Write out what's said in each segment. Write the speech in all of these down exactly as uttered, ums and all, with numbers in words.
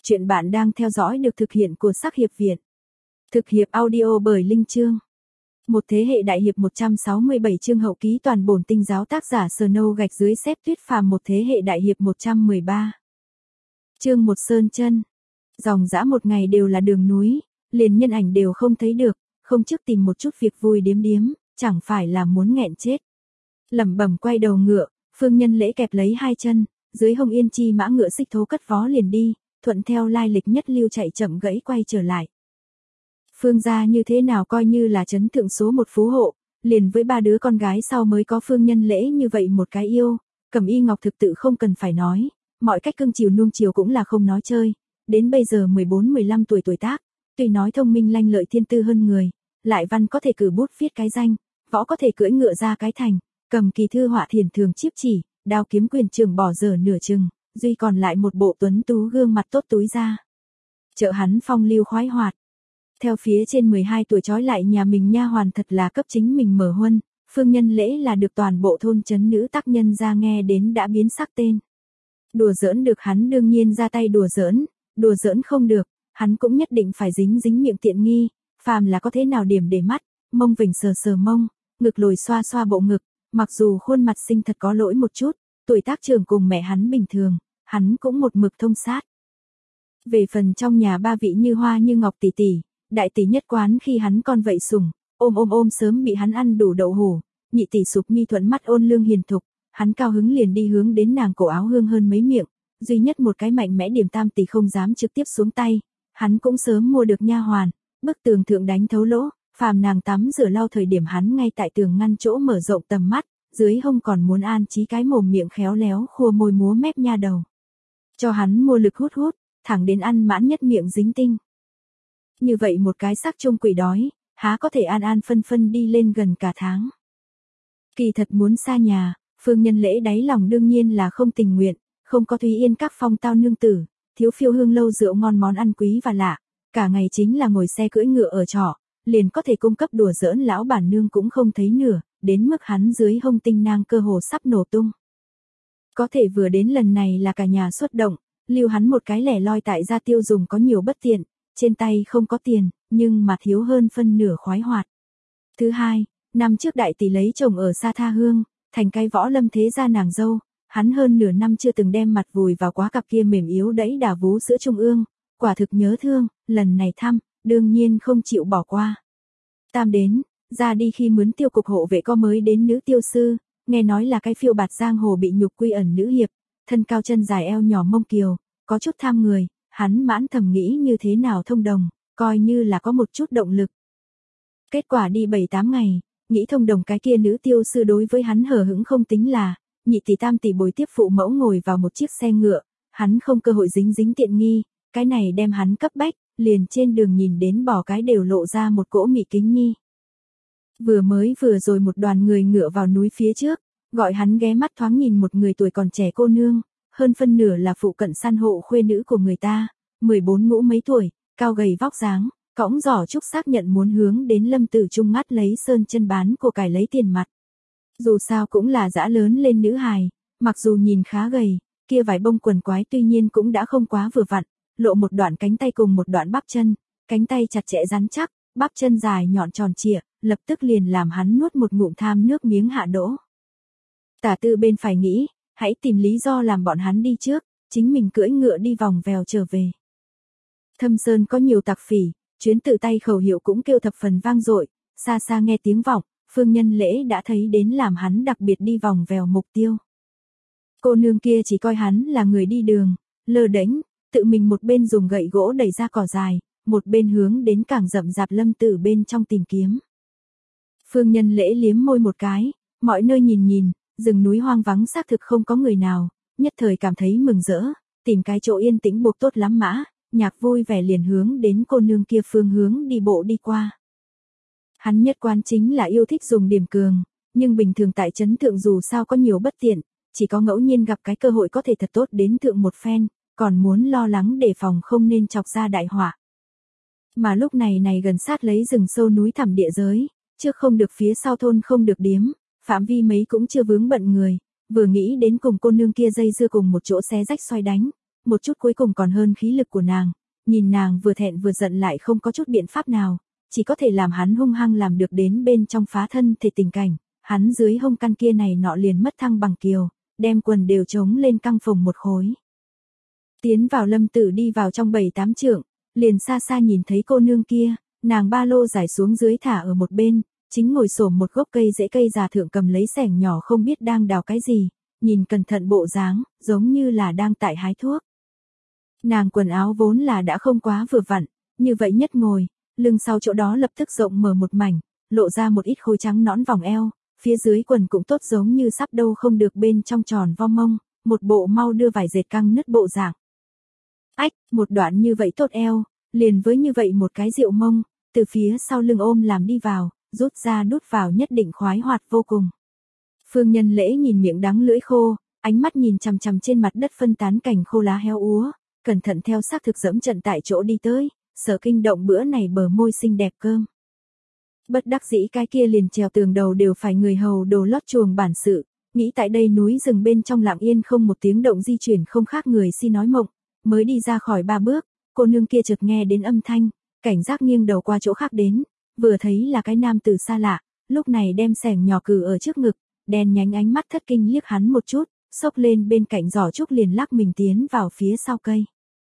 Chuyện bạn đang theo dõi được thực hiện của Sắc Hiệp Việt. Thực hiệp audio bởi Linh Chương. Một thế hệ đại hiệp một trăm sáu mươi bảy chương hậu ký toàn bổn tinh giáo, tác giả Snow gạch dưới xếp tuyết phàm. Một thế hệ đại hiệp một trăm mười ba. Chương một sơn chân. Dòng dã một ngày đều là đường núi, liền nhân ảnh đều không thấy được, không trước tìm một chút việc vui điếm điếm, chẳng phải là muốn nghẹn chết. Lẩm bẩm quay đầu ngựa, Phương Nhân Lễ kẹp lấy hai chân, dưới hông yên chi mã ngựa xích thố cất vó liền đi, thuận theo lai lịch nhất lưu chạy chậm gãy quay trở lại. Phương gia như thế nào coi như là trấn thượng số một phú hộ, liền với ba đứa con gái sau mới có Phương Nhân Lễ như vậy một cái yêu, Cẩm Y Ngọc thực tự không cần phải nói, mọi cách cưng chiều nuông chiều cũng là không nói chơi, đến bây giờ mười bốn mười lăm tuổi tuổi tác, tuy nói thông minh lanh lợi thiên tư hơn người, lại văn có thể cử bút viết cái danh, võ có thể cưỡi ngựa ra cái thành, cầm kỳ thư họa thiền thường chíp chỉ, đao kiếm quyền trường bỏ dở nửa chừng, duy còn lại một bộ tuấn tú gương mặt tốt túi ra. Chợ hắn phong lưu khoái hoạt. Theo phía trên mười hai tuổi trói lại nhà mình nha hoàn thật là cấp chính mình mở huân, Phương Nhân Lễ là được toàn bộ thôn trấn nữ tác nhân ra nghe đến đã biến sắc tên. Đùa giỡn được hắn đương nhiên ra tay đùa giỡn, đùa giỡn không được, hắn cũng nhất định phải dính dính miệng tiện nghi, phàm là có thế nào điểm để mắt, mông vỉnh sờ sờ mông, ngực lồi xoa xoa bộ ngực, mặc dù khuôn mặt sinh thật có lỗi một chút, tuổi tác trưởng cùng mẹ hắn bình thường, hắn cũng một mực thông sát. Về phần trong nhà ba vị Như Hoa Như Ngọc tỷ tỷ, đại tỷ nhất quán khi hắn con vậy sủng, ôm ôm ôm sớm bị hắn ăn đủ đậu hủ, nhị tỷ Sục Mi thuận mắt ôn lương hiền thục, hắn cao hứng liền đi hướng đến nàng cổ áo hương hơn mấy miệng, duy nhất một cái mạnh mẽ Điểm Tam tỷ không dám trực tiếp xuống tay, hắn cũng sớm mua được nha hoàn, bức tường thượng đánh thấu lỗ, phàm nàng tắm rửa lau thời điểm hắn ngay tại tường ngăn chỗ mở rộng tầm mắt, dưới hông còn muốn an trí cái mồm miệng khéo léo khua môi múa mép nha đầu. Cho hắn mua lực hút hút, thẳng đến ăn mãn nhất miệng dính tinh. Như vậy một cái sắc trông quỷ đói, há có thể an an phân phân đi lên gần cả tháng. Kỳ thật muốn xa nhà, Phương Nhân Lễ đáy lòng đương nhiên là không tình nguyện, không có Thúy Yên các phong tao nương tử, thiếu phiêu hương lâu rượu ngon món ăn quý và lạ, cả ngày chính là ngồi xe cưỡi ngựa ở trọ, liền có thể cung cấp đùa giỡn lão bản nương cũng không thấy nửa, đến mức hắn dưới hông tinh nang cơ hồ sắp nổ tung. Có thể vừa đến lần này là cả nhà xuất động, lưu hắn một cái lẻ loi tại gia tiêu dùng có nhiều bất tiện, trên tay không có tiền, nhưng mà thiếu hơn phân nửa khoái hoạt. Thứ hai, năm trước đại tỷ lấy chồng ở xa tha hương, thành cái võ lâm thế gia nàng dâu, hắn hơn nửa năm chưa từng đem mặt vùi vào quá cặp kia mềm yếu đẫy đà vú sữa trung ương, quả thực nhớ thương, lần này thăm, đương nhiên không chịu bỏ qua. Tam đến, ra đi khi mướn tiêu cục hộ vệ có mới đến nữ tiêu sư, nghe nói là cái phiêu bạt giang hồ bị nhục quy ẩn nữ hiệp, thân cao chân dài eo nhỏ mông kiều, có chút tham người, hắn mãn thầm nghĩ như thế nào thông đồng, coi như là có một chút động lực. Kết quả đi bảy tám ngày, nghĩ thông đồng cái kia nữ tiêu sư đối với hắn hờ hững không tính là, nhị tỷ tam tỷ bồi tiếp phụ mẫu ngồi vào một chiếc xe ngựa, hắn không cơ hội dính dính tiện nghi, cái này đem hắn cấp bách, liền trên đường nhìn đến bỏ cái đều lộ ra một cỗ mị kính nhi. Vừa mới vừa rồi một đoàn người ngựa vào núi phía trước, gọi hắn ghé mắt thoáng nhìn một người tuổi còn trẻ cô nương, hơn phân nửa là phụ cận săn hộ khuê nữ của người ta, mười bốn ngũ mấy tuổi, cao gầy vóc dáng, cõng giỏ trúc xác nhận muốn hướng đến Lâm Tử Trung ngắt lấy sơn chân bán của cải lấy tiền mặt. Dù sao cũng là dã lớn lên nữ hài, mặc dù nhìn khá gầy, kia vải bông quần quái tuy nhiên cũng đã không quá vừa vặn, lộ một đoạn cánh tay cùng một đoạn bắp chân, cánh tay chặt chẽ rắn chắc, bắp chân dài nhọn tròn trịa, lập tức liền làm hắn nuốt một ngụm tham nước miếng hạ đỗ. Tả Tư bên phải nghĩ, hãy tìm lý do làm bọn hắn đi trước, chính mình cưỡi ngựa đi vòng vèo trở về. Thâm Sơn có nhiều tặc phỉ, chuyến tự tay khẩu hiệu cũng kêu thập phần vang dội, xa xa nghe tiếng vọng, Phương Nhân Lễ đã thấy đến làm hắn đặc biệt đi vòng vèo mục tiêu. Cô nương kia chỉ coi hắn là người đi đường, lơ đễnh, tự mình một bên dùng gậy gỗ đẩy ra cỏ dài, một bên hướng đến cảng rậm rạp Lâm Tử bên trong tìm kiếm. Phương Nhân Lễ liếm môi một cái, mọi nơi nhìn nhìn, rừng núi hoang vắng xác thực không có người nào, nhất thời cảm thấy mừng rỡ, tìm cái chỗ yên tĩnh buộc tốt lắm mã, nhạc vui vẻ liền hướng đến cô nương kia phương hướng đi bộ đi qua. Hắn nhất quán chính là yêu thích dùng điểm cường, nhưng bình thường tại trấn thượng dù sao có nhiều bất tiện, chỉ có ngẫu nhiên gặp cái cơ hội có thể thật tốt đến thượng một phen, còn muốn lo lắng đề phòng không nên chọc ra đại họa. Mà lúc này này gần sát lấy rừng sâu núi thẳm địa giới, trước không được phía sau thôn không được điếm, phạm vi mấy cũng chưa vướng bận người, vừa nghĩ đến cùng cô nương kia dây dưa cùng một chỗ xé rách xoay đánh, một chút cuối cùng còn hơn khí lực của nàng, nhìn nàng vừa thẹn vừa giận lại không có chút biện pháp nào, chỉ có thể làm hắn hung hăng làm được đến bên trong phá thân thể tình cảnh, hắn dưới hông căn kia này nọ liền mất thăng bằng kiều, đem quần đều trống lên căng phồng một khối. Tiến vào Lâm Tử đi vào trong bảy tám trượng, liền xa xa nhìn thấy cô nương kia, nàng ba lô giải xuống dưới thả ở một bên, chính ngồi xổm một gốc cây rễ cây già thượng cầm lấy xẻng nhỏ không biết đang đào cái gì, nhìn cẩn thận bộ dáng, giống như là đang tại hái thuốc. Nàng quần áo vốn là đã không quá vừa vặn, như vậy nhất ngồi, lưng sau chỗ đó lập tức rộng mở một mảnh, lộ ra một ít khối trắng nõn vòng eo, phía dưới quần cũng tốt giống như sắp đâu không được bên trong tròn vo mông, một bộ mau đưa vải dệt căng nứt bộ dạng. Ách, một đoạn như vậy tốt eo, liền với như vậy một cái rượu mông, từ phía sau lưng ôm làm đi vào, rút ra đút vào nhất định khoái hoạt vô cùng. Phương Nhân Lễ nhìn miệng đắng lưỡi khô, ánh mắt nhìn chằm chằm trên mặt đất phân tán cành khô lá heo úa, cẩn thận theo xác thực dẫm trận tại chỗ đi tới, sợ kinh động bữa này bờ môi xinh đẹp cơm. Bất đắc dĩ cái kia liền trèo tường đầu đều phải người hầu đồ lót chuồng bản sự, nghĩ tại đây núi rừng bên trong lặng yên không một tiếng động di chuyển không khác người si nói mộng, mới đi ra khỏi ba bước, cô nương kia chợt nghe đến âm thanh, cảnh giác nghiêng đầu qua chỗ khác đến, vừa thấy là cái nam tử xa lạ, lúc này đem xẻng nhỏ cử ở trước ngực, đen nhánh ánh mắt thất kinh liếc hắn một chút, xốc lên bên cạnh giỏ trúc liền lắc mình tiến vào phía sau cây.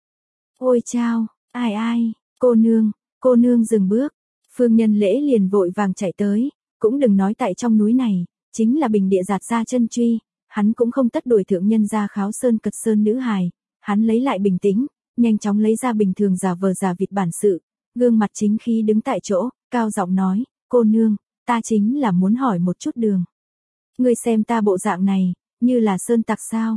Ôi chao, ai ai, cô nương, cô nương dừng bước, Phương Nhân Lễ liền vội vàng chạy tới, cũng đừng nói tại trong núi này, chính là bình địa giạt ra chân truy, hắn cũng không tất đuổi thượng nhân ra kháo sơn cật sơn nữ hài, hắn lấy lại bình tĩnh, nhanh chóng lấy ra bình thường giả vờ giả vịt bản sự, gương mặt chính khí đứng tại chỗ, cao giọng nói, cô nương, ta chính là muốn hỏi một chút đường. Ngươi xem ta bộ dạng này, như là sơn tặc sao?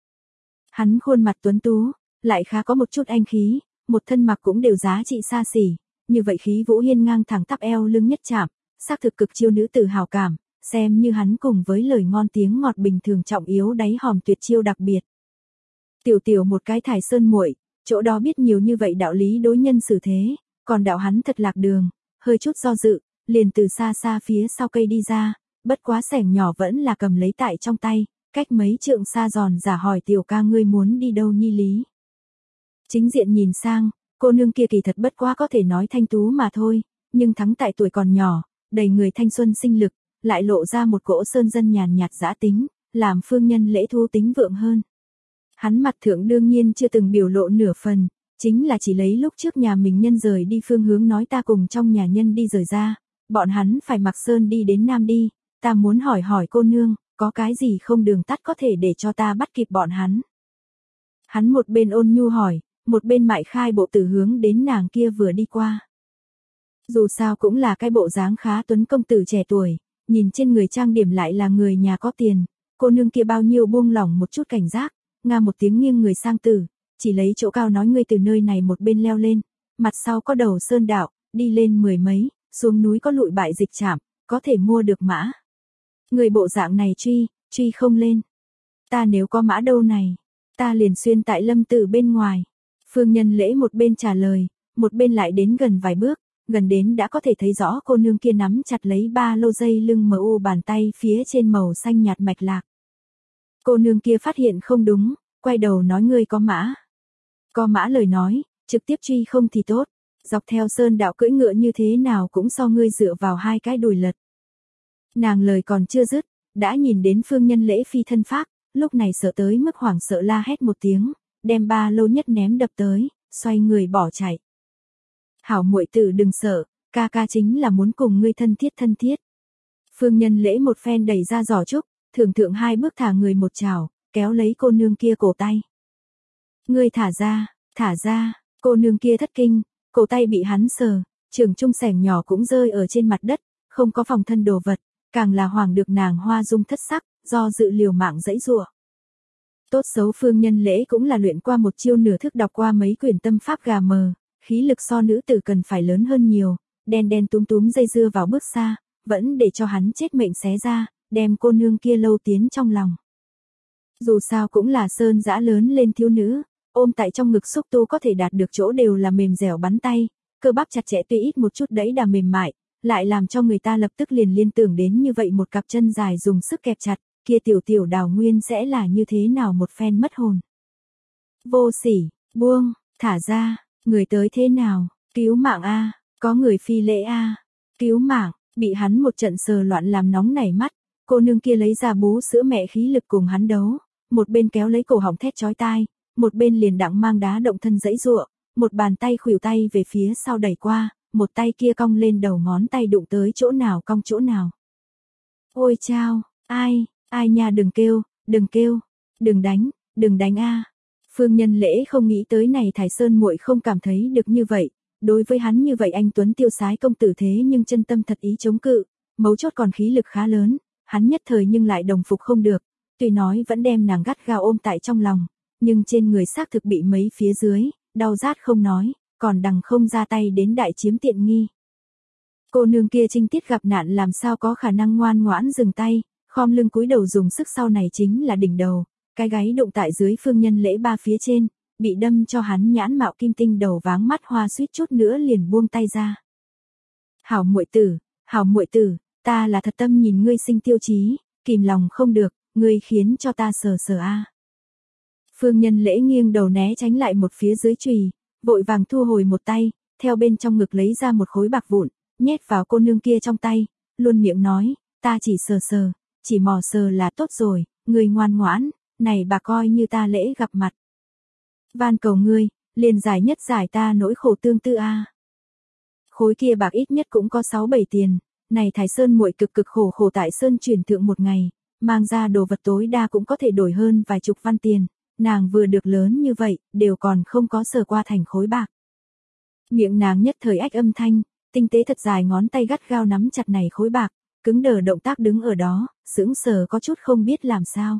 Hắn khuôn mặt tuấn tú, lại khá có một chút anh khí, một thân mặc cũng đều giá trị xa xỉ, như vậy khí vũ hiên ngang thẳng tắp eo lưng nhất chạm, xác thực cực chiêu nữ tử hào cảm, xem như hắn cùng với lời ngon tiếng ngọt bình thường trọng yếu đáy hòm tuyệt chiêu đặc biệt. Tiểu tiểu một cái thải sơn muội, chỗ đó biết nhiều như vậy đạo lý đối nhân xử thế, còn đạo hắn thật lạc đường, hơi chút do dự, liền từ xa xa phía sau cây đi ra, bất quá xẻng nhỏ vẫn là cầm lấy tại trong tay, cách mấy trượng xa giòn giả hỏi tiểu ca ngươi muốn đi đâu nhi lý. Chính diện nhìn sang, cô nương kia kỳ thật bất quá có thể nói thanh tú mà thôi, nhưng thắng tại tuổi còn nhỏ, đầy người thanh xuân sinh lực, lại lộ ra một cỗ sơn dân nhàn nhạt dã tính, làm Phương Nhân Lễ thu tính vượng hơn. Hắn mặt thượng đương nhiên chưa từng biểu lộ nửa phần, chính là chỉ lấy lúc trước nhà mình nhân rời đi phương hướng nói ta cùng trong nhà nhân đi rời ra, bọn hắn phải mặc sơn đi đến Nam đi, ta muốn hỏi hỏi cô nương, có cái gì không đường tắt có thể để cho ta bắt kịp bọn hắn. Hắn một bên ôn nhu hỏi, một bên mại khai bộ tử hướng đến nàng kia vừa đi qua. Dù sao cũng là cái bộ dáng khá tuấn công tử trẻ tuổi, nhìn trên người trang điểm lại là người nhà có tiền, cô nương kia bao nhiêu buông lỏng một chút cảnh giác, nga một tiếng nghiêng người sang tử, chỉ lấy chỗ cao nói ngươi từ nơi này một bên leo lên, mặt sau có đầu sơn đạo, đi lên mười mấy, xuống núi có lụi bại dịch trạm, có thể mua được mã. Người bộ dạng này truy, truy không lên. Ta nếu có mã đâu này, ta liền xuyên tại Lâm Tử bên ngoài. Phương Nhân Lễ một bên trả lời, một bên lại đến gần vài bước, gần đến đã có thể thấy rõ cô nương kia nắm chặt lấy ba lô dây lưng mờ u bàn tay phía trên màu xanh nhạt mạch lạc. Cô nương kia phát hiện không đúng, quay đầu nói ngươi có mã. Có mã lời nói, trực tiếp truy không thì tốt, dọc theo sơn đạo cưỡi ngựa như thế nào cũng so ngươi dựa vào hai cái đùi lật. Nàng lời còn chưa dứt, đã nhìn đến Phương Nhân Lễ phi thân pháp, lúc này sợ tới mức hoảng sợ la hét một tiếng, đem ba lô nhất ném đập tới, xoay người bỏ chạy. Hảo muội tử đừng sợ, ca ca chính là muốn cùng ngươi thân thiết thân thiết. Phương Nhân Lễ một phen đẩy ra giỏ trúc, thường thượng hai bước thả người một trào, kéo lấy cô nương kia cổ tay. Ngươi thả ra, thả ra, cô nương kia thất kinh, cổ tay bị hắn sờ, trường trung xẻng nhỏ cũng rơi ở trên mặt đất, không có phòng thân đồ vật, càng là hoàng được nàng hoa dung thất sắc, do dự liều mạng dãy giụa. Tốt xấu Phương Nhân Lễ cũng là luyện qua một chiêu nửa thức đọc qua mấy quyển tâm pháp gà mờ, khí lực so nữ tử cần phải lớn hơn nhiều, đen đen túm túm dây dưa vào bước xa, vẫn để cho hắn chết mệnh xé ra, đem cô nương kia lâu tiến trong lòng. Dù sao cũng là sơn dã lớn lên thiếu nữ, ôm tại trong ngực xúc tu có thể đạt được chỗ đều là mềm dẻo bắn tay, cơ bắp chặt chẽ tuy ít một chút đẫy đà mềm mại, lại làm cho người ta lập tức liền liên tưởng đến như vậy một cặp chân dài dùng sức kẹp chặt, kia tiểu tiểu Đào Nguyên sẽ là như thế nào một phen mất hồn. Vô sỉ, buông, thả ra, người tới thế nào, cứu mạng a, có người phi lễ a, cứu mạng, bị hắn một trận sờ loạn làm nóng nảy mắt, cô nương kia lấy ra bú sữa mẹ khí lực cùng hắn đấu, một bên kéo lấy cổ họng thét chói tai, một bên liền đặng mang đá động thân giãy giụa, một bàn tay khuỷu tay về phía sau đẩy qua, một tay kia cong lên đầu ngón tay đụng tới chỗ nào cong chỗ nào. Ôi chao, ai, ai nha đừng kêu, đừng kêu, đừng đánh, đừng đánh a. Phương Nhân Lễ không nghĩ tới này Thái Sơn muội không cảm thấy được như vậy, đối với hắn như vậy anh tuấn tiêu sái công tử thế nhưng chân tâm thật ý chống cự, mấu chốt còn khí lực khá lớn, hắn nhất thời nhưng lại đồng phục không được, tuy nói vẫn đem nàng gắt gao ôm tại trong lòng, nhưng trên người xác thực bị mấy phía dưới, đau rát không nói, còn đằng không ra tay đến đại chiếm tiện nghi. Cô nương kia trinh tiết gặp nạn làm sao có khả năng ngoan ngoãn dừng tay, khom lưng cúi đầu dùng sức sau này chính là đỉnh đầu, cái gáy đụng tại dưới Phương Nhân Lễ ba phía trên, bị đâm cho hắn nhãn mạo kim tinh đầu váng mắt hoa suýt chút nữa liền buông tay ra. Hảo muội tử, hảo muội tử, ta là thật tâm nhìn ngươi sinh tiêu chí, kìm lòng không được, ngươi khiến cho ta sờ sờ a. Phương Nhân Lễ nghiêng đầu né tránh lại một phía dưới chùy, vội vàng thu hồi một tay, theo bên trong ngực lấy ra một khối bạc vụn, nhét vào cô nương kia trong tay, luôn miệng nói, ta chỉ sờ sờ, chỉ mò sờ là tốt rồi, ngươi ngoan ngoãn, này bà coi như ta lễ gặp mặt. Van cầu ngươi, liền giải nhất giải ta nỗi khổ tương tư a. Khối kia bạc ít nhất cũng có sáu bảy tiền, này Thái Sơn muội cực cực khổ khổ tại Sơn chuyển thượng một ngày, mang ra đồ vật tối đa cũng có thể đổi hơn vài chục văn tiền, nàng vừa được lớn như vậy, đều còn không có sờ qua thành khối bạc. Miệng nàng nhất thời ách âm thanh, tinh tế thật dài ngón tay gắt gao nắm chặt này khối bạc, cứng đờ động tác đứng ở đó, sững sờ có chút không biết làm sao.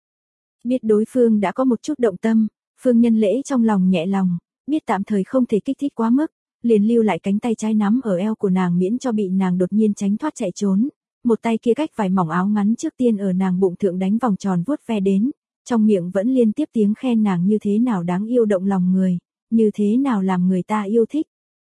Biết đối phương đã có một chút động tâm, Phương Nhân Lễ trong lòng nhẹ lòng, biết tạm thời không thể kích thích quá mức, liền lưu lại cánh tay trái nắm ở eo của nàng miễn cho bị nàng đột nhiên tránh thoát chạy trốn, một tay kia cách vài mỏng áo ngắn trước tiên ở nàng bụng thượng đánh vòng tròn vuốt ve đến, trong miệng vẫn liên tiếp tiếng khen nàng như thế nào đáng yêu động lòng người, như thế nào làm người ta yêu thích.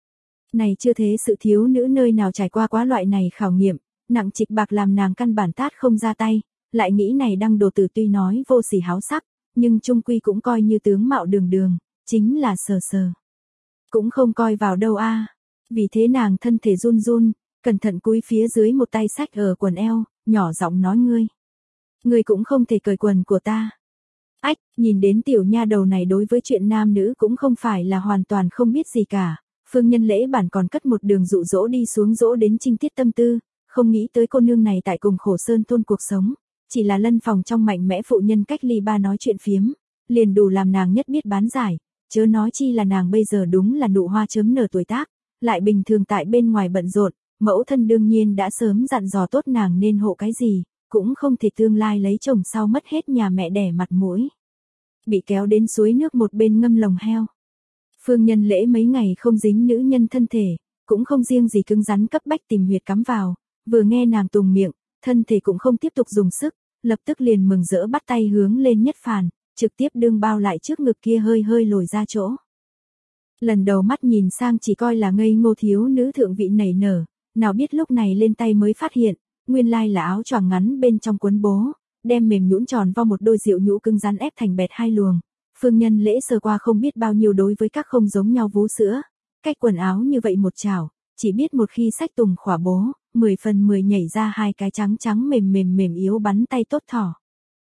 Này chưa thế sự thiếu nữ nơi nào trải qua quá loại này khảo nghiệm, nặng trịch bạc làm nàng căn bản tát không ra tay, lại nghĩ này đăng đồ tử tuy nói vô sỉ háo sắc, nhưng trung quy cũng coi như tướng mạo đường đường, chính là sờ sờ. Cũng không coi vào đâu a. Vì thế nàng thân thể run run, cẩn thận cúi phía dưới một tay xách ở quần eo, nhỏ giọng nói ngươi. Ngươi cũng không thể cởi quần của ta. Ách, nhìn đến tiểu nha đầu này đối với chuyện nam nữ cũng không phải là hoàn toàn không biết gì cả. Phương Nhân Lễ bản còn cất một đường dụ dỗ đi xuống dỗ đến trinh tiết tâm tư, không nghĩ tới cô nương này tại cùng khổ sơn thôn cuộc sống, chỉ là lân phòng trong mạnh mẽ phụ nhân cách ly ba nói chuyện phiếm, liền đủ làm nàng nhất biết bán giải, chớ nói chi là nàng bây giờ đúng là nụ hoa chớm nở tuổi tác, lại bình thường tại bên ngoài bận rộn, mẫu thân đương nhiên đã sớm dặn dò tốt nàng nên hộ cái gì, cũng không thể tương lai lấy chồng sau mất hết nhà mẹ đẻ mặt mũi. Bị kéo đến suối nước một bên ngâm lồng heo. Phương Nhân Lễ mấy ngày không dính nữ nhân thân thể, cũng không riêng gì cứng rắn cấp bách tìm huyệt cắm vào, vừa nghe nàng tùng miệng, thân thể cũng không tiếp tục dùng sức, lập tức liền mừng rỡ bắt tay hướng lên nhất phàn, trực tiếp đương bao lại trước ngực kia hơi hơi lồi ra chỗ. Lần đầu mắt nhìn sang chỉ coi là ngây ngô thiếu nữ thượng vị nảy nở, nào biết lúc này lên tay mới phát hiện, nguyên lai là áo choàng ngắn bên trong quấn bố, đem mềm nhũn tròn vo một đôi rượu nhũ cứng rắn ép thành bẹt hai luồng. Phương Nhân Lễ sờ qua không biết bao nhiêu đối với các không giống nhau vú sữa, cách quần áo như vậy một chảo, chỉ biết một khi xách tùng khỏa bố, mười phần mười nhảy ra hai cái trắng trắng mềm mềm mềm yếu bắn tay tốt thỏ.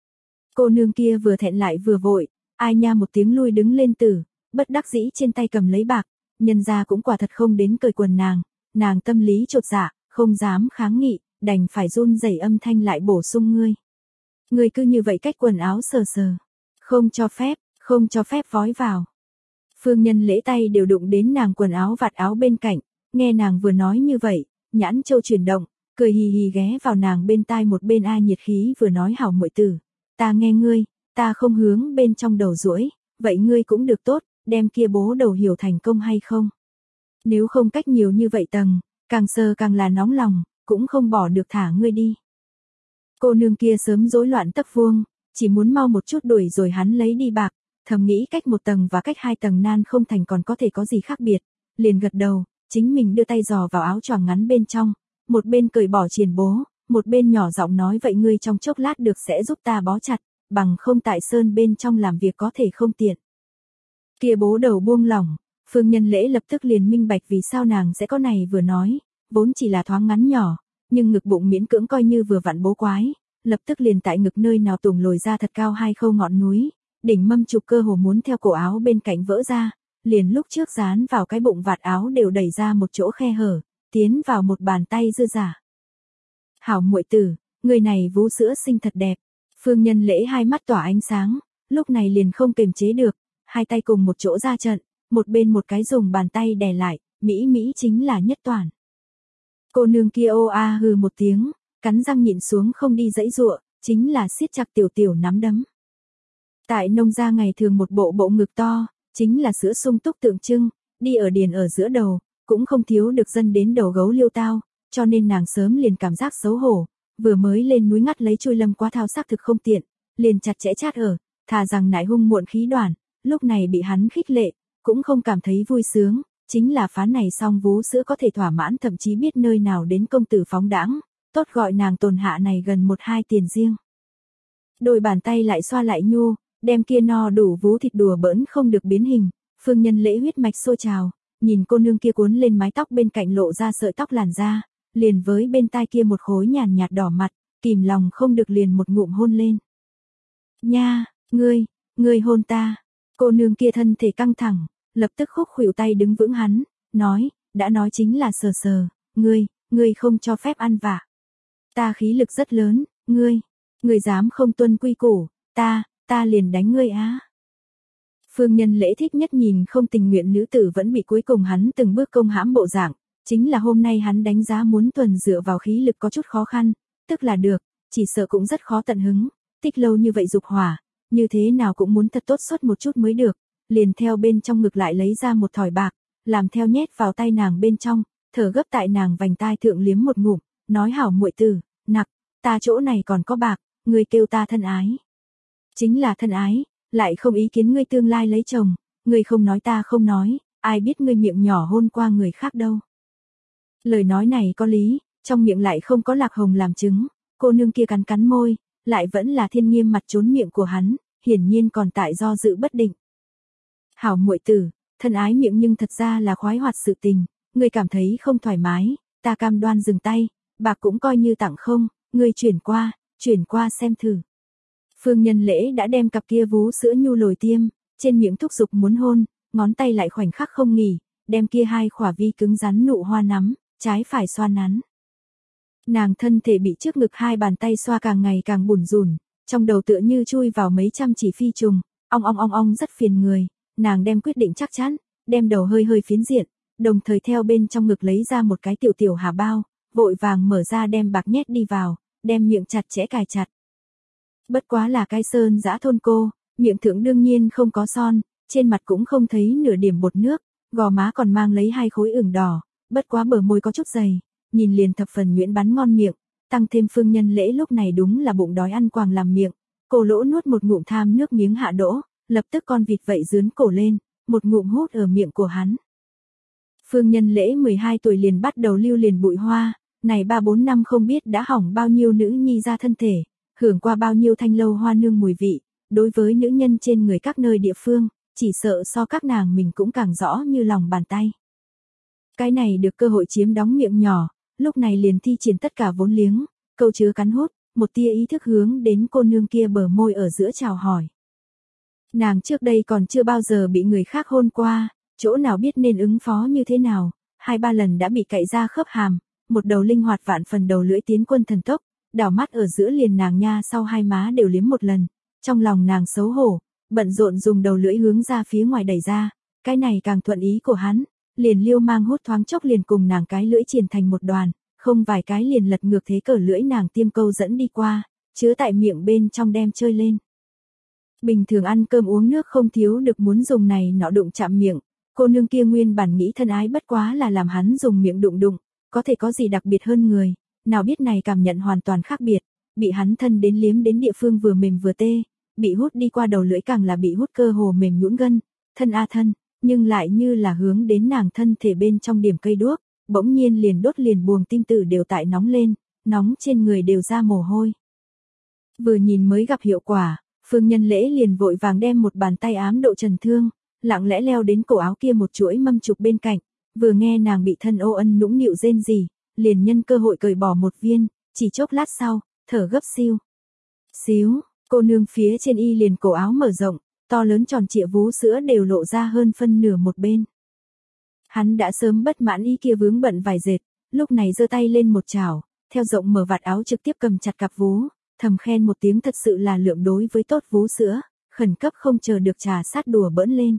Cô nương kia vừa thẹn lại vừa vội, ai nha một tiếng lui đứng lên tử, bất đắc dĩ trên tay cầm lấy bạc, nhân ra cũng quả thật không đến cởi quần nàng, nàng tâm lý chột dạ, không dám kháng nghị, đành phải run rẩy âm thanh lại bổ sung ngươi. Ngươi cứ như vậy cách quần áo sờ sờ, không cho phép, không cho phép vói vào. Phương Nhân Lễ tay đều đụng đến nàng quần áo vạt áo bên cạnh, nghe nàng vừa nói như vậy, nhãn châu chuyển động, cười hì hì ghé vào nàng bên tai một bên ai nhiệt khí vừa nói hảo muội tử, ta nghe ngươi, ta không hướng bên trong đầu duỗi, vậy ngươi cũng được tốt, đem kia bố đầu hiểu thành công hay không? Nếu không cách nhiều như vậy tầng, càng sờ càng là nóng lòng, cũng không bỏ được thả ngươi đi. Cô nương kia sớm rối loạn tấc vuông, chỉ muốn mau một chút đuổi rồi hắn lấy đi bạc, thầm nghĩ cách một tầng và cách hai tầng nan không thành còn có thể có gì khác biệt, liền gật đầu, chính mình đưa tay dò vào áo choàng ngắn bên trong, một bên cởi bỏ triền bố, một bên nhỏ giọng nói vậy ngươi trong chốc lát được sẽ giúp ta bó chặt, bằng không tại sơn bên trong làm việc có thể không tiện. Kia bố đầu buông lỏng, Phương Nhân Lễ lập tức liền minh bạch vì sao nàng sẽ có này vừa nói, vốn chỉ là thoáng ngắn nhỏ, nhưng ngực bụng miễn cưỡng coi như vừa vặn bố quái, lập tức liền tại ngực nơi nào tùng lồi ra thật cao hai khâu ngọn núi, đỉnh mâm trục cơ hồ muốn theo cổ áo bên cạnh vỡ ra, liền lúc trước dán vào cái bụng vạt áo đều đẩy ra một chỗ khe hở, tiến vào một bàn tay dư giả. Hảo muội tử, người này vú sữa xinh thật đẹp. Phương Nhân Lễ hai mắt tỏa ánh sáng, lúc này liền không kềm chế được, hai tay cùng một chỗ ra trận, một bên một cái dùng bàn tay đè lại, mỹ mỹ chính là nhất toàn. Cô nương kia ô a hừ một tiếng, cắn răng nhịn xuống không đi dãy dụa, chính là siết chặt tiểu tiểu nắm đấm. Tại nông gia ngày thường một bộ bộ ngực to, chính là sữa sung túc tượng trưng, đi ở điền ở giữa đầu, cũng không thiếu được dân đến đầu gấu liêu tao, cho nên nàng sớm liền cảm giác xấu hổ, vừa mới lên núi ngắt lấy chui lâm qua thao xác thực không tiện, liền chặt chẽ chát ở, thà rằng nại hung muộn khí đoàn, lúc này bị hắn khích lệ, cũng không cảm thấy vui sướng, chính là phán này xong vú sữa có thể thỏa mãn thậm chí biết nơi nào đến công tử phóng đãng, tốt gọi nàng tồn hạ này gần một hai tiền riêng. Đôi bàn tay lại xoa lại nhu, đem kia no đủ vú thịt đùa bỡn không được biến hình, Phương Nhân Lễ huyết mạch sôi trào, nhìn cô nương kia cuốn lên mái tóc bên cạnh lộ ra sợi tóc làn da, liền với bên tai kia một khối nhàn nhạt đỏ mặt, kìm lòng không được liền một ngụm hôn lên. Nha, ngươi, ngươi hôn ta. Cô nương kia thân thể căng thẳng, lập tức khúc khuỷu tay đứng vững hắn, nói, đã nói chính là sờ sờ, ngươi, ngươi không cho phép ăn vạ. Ta khí lực rất lớn, ngươi, ngươi dám không tuân quy củ, ta, ta liền đánh ngươi á. Phương Nhân Lễ thích nhất nhìn không tình nguyện nữ tử vẫn bị cuối cùng hắn từng bước công hãm bộ dạng, chính là hôm nay hắn đánh giá muốn tuần dựa vào khí lực có chút khó khăn, tức là được, chỉ sợ cũng rất khó tận hứng, tích lâu như vậy dục hỏa, như thế nào cũng muốn thật tốt suốt một chút mới được, liền theo bên trong ngực lại lấy ra một thỏi bạc, làm theo nhét vào tay nàng bên trong, thở gấp tại nàng vành tai thượng liếm một ngụm, nói hảo muội tử, nặc, ta chỗ này còn có bạc, ngươi kêu ta thân ái. Chính là thân ái, lại không ý kiến ngươi tương lai lấy chồng, ngươi không nói ta không nói, ai biết ngươi miệng nhỏ hôn qua người khác đâu. Lời nói này có lý, trong miệng lại không có lạc hồng làm chứng, cô nương kia cắn cắn môi, lại vẫn là thiên nghiêm mặt trốn miệng của hắn, hiển nhiên còn tại do dự bất định. Hảo muội tử, thân ái miệng nhưng thật ra là khoái hoạt sự tình, ngươi cảm thấy không thoải mái, ta cam đoan dừng tay, bạc cũng coi như tặng không, ngươi chuyển qua, chuyển qua xem thử. Phương Nhân Lễ đã đem cặp kia vú sữa nhu lồi tiêm, trên miệng thúc giục muốn hôn, ngón tay lại khoảnh khắc không nghỉ, đem kia hai khỏa vi cứng rắn nụ hoa nắm, trái phải xoa nắn. Nàng thân thể bị trước ngực hai bàn tay xoa càng ngày càng bủn rủn, trong đầu tựa như chui vào mấy trăm chỉ phi trùng, ong ong ong ong rất phiền người, nàng đem quyết định chắc chắn, đem đầu hơi hơi phiến diện, đồng thời theo bên trong ngực lấy ra một cái tiểu tiểu hà bao, vội vàng mở ra đem bạc nhét đi vào, đem miệng chặt chẽ cài chặt. Bất quá là cái sơn dã thôn cô, miệng thượng đương nhiên không có son, trên mặt cũng không thấy nửa điểm bột nước, gò má còn mang lấy hai khối ửng đỏ, bất quá bờ môi có chút dày, nhìn liền thập phần nhuyễn bắn ngon miệng, tăng thêm Phương Nhân Lễ lúc này đúng là bụng đói ăn quàng làm miệng, cổ lỗ nuốt một ngụm tham nước miếng hạ đỗ, lập tức con vịt vậy dướn cổ lên, một ngụm hút ở miệng của hắn. Phương Nhân Lễ mười hai tuổi liền bắt đầu lưu liền bụi hoa, này ba bốn năm không biết đã hỏng bao nhiêu nữ nhi ra thân thể, hưởng qua bao nhiêu thanh lâu hoa nương mùi vị, đối với nữ nhân trên người các nơi địa phương, chỉ sợ so các nàng mình cũng càng rõ như lòng bàn tay. Cái này được cơ hội chiếm đóng miệng nhỏ, lúc này liền thi triển tất cả vốn liếng, câu chứa cắn hút, một tia ý thức hướng đến cô nương kia bờ môi ở giữa chào hỏi. Nàng trước đây còn chưa bao giờ bị người khác hôn qua, chỗ nào biết nên ứng phó như thế nào, hai ba lần đã bị cạy ra khớp hàm, một đầu linh hoạt vạn phần đầu lưỡi tiến quân thần tốc, đảo mắt ở giữa liền nàng nha sau hai má đều liếm một lần, trong lòng nàng xấu hổ, bận rộn dùng đầu lưỡi hướng ra phía ngoài đẩy ra, cái này càng thuận ý của hắn, liền liêu mang hút thoáng chốc liền cùng nàng cái lưỡi triền thành một đoàn, không vài cái liền lật ngược thế cờ lưỡi nàng tiêm câu dẫn đi qua, chứa tại miệng bên trong đem chơi lên. Bình thường ăn cơm uống nước không thiếu được muốn dùng này nọ đụng chạm miệng, cô nương kia nguyên bản nghĩ thân ái bất quá là làm hắn dùng miệng đụng đụng, có thể có gì đặc biệt hơn người, nào biết này cảm nhận hoàn toàn khác biệt, bị hắn thân đến liếm đến địa phương vừa mềm vừa tê, bị hút đi qua đầu lưỡi càng là bị hút cơ hồ mềm nhũn gân, thân a thân, nhưng lại như là hướng đến nàng thân thể bên trong điểm cây đuốc, bỗng nhiên liền đốt liền buồng tim tử đều tại nóng lên, nóng trên người đều ra mồ hôi. Vừa nhìn mới gặp hiệu quả, Phương Nhân Lễ liền vội vàng đem một bàn tay ám độ trần thương, lặng lẽ leo đến cổ áo kia một chuỗi mâm chụp bên cạnh, vừa nghe nàng bị thân ô ân nũng nịu rên rỉ, liền nhân cơ hội cởi bỏ một viên, chỉ chốc lát sau, thở gấp siêu. Xíu, cô nương phía trên y liền cổ áo mở rộng, to lớn tròn trịa vú sữa đều lộ ra hơn phân nửa một bên. Hắn đã sớm bất mãn y kia vướng bận vài dệt, lúc này giơ tay lên một chảo, theo rộng mở vạt áo trực tiếp cầm chặt cặp vú, thầm khen một tiếng thật sự là lượng đối với tốt vú sữa, khẩn cấp không chờ được trà sát đùa bỡn lên.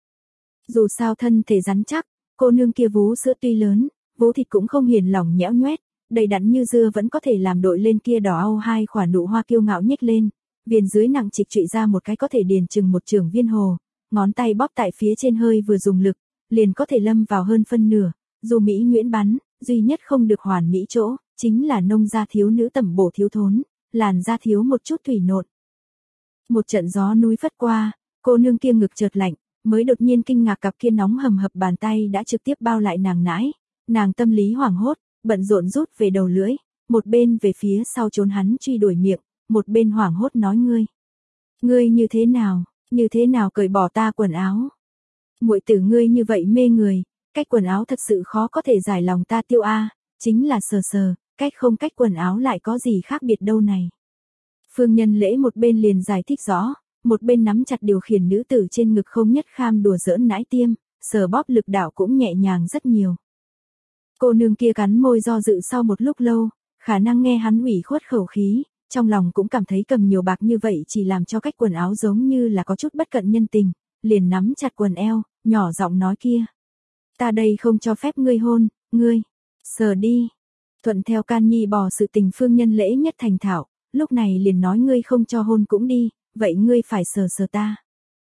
Dù sao thân thể rắn chắc, cô nương kia vú sữa tuy lớn, vú thịt cũng không hiền lỏng nhẽo nhoét, đầy đặn như dưa vẫn có thể làm đội lên kia đỏ au hai khỏa nụ hoa kiêu ngạo nhếch lên, viền dưới nặng trịch trụy ra một cái có thể điền chừng một chưởng viên hồ, ngón tay bóp tại phía trên hơi vừa dùng lực, liền có thể lâm vào hơn phân nửa, dù mỹ nhuyễn bắn, duy nhất không được hoàn mỹ chỗ, chính là nông da thiếu nữ tẩm bổ thiếu thốn, làn da thiếu một chút thủy nộn. Một trận gió núi phất qua, cô nương kia ngực chợt lạnh, mới đột nhiên kinh ngạc cặp kia nóng hầm hập bàn tay đã trực tiếp bao lại nàng nãi, nàng tâm lý hoảng hốt, bận rộn rút về đầu lưỡi, một bên về phía sau trốn hắn truy đuổi miệng, một bên hoảng hốt nói ngươi. Ngươi như thế nào, như thế nào cởi bỏ ta quần áo? Muội tử ngươi như vậy mê người, cách quần áo thật sự khó có thể giải lòng ta tiêu a, chính là sờ sờ, cách không cách quần áo lại có gì khác biệt đâu này. Phương Nhân Lễ một bên liền giải thích rõ, một bên nắm chặt điều khiển nữ tử trên ngực không nhất kham đùa giỡn nãi tiêm, sờ bóp lực đạo cũng nhẹ nhàng rất nhiều. Cô nương kia cắn môi do dự sau một lúc lâu, khả năng nghe hắn ủy khuất khẩu khí, trong lòng cũng cảm thấy cầm nhiều bạc như vậy chỉ làm cho cách quần áo giống như là có chút bất cận nhân tình, liền nắm chặt quần eo, nhỏ giọng nói kia. Ta đây không cho phép ngươi hôn, ngươi, sờ đi. Thuận theo can nhi bỏ sự tình Phương Nhân Lễ nhất thành thạo, lúc này liền nói ngươi không cho hôn cũng đi, vậy ngươi phải sờ sờ ta.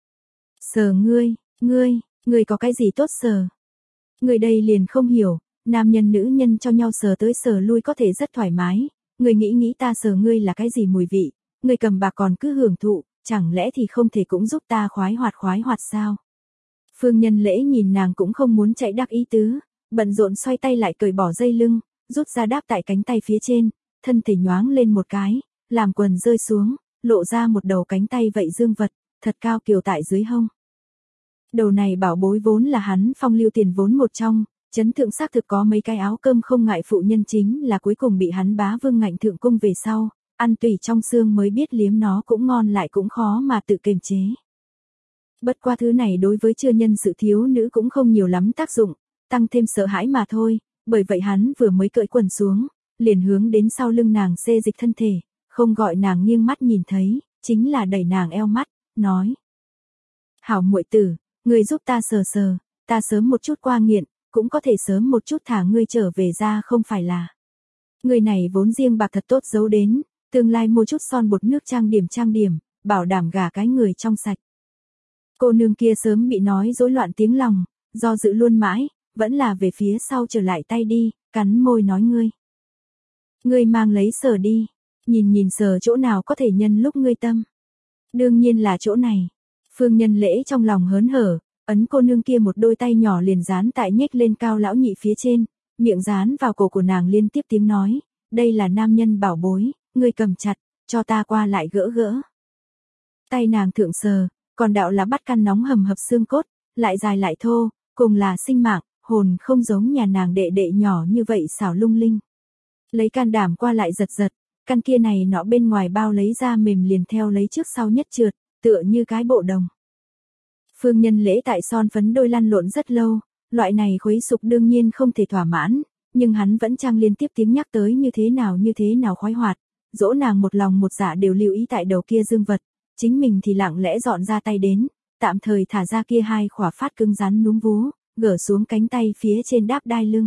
Sờ ngươi, ngươi, ngươi có cái gì tốt sờ? Ngươi đây liền không hiểu, nam nhân nữ nhân cho nhau sờ tới sờ lui có thể rất thoải mái, ngươi nghĩ nghĩ ta sờ ngươi là cái gì mùi vị, ngươi cầm bạc còn cứ hưởng thụ, chẳng lẽ thì không thể cũng giúp ta khoái hoạt khoái hoạt sao? Phương Nhân Lễ nhìn nàng cũng không muốn chạy đắc ý tứ, bận rộn xoay tay lại cởi bỏ dây lưng, rút ra đáp tại cánh tay phía trên, thân thể nhoáng lên một cái, làm quần rơi xuống, lộ ra một đầu cánh tay vậy dương vật, thật cao kiều tại dưới hông. Đầu này bảo bối vốn là hắn phong lưu tiền vốn một trong, chấn thượng xác thực có mấy cái áo cơm không ngại phụ nhân chính là cuối cùng bị hắn bá vương ngạnh thượng cung về sau, ăn tùy trong xương mới biết liếm nó cũng ngon lại cũng khó mà tự kiềm chế. Bất qua thứ này đối với chưa nhân sự thiếu nữ cũng không nhiều lắm tác dụng, tăng thêm sợ hãi mà thôi, bởi vậy hắn vừa mới cởi quần xuống, liền hướng đến sau lưng nàng xê dịch thân thể, không gọi nàng nghiêng mắt nhìn thấy, chính là đẩy nàng eo mắt, nói. Hảo muội tử, ngươi giúp ta sờ sờ, ta sớm một chút qua nghiện, cũng có thể sớm một chút thả ngươi trở về ra không phải là. Người này vốn riêng bạc thật tốt giấu đến, tương lai mua chút son bột nước trang điểm trang điểm, bảo đảm gả cái người trong sạch. Cô nương kia sớm bị nói rối loạn tiếng lòng, do dự luôn mãi, vẫn là về phía sau trở lại tay đi, cắn môi nói ngươi. Ngươi mang lấy sờ đi, nhìn nhìn sờ chỗ nào có thể nhân lúc ngươi tâm. Đương nhiên là chỗ này. Phương Nhân Lễ trong lòng hớn hở, ấn cô nương kia một đôi tay nhỏ liền dán tại nhếch lên cao lão nhị phía trên, miệng dán vào cổ của nàng liên tiếp tiếng nói, đây là nam nhân bảo bối, ngươi cầm chặt, cho ta qua lại gỡ gỡ. Tay nàng thượng sờ, còn đạo là bắt căn nóng hầm hập xương cốt, lại dài lại thô, cùng là sinh mạng, hồn không giống nhà nàng đệ đệ nhỏ như vậy xảo lung linh. Lấy can đảm qua lại giật giật, căn kia này nọ bên ngoài bao lấy ra mềm liền theo lấy trước sau nhất trượt, tựa như cái bộ đồng. Phương Nhân Lễ tại son phấn đôi lăn lộn rất lâu, loại này khuấy sục đương nhiên không thể thỏa mãn, nhưng hắn vẫn trang liên tiếp tiếng nhắc tới như thế nào như thế nào khoái hoạt, dỗ nàng một lòng một dạ đều lưu ý tại đầu kia dương vật, chính mình thì lặng lẽ dọn ra tay đến, tạm thời thả ra kia hai khỏa phát cứng rắn núm vú, gỡ xuống cánh tay phía trên đáp đai lưng.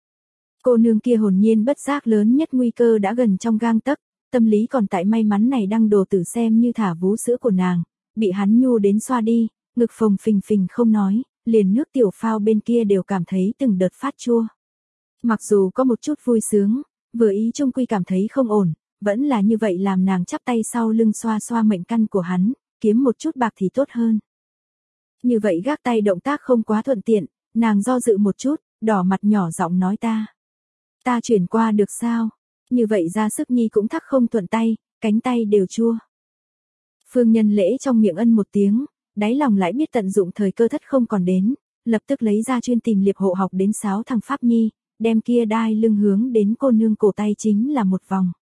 Cô nương kia hồn nhiên bất giác lớn nhất nguy cơ đã gần trong gang tấc, tâm lý còn tại may mắn này đang đồ tử xem như thả vú sữa của nàng, bị hắn nhu đến xoa đi, ngực phồng phình phình không nói, liền nước tiểu phao bên kia đều cảm thấy từng đợt phát chua. Mặc dù có một chút vui sướng, vừa ý trung quy cảm thấy không ổn, vẫn là như vậy làm nàng chắp tay sau lưng xoa xoa mệnh căn của hắn, kiếm một chút bạc thì tốt hơn. Như vậy gác tay động tác không quá thuận tiện, nàng do dự một chút, đỏ mặt nhỏ giọng nói ta. Ta chuyển qua được sao? Như vậy ra sức nhi cũng thắc không thuận tay, cánh tay đều chua. Phương Nhân Lễ trong miệng ân một tiếng, đáy lòng lại biết tận dụng thời cơ thất không còn đến, lập tức lấy ra chuyên tìm liệp hộ học đến sáu thằng Pháp Nhi, đem kia đai lưng hướng đến cô nương cổ tay chính là một vòng.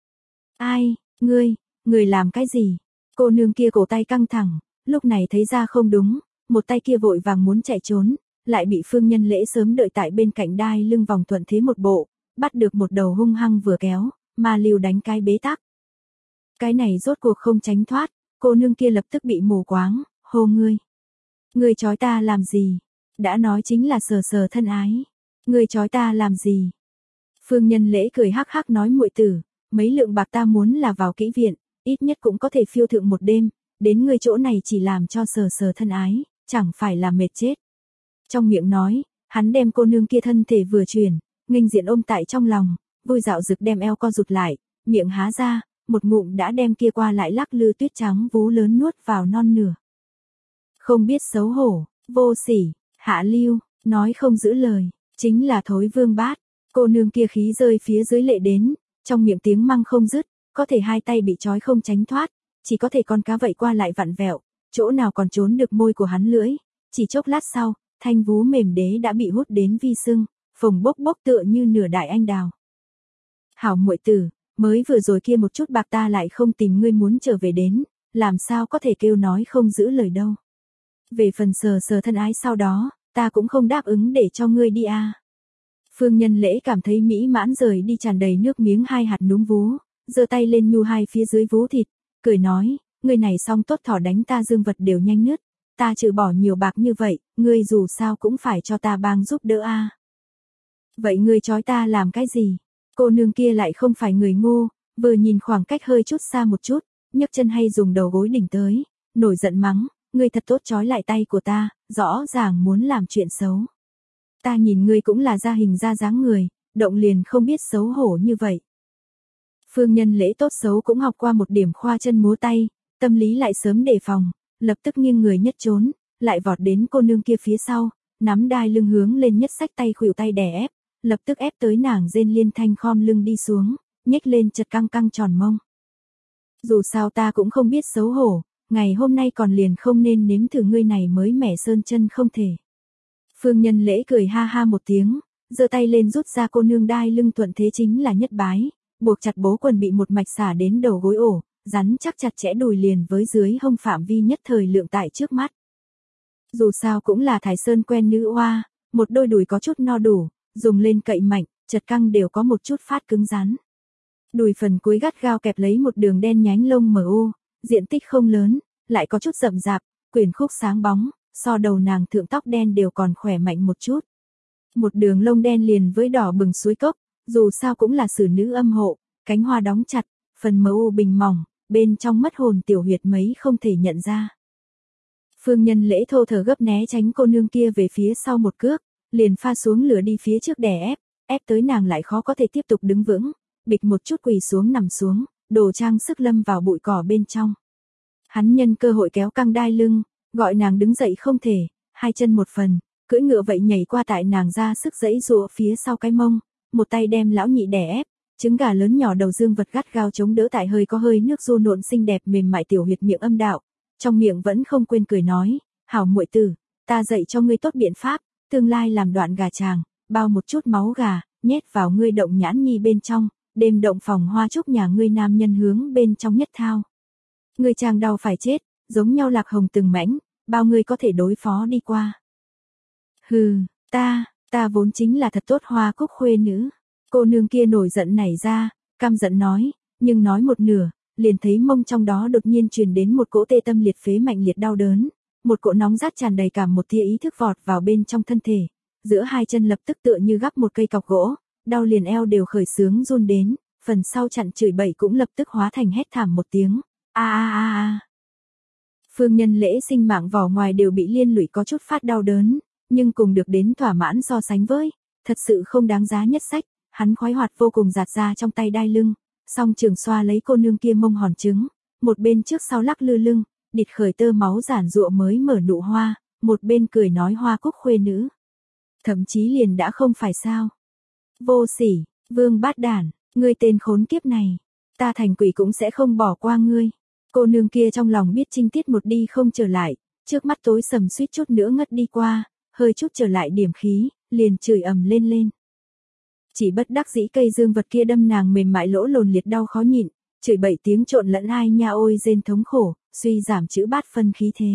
Ai, ngươi, ngươi làm cái gì? Cô nương kia cổ tay căng thẳng, lúc này thấy ra không đúng, một tay kia vội vàng muốn chạy trốn, lại bị Phương Nhân Lễ sớm đợi tại bên cạnh đai lưng vòng thuận thế một bộ, bắt được một đầu hung hăng vừa kéo, mà liều đánh cái bế tắc. Cái này rốt cuộc không tránh thoát, cô nương kia lập tức bị mù quáng, hô ngươi. Ngươi chói ta làm gì? Đã nói chính là sờ sờ thân ái. Ngươi chói ta làm gì? Phương Nhân Lễ cười hắc hắc nói muội tử, mấy lượng bạc ta muốn là vào kỹ viện, ít nhất cũng có thể phiêu thượng một đêm, đến ngươi chỗ này chỉ làm cho sờ sờ thân ái, chẳng phải là mệt chết. Trong miệng nói, hắn đem cô nương kia thân thể vừa chuyển, nghênh diện ôm tại trong lòng, vui dạo rực đem eo co rụt lại, miệng há ra, một ngụm đã đem kia qua lại lắc lư tuyết trắng vú lớn nuốt vào non nửa. Không biết xấu hổ, vô sỉ, hạ lưu, nói không giữ lời, chính là thối vương bát. Cô nương kia khí rơi phía dưới lệ đến, trong miệng tiếng măng không dứt, có thể hai tay bị trói không tránh thoát, chỉ có thể con cá vậy qua lại vặn vẹo, chỗ nào còn trốn được môi của hắn lưỡi, chỉ chốc lát sau, thanh vú mềm đế đã bị hút đến vi sưng, phồng bốc bốc tựa như nửa đại anh đào. Hảo muội tử, mới vừa rồi kia một chút bạc ta lại không tìm ngươi muốn trở về đến, làm sao có thể kêu nói không giữ lời đâu. Về phần sờ sờ thân ái sau đó, ta cũng không đáp ứng để cho ngươi đi à. Phương Nhân Lễ cảm thấy mỹ mãn rời đi tràn đầy nước miếng hai hạt núm vú, giơ tay lên nhu hai phía dưới vú thịt, cười nói, ngươi này xong tốt thỏ đánh ta dương vật đều nhanh nứt, ta trừ bỏ nhiều bạc như vậy, ngươi dù sao cũng phải cho ta bang giúp đỡ a. À. Vậy ngươi chói ta làm cái gì? Cô nương kia lại không phải người ngu, vừa nhìn khoảng cách hơi chút xa một chút, nhấc chân hay dùng đầu gối đỉnh tới, nổi giận mắng, ngươi thật tốt chói lại tay của ta, rõ ràng muốn làm chuyện xấu. Ta nhìn ngươi cũng là ra hình ra dáng người, động liền không biết xấu hổ như vậy. Phương Nhân Lễ tốt xấu cũng học qua một điểm khoa chân múa tay, tâm lý lại sớm đề phòng, lập tức nghiêng người nhất trốn, lại vọt đến cô nương kia phía sau, nắm đai lưng hướng lên nhất xách tay khuỷu tay đè ép, lập tức ép tới nàng rên liên thanh khom lưng đi xuống, nhếch lên chật căng căng tròn mông. Dù sao ta cũng không biết xấu hổ, ngày hôm nay còn liền không nên nếm thử ngươi này mới mẻ sơn chân không thể. Phương Nhân Lễ cười ha ha một tiếng, giơ tay lên rút ra cô nương đai lưng thuận thế chính là nhất bái, buộc chặt bố quần bị một mạch xả đến đầu gối ổ, rắn chắc chặt chẽ đùi liền với dưới hông phạm vi nhất thời lượng tại trước mắt. Dù sao cũng là Thái Sơn quen nữ oa, một đôi đùi có chút no đủ, dùng lên cậy mạnh, chật căng đều có một chút phát cứng rắn. Đùi phần cuối gắt gao kẹp lấy một đường đen nhánh lông mờ u, diện tích không lớn, lại có chút rậm rạp, quyển khúc sáng bóng, so đầu nàng thượng tóc đen đều còn khỏe mạnh một chút. Một đường lông đen liền với đỏ bừng suối cốc, dù sao cũng là xử nữ âm hộ, cánh hoa đóng chặt, phần mờ u bình mỏng, bên trong mất hồn tiểu huyệt mấy không thể nhận ra. Phương Nhân Lễ thô thở gấp né tránh cô nương kia về phía sau một cước, liền pha xuống lửa đi phía trước đè ép, ép tới nàng lại khó có thể tiếp tục đứng vững, bịch một chút quỳ xuống nằm xuống, đồ trang sức lâm vào bụi cỏ bên trong. Hắn nhân cơ hội kéo căng đai lưng, gọi nàng đứng dậy không thể, hai chân một phần, cưỡi ngựa vậy nhảy qua tại nàng ra sức giãy giụa phía sau cái mông, một tay đem lão nhị đè ép, trứng gà lớn nhỏ đầu dương vật gắt gao chống đỡ tại hơi có hơi nước du nộn xinh đẹp mềm mại tiểu huyệt miệng âm đạo, trong miệng vẫn không quên cười nói, hảo muội tử, ta dạy cho ngươi tốt biện pháp, tương lai làm đoạn gà chàng, bao một chút máu gà, nhét vào ngươi động nhãn nhi bên trong, đêm động phòng hoa trúc nhà ngươi nam nhân hướng bên trong nhất thao. Ngươi chàng đau phải chết, giống nhau lạc hồng từng mảnh, bao ngươi có thể đối phó đi qua. Hừ, ta, ta vốn chính là thật tốt hoa cúc khuê nữ. Cô nương kia nổi giận nảy ra, căm giận nói, nhưng nói một nửa, liền thấy mông trong đó đột nhiên truyền đến một cỗ tê tâm liệt phế mạnh liệt đau đớn, một cỗ nóng rát tràn đầy cả một tia ý thức vọt vào bên trong thân thể, giữa hai chân lập tức tựa như gắp một cây cọc gỗ, đau liền eo đều khởi sướng run đến, phần sau chặn chửi bậy cũng lập tức hóa thành hét thảm một tiếng, a a a a. Phương Nhân Lễ sinh mạng vỏ ngoài đều bị liên lụy có chút phát đau đớn, nhưng cùng được đến thỏa mãn so sánh với, thật sự không đáng giá nhất sách, hắn khoái hoạt vô cùng giạt ra trong tay đai lưng, song trường xoa lấy cô nương kia mông hòn trứng, một bên trước sau lắc lư lưng, địt khởi tơ máu giản rụa mới mở nụ hoa, một bên cười nói hoa cúc khuê nữ. Thậm chí liền đã không phải sao. Vô sỉ, vương bát đản, ngươi tên khốn kiếp này, ta thành quỷ cũng sẽ không bỏ qua ngươi. Cô nương kia trong lòng biết trinh tiết một đi không trở lại, trước mắt tối sầm suýt chút nữa ngất đi qua, hơi chút trở lại điểm khí, liền chửi ầm lên lên. Chỉ bất đắc dĩ cây dương vật kia đâm nàng mềm mại lỗ lồn liệt đau khó nhịn, chửi bảy tiếng trộn lẫn ai nha ôi rên thống khổ, suy giảm chữ bát phân khí thế.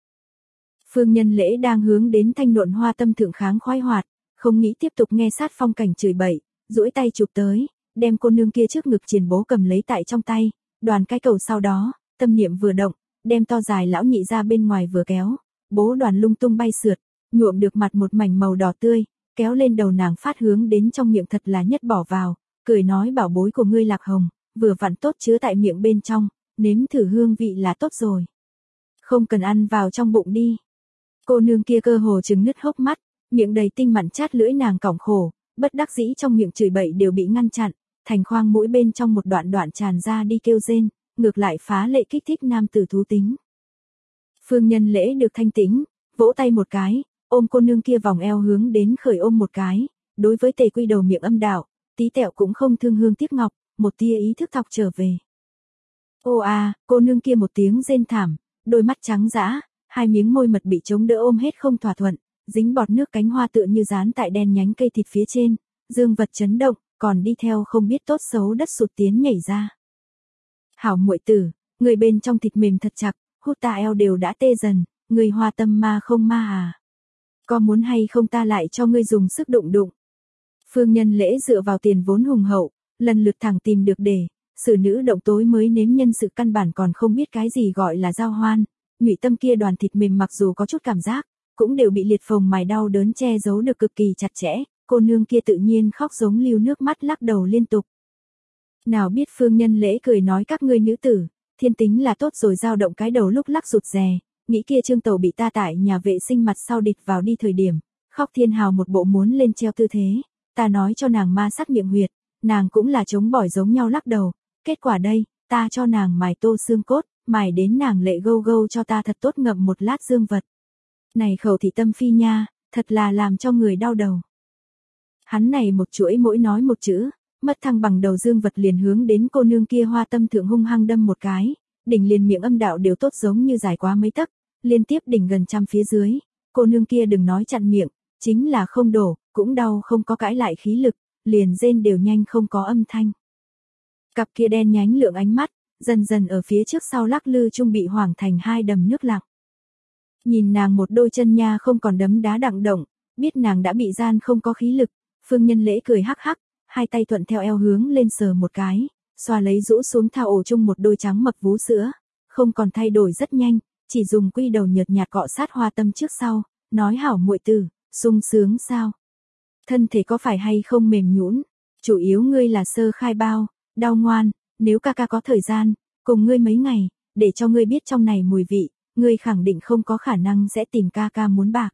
Phương Nhân Lễ đang hướng đến thanh nhuận hoa tâm thượng kháng khoái hoạt, không nghĩ tiếp tục nghe sát phong cảnh chửi bậy, duỗi tay chụp tới, đem cô nương kia trước ngực triền bố cầm lấy tại trong tay, đoàn cái cầu sau đó, tâm niệm vừa động, đem to dài lão nhị ra bên ngoài vừa kéo, bố đoàn lung tung bay sượt, nhuộm được mặt một mảnh màu đỏ tươi, kéo lên đầu nàng phát hướng đến trong miệng thật là nhất bỏ vào, cười nói bảo bối của ngươi Lạc Hồng, vừa vặn tốt chứa tại miệng bên trong, nếm thử hương vị là tốt rồi. Không cần ăn vào trong bụng đi. Cô nương kia cơ hồ trừng nứt hốc mắt, miệng đầy tinh mặn chát lưỡi nàng cỏng khổ, bất đắc dĩ trong miệng chửi bậy đều bị ngăn chặn, thành khoang mũi bên trong một đoạn đoạn tràn ra đi kêu rên, ngược lại phá lệ kích thích nam tử thú tính. Phương Nhân Lễ được thanh tĩnh, vỗ tay một cái, ôm cô nương kia vòng eo hướng đến khởi ôm một cái, đối với Tề Quy đầu miệng âm đạo, tí tẹo cũng không thương hương tiếc ngọc, một tia ý thức thọc trở về. Ô a, cô nương kia một tiếng rên thảm, đôi mắt trắng dã, hai miếng môi mật bị chống đỡ ôm hết không thỏa thuận, dính bọt nước cánh hoa tựa như dán tại đen nhánh cây thịt phía trên, dương vật chấn động, còn đi theo không biết tốt xấu đất sụt tiến nhảy ra. Hảo muội tử, người bên trong thịt mềm thật chặt, hút ta eo đều đã tê dần, người hoa tâm ma không ma à. Có muốn hay không ta lại cho ngươi dùng sức đụng đụng. Phương Nhân Lễ dựa vào tiền vốn hùng hậu, lần lượt thẳng tìm được để, xử nữ động tối mới nếm nhân sự căn bản còn không biết cái gì gọi là giao hoan, nhụy tâm kia đoàn thịt mềm mặc dù có chút cảm giác, cũng đều bị liệt phồng mài đau đớn che giấu được cực kỳ chặt chẽ, cô nương kia tự nhiên khóc giống lưu nước mắt lắc đầu liên tục. Nào biết Phương Nhân Lễ cười nói các ngươi nữ tử, thiên tính là tốt rồi dao động cái đầu lúc lắc rụt rè, nghĩ kia Trương Tẩu bị ta tại nhà vệ sinh mặt sau địch vào đi thời điểm, khóc thiên hào một bộ muốn lên treo tư thế, ta nói cho nàng ma sát miệng huyệt, nàng cũng là chống bỏi giống nhau lắc đầu, kết quả đây, ta cho nàng mài tô xương cốt, mài đến nàng lệ gâu gâu cho ta thật tốt ngậm một lát dương vật. Này khẩu thị tâm phi nha, thật là làm cho người đau đầu. Hắn này một chuỗi mỗi nói một chữ, mất thăng bằng đầu dương vật liền hướng đến cô nương kia hoa tâm thượng hung hăng đâm một cái, đỉnh liền miệng âm đạo đều tốt giống như dài quá mấy tấc, liên tiếp đỉnh gần trăm phía dưới, cô nương kia đừng nói chặn miệng, chính là không đổ, cũng đau không có cãi lại khí lực, liền rên đều nhanh không có âm thanh. Cặp kia đen nhánh lượng ánh mắt, dần dần ở phía trước sau lắc lư trung bị hoảng thành hai đầm nước lặng. Nhìn nàng một đôi chân nha không còn đấm đá đặng động, biết nàng đã bị gian không có khí lực, Phương Nhân Lễ cười hắc hắc, hai tay thuận theo eo hướng lên sờ một cái, xoa lấy rũ xuống thao ổ chung một đôi trắng mập vú sữa, không còn thay đổi rất nhanh, chỉ dùng quy đầu nhợt nhạt cọ sát hoa tâm trước sau, nói hảo muội tử, sung sướng sao? Thân thể có phải hay không mềm nhũn, chủ yếu ngươi là sơ khai bao, đau ngoan, nếu ca ca có thời gian, cùng ngươi mấy ngày, để cho ngươi biết trong này mùi vị, ngươi khẳng định không có khả năng sẽ tìm ca ca muốn bạc.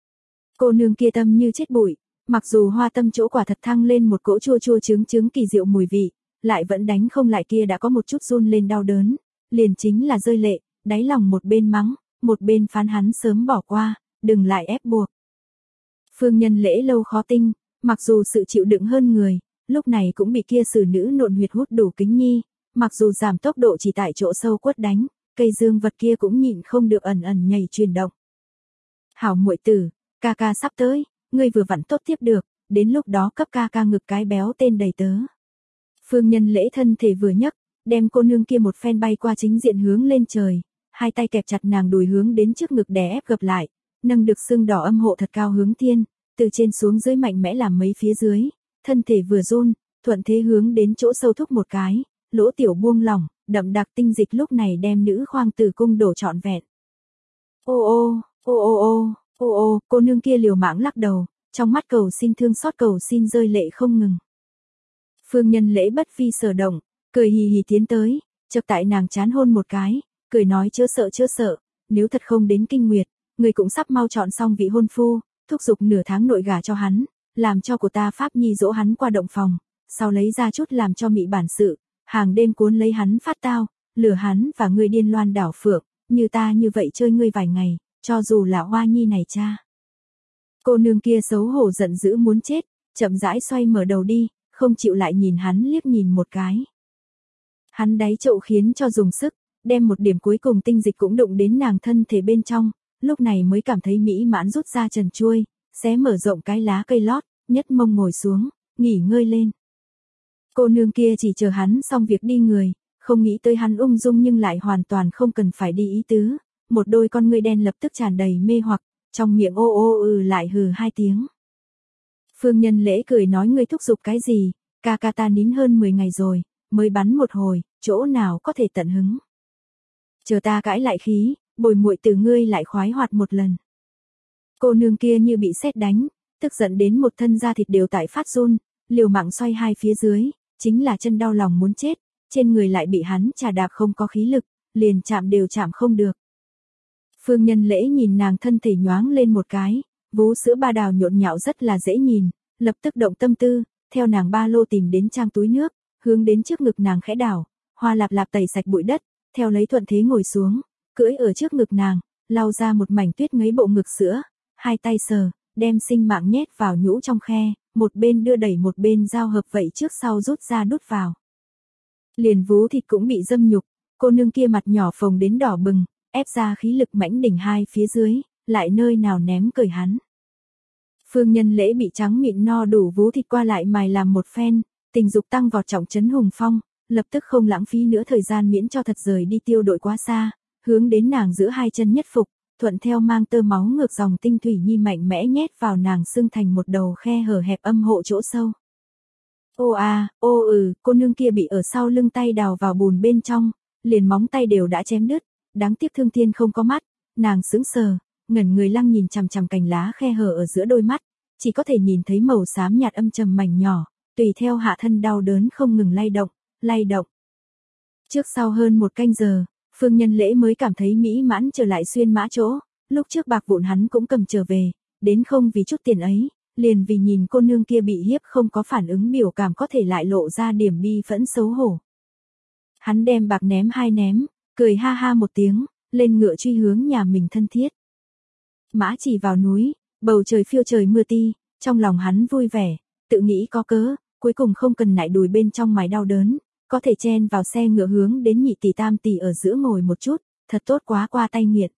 Cô nương kia tâm như chết bụi, mặc dù hoa tâm chỗ quả thật thăng lên một cỗ chua chua trứng trứng kỳ diệu mùi vị, lại vẫn đánh không lại kia đã có một chút run lên đau đớn, liền chính là rơi lệ, đáy lòng một bên mắng, một bên phán hắn sớm bỏ qua, đừng lại ép buộc. Phương Nhân Lễ lâu khó tinh, mặc dù sự chịu đựng hơn người, lúc này cũng bị kia xử nữ nộn huyệt hút đủ kính nhi, mặc dù giảm tốc độ chỉ tại chỗ sâu quất đánh, cây dương vật kia cũng nhịn không được ẩn ẩn nhảy chuyển động. Hảo muội tử, ca ca sắp tới, ngươi vừa vặn tốt tiếp được, đến lúc đó cấp ca ca ngực cái béo tên đầy tớ. Phương Nhân Lễ thân thể vừa nhấc, đem cô nương kia một phen bay qua chính diện hướng lên trời, hai tay kẹp chặt nàng đùi hướng đến trước ngực đè ép gập lại, nâng được xương đỏ âm hộ thật cao hướng thiên, từ trên xuống dưới mạnh mẽ làm mấy phía dưới, thân thể vừa run, thuận thế hướng đến chỗ sâu thúc một cái, lỗ tiểu buông lỏng, đậm đặc tinh dịch lúc này đem nữ khoang tử cung đổ trọn vẹn. Ô ô, ô ô ô, ô ô, cô nương kia liều mạng lắc đầu, trong mắt cầu xin thương xót cầu xin rơi lệ không ngừng. Phương Nhân Lễ bất vi sở động, cười hì hì tiến tới, chợt tại nàng chán hôn một cái, cười nói chớ sợ chớ sợ, nếu thật không đến kinh nguyệt, người cũng sắp mau chọn xong vị hôn phu, thúc giục nửa tháng nội gả cho hắn, làm cho của ta pháp nhi dỗ hắn qua động phòng, sau lấy ra chút làm cho mị bản sự, hàng đêm cuốn lấy hắn phát tao, lừa hắn và người điên loan đảo phượng, như ta như vậy chơi ngươi vài ngày, cho dù là hoa nhi này cha. Cô nương kia xấu hổ giận dữ muốn chết, chậm rãi xoay mở đầu đi, không chịu lại nhìn hắn liếc nhìn một cái. Hắn đáy chậu khiến cho dùng sức, đem một điểm cuối cùng tinh dịch cũng đụng đến nàng thân thể bên trong, lúc này mới cảm thấy mỹ mãn rút ra trần chuôi, xé mở rộng cái lá cây lót, nhất mông ngồi xuống, nghỉ ngơi lên. Cô nương kia chỉ chờ hắn xong việc đi người, không nghĩ tới hắn ung dung nhưng lại hoàn toàn không cần phải đi ý tứ, một đôi con ngươi đen lập tức tràn đầy mê hoặc, trong miệng ô ô ừ lại hừ hai tiếng. Phương Nhân Lễ cười nói ngươi thúc giục cái gì, ca ca ta nín hơn mười ngày rồi, mới bắn một hồi, chỗ nào có thể tận hứng. Chờ ta cãi lại khí, bồi muội từ ngươi lại khoái hoạt một lần. Cô nương kia như bị sét đánh, tức giận đến một thân da thịt đều tại phát run, liều mạng xoay hai phía dưới, chính là chân đau lòng muốn chết, trên người lại bị hắn chà đạp không có khí lực, liền chạm đều chạm không được. Phương Nhân Lễ nhìn nàng thân thể nhoáng lên một cái, vú sữa ba đào nhộn nhạo rất là dễ nhìn, lập tức động tâm tư, theo nàng ba lô tìm đến trang túi nước, hướng đến trước ngực nàng khẽ đảo, hoa lạp lạp tẩy sạch bụi đất, theo lấy thuận thế ngồi xuống, cưỡi ở trước ngực nàng, lau ra một mảnh tuyết ngấy bộ ngực sữa, hai tay sờ, đem sinh mạng nhét vào nhũ trong khe, một bên đưa đẩy một bên giao hợp vậy trước sau rút ra đút vào. Liền vú thịt cũng bị dâm nhục, cô nương kia mặt nhỏ phồng đến đỏ bừng, ép ra khí lực mãnh đỉnh hai phía dưới, lại nơi nào ném cởi hắn. Phương Nhân Lễ bị trắng mịn no đủ vú thịt qua lại mài làm một phen, tình dục tăng vọt trọng trấn hùng phong, lập tức không lãng phí nữa thời gian miễn cho thật rời đi tiêu đội quá xa, hướng đến nàng giữa hai chân nhất phục, thuận theo mang tơ máu ngược dòng tinh thủy nhi mạnh mẽ nhét vào nàng xương thành một đầu khe hở hẹp âm hộ chỗ sâu. Ô a, ô ừ, cô nương kia bị ở sau lưng tay đào vào bùn bên trong, liền móng tay đều đã chém đứt, đáng tiếc thương thiên không có mắt, nàng sững sờ, ngẩn người lăng nhìn chằm chằm cành lá khe hở ở giữa đôi mắt, chỉ có thể nhìn thấy màu xám nhạt âm trầm mảnh nhỏ, tùy theo hạ thân đau đớn không ngừng lay động, lay động. Trước sau hơn một canh giờ, Phương Nhân Lễ mới cảm thấy mỹ mãn trở lại xuyên mã chỗ, lúc trước bạc vụn hắn cũng cầm trở về, đến không vì chút tiền ấy, liền vì nhìn cô nương kia bị hiếp không có phản ứng biểu cảm có thể lại lộ ra điểm bi phẫn xấu hổ. Hắn đem bạc ném hai ném, cười ha ha một tiếng, lên ngựa truy hướng nhà mình thân thiết. Mã chỉ vào núi, bầu trời phiêu trời mưa ti, trong lòng hắn vui vẻ, tự nghĩ có cớ, cuối cùng không cần nại đùi bên trong mái đau đớn, có thể chen vào xe ngựa hướng đến nhị tỷ tam tỷ ở giữa ngồi một chút, thật tốt quá qua tay nghiệt.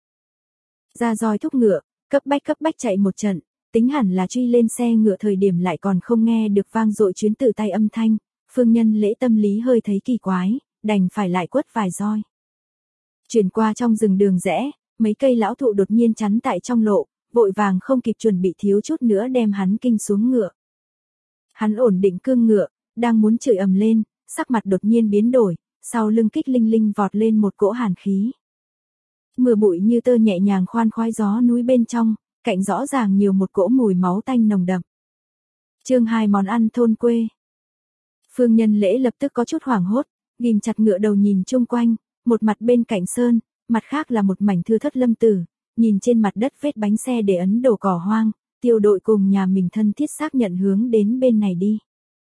Ra roi thúc ngựa, cấp bách cấp bách chạy một trận, tính hẳn là truy lên xe ngựa thời điểm lại còn không nghe được vang dội chuyến tự tay âm thanh, Phương Nhân Lễ tâm lý hơi thấy kỳ quái, đành phải lại quất vài roi. Chuyển qua trong rừng đường rẽ, mấy cây lão thụ đột nhiên chắn tại trong lộ, vội vàng không kịp chuẩn bị thiếu chút nữa đem hắn kinh xuống ngựa. Hắn ổn định cương ngựa, đang muốn chửi ầm lên, sắc mặt đột nhiên biến đổi, sau lưng kích linh linh vọt lên một cỗ hàn khí. Mưa bụi như tơ nhẹ nhàng khoan khoái gió núi bên trong, cạnh rõ ràng nhiều một cỗ mùi máu tanh nồng đậm. Chương hai món ăn thôn quê. Phương Nhân Lễ lập tức có chút hoảng hốt, ghim chặt ngựa đầu nhìn chung quanh, một mặt bên cạnh sơn, mặt khác là một mảnh thưa thất lâm tử, nhìn trên mặt đất vết bánh xe để ấn đổ cỏ hoang, tiêu đội cùng nhà mình thân thiết xác nhận hướng đến bên này đi.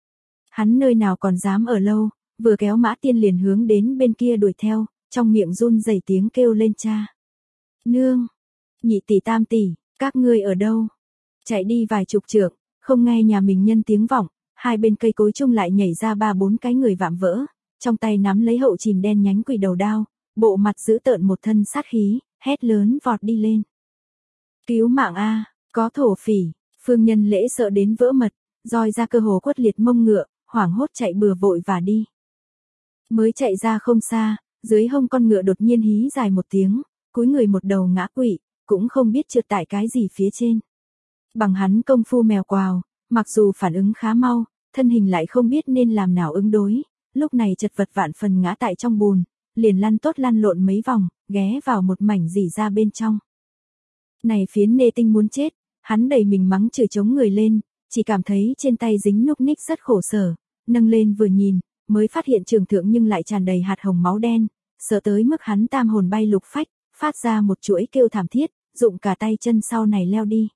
Hắn nơi nào còn dám ở lâu, vừa kéo mã tiên liền hướng đến bên kia đuổi theo, trong miệng run rẩy tiếng kêu lên cha. Nương, nhị tỷ tam tỷ, các ngươi ở đâu? Chạy đi vài chục trượng, không nghe nhà mình nhân tiếng vọng, hai bên cây cối chung lại nhảy ra ba bốn cái người vạm vỡ, trong tay nắm lấy hậu chìm đen nhánh quỷ đầu đao, bộ mặt giữ tợn một thân sát khí, hét lớn vọt đi lên. Cứu mạng a, có thổ phỉ, Phương Nhân Lễ sợ đến vỡ mật, roi ra cơ hồ quất liệt mông ngựa, hoảng hốt chạy bừa vội và đi. Mới chạy ra không xa, dưới hông con ngựa đột nhiên hí dài một tiếng, cúi người một đầu ngã quỵ, cũng không biết trượt tại cái gì phía trên. Bằng hắn công phu mèo quào, mặc dù phản ứng khá mau, thân hình lại không biết nên làm nào ứng đối, lúc này chật vật vạn phần ngã tại trong bùn, liền lăn tốt lăn lộn mấy vòng, ghé vào một mảnh rỉ ra bên trong. Này phiến nê tinh muốn chết, hắn đẩy mình mắng chửi chống người lên, chỉ cảm thấy trên tay dính núc ních rất khổ sở, nâng lên vừa nhìn, mới phát hiện trường thượng nhưng lại tràn đầy hạt hồng máu đen, sợ tới mức hắn tam hồn bay lục phách, phát ra một chuỗi kêu thảm thiết, dụng cả tay chân sau này leo đi.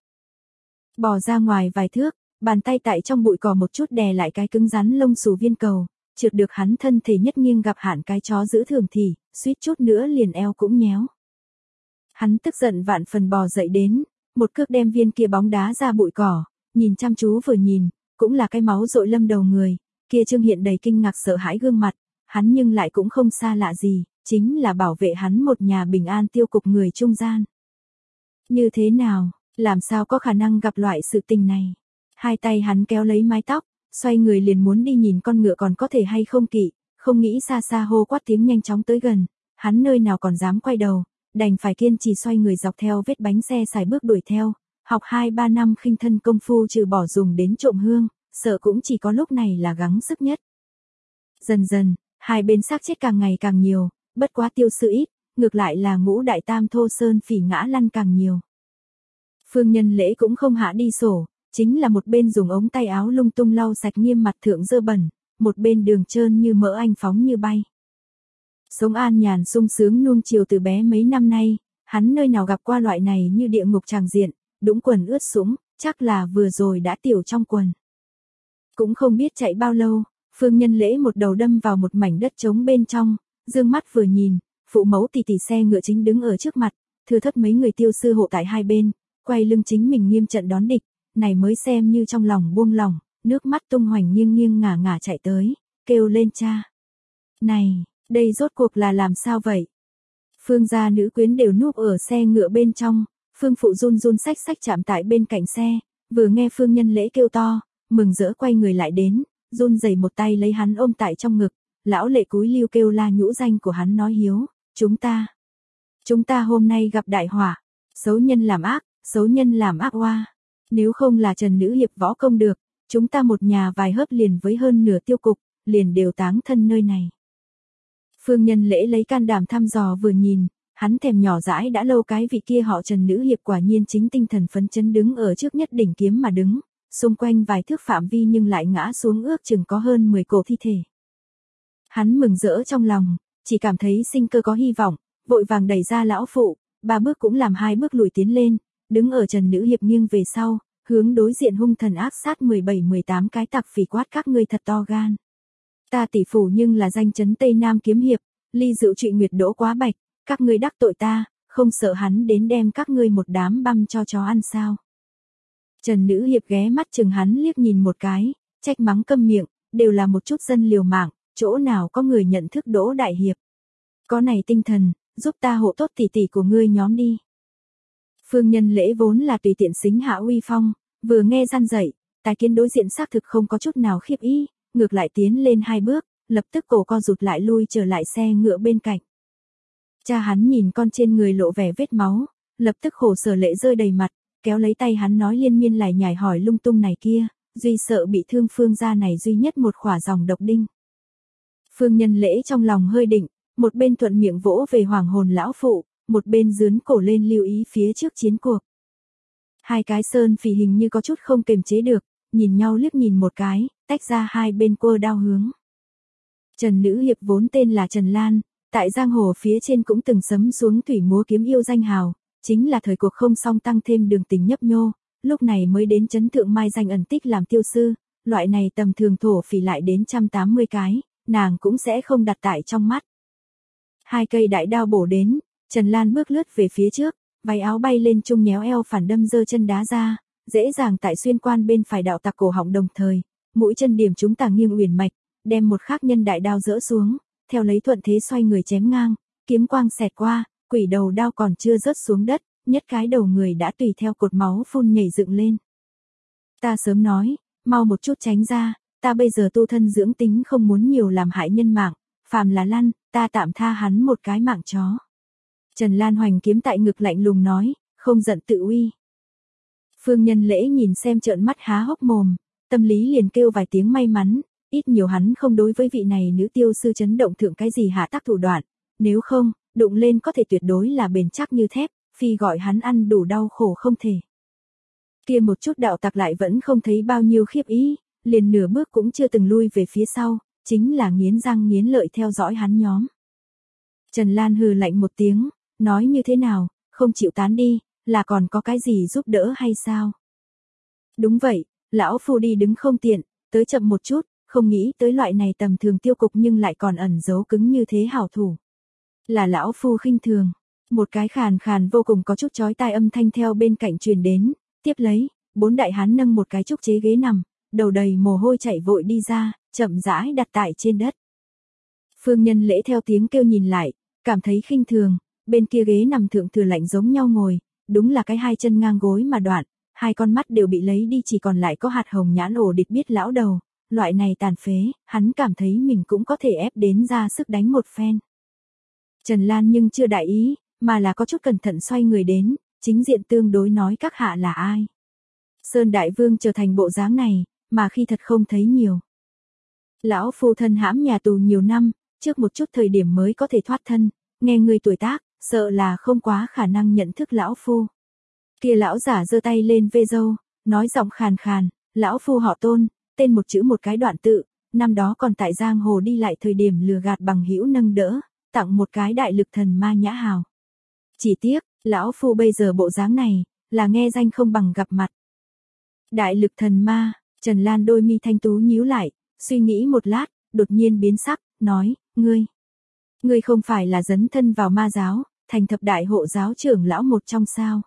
Bò ra ngoài vài thước, bàn tay tại trong bụi cỏ một chút đè lại cái cứng rắn lông xù viên cầu, trượt được hắn thân thể nhất nghiêng gặp hạn cái chó giữ thường thì, suýt chút nữa liền eo cũng nhéo. Hắn tức giận vạn phần bò dậy đến, một cước đem viên kia bóng đá ra bụi cỏ, nhìn chăm chú vừa nhìn, cũng là cái máu dội lâm đầu người, kia trương hiện đầy kinh ngạc sợ hãi gương mặt, hắn nhưng lại cũng không xa lạ gì, chính là bảo vệ hắn một nhà bình an tiêu cục người trung gian. Như thế nào, làm sao có khả năng gặp loại sự tình này? Hai tay hắn kéo lấy mái tóc, xoay người liền muốn đi nhìn con ngựa còn có thể hay không kỵ, không nghĩ xa xa hô quát tiếng nhanh chóng tới gần, hắn nơi nào còn dám quay đầu, đành phải kiên trì xoay người dọc theo vết bánh xe xài bước đuổi theo, học hai ba năm khinh thân công phu trừ bỏ dùng đến trộm hương, sợ cũng chỉ có lúc này là gắng sức nhất. Dần dần, hai bên xác chết càng ngày càng nhiều, bất quá tiêu sư ít, ngược lại là ngũ đại tam thô sơn phỉ ngã lăn càng nhiều. Phương Nhân Lễ cũng không hạ đi sổ, chính là một bên dùng ống tay áo lung tung lau sạch nghiêm mặt thượng dơ bẩn, một bên đường trơn như mỡ anh phóng như bay. Sống an nhàn sung sướng nuông chiều từ bé mấy năm nay, hắn nơi nào gặp qua loại này như địa ngục tràng diện, đũng quần ướt sũng, chắc là vừa rồi đã tiểu trong quần. Cũng không biết chạy bao lâu, Phương Nhân Lễ một đầu đâm vào một mảnh đất trống bên trong, dương mắt vừa nhìn, phụ mẫu tỷ tỷ xe ngựa chính đứng ở trước mặt, thưa thất mấy người tiêu sư hộ tại hai bên, quay lưng chính mình nghiêm trận đón địch, này mới xem như trong lòng buông lòng, nước mắt tung hoành nghiêng nghiêng ngả ngả chạy tới, kêu lên cha. Này, đây rốt cuộc là làm sao vậy? Phương gia nữ quyến đều núp ở xe ngựa bên trong, Phương phụ run run xách xách chạm tại bên cạnh xe, vừa nghe Phương Nhân Lễ kêu to, mừng rỡ quay người lại đến, run rẩy một tay lấy hắn ôm tại trong ngực, lão lệ cúi liêu kêu la nhũ danh của hắn nói hiếu, chúng ta, chúng ta hôm nay gặp đại họa, xấu nhân làm ác, xấu nhân làm ác oa, nếu không là Trần nữ hiệp võ công được, chúng ta một nhà vài hớp liền với hơn nửa tiêu cục, liền đều táng thân nơi này. Phương Nhân Lễ lấy can đảm thăm dò vừa nhìn, hắn thèm nhỏ dãi đã lâu cái vị kia họ Trần nữ hiệp quả nhiên chính tinh thần phấn chấn đứng ở trước nhất đỉnh kiếm mà đứng, xung quanh vài thước phạm vi nhưng lại ngã xuống ước chừng có hơn mười cổ thi thể. Hắn mừng rỡ trong lòng, chỉ cảm thấy sinh cơ có hy vọng, vội vàng đẩy ra lão phụ, ba bước cũng làm hai bước lùi tiến lên, đứng ở Trần nữ hiệp nghiêng về sau, hướng đối diện hung thần ác sát mười bảy mười tám cái tặc phỉ quát các ngươi thật to gan. Ta tỷ phủ nhưng là danh chấn Tây Nam kiếm hiệp, ly dịu trụy nguyệt đỗ quá bạch, các ngươi đắc tội ta, không sợ hắn đến đem các ngươi một đám băm cho chó ăn sao? Trần nữ hiệp ghé mắt chừng hắn liếc nhìn một cái, trách mắng câm miệng, đều là một chút dân liều mạng, chỗ nào có người nhận thức Đỗ đại hiệp. Có này tinh thần, giúp ta hộ tốt tỷ tỷ của ngươi nhóm đi. Phương Nhân Lễ vốn là tùy tiện xính hạ uy phong, vừa nghe gian dậy, tài kiến đối diện xác thực không có chút nào khiếp ý, ngược lại tiến lên hai bước, lập tức cổ co rụt lại lui trở lại xe ngựa bên cạnh. Cha hắn nhìn con trên người lộ vẻ vết máu, lập tức khổ sở lệ rơi đầy mặt, kéo lấy tay hắn nói liên miên lải nhải hỏi lung tung này kia, duy sợ bị thương Phương gia này duy nhất một khỏa dòng độc đinh. Phương Nhân Lễ trong lòng hơi định, một bên thuận miệng vỗ về hoàng hồn lão phụ, một bên dướn cổ lên lưu ý phía trước chiến cuộc. Hai cái sơn phỉ hình như có chút không kềm chế được, nhìn nhau liếc nhìn một cái, tách ra hai bên quơ đao hướng. Trần nữ hiệp vốn tên là Trần Lan, tại giang hồ phía trên cũng từng sấm xuống thủy múa kiếm yêu danh hào, chính là thời cuộc không song tăng thêm đường tình nhấp nhô, lúc này mới đến chấn thượng mai danh ẩn tích làm tiêu sư, loại này tầm thường thổ phỉ lại đến một trăm tám mươi cái, nàng cũng sẽ không đặt tại trong mắt. Hai cây đại đao bổ đến, Trần Lan bước lướt về phía trước, váy áo bay lên trung nhéo eo phản đâm giơ chân đá ra, dễ dàng tại xuyên quan bên phải đạo tặc cổ họng đồng thời, mũi chân điểm chúng tà nghiêng uyển mạch, đem một khắc nhân đại đao dỡ xuống, theo lấy thuận thế xoay người chém ngang, kiếm quang xẹt qua, quỷ đầu đao còn chưa rớt xuống đất, nhất cái đầu người đã tùy theo cột máu phun nhảy dựng lên. Ta sớm nói, mau một chút tránh ra, ta bây giờ tu thân dưỡng tính không muốn nhiều làm hại nhân mạng, phàm là lăn, ta tạm tha hắn một cái mạng chó. Trần Lan hoành kiếm tại ngực lạnh lùng nói, không giận tự uy. Phương Nhân Lễ nhìn xem trợn mắt há hốc mồm, tâm lý liền kêu vài tiếng may mắn, ít nhiều hắn không đối với vị này nữ tiêu sư chấn động thượng cái gì hạ tác thủ đoạn, nếu không, đụng lên có thể tuyệt đối là bền chắc như thép, phi gọi hắn ăn đủ đau khổ không thể. Kia một chút đạo tặc lại vẫn không thấy bao nhiêu khiếp ý, liền nửa bước cũng chưa từng lui về phía sau, chính là nghiến răng nghiến lợi theo dõi hắn nhóm. Trần Lan hừ lạnh một tiếng, nói như thế nào, không chịu tán đi, là còn có cái gì giúp đỡ hay sao? Đúng vậy, lão phu đi đứng không tiện, tới chậm một chút, không nghĩ tới loại này tầm thường tiêu cục nhưng lại còn ẩn giấu cứng như thế hảo thủ. Là lão phu khinh thường, một cái khàn khàn vô cùng có chút chói tai âm thanh theo bên cạnh truyền đến, tiếp lấy, bốn đại hán nâng một cái trúc chế ghế nằm, đầu đầy mồ hôi chạy vội đi ra, chậm rãi đặt tại trên đất. Phương Nhân Lễ theo tiếng kêu nhìn lại, cảm thấy khinh thường, bên kia ghế nằm thượng thừa lạnh giống nhau ngồi, đúng là cái hai chân ngang gối mà đoạn, hai con mắt đều bị lấy đi chỉ còn lại có hạt hồng nhãn ổ địch biết lão đầu, loại này tàn phế, hắn cảm thấy mình cũng có thể ép đến ra sức đánh một phen. Trần Lan nhưng chưa đại ý, mà là có chút cẩn thận xoay người đến, chính diện tương đối nói các hạ là ai. Sơn Đại Vương trở thành bộ dáng này, mà khi thật không thấy nhiều. Lão phu thân hãm nhà tù nhiều năm, trước một chút thời điểm mới có thể thoát thân, nghe người tuổi tác, sợ là không quá khả năng nhận thức lão phu. Kia lão giả giơ tay lên vê râu, nói giọng khàn khàn, lão phu họ Tôn, tên một chữ một cái đoạn tự, năm đó còn tại giang hồ đi lại thời điểm lừa gạt bằng hữu nâng đỡ, tặng một cái đại lực thần ma nhã hào. Chỉ tiếc, lão phu bây giờ bộ dáng này, là nghe danh không bằng gặp mặt. Đại lực thần ma, Trần Lan đôi mi thanh tú nhíu lại, suy nghĩ một lát, đột nhiên biến sắc, nói, ngươi. Ngươi không phải là dấn thân vào ma giáo, thành thập đại hộ giáo trưởng lão một trong sao.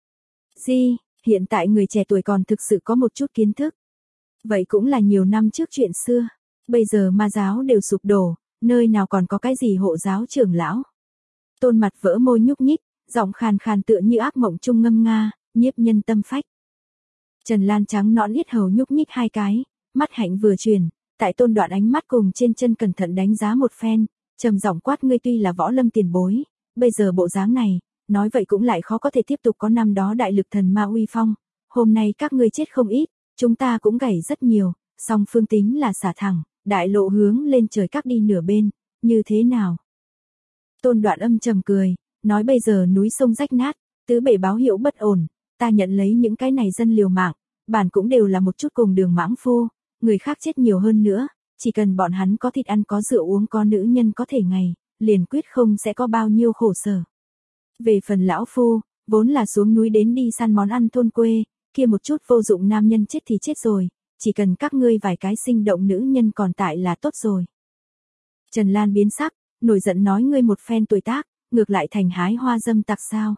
Di, hiện tại người trẻ tuổi còn thực sự có một chút kiến thức. Vậy cũng là nhiều năm trước chuyện xưa, bây giờ ma giáo đều sụp đổ, nơi nào còn có cái gì hộ giáo trưởng lão. Tôn mặt vỡ môi nhúc nhích, giọng khàn khàn tựa như ác mộng trung ngâm nga, nhiếp nhân tâm phách. Trần Lan trắng nõn yết hầu nhúc nhích hai cái, mắt hạnh vừa chuyển, tại Tôn Đoạn ánh mắt cùng trên chân cẩn thận đánh giá một phen, trầm giọng quát ngươi tuy là võ lâm tiền bối, bây giờ bộ dáng này, nói vậy cũng lại khó có thể tiếp tục có năm đó đại lực thần ma uy phong, hôm nay các ngươi chết không ít, chúng ta cũng gảy rất nhiều, song phương tính là xả thẳng, đại lộ hướng lên trời các đi nửa bên, như thế nào? Tôn Đoạn âm trầm cười, nói bây giờ núi sông rách nát, tứ bể báo hiệu bất ổn, ta nhận lấy những cái này dân liều mạng, bản cũng đều là một chút cùng đường mãng phu, người khác chết nhiều hơn nữa, chỉ cần bọn hắn có thịt ăn có rượu uống có nữ nhân có thể ngày, liền quyết không sẽ có bao nhiêu khổ sở. Về phần lão phu, vốn là xuống núi đến đi săn món ăn thôn quê, kia một chút vô dụng nam nhân chết thì chết rồi, chỉ cần các ngươi vài cái sinh động nữ nhân còn tại là tốt rồi. Trần Lan biến sắc, nổi giận nói ngươi một phen tuổi tác, ngược lại thành hái hoa dâm tặc sao.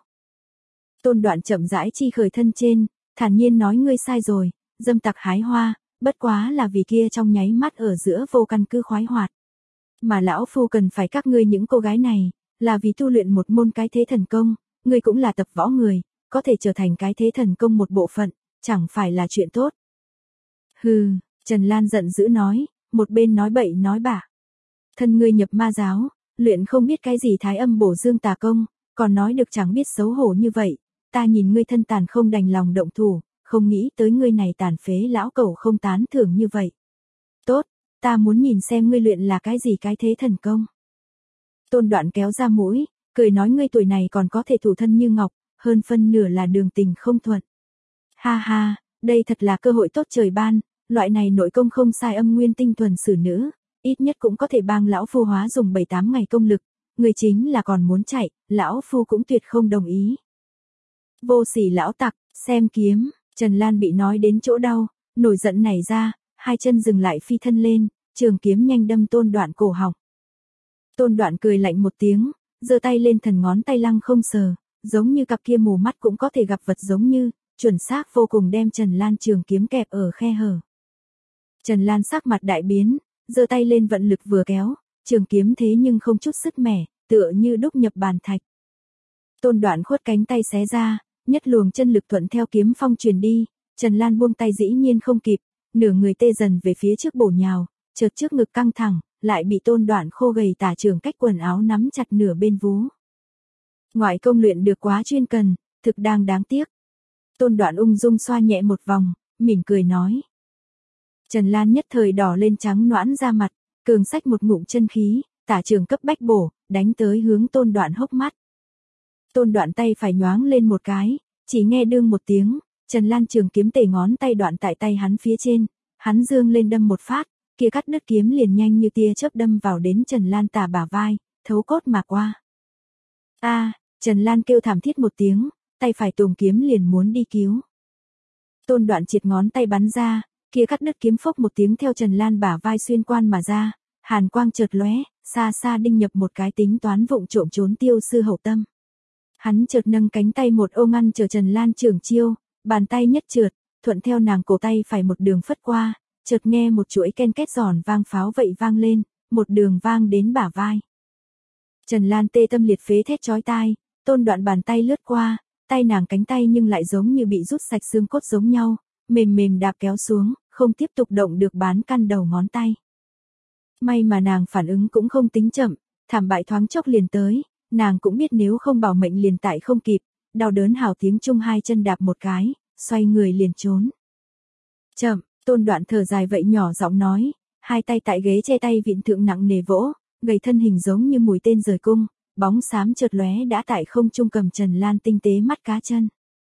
Tôn Đoạn chậm rãi chi khởi thân trên, thản nhiên nói ngươi sai rồi, dâm tặc hái hoa, bất quá là vì kia trong nháy mắt ở giữa vô căn cứ khoái hoạt. Mà lão phu cần phải các ngươi những cô gái này, là vì tu luyện một môn cái thế thần công, ngươi cũng là tập võ người, có thể trở thành cái thế thần công một bộ phận, chẳng phải là chuyện tốt. Hừ, Trần Lan giận dữ nói, một bên nói bậy nói bạ. Thân ngươi nhập ma giáo, luyện không biết cái gì thái âm bổ dương tà công, còn nói được chẳng biết xấu hổ như vậy, ta nhìn ngươi thân tàn không đành lòng động thủ, không nghĩ tới ngươi này tàn phế lão cẩu không tán thưởng như vậy. Tốt, ta muốn nhìn xem ngươi luyện là cái gì cái thế thần công. Tôn Đoạn kéo ra mũi, cười nói ngươi tuổi này còn có thể thủ thân như ngọc, hơn phân nửa là đường tình không thuận. Ha ha, đây thật là cơ hội tốt trời ban, loại này nội công không sai âm nguyên tinh thuần xử nữ, ít nhất cũng có thể bang lão phu hóa dùng bảy tám ngày công lực, người chính là còn muốn chạy, lão phu cũng tuyệt không đồng ý. Vô sỉ lão tặc, xem kiếm, Trần Lan bị nói đến chỗ đau, nổi giận nảy ra, hai chân dừng lại phi thân lên, trường kiếm nhanh đâm Tôn Đoạn cổ họng. Tôn Đoạn cười lạnh một tiếng, giơ tay lên thần ngón tay lăng không sờ, giống như cặp kia mù mắt cũng có thể gặp vật giống như, chuẩn xác vô cùng đem Trần Lan trường kiếm kẹp ở khe hở. Trần Lan sắc mặt đại biến, giơ tay lên vận lực vừa kéo, trường kiếm thế nhưng không chút sức mẻ, tựa như đúc nhập bàn thạch. Tôn Đoạn khuất cánh tay xé ra, nhất luồng chân lực thuận theo kiếm phong truyền đi, Trần Lan buông tay dĩ nhiên không kịp, nửa người tê dần về phía trước bổ nhào, chợt trước ngực căng thẳng, lại bị Tôn Đoạn khô gầy tả trường cách quần áo nắm chặt nửa bên vú. Ngoại công luyện được quá chuyên cần, thực đang đáng tiếc. Tôn Đoạn ung dung xoa nhẹ một vòng, mỉm cười nói. Trần Lan nhất thời đỏ lên trắng noãn ra mặt, cường xách một ngụm chân khí, tả trường cấp bách bổ, đánh tới hướng Tôn Đoạn hốc mắt. Tôn Đoạn tay phải nhoáng lên một cái, chỉ nghe đương một tiếng, Trần Lan trường kiếm tề ngón tay đoạn tại tay hắn phía trên, hắn dương lên đâm một phát, kia cắt đứt kiếm liền nhanh như tia chớp đâm vào đến Trần Lan tả bả vai, thấu cốt mà qua. A, à, Trần Lan kêu thảm thiết một tiếng, tay phải tùng kiếm liền muốn đi cứu. Tôn Đoạn triệt ngón tay bắn ra, kia cắt đứt kiếm phốc một tiếng theo Trần Lan bả vai xuyên quan mà ra, hàn quang chợt lóe, xa xa đinh nhập một cái tính toán vụng trộm trốn tiêu sư hậu tâm. Hắn chợt nâng cánh tay một ô ngăn chờ Trần Lan trưởng chiêu, bàn tay nhất trượt, thuận theo nàng cổ tay phải một đường phất qua, chợt nghe một chuỗi ken két giòn vang pháo vậy vang lên, một đường vang đến bả vai. Trần Lan tê tâm liệt phế thét chói tai, Tôn Đoạn bàn tay lướt qua, tay nàng cánh tay nhưng lại giống như bị rút sạch xương cốt giống nhau, mềm mềm đạp kéo xuống, không tiếp tục động được bán căn đầu ngón tay. May mà nàng phản ứng cũng không tính chậm, thảm bại thoáng chốc liền tới, nàng cũng biết nếu không bảo mệnh liền tại không kịp, đau đớn hào tiếng chung hai chân đạp một cái, xoay người liền trốn. Chậm, Tôn Đoạn thở dài vậy nhỏ giọng nói, hai tay tại ghế che tay vịn thượng nặng nề vỗ, gầy thân hình giống như mũi tên rời cung, bóng xám chợt lóe đã tại không trung cầm Trần Lan tinh tế mắt cá chân.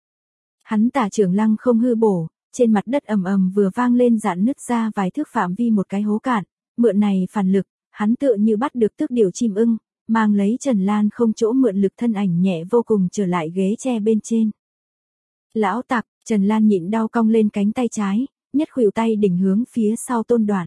Hắn tả trưởng lăng không hư bổ, trên mặt đất ầm ầm vừa vang lên dạn nứt ra vài thước phạm vi một cái hố cạn, mượn này phản lực, hắn tựa như bắt được tước điều chim ưng, mang lấy Trần Lan không chỗ mượn lực thân ảnh nhẹ vô cùng trở lại ghế tre bên trên. Lão tặc, Trần Lan nhịn đau cong lên cánh tay trái, nhất khuỷu tay đỉnh hướng phía sau Tôn Đoạn.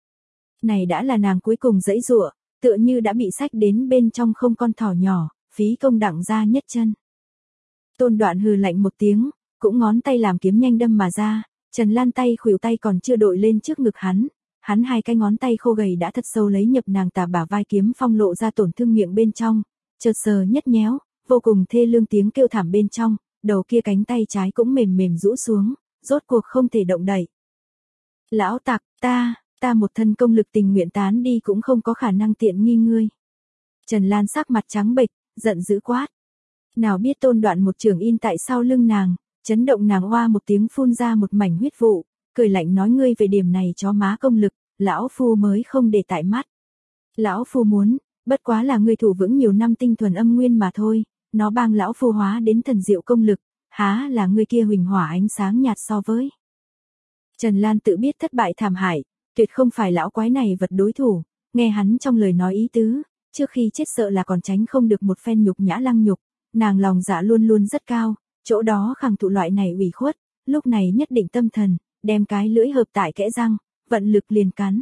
Này đã là nàng cuối cùng giãy giụa, tựa như đã bị xách đến bên trong không con thỏ nhỏ, phí công đặng ra nhất chân. Tôn Đoạn hừ lạnh một tiếng, cũng ngón tay làm kiếm nhanh đâm mà ra, Trần Lan tay khuỷu tay còn chưa đội lên trước ngực hắn, hắn hai cái ngón tay khô gầy đã thật sâu lấy nhập nàng tà bả vai kiếm phong lộ ra tổn thương miệng bên trong, chợt sờ nhất nhéo, vô cùng thê lương tiếng kêu thảm bên trong, đầu kia cánh tay trái cũng mềm mềm rũ xuống, rốt cuộc không thể động đậy. Lão tặc, ta, ta một thân công lực tình nguyện tán đi cũng không có khả năng tiện nghi ngươi. Trần Lan sắc mặt trắng bệch, giận dữ quát. Nào biết Tôn Đoạn một trường in tại sau lưng nàng, chấn động nàng oa một tiếng phun ra một mảnh huyết vụ, cười lạnh nói ngươi về điểm này chó má công lực, lão phu mới không để tại mắt. Lão phu muốn, bất quá là ngươi thủ vững nhiều năm tinh thuần âm nguyên mà thôi, nó bang lão phu hóa đến thần diệu công lực, há là ngươi kia huỳnh hỏa ánh sáng nhạt so với. Trần Lan tự biết thất bại thảm hại, tuyệt không phải lão quái này vật đối thủ, nghe hắn trong lời nói ý tứ, trước khi chết sợ là còn tránh không được một phen nhục nhã lăng nhục, nàng lòng dạ luôn luôn rất cao, chỗ đó khẳng thụ loại này ủy khuất, lúc này nhất định tâm thần, đem cái lưỡi hợp tại kẽ răng, vận lực liền cắn.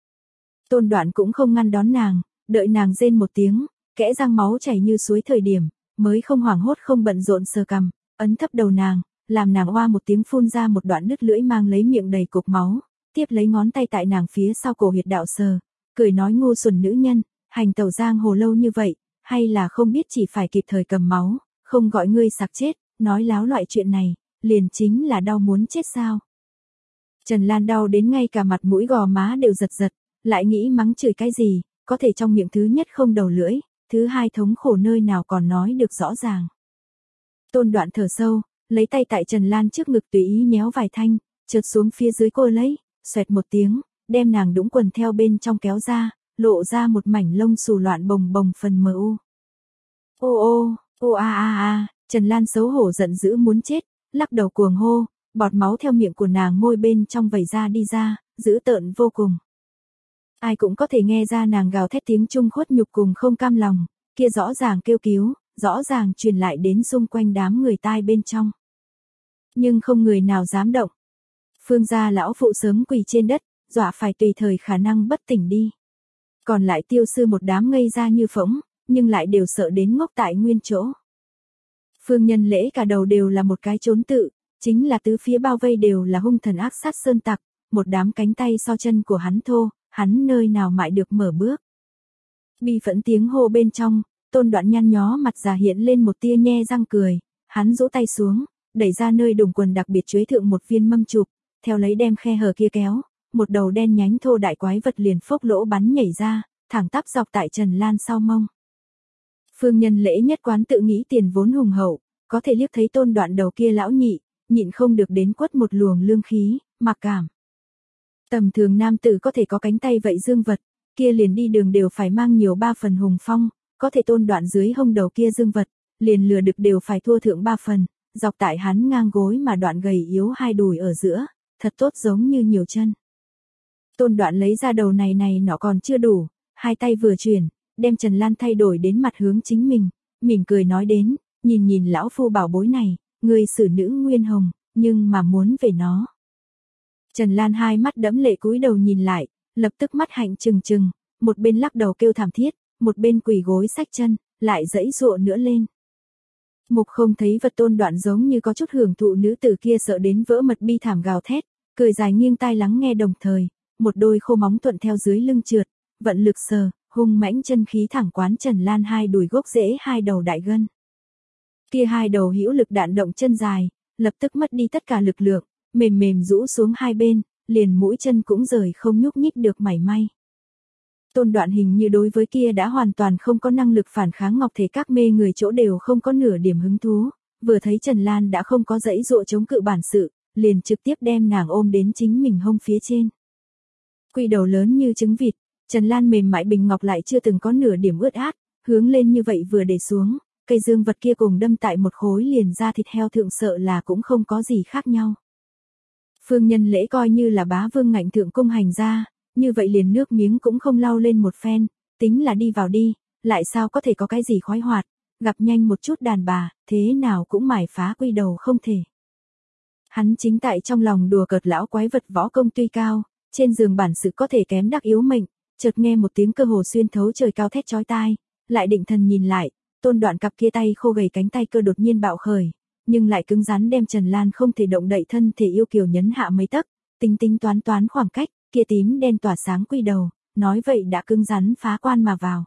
Tôn Đoạn cũng không ngăn đón nàng, đợi nàng rên một tiếng, kẽ răng máu chảy như suối thời điểm, mới không hoảng hốt không bận rộn sờ cằm, ấn thấp đầu nàng, làm nàng oa một tiếng phun ra một đoạn đứt lưỡi mang lấy miệng đầy cục máu, tiếp lấy ngón tay tại nàng phía sau cổ huyệt đạo sờ, cười nói ngu xuẩn nữ nhân, hành tẩu giang hồ lâu như vậy, hay là không biết chỉ phải kịp thời cầm máu, không gọi ngươi sặc chết, nói láo loại chuyện này, liền chính là đau muốn chết sao. Trần Lan đau đến ngay cả mặt mũi gò má đều giật giật, lại nghĩ mắng chửi cái gì, có thể trong miệng thứ nhất không đầu lưỡi, thứ hai thống khổ nơi nào còn nói được rõ ràng. Tôn Đoạn thở sâu, lấy tay tại Trần Lan trước ngực tùy ý nhéo vài thanh, trượt xuống phía dưới cô lấy, xoẹt một tiếng, đem nàng đũng quần theo bên trong kéo ra, lộ ra một mảnh lông xù loạn bồng bồng phần mờ u. Ô ô, ô a a a, Trần Lan xấu hổ giận dữ muốn chết, lắc đầu cuồng hô, bọt máu theo miệng của nàng môi bên trong vẩy ra đi ra, dữ tợn vô cùng. Ai cũng có thể nghe ra nàng gào thét tiếng chung khuất nhục cùng không cam lòng, kia rõ ràng kêu cứu, rõ ràng truyền lại đến xung quanh đám người tai bên trong. Nhưng không người nào dám động. Phương gia lão phụ sớm quỳ trên đất, dọa phải tùy thời khả năng bất tỉnh đi. Còn lại tiêu sư một đám ngây ra như phỗng, nhưng lại đều sợ đến ngốc tại nguyên chỗ. Phương Nhân Lễ cả đầu đều là một cái trốn tự, chính là tứ phía bao vây đều là hung thần ác sát sơn tặc, một đám cánh tay so chân của hắn thô, hắn nơi nào mại được mở bước. Bi phẫn tiếng hô bên trong, Tôn Đoạn nhăn nhó mặt già hiện lên một tia nhe răng cười, hắn rũ tay xuống, đẩy ra nơi đùng quần đặc biệt chuế thượng một viên mâm chụp, theo lấy đem khe hở kia kéo, một đầu đen nhánh thô đại quái vật liền phốc lỗ bắn nhảy ra, thẳng tắp dọc tại Trần Lan sau mông. Phương Nhân Lễ nhất quán tự nghĩ tiền vốn hùng hậu, có thể liếc thấy Tôn Đoạn đầu kia lão nhị, nhịn không được đến quất một luồng lương khí, mặc cảm. Tầm thường nam tử có thể có cánh tay vậy dương vật, kia liền đi đường đều phải mang nhiều ba phần hùng phong, có thể Tôn Đoạn dưới hông đầu kia dương vật, liền lừa đực đều phải thua thượng ba phần, dọc tại hắn ngang gối mà Đoạn gầy yếu hai đùi ở giữa, thật tốt giống như nhiều chân. Tôn Đoạn lấy ra đầu này này nọ còn chưa đủ, hai tay vừa chuyển, đem Trần Lan thay đổi đến mặt hướng chính mình, mỉm cười nói đến, nhìn nhìn lão phu bảo bối này, người xử nữ nguyên hồng, nhưng mà muốn về nó. Trần Lan hai mắt đẫm lệ cúi đầu nhìn lại, lập tức mắt hạnh trừng trừng, một bên lắc đầu kêu thảm thiết, một bên quỳ gối xách chân, lại giãy giụa nữa lên. Mục không thấy vật Tôn Đoạn giống như có chút hưởng thụ nữ tử kia sợ đến vỡ mật bi thảm gào thét, cười dài nghiêng tai lắng nghe đồng thời, một đôi khô móng thuận theo dưới lưng trượt, vận lực sờ, hung mãnh chân khí thẳng quán Trần Lan hai đùi gốc rễ hai đầu đại gân. Kia hai đầu hữu lực đạn động chân dài, lập tức mất đi tất cả lực lượng, mềm mềm rũ xuống hai bên, liền mũi chân cũng rời không nhúc nhích được mảy may. Tôn Đoạn hình như đối với kia đã hoàn toàn không có năng lực phản kháng ngọc thể các mê người chỗ đều không có nửa điểm hứng thú, vừa thấy Trần Lan đã không có dãy dụa chống cự bản sự, liền trực tiếp đem nàng ôm đến chính mình hông phía trên. Quỷ đầu lớn như trứng vịt, Trần Lan mềm mại bình ngọc lại chưa từng có nửa điểm ướt át, hướng lên như vậy vừa để xuống, cây dương vật kia cùng đâm tại một khối liền ra thịt heo thượng sợ là cũng không có gì khác nhau. Phương Nhân Lễ coi như là bá vương ngạnh thượng cung hành ra, như vậy liền nước miếng cũng không lau lên một phen, tính là đi vào đi, lại sao có thể có cái gì khoái hoạt, gặp nhanh một chút đàn bà, thế nào cũng mải phá quy đầu không thể. Hắn chính tại trong lòng đùa cợt lão quái vật võ công tuy cao, trên giường bản sự có thể kém đắc yếu mệnh, chợt nghe một tiếng cơ hồ xuyên thấu trời cao thét chói tai, lại định thần nhìn lại, Tôn Đoạn cặp kia tay khô gầy cánh tay cơ đột nhiên bạo khởi, nhưng lại cứng rắn đem Trần Lan không thể động đậy thân thể yêu kiều nhấn hạ mấy tấc, tính tính toán toán khoảng cách, kia tím đen tỏa sáng quy đầu, nói vậy đã cứng rắn phá quan mà vào.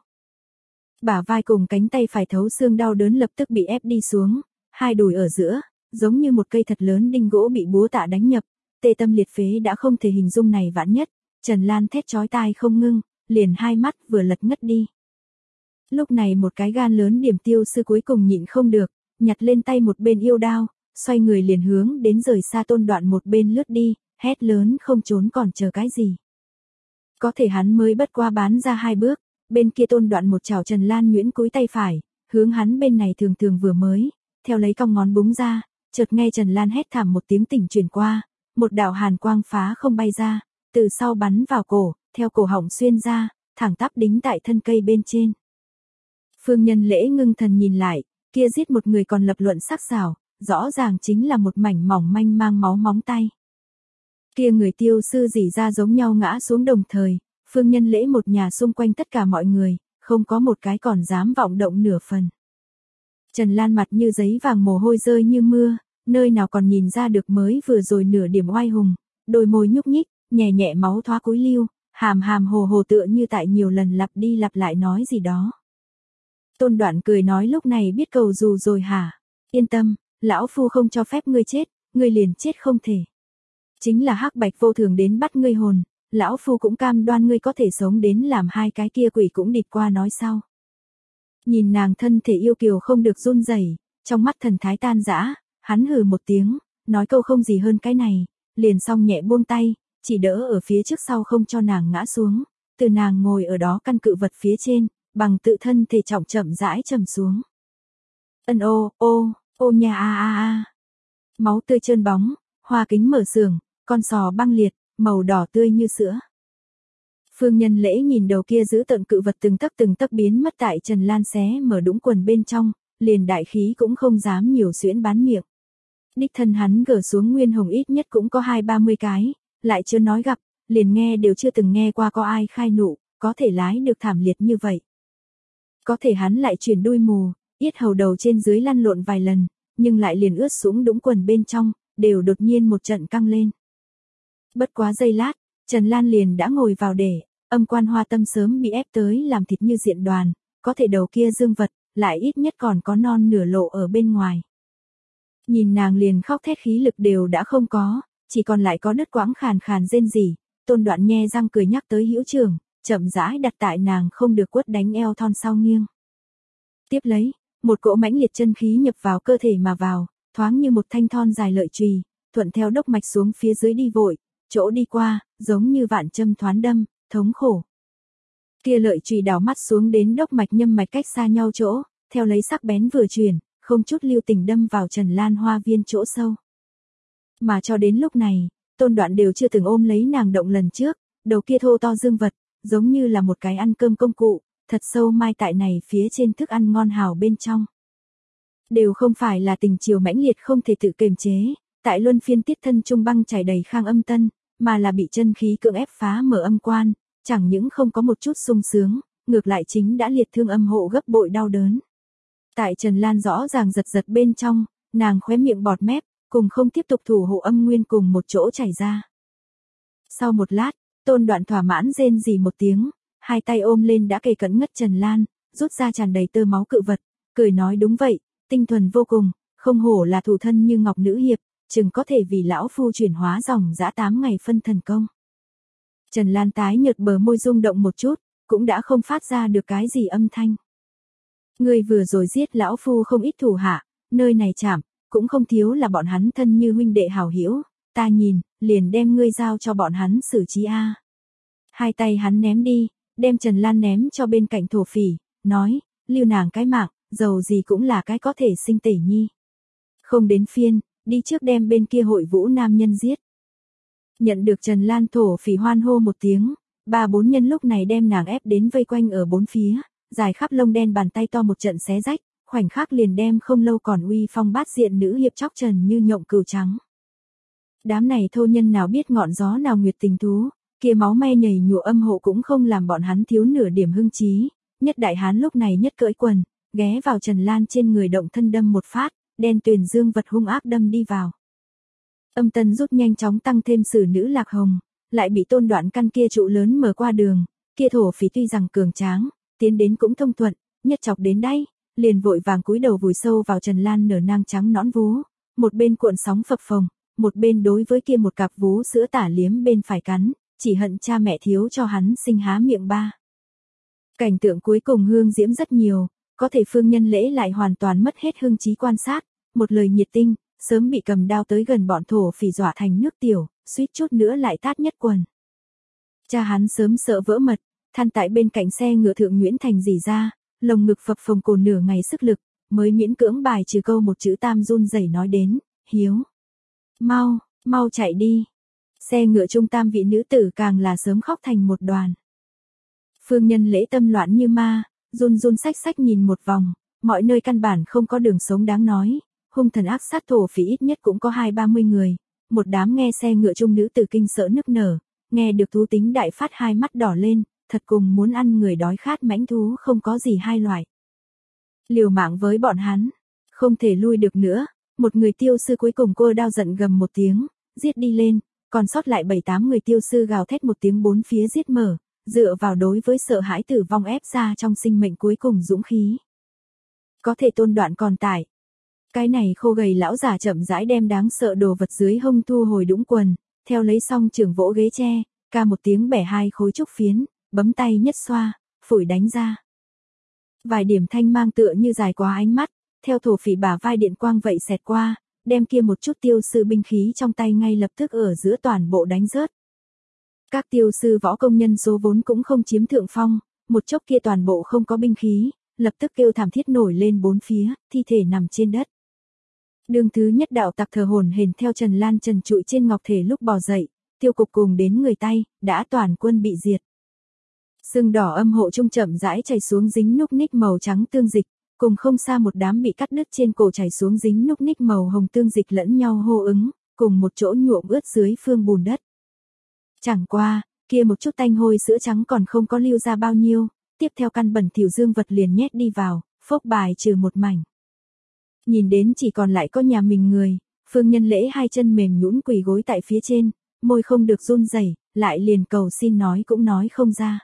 Bả vai cùng cánh tay phải thấu xương đau đớn lập tức bị ép đi xuống, hai đùi ở giữa, giống như một cây thật lớn đinh gỗ bị búa tạ đánh nhập, tê tâm liệt phế đã không thể hình dung này vãn nhất, Trần Lan thét chói tai không ngưng, liền hai mắt vừa lật ngất đi. Lúc này một cái gan lớn điểm tiêu sư cuối cùng nhịn không được, nhặt lên tay một bên yêu đao, xoay người liền hướng đến rời xa Tôn Đoạn một bên lướt đi, hét lớn không trốn còn chờ cái gì. Có thể hắn mới bất qua bán ra hai bước, bên kia Tôn Đoạn một chảo Trần Lan nhuyễn cúi tay phải, hướng hắn bên này thường thường vừa mới, theo lấy cong ngón búng ra, chợt nghe Trần Lan hét thảm một tiếng tỉnh chuyển qua, một đạo hàn quang phá không bay ra, từ sau bắn vào cổ, theo cổ họng xuyên ra, thẳng tắp đính tại thân cây bên trên. Phương Nhân Lễ ngưng thần nhìn lại, kia giết một người còn lập luận sắc sảo, rõ ràng chính là một mảnh mỏng manh mang máu móng tay. Kia người tiêu sư dỉ ra giống nhau ngã xuống đồng thời, Phương Nhân Lễ một nhà xung quanh tất cả mọi người, không có một cái còn dám vọng động nửa phần. Trần Lan mặt như giấy vàng mồ hôi rơi như mưa, nơi nào còn nhìn ra được mới vừa rồi nửa điểm oai hùng, đôi môi nhúc nhích, nhẹ nhẹ máu thoá cúi lưu, hàm hàm hồ hồ tựa như tại nhiều lần lặp đi lặp lại nói gì đó. Tôn Đoạn cười nói lúc này biết cầu dù rồi hả? Yên tâm, lão phu không cho phép ngươi chết, ngươi liền chết không thể. Chính là hắc bạch vô thường đến bắt ngươi hồn, lão phu cũng cam đoan ngươi có thể sống đến làm hai cái kia quỷ cũng địt qua nói sau. Nhìn nàng thân thể yêu kiều không được run rẩy, trong mắt thần thái tan rã, hắn hừ một tiếng, nói câu không gì hơn cái này, liền xong nhẹ buông tay, chỉ đỡ ở phía trước sau không cho nàng ngã xuống, từ nàng ngồi ở đó căn cự vật phía trên, bằng tự thân thể trọng chậm rãi trầm xuống. Ân ô, ô, ô nha a a a. Máu tươi trơn bóng, hoa kính mở sườn, con sò băng liệt, màu đỏ tươi như sữa. Phương Nhân Lễ nhìn đầu kia giữ tận cự vật từng tấc từng tấc biến mất tại Trần Lan xé mở đũng quần bên trong, liền đại khí cũng không dám nhiều xuyễn bán miệng. Đích thân hắn gỡ xuống nguyên hồng ít nhất cũng có hai ba mươi cái, lại chưa nói gặp, liền nghe đều chưa từng nghe qua có ai khai nụ, có thể lái được thảm liệt như vậy. Có thể hắn lại chuyển đuôi mù, yết hầu đầu trên dưới lăn lộn vài lần, nhưng lại liền ướt sũng đũng quần bên trong, đều đột nhiên một trận căng lên. Bất quá giây lát, Trần Lan liền đã ngồi vào để, âm quan hoa tâm sớm bị ép tới làm thịt như diện đoàn, có thể đầu kia dương vật, lại ít nhất còn có non nửa lộ ở bên ngoài. Nhìn nàng liền khóc thét khí lực đều đã không có, chỉ còn lại có đứt quãng khàn khàn rên rỉ, Tôn Đoạn nhe răng cười nhắc tới hữu trường, chậm rãi đặt tại nàng không được quất đánh eo thon sau nghiêng. Tiếp lấy, một cỗ mãnh liệt chân khí nhập vào cơ thể mà vào, thoáng như một thanh thon dài lợi chùy, thuận theo đốc mạch xuống phía dưới đi vội, chỗ đi qua, giống như vạn châm thoán đâm, thống khổ. Kia lợi chùy đảo mắt xuống đến đốc mạch nhâm mạch cách xa nhau chỗ, theo lấy sắc bén vừa chuyển, không chút lưu tình đâm vào Trần Lan hoa viên chỗ sâu. Mà cho đến lúc này, Tôn Đoạn đều chưa từng ôm lấy nàng động lần trước, đầu kia thô to dương vật, giống như là một cái ăn cơm công cụ, thật sâu mai tại này phía trên thức ăn ngon hào bên trong. Đều không phải là tình chiều mãnh liệt không thể tự kiềm chế, tại luân phiên tiết thân trung băng chảy đầy khang âm tân, mà là bị chân khí cưỡng ép phá mở âm quan, chẳng những không có một chút sung sướng, ngược lại chính đã liệt thương âm hộ gấp bội đau đớn. Tại Trần Lan rõ ràng giật giật bên trong, nàng khóe miệng bọt mép, cùng không tiếp tục thủ hộ âm nguyên cùng một chỗ chảy ra. Sau một lát, Tôn Đoạn thỏa mãn rên rỉ một tiếng, hai tay ôm lên đã kề cận ngất Trần Lan, rút ra tràn đầy tơ máu cự vật, cười nói đúng vậy, tinh thuần vô cùng, không hổ là thủ thân như ngọc nữ hiệp, chừng có thể vì lão phu chuyển hóa dòng dã tám ngày phân thần công. Trần Lan tái nhợt bờ môi rung động một chút, cũng đã không phát ra được cái gì âm thanh. Ngươi vừa rồi giết lão phu không ít thủ hạ, nơi này chạm, cũng không thiếu là bọn hắn thân như huynh đệ hảo hữu, ta nhìn, liền đem ngươi giao cho bọn hắn xử trí a. Hai tay hắn ném đi, đem Trần Lan ném cho bên cạnh thổ phỉ, nói, lưu nàng cái mạng, dầu gì cũng là cái có thể sinh tể nhi. Không đến phiên, đi trước đem bên kia hội vũ nam nhân giết. Nhận được Trần Lan, thổ phỉ hoan hô một tiếng, ba bốn nhân lúc này đem nàng ép đến vây quanh ở bốn phía, dài khắp lông đen bàn tay to một trận xé rách, khoảnh khắc liền đem không lâu còn uy phong bát diện nữ hiệp chóc trần như nhộng cừu trắng. Đám này thô nhân nào biết ngọn gió nào nguyệt tình thú, kia máu me nhảy nhụa âm hộ cũng không làm bọn hắn thiếu nửa điểm hưng trí, nhất đại hán lúc này nhất cởi quần, ghé vào Trần Lan trên người động thân đâm một phát, đen tuyền dương vật hung ác đâm đi vào. Âm tân rút nhanh chóng tăng thêm sử nữ lạc hồng, lại bị Tôn Đoạn căn kia trụ lớn mở qua đường, kia thổ phỉ tuy rằng cường tráng, tiến đến cũng thông thuận, nhất chọc đến đây, liền vội vàng cúi đầu vùi sâu vào Trần Lan nở nang trắng nõn vú, một bên cuộn sóng phập phồng, một bên đối với kia một cặp vú sữa tả liếm bên phải cắn, chỉ hận cha mẹ thiếu cho hắn sinh há miệng ba. Cảnh tượng cuối cùng hương diễm rất nhiều, có thể Phương Nhân Lễ lại hoàn toàn mất hết hưng trí quan sát, một lời nhiệt tinh, sớm bị cầm đao tới gần bọn thổ phỉ dọa thành nước tiểu, suýt chút nữa lại tát nhất quần. Cha hắn sớm sợ vỡ mật, than tại bên cạnh xe ngựa thượng Nguyễn Thành dì ra, lồng ngực phập phồng cồn nửa ngày sức lực, mới miễn cưỡng bài trừ câu một chữ tam run rẩy nói đến, hiếu. Mau, mau chạy đi. Xe ngựa trung tam vị nữ tử càng là sớm khóc thành một đoàn. Phương Nhân Lễ tâm loạn như ma, run run sách sách nhìn một vòng, mọi nơi căn bản không có đường sống đáng nói, hung thần ác sát thổ phỉ ít nhất cũng có hai ba mươi người, một đám nghe xe ngựa trung nữ tử kinh sợ nức nở, nghe được thú tính đại phát hai mắt đỏ lên, thật cùng muốn ăn người đói khát mãnh thú không có gì hai loại. Liều mạng với bọn hắn, không thể lui được nữa, một người tiêu sư cuối cùng cô đao giận gầm một tiếng, giết đi lên, còn sót lại bảy tám người tiêu sư gào thét một tiếng bốn phía giết mở, dựa vào đối với sợ hãi tử vong ép ra trong sinh mệnh cuối cùng dũng khí. Có thể Tôn Đoạn còn tại. Cái này khô gầy lão già chậm rãi đem đáng sợ đồ vật dưới hông thu hồi đũng quần, theo lấy xong trường vỗ ghế tre, ca một tiếng bẻ hai khối trúc phiến, bấm tay nhất xoa, phủi đánh ra. Vài điểm thanh mang tựa như dài quá ánh mắt, theo thổ phỉ bả vai điện quang vậy xẹt qua, đem kia một chút tiêu sư binh khí trong tay ngay lập tức ở giữa toàn bộ đánh rớt. Các tiêu sư võ công nhân số vốn cũng không chiếm thượng phong, một chốc kia toàn bộ không có binh khí, lập tức kêu thảm thiết nổi lên bốn phía, thi thể nằm trên đất. Đường thứ nhất đạo tặc thờ hổn hển theo Trần Lan trần trụi trên ngọc thể lúc bò dậy, tiêu cục cùng đến người tay, đã toàn quân bị diệt. Sưng đỏ âm hộ trung chậm rãi chảy xuống dính núc ních màu trắng tương dịch, cùng không xa một đám bị cắt đứt trên cổ chảy xuống dính núc ních màu hồng tương dịch lẫn nhau hô ứng, cùng một chỗ nhuộm ướt dưới phương bùn đất. Chẳng qua, kia một chút tanh hôi sữa trắng còn không có lưu ra bao nhiêu, tiếp theo căn bẩn thỉu dương vật liền nhét đi vào, phốc bài trừ một mảnh. Nhìn đến chỉ còn lại có nhà mình người, Phương Nhân Lễ hai chân mềm nhũn quỳ gối tại phía trên, môi không được run rẩy, lại liền cầu xin nói cũng nói không ra.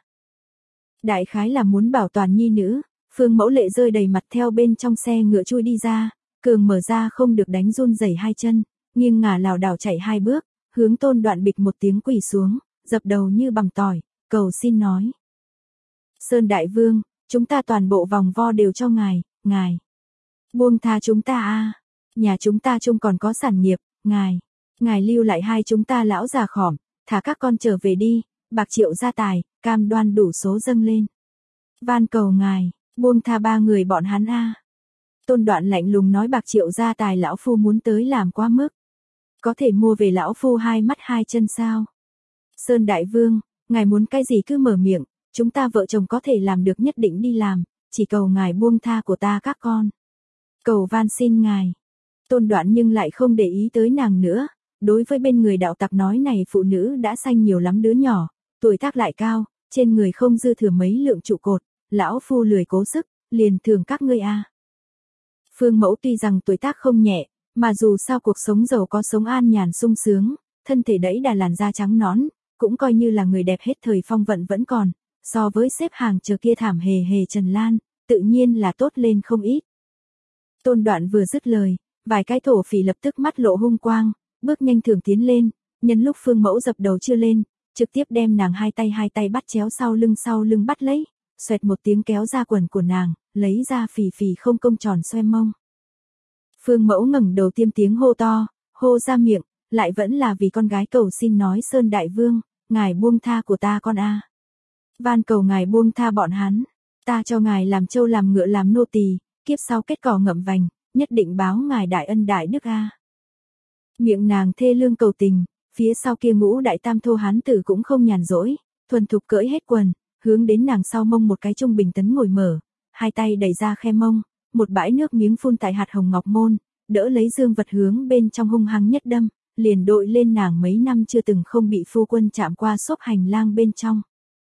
Đại khái là muốn bảo toàn nhi nữ, Phương Mẫu Lệ rơi đầy mặt theo bên trong xe ngựa chui đi ra, cường mở ra không được đánh run rẩy hai chân, nghiêng ngả lảo đảo chạy hai bước, hướng Tôn Đoạn bịch một tiếng quỳ xuống, dập đầu như bằng tỏi, cầu xin nói. Sơn Đại Vương, chúng ta toàn bộ vòng vo đều cho ngài, ngài. Buông tha chúng ta a, nhà chúng ta chung còn có sản nghiệp, ngài. Ngài lưu lại hai chúng ta lão già khỏm, thả các con trở về đi, bạc triệu gia tài, cam đoan đủ số dâng lên. Van cầu ngài, buông tha ba người bọn hắn a. Tôn Đoạn lạnh lùng nói bạc triệu gia tài lão phu muốn tới làm quá mức. Có thể mua về lão phu hai mắt hai chân sao? Sơn Đại Vương, ngài muốn cái gì cứ mở miệng, chúng ta vợ chồng có thể làm được nhất định đi làm, chỉ cầu ngài buông tha của ta các con. Cầu van xin ngài. Tôn Đoạn nhưng lại không để ý tới nàng nữa, đối với bên người đạo tặc nói này phụ nữ đã sanh nhiều lắm đứa nhỏ, tuổi tác lại cao, trên người không dư thừa mấy lượng trụ cột, lão phu lười cố sức, liền thường các ngươi a. Phương Mẫu tuy rằng tuổi tác không nhẹ, mà dù sao cuộc sống giàu có sống an nhàn sung sướng, thân thể đẫy đà làn da trắng nõn, cũng coi như là người đẹp hết thời phong vận vẫn còn, so với xếp hàng chờ kia thảm hề hề Trần Lan, tự nhiên là tốt lên không ít. Tôn Đoạn vừa dứt lời, vài cái thổ phỉ lập tức mắt lộ hung quang, bước nhanh thường tiến lên, nhân lúc Phương Mẫu dập đầu chưa lên, trực tiếp đem nàng hai tay hai tay bắt chéo sau lưng sau lưng bắt lấy, xoẹt một tiếng kéo ra quần của nàng, lấy ra phì phì không công tròn xoe mông. Phương Mẫu ngẩng đầu tiêm tiếng hô to, hô ra miệng, lại vẫn là vì con gái cầu xin nói Sơn Đại Vương, ngài buông tha của ta con a. Van cầu ngài buông tha bọn hắn, ta cho ngài làm trâu làm ngựa làm nô tỳ, kiếp sau kết cỏ ngậm vành, nhất định báo ngài đại ân đại đức a. Miệng nàng thê lương cầu tình, phía sau kia ngũ đại tam thô hán tử cũng không nhàn rỗi, thuần thục cởi hết quần, hướng đến nàng sau mông một cái trung bình tấn ngồi mở, hai tay đẩy ra khe mông, một bãi nước miếng phun tại hạt hồng ngọc môn, đỡ lấy dương vật hướng bên trong hung hăng nhất đâm, liền đội lên nàng mấy năm chưa từng không bị phu quân chạm qua xốp hành lang bên trong.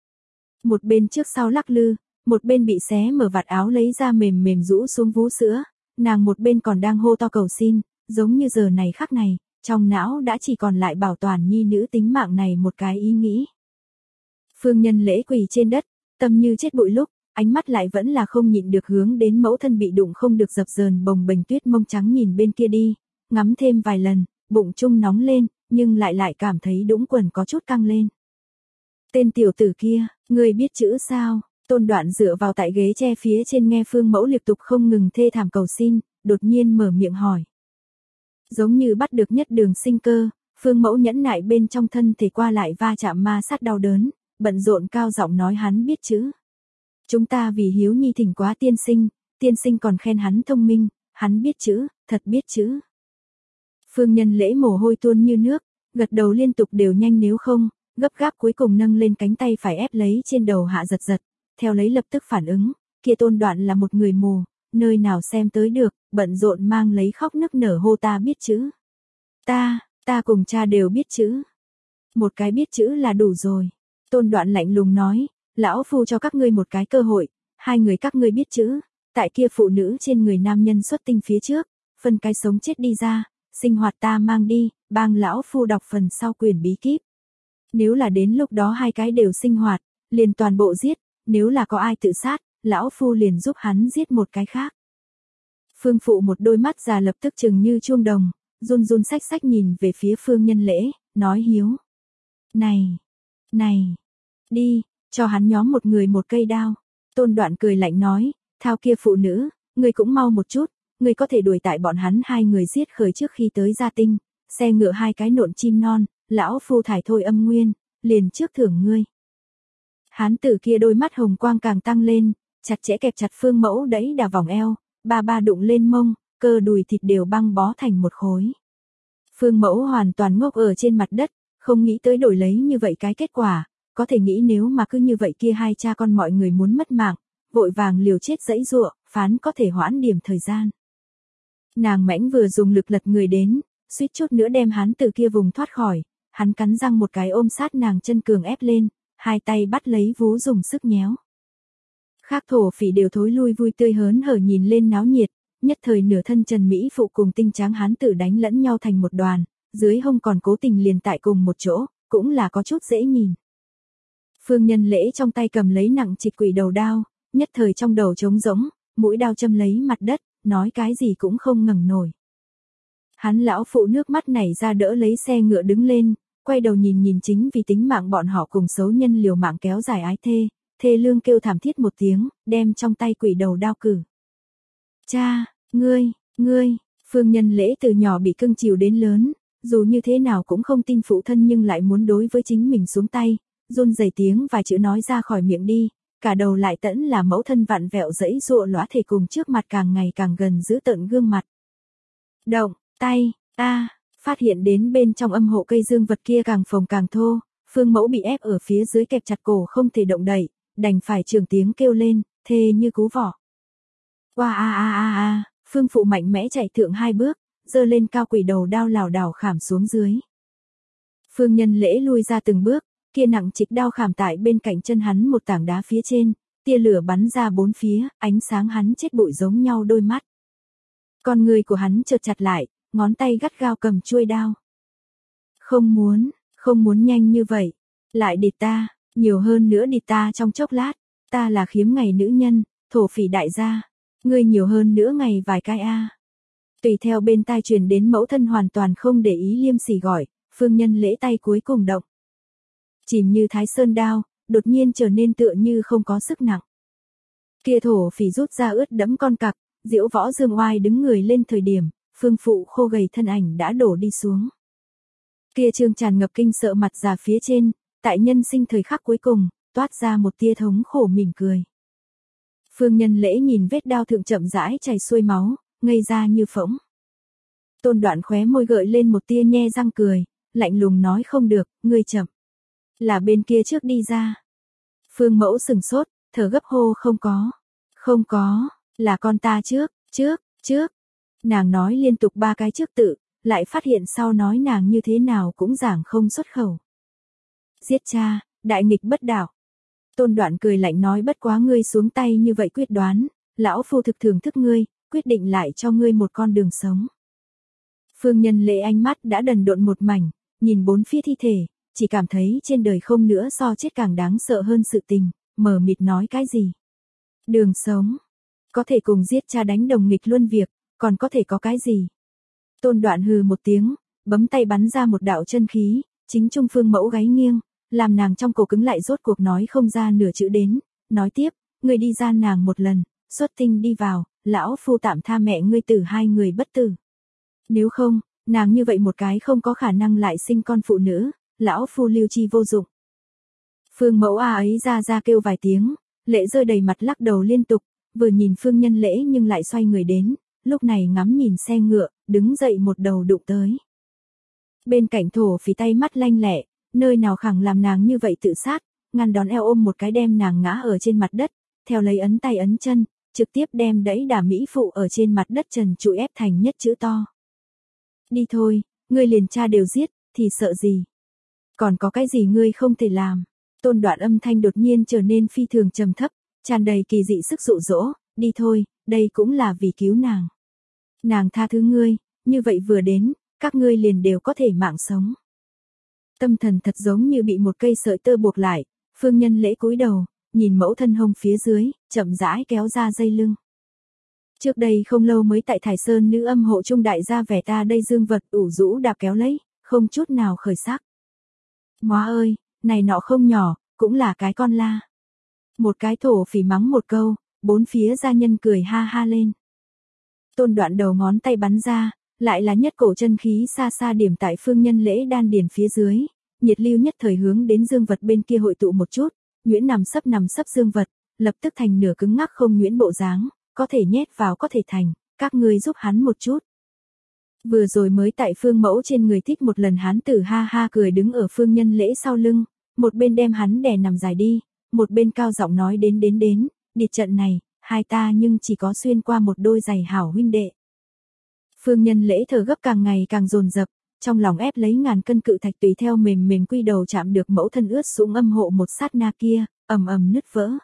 Một bên trước sau lắc lư, một bên bị xé mở vạt áo lấy ra mềm mềm rũ xuống vú sữa, nàng một bên còn đang hô to cầu xin, giống như giờ này khắc này, trong não đã chỉ còn lại bảo toàn nhi nữ tính mạng này một cái ý nghĩ. Phương Nhân Lễ quỳ trên đất, tâm như chết bụi lúc, ánh mắt lại vẫn là không nhịn được hướng đến mẫu thân bị đụng không được dập dờn bồng bềnh tuyết mông trắng nhìn bên kia đi, ngắm thêm vài lần, bụng trung nóng lên, nhưng lại lại cảm thấy đũng quần có chút căng lên. Tên tiểu tử kia, ngươi biết chữ sao? Tôn Đoạn dựa vào tại ghế tre phía trên nghe Phương Mẫu liên tục không ngừng thê thảm cầu xin, đột nhiên mở miệng hỏi. Giống như bắt được nhất đường sinh cơ, Phương Mẫu nhẫn nại bên trong thân thể qua lại va chạm ma sát đau đớn, bận rộn cao giọng nói hắn biết chữ. Chúng ta vì hiếu nhi thỉnh quá tiên sinh, tiên sinh còn khen hắn thông minh, hắn biết chữ, thật biết chữ. Phương Nhân Lễ mồ hôi tuôn như nước, gật đầu liên tục đều nhanh nếu không, gấp gáp cuối cùng nâng lên cánh tay phải ép lấy trên đầu hạ giật giật, theo lấy lập tức phản ứng, kia Tôn Đoạn là một người mù, nơi nào xem tới được, bận rộn mang lấy khóc nức nở hô ta biết chữ. Ta, ta cùng cha đều biết chữ. Một cái biết chữ là đủ rồi. Tôn Đoạn lạnh lùng nói, lão phu cho các ngươi một cái cơ hội, hai người các ngươi biết chữ, tại kia phụ nữ trên người nam nhân xuất tinh phía trước, phân cái sống chết đi ra, sinh hoạt ta mang đi, bang lão phu đọc phần sau quyển bí kíp. Nếu là đến lúc đó hai cái đều sinh hoạt, liền toàn bộ giết, nếu là có ai tự sát, lão phu liền giúp hắn giết một cái khác. Phương phụ một đôi mắt già lập tức chừng như chuông đồng, run run xách xách nhìn về phía Phương Nhân Lễ, nói hiếu. Này, này, đi, cho hắn nhóm một người một cây đao. Tôn Đoạn cười lạnh nói, thao kia phụ nữ, ngươi cũng mau một chút, ngươi có thể đuổi tại bọn hắn hai người giết khởi trước khi tới gia tinh, xe ngựa hai cái nộn chim non, lão phu thải thôi âm nguyên, liền trước thưởng ngươi. Hán tử kia đôi mắt hồng quang càng tăng lên, chặt chẽ kẹp chặt Phương Mẫu đẩy đà vòng eo, ba ba đụng lên mông, cơ đùi thịt đều băng bó thành một khối. Phương Mẫu hoàn toàn ngốc ở trên mặt đất, không nghĩ tới đổi lấy như vậy cái kết quả, có thể nghĩ nếu mà cứ như vậy kia hai cha con mọi người muốn mất mạng, vội vàng liều chết dãy dụa, phán có thể hoãn điểm thời gian. Nàng mãnh vừa dùng lực lật người đến, suýt chút nữa đem hắn từ kia vùng thoát khỏi, hắn cắn răng một cái ôm sát nàng chân cường ép lên, hai tay bắt lấy vú dùng sức nhéo. Khác thổ phỉ đều thối lui vui tươi hớn hở nhìn lên náo nhiệt, nhất thời nửa thân Trần Mỹ phụ cùng tinh tráng hán tử đánh lẫn nhau thành một đoàn, dưới hông còn cố tình liền tại cùng một chỗ, cũng là có chút dễ nhìn. Phương Nhân Lễ trong tay cầm lấy nặng trịch quỷ đầu đao, nhất thời trong đầu trống rỗng, mũi đao châm lấy mặt đất, nói cái gì cũng không ngẩng nổi. Hắn lão phụ nước mắt nảy ra đỡ lấy xe ngựa đứng lên, quay đầu nhìn nhìn chính vì tính mạng bọn họ cùng xấu nhân liều mạng kéo dài ái thê, thê lương kêu thảm thiết một tiếng, đem trong tay quỷ đầu đao cử. Cha, ngươi, ngươi, Phương Nhân Lễ từ nhỏ bị cưng chiều đến lớn, dù như thế nào cũng không tin phụ thân nhưng lại muốn đối với chính mình xuống tay, run rẩy tiếng vài chữ nói ra khỏi miệng đi, cả đầu lại tẫn là mẫu thân vặn vẹo dẫy dụa lõa thể cùng trước mặt càng ngày càng gần giữ tận gương mặt. Động, tay, a, phát hiện đến bên trong âm hộ cây dương vật kia càng phồng càng thô, Phương Mẫu bị ép ở phía dưới kẹp chặt cổ không thể động đậy, đành phải trường tiếng kêu lên, thê như cú vỏ. Qua a a a a, Phương phụ mạnh mẽ chạy thượng hai bước, giơ lên cao quỷ đầu đao lảo đảo khảm xuống dưới. Phương Nhân Lễ lui ra từng bước, kia nặng trịch đao khảm tại bên cạnh chân hắn một tảng đá phía trên, tia lửa bắn ra bốn phía, ánh sáng hắn chết bụi giống nhau đôi mắt. Con người của hắn chợt chặt lại, ngón tay gắt gao cầm chuôi đao. Không muốn, không muốn nhanh như vậy, lại địt ta, nhiều hơn nữa địt ta trong chốc lát, ta là khiếm ngày nữ nhân, thổ phỉ đại gia, Ngươi nhiều hơn nữa ngày vài cái a. Tùy theo bên tai truyền đến mẫu thân hoàn toàn không để ý liêm sỉ gọi, Phương Nhân Lễ tay cuối cùng động. Chìm như Thái Sơn đao, đột nhiên trở nên tựa như không có sức nặng. Kia thổ phỉ rút ra ướt đẫm con cặc, Diễu Võ Dương Oai đứng người lên thời điểm, Phương phụ khô gầy thân ảnh đã đổ đi xuống. Kia trương tràn ngập kinh sợ mặt già phía trên, tại nhân sinh thời khắc cuối cùng, toát ra một tia thống khổ mỉm cười. Phương Nhân Lễ nhìn vết đao thượng chậm rãi chảy xuôi máu, ngây ra như phỗng. Tôn Đoạn khóe môi gợi lên một tia nhe răng cười, lạnh lùng nói không được, ngươi chậm. Là bên kia trước đi ra. Phương Mẫu sừng sốt, thở gấp hô không có. Không có, là con ta trước, trước, trước. Nàng nói liên tục ba cái trước tự, lại phát hiện sau nói nàng như thế nào cũng giảng không xuất khẩu. Giết cha, đại nghịch bất đạo. Tôn Đoạn cười lạnh nói bất quá ngươi xuống tay như vậy quyết đoán, lão phu thực thưởng thức ngươi, quyết định lại cho ngươi một con đường sống. Phương Nhân Lễ ánh mắt đã đần độn một mảnh, nhìn bốn phía thi thể, chỉ cảm thấy trên đời không nữa so chết càng đáng sợ hơn sự tình, mờ mịt nói cái gì. Đường sống, có thể cùng giết cha đánh đồng nghịch luân việc, còn có thể có cái gì. Tôn Đoạn hừ một tiếng, bấm tay bắn ra một đạo chân khí, chính trung Phương Mẫu gáy nghiêng, làm nàng trong cổ cứng lại rốt cuộc nói không ra nửa chữ đến, nói tiếp, ngươi đi ra nàng một lần, xuất tinh đi vào, lão phu tạm tha mẹ ngươi tử hai người bất tử. Nếu không, nàng như vậy một cái không có khả năng lại sinh con phụ nữ, lão phu lưu chi vô dụng. Phương Mẫu a ấy ra ra kêu vài tiếng, lệ rơi đầy mặt lắc đầu liên tục, vừa nhìn Phương Nhân Lễ nhưng lại xoay người đến, lúc này ngắm nhìn xe ngựa, đứng dậy một đầu đụng tới. Bên cạnh thổ phỉ tay mắt lanh lẹ, nơi nào khẳng làm nàng như vậy tự sát, ngăn đón eo ôm một cái đem nàng ngã ở trên mặt đất, theo lấy ấn tay ấn chân, trực tiếp đem đẩy đả mỹ phụ ở trên mặt đất trần trụi ép thành nhất chữ to. Đi thôi, ngươi liền cha đều giết, thì sợ gì? Còn có cái gì ngươi không thể làm? Tôn Đoạn âm thanh đột nhiên trở nên phi thường trầm thấp, tràn đầy kỳ dị sức dụ dỗ, đi thôi, đây cũng là vì cứu nàng. Nàng tha thứ ngươi, như vậy vừa đến, các ngươi liền đều có thể mạng sống. Tâm thần thật giống như bị một cây sợi tơ buộc lại, Phương Nhân Lễ cúi đầu, nhìn mẫu thân hông phía dưới, chậm rãi kéo ra dây lưng. Trước đây không lâu mới tại Thải Sơn nữ âm hộ trung đại gia vẻ ta đây dương vật ủ rũ đạp kéo lấy, không chút nào khởi sắc. Móa ơi, này nọ không nhỏ, cũng là cái con la. Một cái thổ phỉ mắng một câu, bốn phía gia nhân cười ha ha lên. Tôn Đoạn đầu ngón tay bắn ra, lại là nhất cổ chân khí xa xa điểm tại Phương Nhân Lễ đan điền phía dưới, nhiệt lưu nhất thời hướng đến dương vật bên kia hội tụ một chút, nhuyễn nằm sấp nằm sấp dương vật, lập tức thành nửa cứng ngắc không nhuyễn bộ dáng, có thể nhét vào có thể thành, các ngươi giúp hắn một chút. Vừa rồi mới tại Phương Mẫu trên người thích một lần hán tử ha ha cười đứng ở Phương Nhân Lễ sau lưng, một bên đem hắn đè nằm dài đi, một bên cao giọng nói đến đến đến, điệt trận này, hai ta nhưng chỉ có xuyên qua một đôi giày hảo huynh đệ. Phương Nhân Lễ thở gấp càng ngày càng dồn dập, trong lòng ép lấy ngàn cân cự thạch tùy theo mềm mềm quy đầu chạm được mẫu thân ướt sũng âm hộ một sát na kia, ầm ầm nứt vỡ.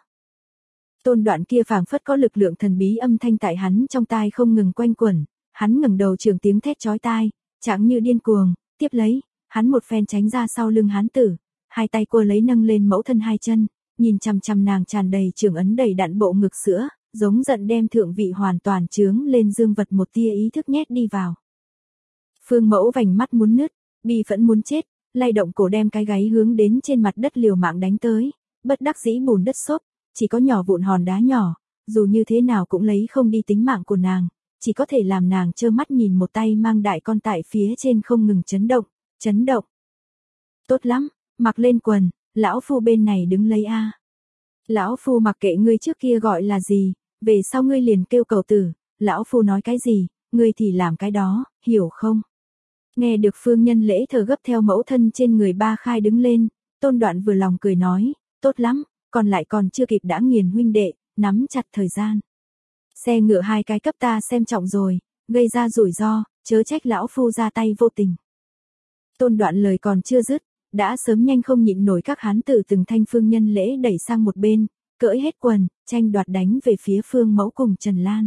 Tôn Đoạn kia phảng phất có lực lượng thần bí âm thanh tại hắn trong tai không ngừng quanh quẩn, hắn ngẩng đầu trường tiếng thét chói tai, chẳng như điên cuồng, tiếp lấy, hắn một phen tránh ra sau lưng hán tử, hai tay cô lấy nâng lên mẫu thân hai chân, nhìn chằm chằm nàng tràn đầy trường ấn đầy đặn bộ ngực sữa, giống giận đem thượng vị hoàn toàn chướng lên dương vật một tia ý thức nhét đi vào. Phương Mẫu vành mắt muốn nứt, bi phẫn muốn chết, lay động cổ đem cái gáy hướng đến trên mặt đất liều mạng đánh tới, bất đắc dĩ bùn đất xốp, chỉ có nhỏ vụn hòn đá nhỏ, dù như thế nào cũng lấy không đi tính mạng của nàng, chỉ có thể làm nàng trơ mắt nhìn một tay mang đại con tại phía trên không ngừng chấn động, chấn động. Tốt lắm, mặc lên quần, lão phu bên này đứng lấy a. Lão phu mặc kệ ngươi trước kia gọi là gì, về sau ngươi liền kêu cầu tử, lão phu nói cái gì, ngươi thì làm cái đó, hiểu không? Nghe được Phương Nhân Lễ thở gấp theo mẫu thân trên người ba khai đứng lên, Tôn Đoạn vừa lòng cười nói, tốt lắm, còn lại còn chưa kịp đã nghiền huynh đệ, nắm chặt thời gian. Xe ngựa hai cái cấp ta xem trọng rồi, gây ra rủi ro, chớ trách lão phu ra tay vô tình. Tôn Đoạn lời còn chưa dứt, đã sớm nhanh không nhịn nổi các hán tử từng thanh Phương Nhân Lễ đẩy sang một bên, cởi hết quần, tranh đoạt đánh về phía Phương Mẫu cùng Trần Lan.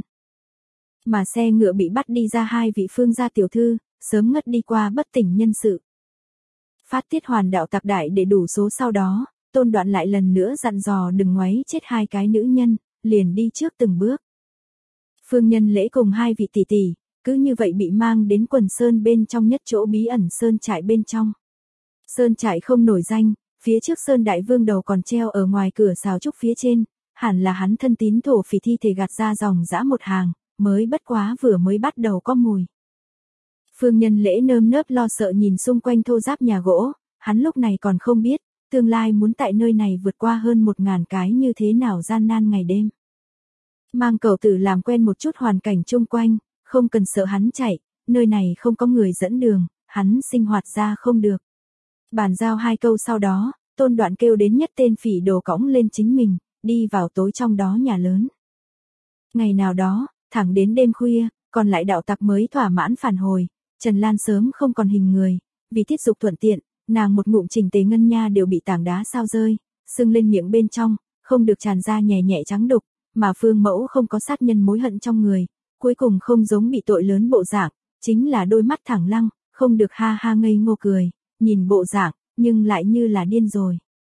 Mà xe ngựa bị bắt đi ra hai vị Phương gia tiểu thư, sớm ngất đi qua bất tỉnh nhân sự. Phát tiết hoàn đạo tạp đại để đủ số sau đó, Tôn Đoạn lại lần nữa dặn dò đừng ngoáy chết hai cái nữ nhân, liền đi trước từng bước. Phương Nhân Lễ cùng hai vị tỷ tỷ, cứ như vậy bị mang đến quần sơn bên trong nhất chỗ bí ẩn sơn trại bên trong. Sơn trại không nổi danh, phía trước sơn đại vương đầu còn treo ở ngoài cửa sào trúc phía trên, hẳn là hắn thân tín thổ phỉ thi thể gạt ra dòng dã một hàng, mới bất quá vừa mới bắt đầu có mùi. Phương Nhân Lễ nơm nớp lo sợ nhìn xung quanh thô ráp nhà gỗ, hắn lúc này còn không biết, tương lai muốn tại nơi này vượt qua hơn một ngàn cái như thế nào gian nan ngày đêm. Mang cậu tử làm quen một chút hoàn cảnh chung quanh, không cần sợ hắn chạy, nơi này không có người dẫn đường, hắn sinh hoạt ra không được. Bàn giao hai câu sau đó, Tôn Đoạn kêu đến nhất tên phỉ đồ cõng lên chính mình, đi vào tối trong đó nhà lớn. Ngày nào đó, thẳng đến đêm khuya, còn lại đạo tặc mới thỏa mãn phản hồi, Trần Lan sớm không còn hình người, vì tiết dục thuận tiện, nàng một ngụm chỉnh tề ngân nha đều bị tảng đá sao rơi, sưng lên miệng bên trong, không được tràn ra nhẹ nhẹ trắng đục, mà Phương Mẫu không có sát nhân mối hận trong người, cuối cùng không giống bị tội lớn bộ dạng, chính là đôi mắt thẳng lăng, không được ha ha ngây ngô cười, nhìn bộ dạng, nhưng lại như là điên rồi.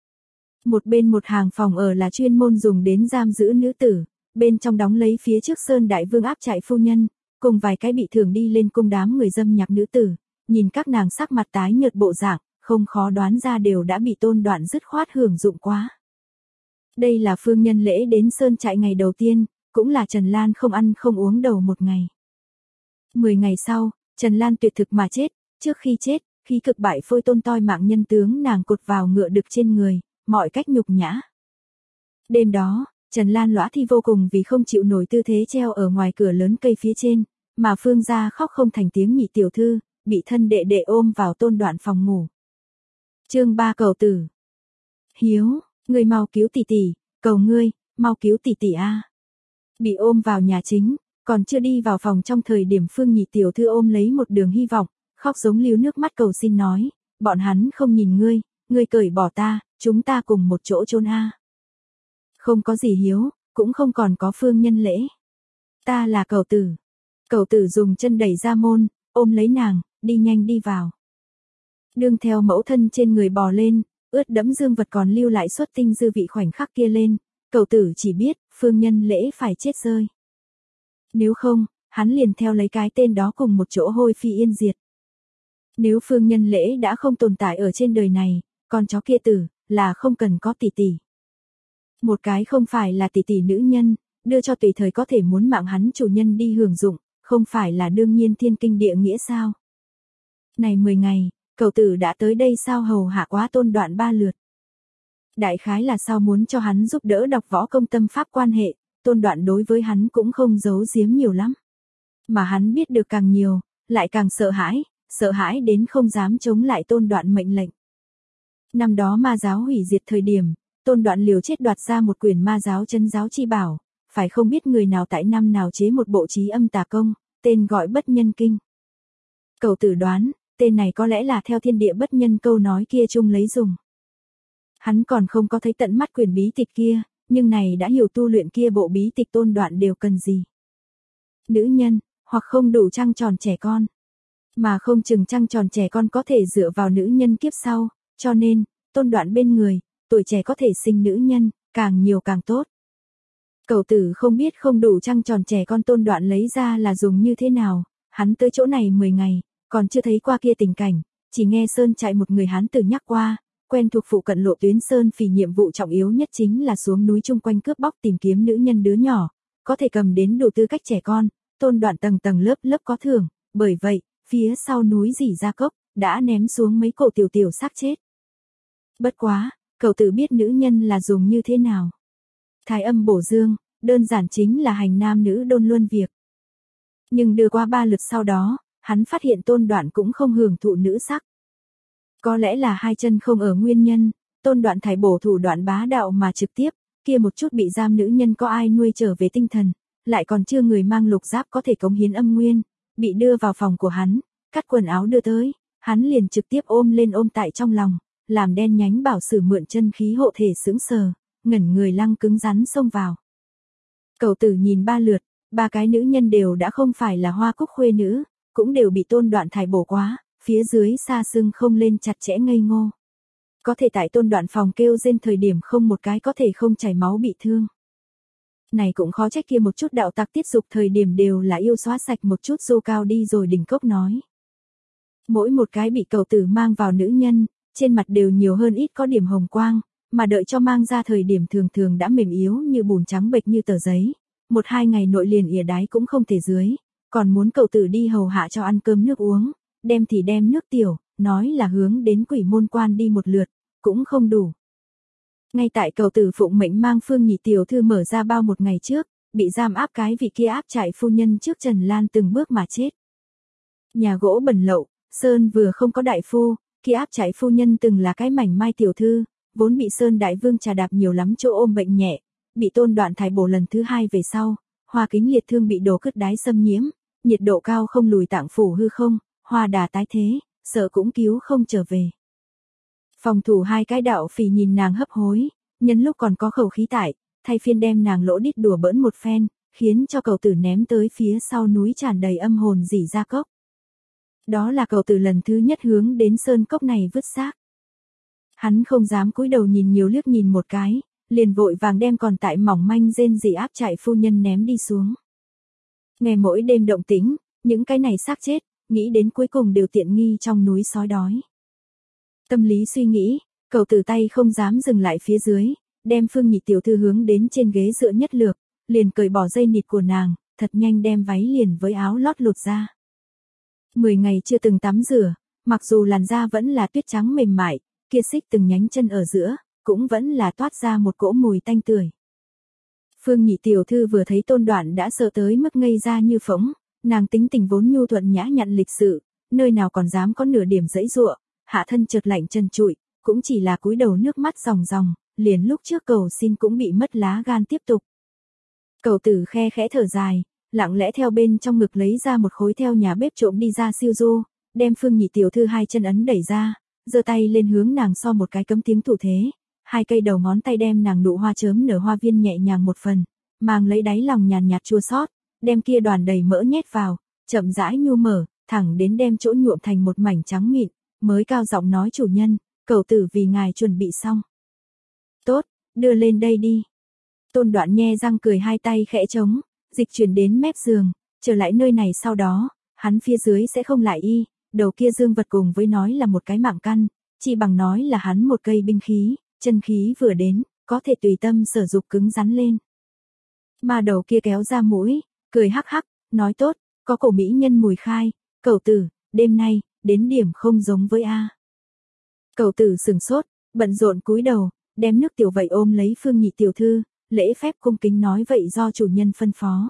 Một bên một hàng phòng ở là chuyên môn dùng đến giam giữ nữ tử, bên trong đóng lấy phía trước sơn đại vương áp trại phu nhân, cùng vài cái bị thường đi lên cung đám người dâm nhạc nữ tử, nhìn các nàng sắc mặt tái nhợt bộ dạng, không khó đoán ra đều đã bị Tôn Đoạn dứt khoát hưởng dụng quá. Đây là Phương Nhân Lễ đến sơn trại ngày đầu tiên, cũng là Trần Lan không ăn không uống đầu một ngày. Mười ngày sau, Trần Lan tuyệt thực mà chết, trước khi chết, khí cực bại phôi tôn toi mạng nhân tướng nàng cột vào ngựa đực trên người, mọi cách nhục nhã. Đêm đó, Trần Lan lõa thi vô cùng vì không chịu nổi tư thế treo ở ngoài cửa lớn cây phía trên, mà Phương gia khóc không thành tiếng nhị tiểu thư, bị thân đệ đệ ôm vào Tôn Đoạn phòng ngủ. Chương ba cầu tử. Hiếu, ngươi mau cứu tỷ tỷ, cầu ngươi, mau cứu tỷ tỷ a. Bị ôm vào nhà chính, còn chưa đi vào phòng trong thời điểm Phương nhị tiểu thư ôm lấy một đường hy vọng, khóc giống líu nước mắt cầu xin nói, bọn hắn không nhìn ngươi, ngươi cởi bỏ ta, chúng ta cùng một chỗ chôn a. Không có gì hiếu, cũng không còn có Phương Nhân Lễ. Ta là cầu tử. Cầu tử dùng chân đẩy ra môn, ôm lấy nàng, đi nhanh đi vào. Đương theo mẫu thân trên người bò lên, ướt đẫm dương vật còn lưu lại xuất tinh dư vị khoảnh khắc kia lên, cầu tử chỉ biết, Phương Nhân Lễ phải chết rơi. Nếu không, hắn liền theo lấy cái tên đó cùng một chỗ hôi phi yên diệt. Nếu Phương Nhân Lễ đã không tồn tại ở trên đời này, con chó kia tử, là không cần có tỷ tỷ. Một cái không phải là tỷ tỷ nữ nhân, đưa cho tùy thời có thể muốn mạng hắn chủ nhân đi hưởng dụng, không phải là đương nhiên thiên kinh địa nghĩa sao. Này mười ngày, cầu tử đã tới đây sao hầu hạ quá Tôn Đoạn ba lượt. Đại khái là sao muốn cho hắn giúp đỡ đọc võ công tâm pháp quan hệ, Tôn Đoạn đối với hắn cũng không giấu giếm nhiều lắm. Mà hắn biết được càng nhiều, lại càng sợ hãi, sợ hãi đến không dám chống lại Tôn Đoạn mệnh lệnh. Năm đó ma giáo hủy diệt thời điểm, Tôn Đoạn liều chết đoạt ra một quyển ma giáo chân giáo chi bảo, phải không biết người nào tại năm nào chế một bộ trí âm tà công, tên gọi Bất Nhân Kinh. Cầu tử đoán, tên này có lẽ là theo thiên địa bất nhân câu nói kia chung lấy dùng. Hắn còn không có thấy tận mắt quyển bí tịch kia, nhưng này đã hiểu tu luyện kia bộ bí tịch Tôn Đoạn đều cần gì. Nữ nhân, hoặc không đủ trăng tròn trẻ con. Mà không chừng trăng tròn trẻ con có thể dựa vào nữ nhân kiếp sau, cho nên, Tôn Đoạn bên người, tuổi trẻ có thể sinh nữ nhân, càng nhiều càng tốt. Cầu tử không biết không đủ trăng tròn trẻ con Tôn Đoạn lấy ra là dùng như thế nào, hắn tới chỗ này mười ngày, còn chưa thấy qua kia tình cảnh, chỉ nghe sơn trại một người hán tử nhắc qua, quen thuộc phụ cận lộ tuyến sơn phỉ nhiệm vụ trọng yếu nhất chính là xuống núi chung quanh cướp bóc tìm kiếm nữ nhân đứa nhỏ, có thể cầm đến đủ tư cách trẻ con, Tôn Đoạn tầng tầng lớp lớp có thưởng, bởi vậy, phía sau núi Dỉ Gia Cốc, đã ném xuống mấy cổ tiểu tiểu xác chết. Bất quá, cậu tự biết nữ nhân là dùng như thế nào. Thái âm bổ dương, đơn giản chính là hành nam nữ đôn luân việc. Nhưng đưa qua ba lượt sau đó, hắn phát hiện Tôn Đoạn cũng không hưởng thụ nữ sắc. Có lẽ là hai chân không ở nguyên nhân, Tôn Đoạn thải bổ thủ đoạn bá đạo mà trực tiếp, kia một chút bị giam nữ nhân có ai nuôi trở về tinh thần, lại còn chưa người mang lục giáp có thể cống hiến âm nguyên, bị đưa vào phòng của hắn, cắt quần áo đưa tới, hắn liền trực tiếp ôm lên ôm tại trong lòng, làm đen nhánh bảo sử mượn chân khí hộ thể sững sờ, ngẩn người lăng cứng rắn xông vào. Cầu tử nhìn ba lượt, ba cái nữ nhân đều đã không phải là Hoa Cúc khuê nữ, cũng đều bị Tôn Đoạn thải bổ quá, phía dưới xa sưng không lên chặt chẽ ngây ngô. Có thể tại Tôn Đoạn phòng kêu rên thời điểm không một cái có thể không chảy máu bị thương. Này cũng khó trách kia một chút đạo tặc tiết dục thời điểm đều là yêu xóa sạch một chút du cao đi rồi đỉnh cốc nói. Mỗi một cái bị cậu tử mang vào nữ nhân, trên mặt đều nhiều hơn ít có điểm hồng quang, mà đợi cho mang ra thời điểm thường thường đã mềm yếu như bùn trắng bệch như tờ giấy, một hai ngày nội liền ỉa đái cũng không thể dưới, còn muốn cậu tử đi hầu hạ cho ăn cơm nước uống, đem thì đem nước tiểu, nói là hướng đến quỷ môn quan đi một lượt, cũng không đủ. Ngay tại cậu tử phụng mệnh mang Phương Nhị tiểu thư mở ra bao một ngày trước, bị giam áp cái vị kia áp trại phu nhân trước Trần Lan từng bước mà chết. Nhà gỗ bẩn lậu, Sơn vừa không có đại phu, kia áp trại phu nhân từng là cái mảnh mai tiểu thư, vốn bị Sơn đại vương trà đạp nhiều lắm chỗ ôm bệnh nhẹ, bị Tôn Đoạn thải bổ lần thứ hai về sau, hoa kính liệt thương bị đồ cứt đái xâm nhiễm, nhiệt độ cao không lùi tạng phủ hư không, hoa đà tái thế, sợ cũng cứu không trở về. Phòng thủ hai cái đạo phì nhìn nàng hấp hối, nhân lúc còn có khẩu khí tại, thay phiên đem nàng lỗ đít đùa bỡn một phen, khiến cho cậu tử ném tới phía sau núi tràn đầy âm hồn dỉ ra cốc. Đó là cậu tử lần thứ nhất hướng đến sơn cốc này vứt xác. Hắn không dám cúi đầu nhìn nhiều liếc nhìn một cái, liền vội vàng đem còn tại mỏng manh rên rỉ áp trại phu nhân ném đi xuống. Nghe mỗi đêm động tĩnh, những cái này xác chết, nghĩ đến cuối cùng đều tiện nghi trong núi sói đói. Tâm lý suy nghĩ, cậu tử tay không dám dừng lại phía dưới, đem Phương Nhị tiểu thư hướng đến trên ghế dựa nhất lược, liền cởi bỏ dây nịt của nàng, thật nhanh đem váy liền với áo lót lột ra. Mười ngày chưa từng tắm rửa, mặc dù làn da vẫn là tuyết trắng mềm mại, kia xích từng nhánh chân ở giữa, cũng vẫn là toát ra một cỗ mùi tanh tưởi. Phương Nhị tiểu thư vừa thấy Tôn Đoạn đã sợ tới mức ngây ra như phỗng, nàng tính tình vốn nhu thuận nhã nhặn lịch sự, nơi nào còn dám có nửa điểm giãy giụa, hạ thân chợt lạnh chân trụi, cũng chỉ là cúi đầu nước mắt ròng ròng, liền lúc trước cầu xin cũng bị mất lá gan tiếp tục. Cậu tử khe khẽ thở dài, lặng lẽ theo bên trong ngực lấy ra một khối theo nhà bếp trộm đi ra siêu du, đem Phương Nhị tiểu thư hai chân ấn đẩy ra, giơ tay lên hướng nàng so một cái cấm tiếng thủ thế, hai cây đầu ngón tay đem nàng nụ hoa chớm nở hoa viên nhẹ nhàng một phần, mang lấy đáy lòng nhàn nhạt chua xót, đem kia đoàn đầy mỡ nhét vào, chậm rãi nhu mở, thẳng đến đem chỗ nhuộm thành một mảnh trắng mịn, mới cao giọng nói chủ nhân, cậu tử vì ngài chuẩn bị xong. Tốt, đưa lên đây đi. Tôn Đoạn nhe răng cười hai tay khẽ trống, dịch chuyển đến mép giường, trở lại nơi này sau đó, hắn phía dưới sẽ không lại y, đầu kia dương vật cùng với nói là một cái mạng căn, chỉ bằng nói là hắn một cây binh khí, chân khí vừa đến, có thể tùy tâm sử dụng cứng rắn lên. Mà đầu kia kéo ra mũi, cười hắc hắc, nói tốt, có cổ mỹ nhân mùi khai, cậu tử, đêm nay, đến điểm không giống với A. Cậu tử sừng sốt, bận rộn cúi đầu, đem nước tiểu vậy ôm lấy Phương Nhị tiểu thư, lễ phép cung kính nói vậy do chủ nhân phân phó.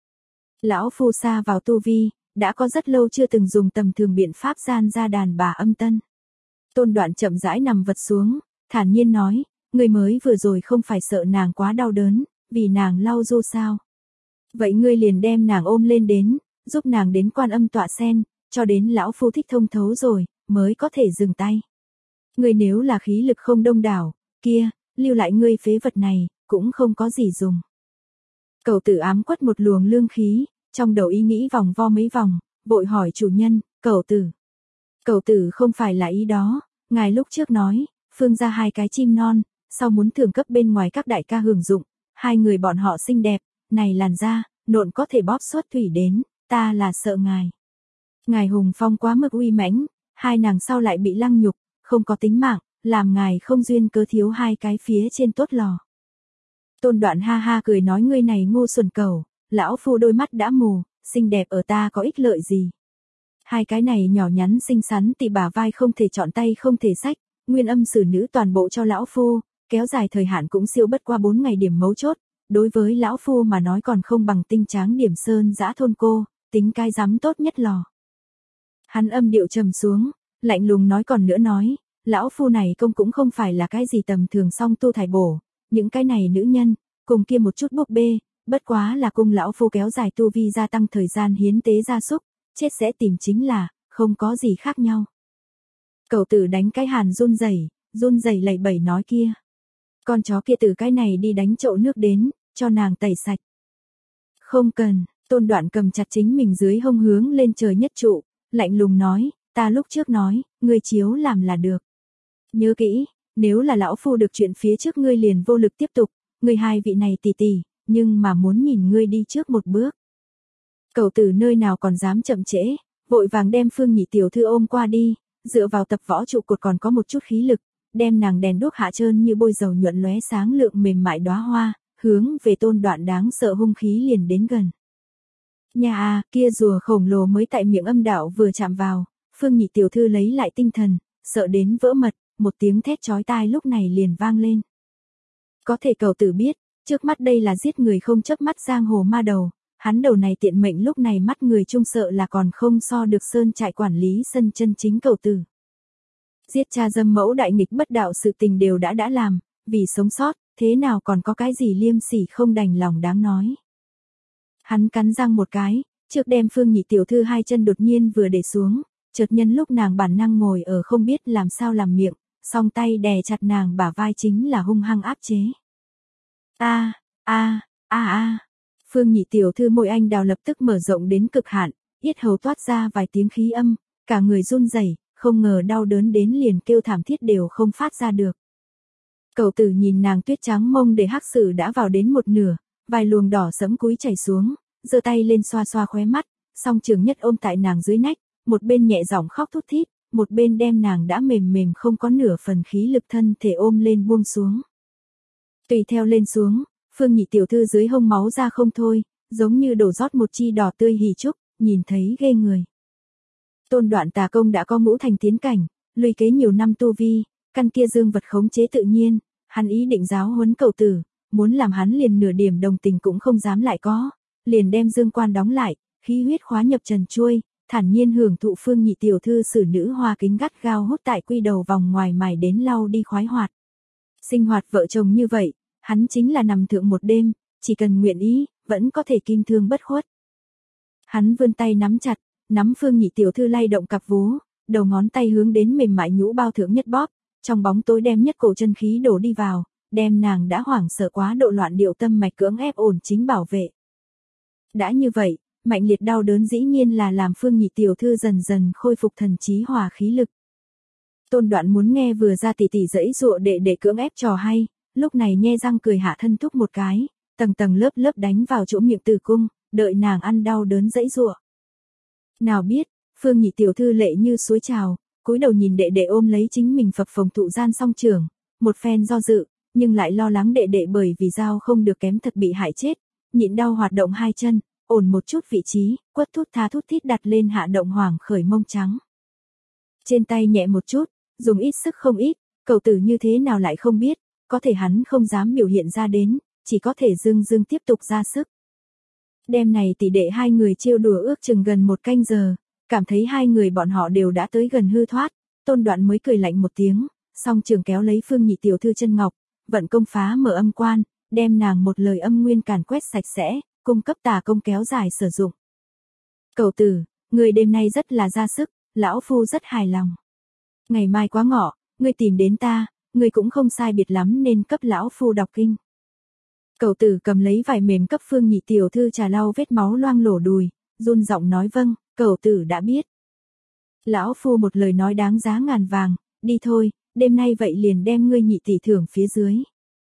Lão phu xa vào tu vi, đã có rất lâu chưa từng dùng tầm thường biện pháp gian ra đàn bà âm tân. Tôn Đoạn chậm rãi nằm vật xuống, thản nhiên nói, ngươi mới vừa rồi không phải sợ nàng quá đau đớn, vì nàng lau du sao. Vậy ngươi liền đem nàng ôm lên đến, giúp nàng đến Quan Âm tọa sen, cho đến lão phu thích thông thấu rồi, mới có thể dừng tay. Ngươi nếu là khí lực không đông đảo, kia, lưu lại ngươi phế vật này, cũng không có gì dùng. Cậu tử ám quất một luồng lương khí, trong đầu ý nghĩ vòng vo mấy vòng, vội hỏi chủ nhân, cậu tử. Cậu tử không phải là ý đó, ngài lúc trước nói, Phương ra hai cái chim non, sau muốn thưởng cấp bên ngoài các đại ca hưởng dụng, hai người bọn họ xinh đẹp, này làn da, nộn có thể bóp xuất thủy đến, ta là sợ ngài. Ngài hùng phong quá mức uy mãnh, hai nàng sau lại bị lăng nhục, không có tính mạng, làm ngài không duyên cớ thiếu hai cái phía trên tốt lò. Tôn Đoạn ha ha cười nói ngươi này ngu xuẩn cẩu, lão phu đôi mắt đã mù, xinh đẹp ở ta có ích lợi gì. Hai cái này nhỏ nhắn xinh xắn thì bả vai không thể chọn tay không thể xách, nguyên âm xử nữ toàn bộ cho lão phu, kéo dài thời hạn cũng siêu bất qua bốn ngày điểm mấu chốt, đối với lão phu mà nói còn không bằng tinh tráng điểm sơn dã thôn cô, tính cái dám tốt nhất lò. Hắn âm điệu trầm xuống, lạnh lùng nói còn nữa nói, lão phu này công cũng không phải là cái gì tầm thường song tu thải bổ, những cái này nữ nhân, cùng kia một chút búp bê, bất quá là cùng lão phu kéo dài tu vi gia tăng thời gian hiến tế gia súc, chết sẽ tìm chính là, không có gì khác nhau. Cậu tử đánh cái hàn run rẩy, run rẩy lẩy bẩy nói kia. Con chó kia từ cái này đi đánh chậu nước đến, cho nàng tẩy sạch. Không cần, Tôn Đoạn cầm chặt chính mình dưới hông hướng lên trời nhất trụ, lạnh lùng nói, ta lúc trước nói, ngươi chiếu làm là được. Nhớ kỹ, nếu là lão phu được chuyện phía trước ngươi liền vô lực tiếp tục, ngươi hai vị này tỷ tỷ, nhưng mà muốn nhìn ngươi đi trước một bước. Cẩu tử nơi nào còn dám chậm trễ, vội vàng đem Phương Nhị tiểu thư ôm qua đi, dựa vào tập võ trụ cột còn có một chút khí lực, đem nàng đèn đuốc hạ trơn như bôi dầu nhuận lóe sáng lượng mềm mại đóa hoa, hướng về Tôn Đoạn đáng sợ hung khí liền đến gần. Nhà a, kia rùa khổng lồ mới tại miệng âm đạo vừa chạm vào, Phương Nhị tiểu thư lấy lại tinh thần, sợ đến vỡ mật, một tiếng thét chói tai lúc này liền vang lên. Có thể cẩu tử biết, trước mắt đây là giết người không chớp mắt giang hồ ma đầu, hắn đầu này tiện mệnh lúc này mắt người chung sợ là còn không so được sơn trại quản lý sân chân chính cẩu tử. Giết cha dâm mẫu đại nghịch bất đạo sự tình đều đã đã làm, vì sống sót, thế nào còn có cái gì liêm sỉ không đành lòng đáng nói. Hắn cắn răng một cái, trước đem Phương Nhị tiểu thư hai chân đột nhiên vừa để xuống, chợt nhân lúc nàng bản năng ngồi ở không biết làm sao làm miệng, song tay đè chặt nàng bả vai chính là hung hăng áp chế. A, a, a a. Phương Nhị tiểu thư môi anh đào lập tức mở rộng đến cực hạn, yết hầu toát ra vài tiếng khí âm, cả người run rẩy, không ngờ đau đớn đến liền kêu thảm thiết đều không phát ra được. Cẩu tử nhìn nàng tuyết trắng mông để hắc sử đã vào đến một nửa, vài luồng đỏ sẫm cúi chảy xuống, giơ tay lên xoa xoa khóe mắt, song trường nhất ôm tại nàng dưới nách, một bên nhẹ giọng khóc thút thít, một bên đem nàng đã mềm mềm không có nửa phần khí lực thân thể ôm lên buông xuống. Tùy theo lên xuống, Phương Nhị tiểu thư dưới hông máu ra không thôi, giống như đổ rót một chi đỏ tươi hì trúc, nhìn thấy ghê người. Tôn Đoạn tà công đã có ngũ thành tiến cảnh, lùi kế nhiều năm tu vi, căn kia dương vật khống chế tự nhiên, hắn ý định giáo huấn cẩu tử, muốn làm hắn liền nửa điểm đồng tình cũng không dám lại có, liền đem dương quan đóng lại, khí huyết khóa nhập trần chuôi, thản nhiên hưởng thụ Phương Nhị tiểu thư xử nữ hoa kính gắt gao hút tại quy đầu vòng ngoài mài đến lau đi khoái hoạt. Sinh hoạt vợ chồng như vậy, hắn chính là nằm thượng một đêm, chỉ cần nguyện ý, vẫn có thể kim thương bất khuất. Hắn vươn tay nắm chặt, nắm Phương Nhị tiểu thư lay động cặp vú, đầu ngón tay hướng đến mềm mại nhũ bao thượng nhất bóp, trong bóng tối đem nhất cổ chân khí đổ đi vào, đem nàng đã hoảng sợ quá độ loạn điệu tâm mạch cưỡng ép ổn chính bảo vệ. Đã như vậy, mạnh liệt đau đớn dĩ nhiên là làm Phương Nhị tiểu thư dần dần khôi phục thần trí hòa khí lực. Tôn Đoạn muốn nghe vừa ra tỉ tỉ dãy dụa để để cưỡng ép trò hay, lúc này nhe răng cười hạ thân thúc một cái, tầng tầng lớp lớp đánh vào chỗ miệng tử cung, đợi nàng ăn đau đớn dãy dụa. Nào biết, Phương Nhị tiểu thư lệ như suối trào, cúi đầu nhìn đệ đệ ôm lấy chính mình phập phồng thụ gian song trường, một phen do dự, nhưng lại lo lắng đệ đệ bởi vì dao không được kém thật bị hại chết, nhịn đau hoạt động hai chân, ổn một chút vị trí, quất thút tha thút thít đặt lên hạ động hoàng khởi mông trắng. Trên tay nhẹ một chút, dùng ít sức không ít, cẩu tử như thế nào lại không biết, có thể hắn không dám biểu hiện ra đến, chỉ có thể dưng dưng tiếp tục ra sức. Đêm này tỷ đệ hai người trêu đùa ước chừng gần một canh giờ, cảm thấy hai người bọn họ đều đã tới gần hư thoát, Tôn Đoạn mới cười lạnh một tiếng, song trường kéo lấy Phương Nhị tiểu thư chân ngọc, vận công phá mở âm quan, đem nàng một lời âm nguyên càn quét sạch sẽ, cung cấp tà công kéo dài sử dụng. Cẩu tử, người đêm nay rất là ra sức, lão phu rất hài lòng. Ngày mai quá ngọ, ngươi tìm đến ta, ngươi cũng không sai biệt lắm nên cấp lão phu đọc kinh. Cẩu tử cầm lấy vải mềm cấp Phương Nhị tiểu thư trà lau vết máu loang lổ đùi, run giọng nói vâng, cẩu tử đã biết. Lão phu một lời nói đáng giá ngàn vàng, đi thôi, đêm nay vậy liền đem ngươi nhị tỷ thưởng phía dưới.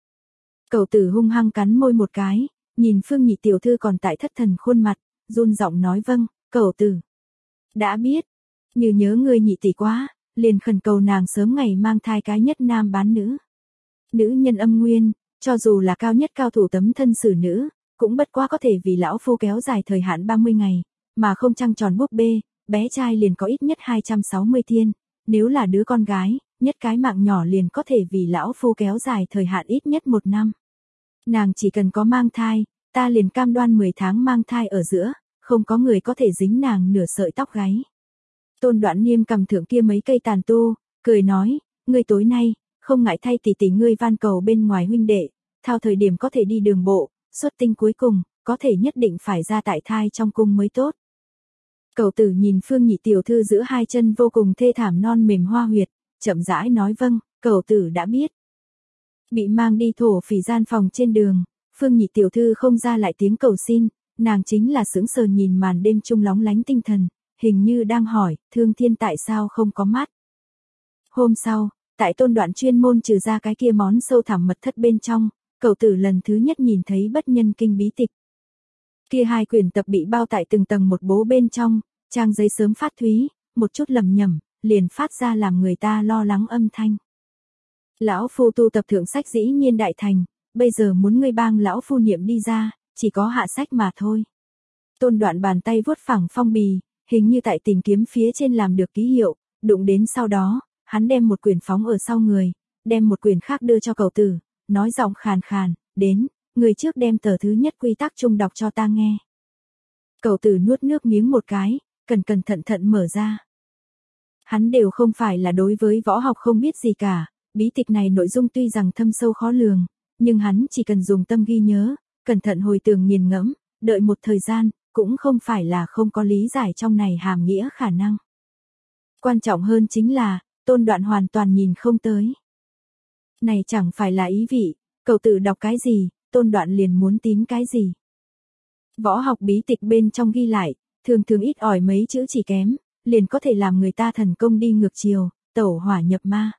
Cẩu tử hung hăng cắn môi một cái, nhìn Phương Nhị tiểu thư còn tại thất thần khuôn mặt, run giọng nói vâng, cẩu tử. Đã biết, như nhớ ngươi nhị tỷ quá, liền khẩn cầu nàng sớm ngày mang thai cái nhất nam bán nữ. Nữ nhân âm nguyên, cho dù là cao nhất cao thủ tấm thân xử nữ, cũng bất quá có thể vì lão phu kéo dài thời hạn ba mươi ngày, mà không trăng tròn búp bê, bé trai liền có ít nhất hai trăm sáu mươi thiên, nếu là đứa con gái, nhất cái mạng nhỏ liền có thể vì lão phu kéo dài thời hạn ít nhất một năm. Nàng chỉ cần có mang thai, ta liền cam đoan mười tháng mang thai ở giữa, không có người có thể dính nàng nửa sợi tóc gáy. Tôn Đoạn niêm cầm thượng kia mấy cây tàn tu, cười nói, ngươi tối nay, không ngại thay tỷ tỷ ngươi van cầu bên ngoài huynh đệ, thao thời điểm có thể đi đường bộ, xuất tinh cuối cùng, có thể nhất định phải ra tại thai trong cung mới tốt. Cẩu tử nhìn Phương Nhị tiểu thư giữa hai chân vô cùng thê thảm non mềm hoa huyệt, chậm rãi nói vâng, cẩu tử đã biết. Bị mang đi thổ phỉ gian phòng trên đường, Phương Nhị tiểu thư không ra lại tiếng cầu xin, nàng chính là sững sờ nhìn màn đêm trung lóng lánh tinh thần, hình như đang hỏi, thương thiên tại sao không có mắt. Hôm sau, tại Tôn Đoạn chuyên môn trừ ra cái kia món sâu thẳm mật thất bên trong, cậu tử lần thứ nhất nhìn thấy Bất Nhân Kinh bí tịch. Kia hai quyển tập bị bao tại từng tầng một bố bên trong, trang giấy sớm phát thúy, một chút lầm nhầm, liền phát ra làm người ta lo lắng âm thanh. Lão phu tu tập thượng sách dĩ nhiên đại thành, bây giờ muốn ngươi bang lão phu niệm đi ra, chỉ có hạ sách mà thôi. Tôn Đoạn bàn tay vuốt phẳng phong bì, hình như tại tìm kiếm phía trên làm được ký hiệu, đụng đến sau đó, hắn đem một quyển phóng ở sau người, đem một quyển khác đưa cho cậu tử, nói giọng khàn khàn, đến, người trước đem tờ thứ nhất quy tắc chung đọc cho ta nghe. Cậu tử nuốt nước miếng một cái, cẩn cẩn thận thận mở ra. Hắn đều không phải là đối với võ học không biết gì cả, bí tịch này nội dung tuy rằng thâm sâu khó lường, nhưng hắn chỉ cần dùng tâm ghi nhớ, cẩn thận hồi tưởng nghiền ngẫm, đợi một thời gian, cũng không phải là không có lý giải trong này hàm nghĩa khả năng. Quan trọng hơn chính là, Tôn Đoạn hoàn toàn nhìn không tới. Này chẳng phải là ý vị, cậu tử đọc cái gì, Tôn Đoạn liền muốn tín cái gì. Võ học bí tịch bên trong ghi lại, thường thường ít ỏi mấy chữ chỉ kém, liền có thể làm người ta thần công đi ngược chiều, tẩu hỏa nhập ma.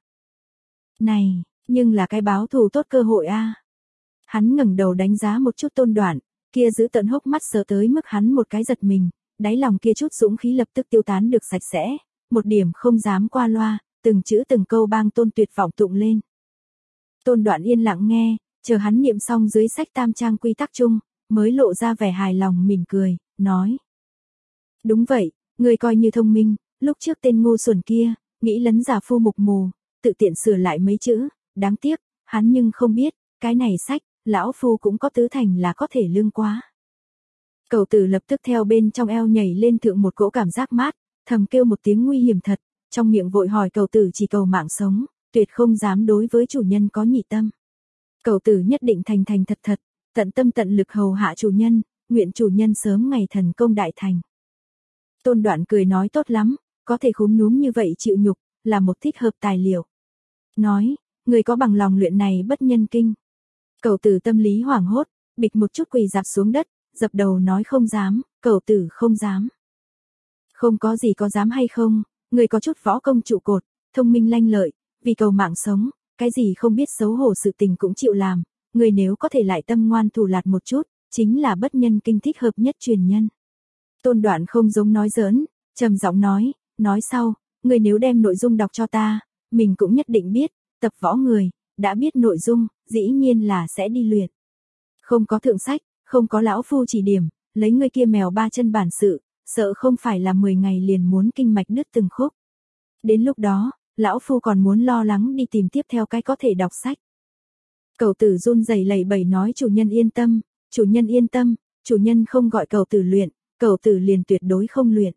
Này, nhưng là cái báo thù tốt cơ hội a. Hắn ngẩng đầu đánh giá một chút Tôn Đoạn, kia giữ tận hốc mắt sợ tới mức hắn một cái giật mình, đáy lòng kia chút dũng khí lập tức tiêu tán được sạch sẽ, một điểm không dám qua loa, từng chữ từng câu bang Tôn tuyệt vọng tụng lên. Tôn Đoạn yên lặng nghe, chờ hắn niệm xong dưới sách tam trang quy tắc chung, mới lộ ra vẻ hài lòng mỉm cười, nói. Đúng vậy, người coi như thông minh, lúc trước tên ngu xuẩn kia, nghĩ lấn giả phu mục mù, tự tiện sửa lại mấy chữ, đáng tiếc, hắn nhưng không biết, cái này sách, lão phu cũng có tứ thành là có thể lương quá. Cậu tử lập tức theo bên trong eo nhảy lên thượng một cỗ cảm giác mát, thầm kêu một tiếng nguy hiểm thật, trong miệng vội hỏi cậu tử chỉ cầu mạng sống, tuyệt không dám đối với chủ nhân có nhị tâm. Cậu tử nhất định thành thành thật thật, tận tâm tận lực hầu hạ chủ nhân, nguyện chủ nhân sớm ngày thần công đại thành. Tôn Đoạn cười nói tốt lắm, có thể khúm núm như vậy chịu nhục, là một thích hợp tài liệu. Nói, người có bằng lòng luyện này Bất Nhân Kinh. Cậu tử tâm lý hoảng hốt, bịch một chút quỳ dạp xuống đất, dập đầu nói không dám, cậu tử không dám. Không có gì có dám hay không, người có chút võ công trụ cột, thông minh lanh lợi, vì cầu mạng sống, cái gì không biết xấu hổ sự tình cũng chịu làm, người nếu có thể lại tâm ngoan thủ lạt một chút, chính là Bất Nhân Kinh thích hợp nhất truyền nhân. Tôn Đoạn không giống nói giỡn, trầm giọng nói, nói sau, người nếu đem nội dung đọc cho ta, mình cũng nhất định biết, tập võ người, đã biết nội dung, dĩ nhiên là sẽ đi luyện. Không có thượng sách, không có lão phu chỉ điểm, lấy người kia mèo ba chân bản sự, sợ không phải là mười ngày liền muốn kinh mạch đứt từng khúc. Đến lúc đó, lão phu còn muốn lo lắng đi tìm tiếp theo cái có thể đọc sách. Cậu tử run rẩy lẩy bẩy nói chủ nhân yên tâm, chủ nhân yên tâm, chủ nhân không gọi cậu tử luyện, cậu tử liền tuyệt đối không luyện.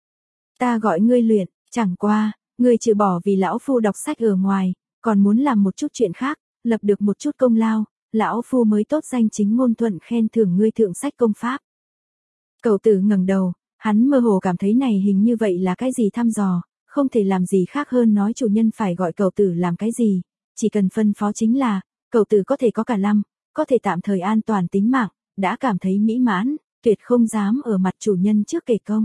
Ta gọi ngươi luyện, chẳng qua, ngươi trừ bỏ vì lão phu đọc sách ở ngoài, còn muốn làm một chút chuyện khác, lập được một chút công lao, lão phu mới tốt danh chính ngôn thuận khen thưởng ngươi thượng sách công pháp. Cậu tử ngẩng đầu, hắn mơ hồ cảm thấy này hình như vậy là cái gì thăm dò, không thể làm gì khác hơn nói chủ nhân phải gọi cậu tử làm cái gì, chỉ cần phân phó chính là, cậu tử có thể có cả năm, có thể tạm thời an toàn tính mạng, đã cảm thấy mỹ mãn, tuyệt không dám ở mặt chủ nhân trước kể công.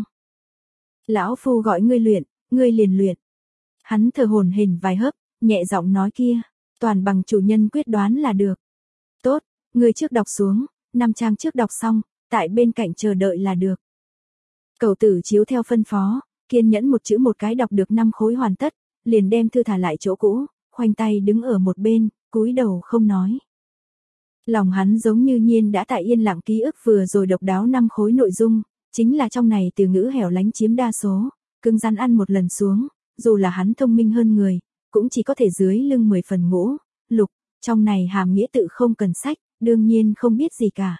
Lão phu gọi ngươi luyện, ngươi liền luyện. Hắn thở hổn hển vài hớp, nhẹ giọng nói kia, toàn bằng chủ nhân quyết đoán là được. Tốt, ngươi trước đọc xuống, năm trang trước đọc xong, tại bên cạnh chờ đợi là được. Cậu tử chiếu theo phân phó, kiên nhẫn một chữ một cái đọc được năm khối hoàn tất, liền đem thư thả lại chỗ cũ, khoanh tay đứng ở một bên, cúi đầu không nói. Lòng hắn giống như nhiên đã tại yên lặng ký ức vừa rồi độc đáo năm khối nội dung, chính là trong này từ ngữ hẻo lánh chiếm đa số, cứng rắn ăn một lần xuống, dù là hắn thông minh hơn người, cũng chỉ có thể dưới lưng mười phần ngũ, lục, trong này hàm nghĩa tự không cần sách, đương nhiên không biết gì cả.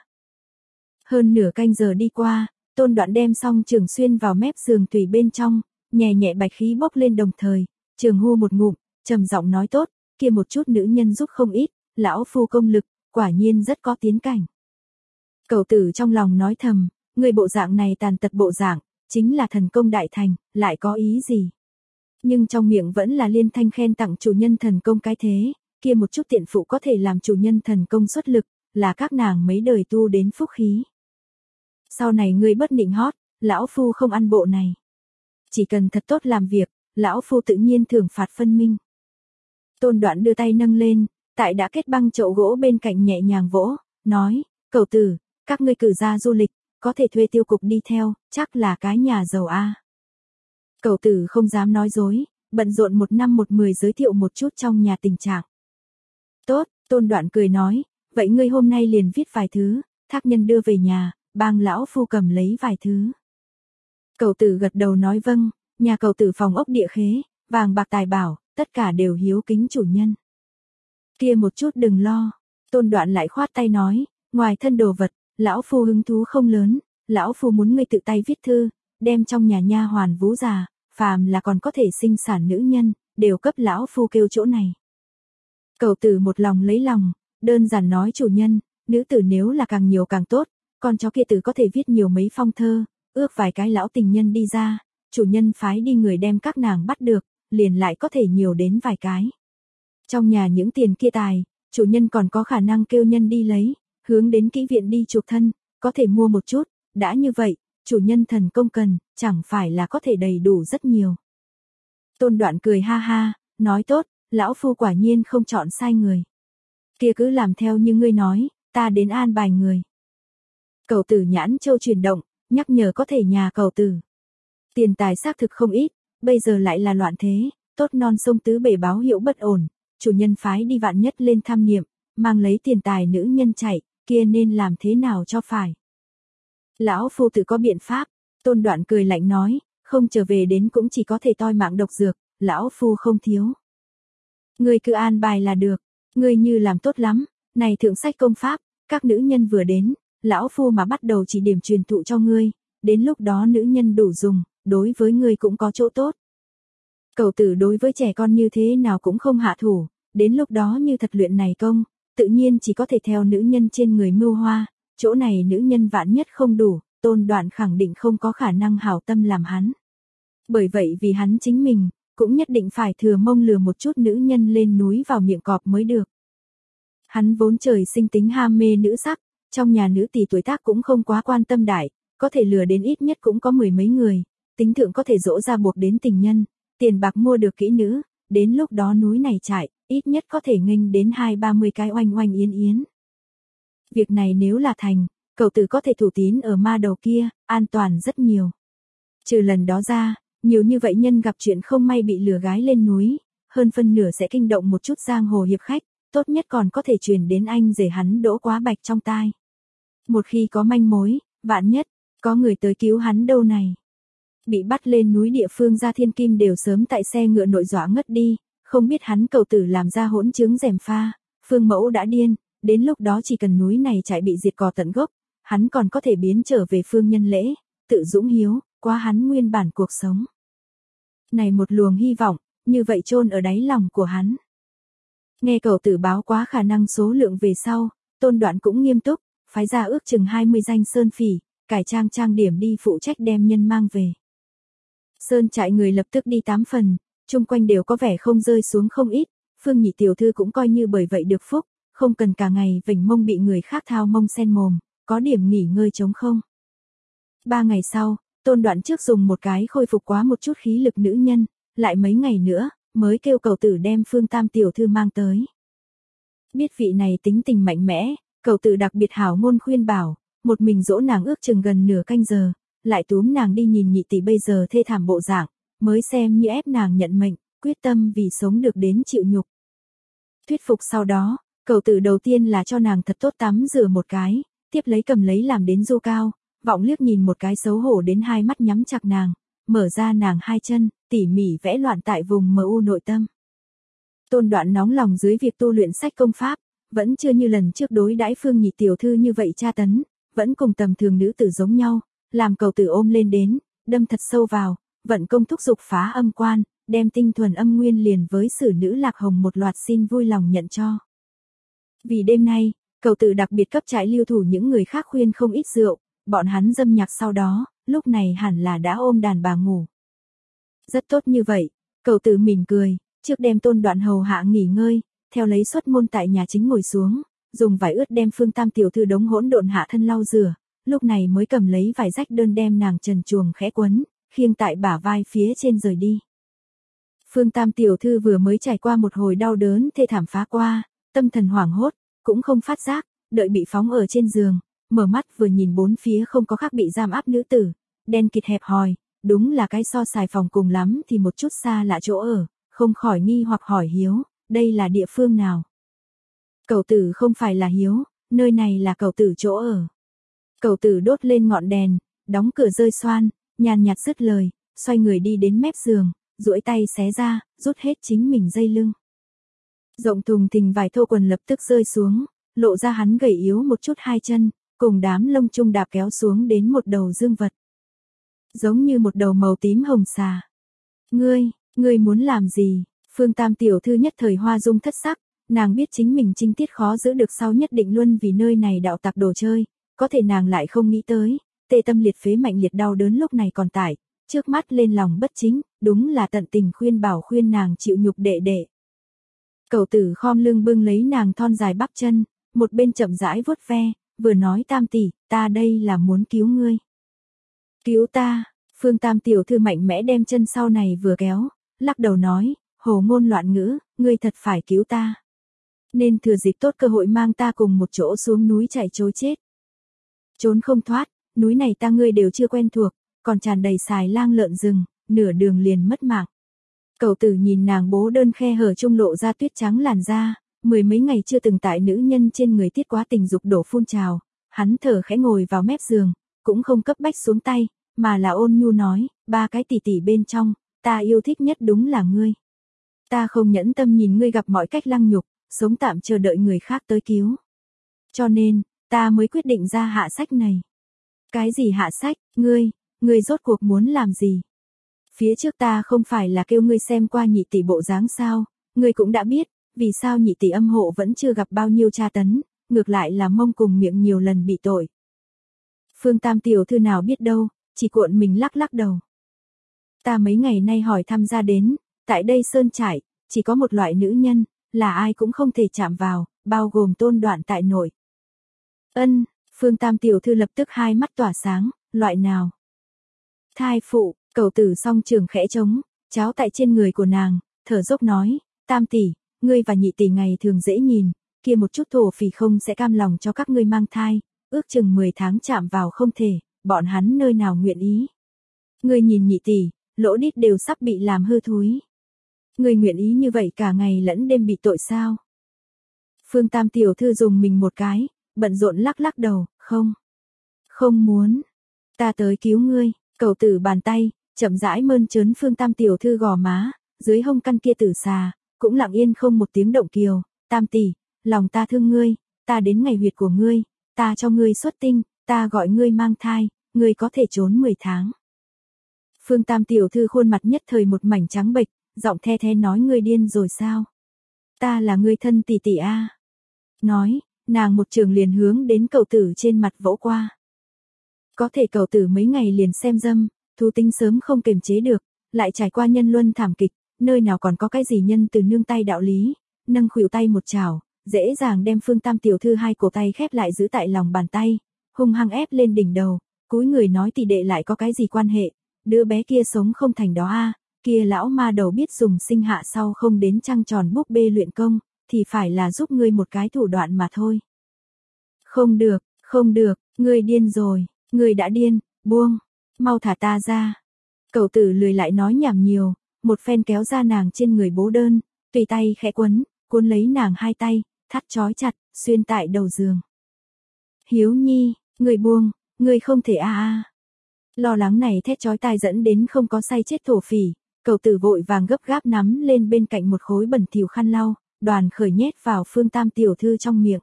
Hơn nửa canh giờ đi qua, Tôn Đoạn đem xong Trường xuyên vào mép giường tùy bên trong, nhẹ nhẹ bạch khí bốc lên đồng thời, Trường hu một ngụm, trầm giọng nói tốt, kia một chút nữ nhân giúp không ít, lão phu công lực, quả nhiên rất có tiến cảnh. Cậu tử trong lòng nói thầm, người bộ dạng này tàn tật bộ dạng, chính là thần công đại thành, lại có ý gì? Nhưng trong miệng vẫn là liên thanh khen tặng chủ nhân thần công cái thế, kia một chút tiện phụ có thể làm chủ nhân thần công xuất lực, là các nàng mấy đời tu đến phúc khí. Sau này ngươi bất nịnh hót, lão phu không ăn bộ này. Chỉ cần thật tốt làm việc, lão phu tự nhiên thưởng phạt phân minh. Tôn Đoạn đưa tay nâng lên, tại đã kết băng chậu gỗ bên cạnh nhẹ nhàng vỗ, nói, cậu tử, các ngươi cử ra du lịch, có thể thuê tiêu cục đi theo, chắc là cái nhà giàu a. Cậu tử không dám nói dối, bận rộn một năm một mười giới thiệu một chút trong nhà tình trạng. Tốt, Tôn Đoạn cười nói, vậy ngươi hôm nay liền viết vài thứ, thác nhân đưa về nhà, bang lão phu cầm lấy vài thứ. Cậu tử gật đầu nói vâng, nhà cậu tử phòng ốc địa khế, vàng bạc tài bảo, tất cả đều hiếu kính chủ nhân. Kia một chút đừng lo, Tôn Đoạn lại khoát tay nói, ngoài thân đồ vật, lão phu hứng thú không lớn, lão phu muốn ngươi tự tay viết thư, đem trong nhà nha hoàn vú già, phàm là còn có thể sinh sản nữ nhân, đều cấp lão phu kêu chỗ này. Cậu tử một lòng lấy lòng, đơn giản nói chủ nhân, nữ tử nếu là càng nhiều càng tốt, con chó kia tử có thể viết nhiều mấy phong thơ, ước vài cái lão tình nhân đi ra, chủ nhân phái đi người đem các nàng bắt được, liền lại có thể nhiều đến vài cái. Trong nhà những tiền kia tài, chủ nhân còn có khả năng kêu nhân đi lấy, hướng đến kỹ viện đi chuộc thân, có thể mua một chút, đã như vậy, chủ nhân thần công cần, chẳng phải là có thể đầy đủ rất nhiều. Tôn Đoạn cười ha ha, nói tốt, lão phu quả nhiên không chọn sai người. Kia cứ làm theo như ngươi nói, ta đến an bài người. Cậu tử nhãn châu chuyển động, nhắc nhở có thể nhà cậu tử. Tiền tài xác thực không ít, bây giờ lại là loạn thế, tốt non sông tứ bể báo hiệu bất ổn, chủ nhân phái đi vạn nhất lên tham niệm, mang lấy tiền tài nữ nhân chạy, kia nên làm thế nào cho phải. Lão phu tự có biện pháp, Tôn Đoạn cười lạnh nói, không trở về đến cũng chỉ có thể toi mạng độc dược, lão phu không thiếu. Ngươi cứ an bài là được, ngươi như làm tốt lắm, này thượng sách công pháp, các nữ nhân vừa đến, lão phu mà bắt đầu chỉ điểm truyền thụ cho ngươi, đến lúc đó nữ nhân đủ dùng, đối với ngươi cũng có chỗ tốt. Cậu tử đối với trẻ con như thế nào cũng không hạ thủ, đến lúc đó như thật luyện này công, tự nhiên chỉ có thể theo nữ nhân trên người mưu hoa, chỗ này nữ nhân vạn nhất không đủ, Tôn Đoạn khẳng định không có khả năng hảo tâm làm hắn. Bởi vậy vì hắn chính mình, cũng nhất định phải thừa mông lừa một chút nữ nhân lên núi vào miệng cọp mới được. Hắn vốn trời sinh tính ham mê nữ sắc, trong nhà nữ tỷ tuổi tác cũng không quá quan tâm đại, có thể lừa đến ít nhất cũng có mười mấy người, tính thượng có thể dỗ ra buộc đến tình nhân, tiền bạc mua được kỹ nữ, đến lúc đó núi này chạy, ít nhất có thể nghênh đến hai ba mươi cái oanh oanh yến yến. Việc này nếu là thành, cậu tử có thể thủ tín ở ma đầu kia, an toàn rất nhiều. Trừ lần đó ra, nhiều như vậy nhân gặp chuyện không may bị lừa gái lên núi, hơn phân nửa sẽ kinh động một chút giang hồ hiệp khách, tốt nhất còn có thể truyền đến anh rể hắn Đỗ Quá Bạch trong tai. Một khi có manh mối, vạn nhất, có người tới cứu hắn đâu này. Bị bắt lên núi địa phương Gia Thiên Kim đều sớm tại xe ngựa nội dọa ngất đi, không biết hắn cậu tử làm ra hỗn chứng rèm pha, Phương Mẫu đã điên, đến lúc đó chỉ cần núi này chạy bị diệt cò tận gốc, hắn còn có thể biến trở về Phương Nhân Lễ, tự dũng hiếu, qua hắn nguyên bản cuộc sống. Này một luồng hy vọng, như vậy chôn ở đáy lòng của hắn. Nghe cậu tử báo quá khả năng số lượng về sau, Tôn Đoạn cũng nghiêm túc, phái ra ước chừng hai mươi danh sơn phỉ, cải trang trang điểm đi phụ trách đem nhân mang về. Sơn trại người lập tức đi tám phần, chung quanh đều có vẻ không rơi xuống không ít, Phương Nhị tiểu thư cũng coi như bởi vậy được phúc, không cần cả ngày vểnh mông bị người khác thao mông sen mồm, có điểm nghỉ ngơi trống không. Ba ngày sau, Tôn Đoạn trước dùng một cái khôi phục quá một chút khí lực nữ nhân, lại mấy ngày nữa, mới kêu cậu tử đem Phương Tam tiểu thư mang tới. Biết vị này tính tình mạnh mẽ, cậu tử đặc biệt hảo ngôn khuyên bảo, một mình dỗ nàng ước chừng gần nửa canh giờ, lại túm nàng đi nhìn nhị tỷ bây giờ thê thảm bộ dạng, mới xem như ép nàng nhận mệnh, quyết tâm vì sống được đến chịu nhục. Thuyết phục sau đó, cậu tử đầu tiên là cho nàng thật tốt tắm rửa một cái, tiếp lấy cầm lấy làm đến du cao, vọng liếc nhìn một cái xấu hổ đến hai mắt nhắm chặt nàng, mở ra nàng hai chân, tỉ mỉ vẽ loạn tại vùng mờ u nội tâm. Tôn Đoạn nóng lòng dưới việc tu luyện sách công pháp, vẫn chưa như lần trước đối đãi Phương Nhị tiểu thư như vậy tra tấn, vẫn cùng tầm thường nữ tử giống nhau, làm cậu tử ôm lên đến, đâm thật sâu vào, vận công thúc dục phá âm quan, đem tinh thuần âm nguyên liền với sử nữ Lạc Hồng một loạt xin vui lòng nhận cho. Vì đêm nay, cậu tử đặc biệt cấp trại lưu thủ những người khác khuyên không ít rượu, bọn hắn dâm nhạc sau đó, lúc này hẳn là đã ôm đàn bà ngủ. Rất tốt như vậy, cậu tử mỉm cười, trước đem Tôn Đoạn hầu hạ nghỉ ngơi, theo lấy xuất môn tại nhà chính ngồi xuống, dùng vải ướt đem Phương Tam tiểu thư đống hỗn độn hạ thân lau rửa, lúc này mới cầm lấy vải rách đơn đem nàng trần truồng khẽ quấn, khiêng tại bả vai phía trên rời đi. Phương Tam tiểu thư vừa mới trải qua một hồi đau đớn thê thảm phá qua, tâm thần hoảng hốt, cũng không phát giác, đợi bị phóng ở trên giường, mở mắt vừa nhìn bốn phía không có khác bị giam áp nữ tử, đen kịt hẹp hòi, đúng là cái so xài phòng cùng lắm thì một chút xa lạ chỗ ở, không khỏi nghi hoặc hỏi Hiếu, đây là địa phương nào? Cẩu tử không phải là Hiếu, nơi này là cẩu tử chỗ ở. Cẩu tử đốt lên ngọn đèn, đóng cửa rơi xoan, nhàn nhạt dứt lời, xoay người đi đến mép giường, duỗi tay xé ra, rút hết chính mình dây lưng. Rộng thùng thình vải thô quần lập tức rơi xuống, lộ ra hắn gầy yếu một chút hai chân, cùng đám lông trung đạp kéo xuống đến một đầu dương vật. Giống như một đầu màu tím hồng xà. Ngươi, ngươi muốn làm gì? Phương Tam tiểu thư nhất thời hoa dung thất sắc, nàng biết chính mình trinh tiết khó giữ được sau nhất định luôn vì nơi này đạo tặc đồ chơi, có thể nàng lại không nghĩ tới, tê tâm liệt phế mạnh liệt đau đớn lúc này còn tải, trước mắt lên lòng bất chính, đúng là tận tình khuyên bảo khuyên nàng chịu nhục đệ đệ. Cẩu tử khom lưng bưng lấy nàng thon dài bắp chân, một bên chậm rãi vuốt ve, vừa nói Tam tỷ, ta đây là muốn cứu ngươi. Cứu ta? Phương Tam tiểu thư mạnh mẽ đem chân sau này vừa kéo, lắc đầu nói, hồ ngôn loạn ngữ, ngươi thật phải cứu ta. Nên thừa dịp tốt cơ hội mang ta cùng một chỗ xuống núi chạy trối chết. Trốn không thoát, núi này ta ngươi đều chưa quen thuộc, còn tràn đầy xài lang lợn rừng, nửa đường liền mất mạng. Cẩu tử nhìn nàng bố đơn khe hở trung lộ ra tuyết trắng làn da, mười mấy ngày chưa từng tại nữ nhân trên người tiết quá tình dục đổ phun trào, hắn thở khẽ ngồi vào mép giường, cũng không cấp bách xuống tay, mà là ôn nhu nói, ba cái tỷ tỷ bên trong, ta yêu thích nhất đúng là ngươi. Ta không nhẫn tâm nhìn ngươi gặp mọi cách lăng nhục, sống tạm chờ đợi người khác tới cứu. Cho nên, ta mới quyết định ra hạ sách này. Cái gì hạ sách, ngươi, ngươi rốt cuộc muốn làm gì? Phía trước ta không phải là kêu ngươi xem qua nhị tỷ bộ dáng sao, ngươi cũng đã biết, vì sao nhị tỷ âm hộ vẫn chưa gặp bao nhiêu tra tấn, ngược lại là mông cùng miệng nhiều lần bị tội. Phương Tam tiểu thư nào biết đâu, chỉ cuộn mình lắc lắc đầu. Ta mấy ngày nay hỏi thăm ra đến, tại đây sơn trại, chỉ có một loại nữ nhân, là ai cũng không thể chạm vào, bao gồm Tôn Đoạn tại nội. Ân, Phương Tam tiểu thư lập tức hai mắt tỏa sáng, loại nào? Thai phụ, cẩu tử song trường khẽ trống, cháo tại trên người của nàng, thở dốc nói, Tam tỷ, ngươi và nhị tỷ ngày thường dễ nhìn, kia một chút thổ phỉ không sẽ cam lòng cho các ngươi mang thai, ước chừng mười tháng chạm vào không thể, bọn hắn nơi nào nguyện ý. Ngươi nhìn nhị tỷ, lỗ đít đều sắp bị làm hư thúi. Ngươi nguyện ý như vậy cả ngày lẫn đêm bị tội sao? Phương Tam tiểu thư dùng mình một cái, bận rộn lắc lắc đầu, không. Không muốn. Ta tới cứu ngươi, cẩu tử bàn tay, chậm rãi mơn trớn Phương Tam tiểu thư gò má, dưới hông căn kia tử xà, cũng lặng yên không một tiếng động kiều, Tam tỷ, lòng ta thương ngươi, ta đến ngày huyệt của ngươi, ta cho ngươi xuất tinh, ta gọi ngươi mang thai, ngươi có thể trốn mười tháng. Phương Tam tiểu thư khuôn mặt nhất thời một mảnh trắng bệch, giọng the the nói ngươi điên rồi sao? Ta là ngươi thân tỷ tỷ a. Nói, nàng một trường liền hướng đến cẩu tử trên mặt vỗ qua. Có thể cẩu tử mấy ngày liền xem dâm, thú tính sớm không kiềm chế được, lại trải qua nhân luân thảm kịch, nơi nào còn có cái gì nhân từ nương tay đạo lý, nâng khuỷu tay một chảo, dễ dàng đem Phương Tam tiểu thư hai cổ tay khép lại giữ tại lòng bàn tay, hung hăng ép lên đỉnh đầu, cúi người nói tỷ đệ lại có cái gì quan hệ, đứa bé kia sống không thành đó a, kia lão ma đầu biết dùng sinh hạ sau không đến trăng tròn búp bê luyện công, thì phải là giúp ngươi một cái thủ đoạn mà thôi. Không được, không được, ngươi điên rồi, ngươi đã điên, buông, mau thả ta ra. Cẩu tử lười lại nói nhảm nhiều, một phen kéo ra nàng trên người bố đơn, tùy tay khẽ quấn, cuốn lấy nàng hai tay, thắt trói chặt, xuyên tại đầu giường. Hiếu Nhi, ngươi buông, ngươi không thể a a. Lo lắng này thét chói tai dẫn đến không có say chết thổ phỉ, cẩu tử vội vàng gấp gáp nắm lên bên cạnh một khối bẩn thỉu khăn lau, đoàn khởi nhét vào Phương Tam tiểu thư trong miệng.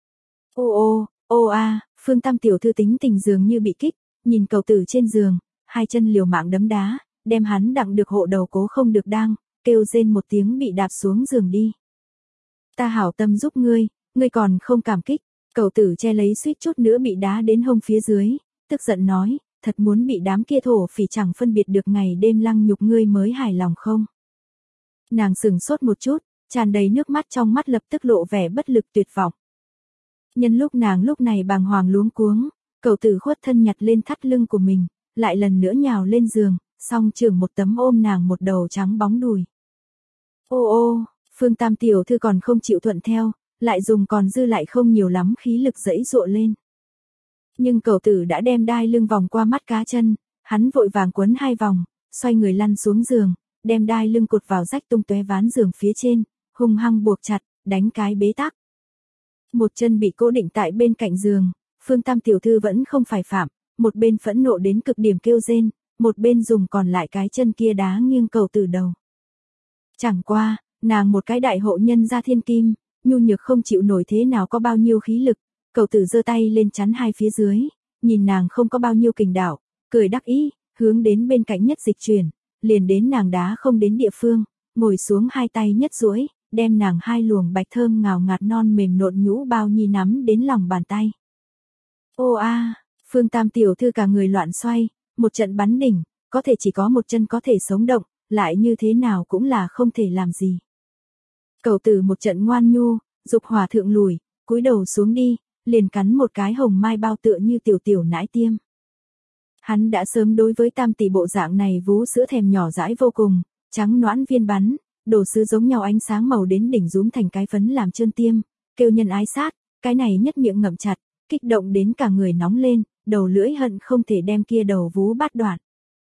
Ô ô, ô a, Phương Tam tiểu thư tính tình dường như bị kích, nhìn cẩu tử trên giường, hai chân liều mạng đấm đá, đem hắn đặng được hộ đầu cố không được đang, kêu rên một tiếng bị đạp xuống giường đi. Ta hảo tâm giúp ngươi, ngươi còn không cảm kích, cẩu tử che lấy suýt chút nữa bị đá đến hông phía dưới, tức giận nói, thật muốn bị đám kia thổ phỉ chẳng phân biệt được ngày đêm lăng nhục ngươi mới hài lòng không? Nàng sừng sốt một chút, tràn đầy nước mắt trong mắt lập tức lộ vẻ bất lực tuyệt vọng. Nhân lúc nàng lúc này bàng hoàng luống cuống, cẩu tử khuất thân nhặt lên thắt lưng của mình, lại lần nữa nhào lên giường, song trưởng một tấm ôm nàng một đầu trắng bóng đùi. Ô ô, Phương Tam tiểu thư còn không chịu thuận theo, lại dùng còn dư lại không nhiều lắm khí lực giãy giụa lên. Nhưng cẩu tử đã đem đai lưng vòng qua mắt cá chân, hắn vội vàng quấn hai vòng, xoay người lăn xuống giường, đem đai lưng cột vào rách tung tóe ván giường phía trên, hung hăng buộc chặt, đánh cái bế tắc. Một chân bị cố định tại bên cạnh giường, Phương Tam tiểu thư vẫn không phải phạm, một bên phẫn nộ đến cực điểm kêu rên, một bên dùng còn lại cái chân kia đá nghiêng cẩu tử đầu. Chẳng qua, nàng một cái đại hộ nhân gia thiên kim, nhu nhược không chịu nổi thế nào có bao nhiêu khí lực, cẩu tử giơ tay lên chắn hai phía dưới, nhìn nàng không có bao nhiêu kình đảo, cười đắc ý, hướng đến bên cạnh nhất dịch chuyển, liền đến nàng đá không đến địa phương, ngồi xuống hai tay nhất duỗi, đem nàng hai luồng bạch thơm ngào ngạt non mềm nộn nhũ bao nhi nắm đến lòng bàn tay. Ô a, Phương Tam tiểu thư cả người loạn xoay, một trận bắn đỉnh, có thể chỉ có một chân có thể sống động, lại như thế nào cũng là không thể làm gì. Cẩu tử một trận ngoan nhu, dục hòa thượng lùi, cúi đầu xuống đi, liền cắn một cái hồng mai bao tựa như tiểu tiểu nãi tiêm. Hắn đã sớm đối với Tam tỷ bộ dạng này vú sữa thèm nhỏ dãi vô cùng, trắng noãn viên bắn, đồ sứ giống nhau ánh sáng màu đến đỉnh rúm thành cái phấn làm trơn tiêm, kêu nhân ái sát, cái này nhất miệng ngậm chặt, kích động đến cả người nóng lên, đầu lưỡi hận không thể đem kia đầu vú bắt đoạn.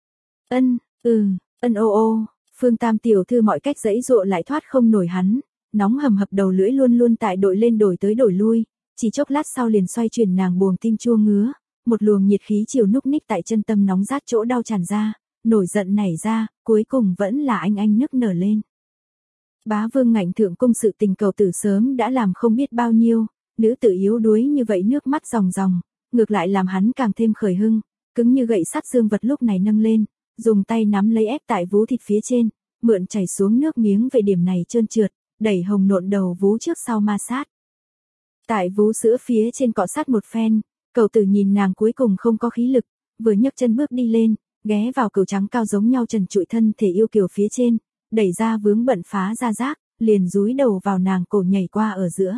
Ân, ừ, ân ô ô, Phương Tam tiểu thư mọi cách giãy giụa lại thoát không nổi hắn, nóng hầm hập đầu lưỡi luôn luôn tại đội lên đổi tới đổi lui, chỉ chốc lát sau liền xoay chuyển nàng buồng tim chua ngứa, một luồng nhiệt khí chiều núc ních tại chân tâm nóng rát chỗ đau tràn ra, nổi giận nảy ra, cuối cùng vẫn là anh anh nức nở lên. Bá vương ngạnh thượng cung sự tình cẩu tử sớm đã làm không biết bao nhiêu, nữ tử yếu đuối như vậy nước mắt ròng ròng, ngược lại làm hắn càng thêm khởi hưng, cứng như gậy sắt dương vật lúc này nâng lên, dùng tay nắm lấy ép tại vú thịt phía trên, mượn chảy xuống nước miếng về điểm này trơn trượt, đẩy hồng nộn đầu vú trước sau ma sát. Tại vú sữa phía trên cọ sát một phen, cẩu tử nhìn nàng cuối cùng không có khí lực, vừa nhấc chân bước đi lên, ghé vào cừu trắng cao giống nhau trần trụi thân thể yêu kiều phía trên, đẩy ra vướng bận phá ra rác, liền dúi đầu vào nàng cổ nhảy qua ở giữa.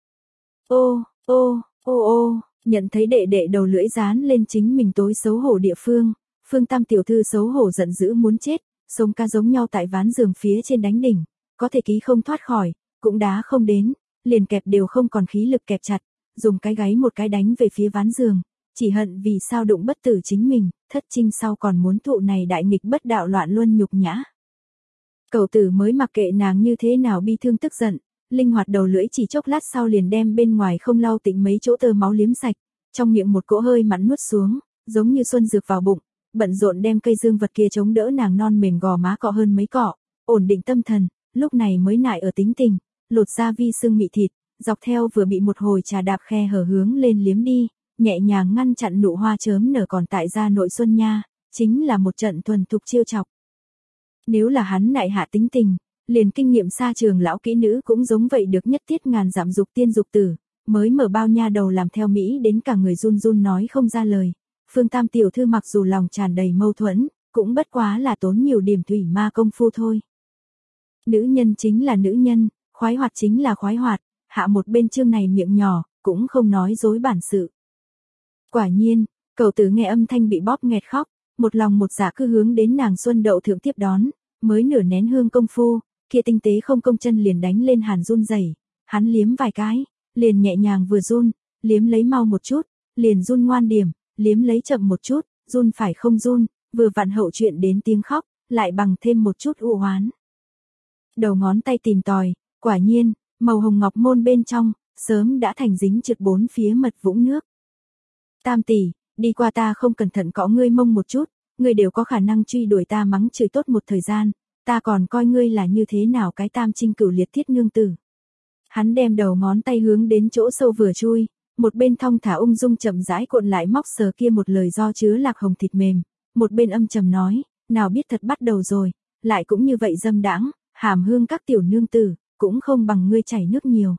Ô, ô, ô ô, nhận thấy đệ đệ đầu lưỡi dán lên chính mình tối xấu hổ địa phương, Phương Tam tiểu thư xấu hổ giận dữ muốn chết, sống ca giống nhau tại ván giường phía trên đánh đỉnh, có thể ký không thoát khỏi, cũng đá không đến, liền kẹp đều không còn khí lực kẹp chặt, dùng cái gáy một cái đánh về phía ván giường, chỉ hận vì sao đụng bất tử chính mình, thất trinh sau còn muốn thụ này đại nghịch bất đạo loạn luân nhục nhã. Cẩu tử mới mặc kệ nàng như thế nào bi thương tức giận, linh hoạt đầu lưỡi chỉ chốc lát sau liền đem bên ngoài không lau tịnh mấy chỗ tơ máu liếm sạch, trong miệng một cỗ hơi mặn nuốt xuống, giống như xuân dược vào bụng, bận rộn đem cây dương vật kia chống đỡ nàng non mềm gò má cọ hơn mấy cọ, ổn định tâm thần, lúc này mới nại ở tính tình, lột ra vi xương mị thịt, dọc theo vừa bị một hồi trà đạp khe hở hướng lên liếm đi, nhẹ nhàng ngăn chặn nụ hoa chớm nở còn tại gia nội xuân nha, chính là một trận thuần thục chiêu chọc. Nếu là hắn nại hạ tính tình, liền kinh nghiệm xa trường lão kỹ nữ cũng giống vậy được nhất thiết ngàn giảm dục tiên dục tử, mới mở bao nha đầu làm theo Mỹ đến cả người run run nói không ra lời. Phương Tam tiểu thư mặc dù lòng tràn đầy mâu thuẫn, cũng bất quá là tốn nhiều điểm thủy ma công phu thôi. Nữ nhân chính là nữ nhân, khoái hoạt chính là khoái hoạt, hạ một bên chương này miệng nhỏ, cũng không nói dối bản sự. Quả nhiên, cẩu tử nghe âm thanh bị bóp nghẹt khóc, một lòng một dạ cứ hướng đến nàng xuân đậu thượng tiếp đón, mới nửa nén hương công phu, kia tinh tế không công chân liền đánh lên hàn run rẩy, hắn liếm vài cái, liền nhẹ nhàng vừa run, liếm lấy mau một chút, liền run ngoan điểm, liếm lấy chậm một chút, run phải không run, vừa vặn hậu chuyện đến tiếng khóc, lại bằng thêm một chút u hoán. Đầu ngón tay tìm tòi, quả nhiên, màu hồng ngọc môn bên trong, sớm đã thành dính trượt bốn phía mật vũng nước. Tam tỷ, đi qua ta không cẩn thận cọ ngươi mông một chút, ngươi đều có khả năng truy đuổi ta mắng chửi tốt một thời gian, ta còn coi ngươi là như thế nào cái tam trinh cửu liệt thiết nương tử. Hắn đem đầu ngón tay hướng đến chỗ sâu vừa chui, một bên thong thả ung dung chậm rãi cuộn lại móc sờ kia một lời do chứa lạc hồng thịt mềm, một bên âm trầm nói, nào biết thật bắt đầu rồi, lại cũng như vậy dâm đãng, hàm hương các tiểu nương tử, cũng không bằng ngươi chảy nước nhiều.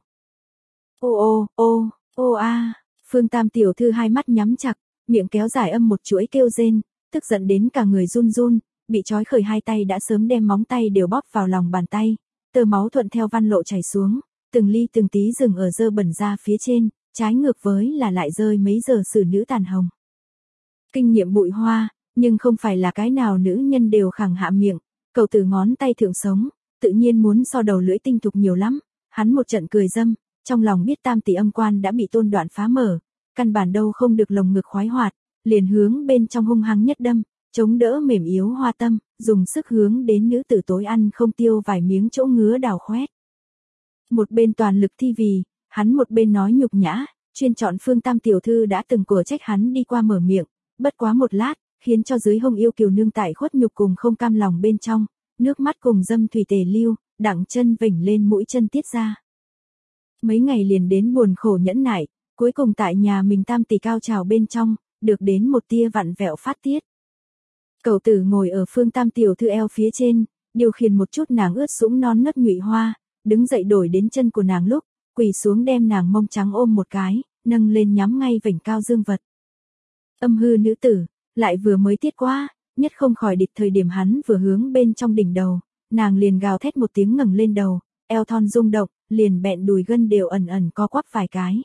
Ô ô, ô, ô a, Phương Tam tiểu thư hai mắt nhắm chặt, miệng kéo dài âm một chuỗi kêu rên, tức giận đến cả người run run, bị trói khởi hai tay đã sớm đem móng tay đều bóp vào lòng bàn tay, tơ máu thuận theo văn lộ chảy xuống, từng ly từng tí dừng ở dơ bẩn ra phía trên, trái ngược với là lại rơi mấy giờ xử nữ tàn hồng. Kinh nghiệm bụi hoa, nhưng không phải là cái nào nữ nhân đều khẳng hạ miệng, cậu từ ngón tay thượng sống, tự nhiên muốn so đầu lưỡi tinh thục nhiều lắm, hắn một trận cười dâm, trong lòng biết tam tỷ âm quan đã bị Tôn Đoạn phá mở, căn bản đâu không được lồng ngực khoái hoạt, liền hướng bên trong hung hăng nhất đâm, chống đỡ mềm yếu hoa tâm, dùng sức hướng đến nữ tử tối ăn không tiêu vài miếng chỗ ngứa đào khoét. Một bên toàn lực thi vì, hắn một bên nói nhục nhã, chuyên chọn Phương Tam tiểu thư đã từng của trách hắn đi qua mở miệng, bất quá một lát, khiến cho dưới hông yêu kiều nương tại khuất nhục cùng không cam lòng bên trong, nước mắt cùng dâm thủy tề lưu, đặng chân vểnh lên mũi chân tiết ra. Mấy ngày liền đến buồn khổ nhẫn nại, cuối cùng tại nhà mình tam tỷ cao trào bên trong, được đến một tia vặn vẹo phát tiết. Cậu tử ngồi ở Phương Tam tiểu thư eo phía trên, điều khiển một chút nàng ướt sũng non nớt nhụy hoa, đứng dậy đổi đến chân của nàng lúc, quỳ xuống đem nàng mông trắng ôm một cái, nâng lên nhắm ngay vểnh cao dương vật. Âm hư nữ tử, lại vừa mới tiết qua, nhất không khỏi địch thời điểm hắn vừa hướng bên trong đỉnh đầu, nàng liền gào thét một tiếng ngẩng lên đầu, eo thon rung động, liền bẹn đùi gân đều ẩn ẩn co quắp vài cái.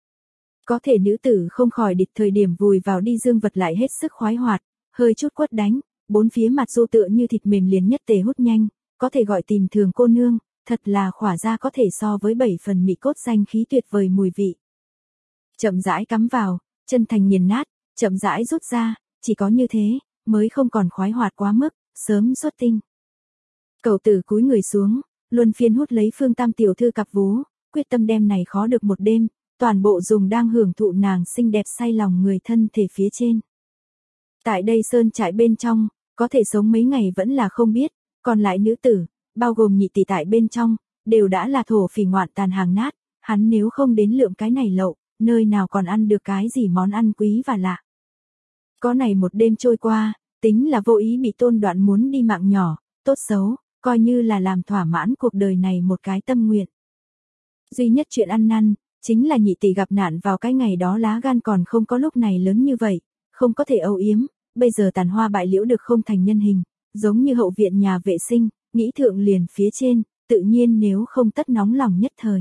Có thể nữ tử không khỏi địch thời điểm vùi vào đi dương vật lại hết sức khoái hoạt, hơi chút quất đánh, bốn phía mặt du tựa như thịt mềm liền nhất tề hút nhanh, có thể gọi tìm thường cô nương, thật là khỏa ra có thể so với bảy phần mị cốt danh khí tuyệt vời mùi vị. Chậm rãi cắm vào, chân thành nghiền nát, chậm rãi rút ra, chỉ có như thế, mới không còn khoái hoạt quá mức, sớm xuất tinh. Cậu tử cúi người xuống, luân phiên hút lấy Phương Tam tiểu thư cặp vú, quyết tâm đem này khó được một đêm, toàn bộ dùng đang hưởng thụ nàng xinh đẹp say lòng người thân thể phía trên. Tại đây sơn trại bên trong, có thể sống mấy ngày vẫn là không biết, còn lại nữ tử, bao gồm nhị tỷ tại bên trong, đều đã là thổ phỉ ngoạn tàn hàng nát, hắn nếu không đến lượm cái này lậu, nơi nào còn ăn được cái gì món ăn quý và lạ. Có này một đêm trôi qua, tính là vô ý bị Tôn Đoạn muốn đi mạng nhỏ, tốt xấu, coi như là làm thỏa mãn cuộc đời này một cái tâm nguyện. Duy nhất chuyện ăn năn, chính là nhị tỷ gặp nạn vào cái ngày đó lá gan còn không có lúc này lớn như vậy, không có thể âu yếm, bây giờ tàn hoa bại liễu được không thành nhân hình, giống như hậu viện nhà vệ sinh, nghĩ thượng liền phía trên, tự nhiên nếu không tất nóng lòng nhất thời.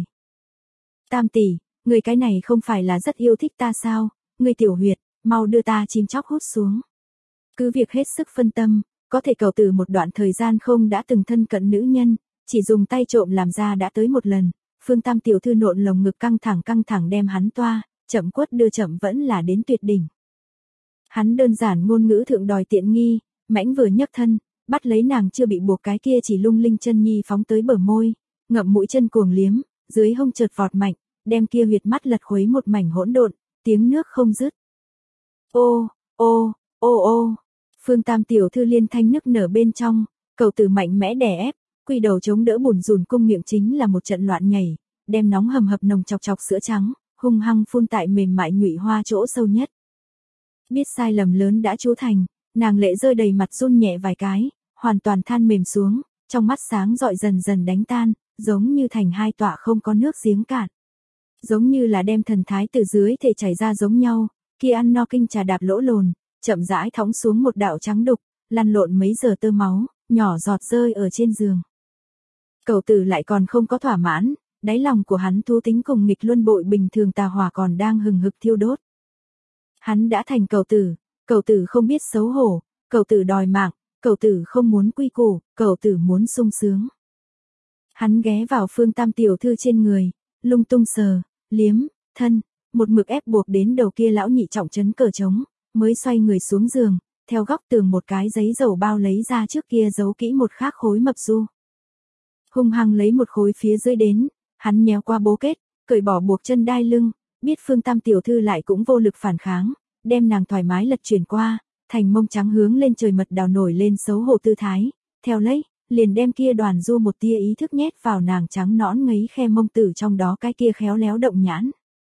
Tam tỷ, người cái này không phải là rất yêu thích ta sao, người tiểu huyệt, mau đưa ta chim chóc hút xuống. Cứ việc hết sức phân tâm, có thể cầu từ một đoạn thời gian không đã từng thân cận nữ nhân, chỉ dùng tay trộm làm ra đã tới một lần, Phương Tam tiểu thư nộn lồng ngực căng thẳng căng thẳng đem hắn toa, chậm quất đưa chậm vẫn là đến tuyệt đỉnh. Hắn đơn giản ngôn ngữ thượng đòi tiện nghi, mãnh vừa nhấc thân, bắt lấy nàng chưa bị buộc cái kia chỉ lung linh chân nhi phóng tới bờ môi, ngậm mũi chân cuồng liếm, dưới hông chợt vọt mạnh, đem kia huyệt mắt lật khuấy một mảnh hỗn độn, tiếng nước không dứt. Ô, ô, ô ô, Phương Tam tiểu thư liên thanh nức nở bên trong, cầu tử mạnh mẽ đè ép, quỳ đầu chống đỡ bùn rùn cung miệng chính là một trận loạn nhảy, đem nóng hầm hập nồng chọc chọc sữa trắng, hung hăng phun tại mềm mại nhụy hoa chỗ sâu nhất. Biết sai lầm lớn đã chú thành, nàng lệ rơi đầy mặt run nhẹ vài cái, hoàn toàn than mềm xuống, trong mắt sáng dọi dần dần đánh tan, giống như thành hai tọa không có nước giếng cạn. Giống như là đem thần thái từ dưới thể chảy ra giống nhau, kia ăn no kinh trà đạp lỗ lồn, chậm rãi thõng xuống một đạo trắng đục, lăn lộn mấy giờ tơ máu, nhỏ giọt rơi ở trên giường. Cậu tử lại còn không có thỏa mãn, đáy lòng của hắn thú tính cùng nghịch luân bội bình thường tà hỏa còn đang hừng hực thiêu đốt. Hắn đã thành cậu tử, cậu tử không biết xấu hổ, cậu tử đòi mạng, cậu tử không muốn quy củ, cậu tử muốn sung sướng. Hắn ghé vào Phương Tam tiểu thư trên người, lung tung sờ, liếm, thân, một mực ép buộc đến đầu kia lão nhị trọng trấn cờ trống, mới xoay người xuống giường, theo góc tường một cái giấy dầu bao lấy ra trước kia giấu kỹ một khác khối mập du. Hung hăng lấy một khối phía dưới đến, hắn nhéo qua bố kết, cởi bỏ buộc chân đai lưng, biết Phương Tam tiểu thư lại cũng vô lực phản kháng, đem nàng thoải mái lật chuyển qua, thành mông trắng hướng lên trời mật đào nổi lên xấu hổ tư thái, theo lấy, liền đem kia đoàn du một tia ý thức nhét vào nàng trắng nõn ngấy khe mông tử trong đó cái kia khéo léo động nhãn.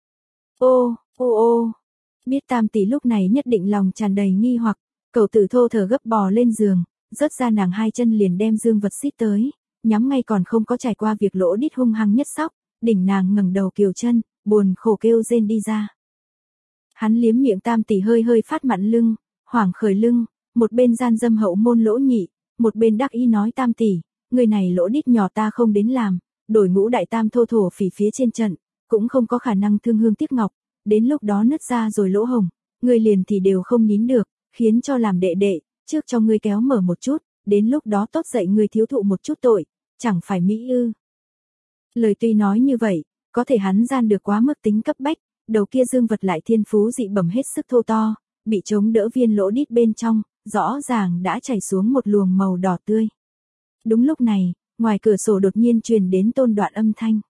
Ô, ô ô, biết Tam tỷ lúc này nhất định lòng tràn đầy nghi hoặc, cậu tử thô thở gấp bò lên giường, rớt ra nàng hai chân liền đem dương vật xít tới, nhắm ngay còn không có trải qua việc lỗ đít hung hăng nhất sóc, đỉnh nàng ngẩng đầu kiều chân, buồn khổ kêu rên đi ra. Hắn liếm miệng Tam tỷ hơi hơi phát mặn lưng, hoảng khởi lưng, một bên gian dâm hậu môn lỗ nhị, một bên đắc ý nói Tam tỷ, người này lỗ đít nhỏ ta không đến làm, đổi ngũ đại tam thô thổ phỉ phía trên trận, cũng không có khả năng thương hương tiếc ngọc, đến lúc đó nứt ra rồi lỗ hồng, người liền thì đều không nín được, khiến cho làm đệ đệ, trước cho ngươi kéo mở một chút, đến lúc đó tốt dậy ngươi thiếu thụ một chút tội, chẳng phải mỹ ư. Lời tuy nói như vậy, Có thể hắn gian được quá mức tính cấp bách, đầu kia dương vật lại thiên phú dị bẩm hết sức thô to, bị chống đỡ viên lỗ đít bên trong, rõ ràng đã chảy xuống một luồng màu đỏ tươi. Đúng lúc này, ngoài cửa sổ đột nhiên truyền đến Tôn Đoạn âm thanh.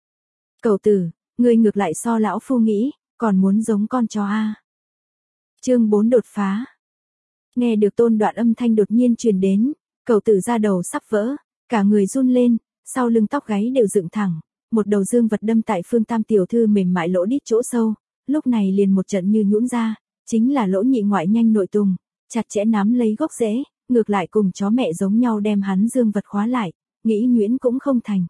Cậu tử, ngươi ngược lại so lão phu nghĩ, còn muốn giống con chó a. Chương bốn đột phá. Nghe được Tôn Đoạn âm thanh đột nhiên truyền đến, cậu tử ra đầu sắp vỡ, cả người run lên, sau lưng tóc gáy đều dựng thẳng, một đầu dương vật đâm tại Phương Tam tiểu thư mềm mại lỗ đít chỗ sâu, lúc này liền một trận như nhũn ra, chính là lỗ nhị ngoại nhanh nội tùng, chặt chẽ nắm lấy gốc rễ, ngược lại cùng chó mẹ giống nhau đem hắn dương vật khóa lại, nghĩ nhuyễn cũng không thành.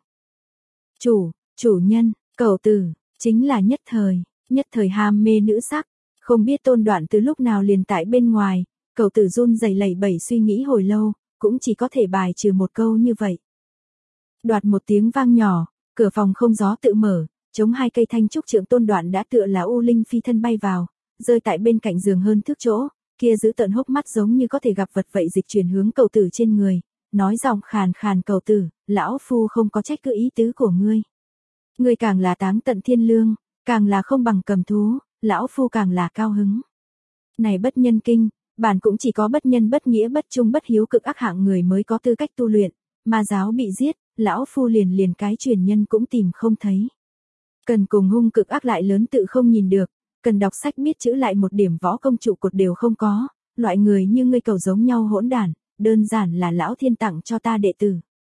Chủ, chủ nhân, cậu tử, chính là nhất thời, nhất thời ham mê nữ sắc, không biết Tôn Đoạn từ lúc nào liền tại bên ngoài, cậu tử run rẩy lẩy bẩy suy nghĩ hồi lâu, cũng chỉ có thể bài trừ một câu như vậy. Đoạt một tiếng vang nhỏ, cửa phòng không gió tự mở, chống hai cây thanh trúc trượng Tôn Đoạn đã tựa là u linh phi thân bay vào, rơi tại bên cạnh giường hơn thước chỗ, kia giữ tận hốc mắt giống như có thể gặp vật vậy dịch chuyển hướng cậu tử trên người, nói giọng khàn khàn cậu tử, lão phu không có trách cứ ý tứ của ngươi. Ngươi càng là táng tận thiên lương, càng là không bằng cầm thú, lão phu càng là cao hứng. Này bất nhân kinh, bản cũng chỉ có bất nhân bất nghĩa bất trung bất hiếu cực ác hạng người mới có tư cách tu luyện, ma giáo bị giết, lão phu liền liền cái truyền nhân cũng tìm không thấy. Cần cùng hung cực ác lại lớn tự không nhìn được, cần đọc sách biết chữ lại một điểm võ công trụ cột đều không có, loại người như ngươi cầu giống nhau hỗn đản, đơn giản là lão thiên tặng cho ta đệ tử.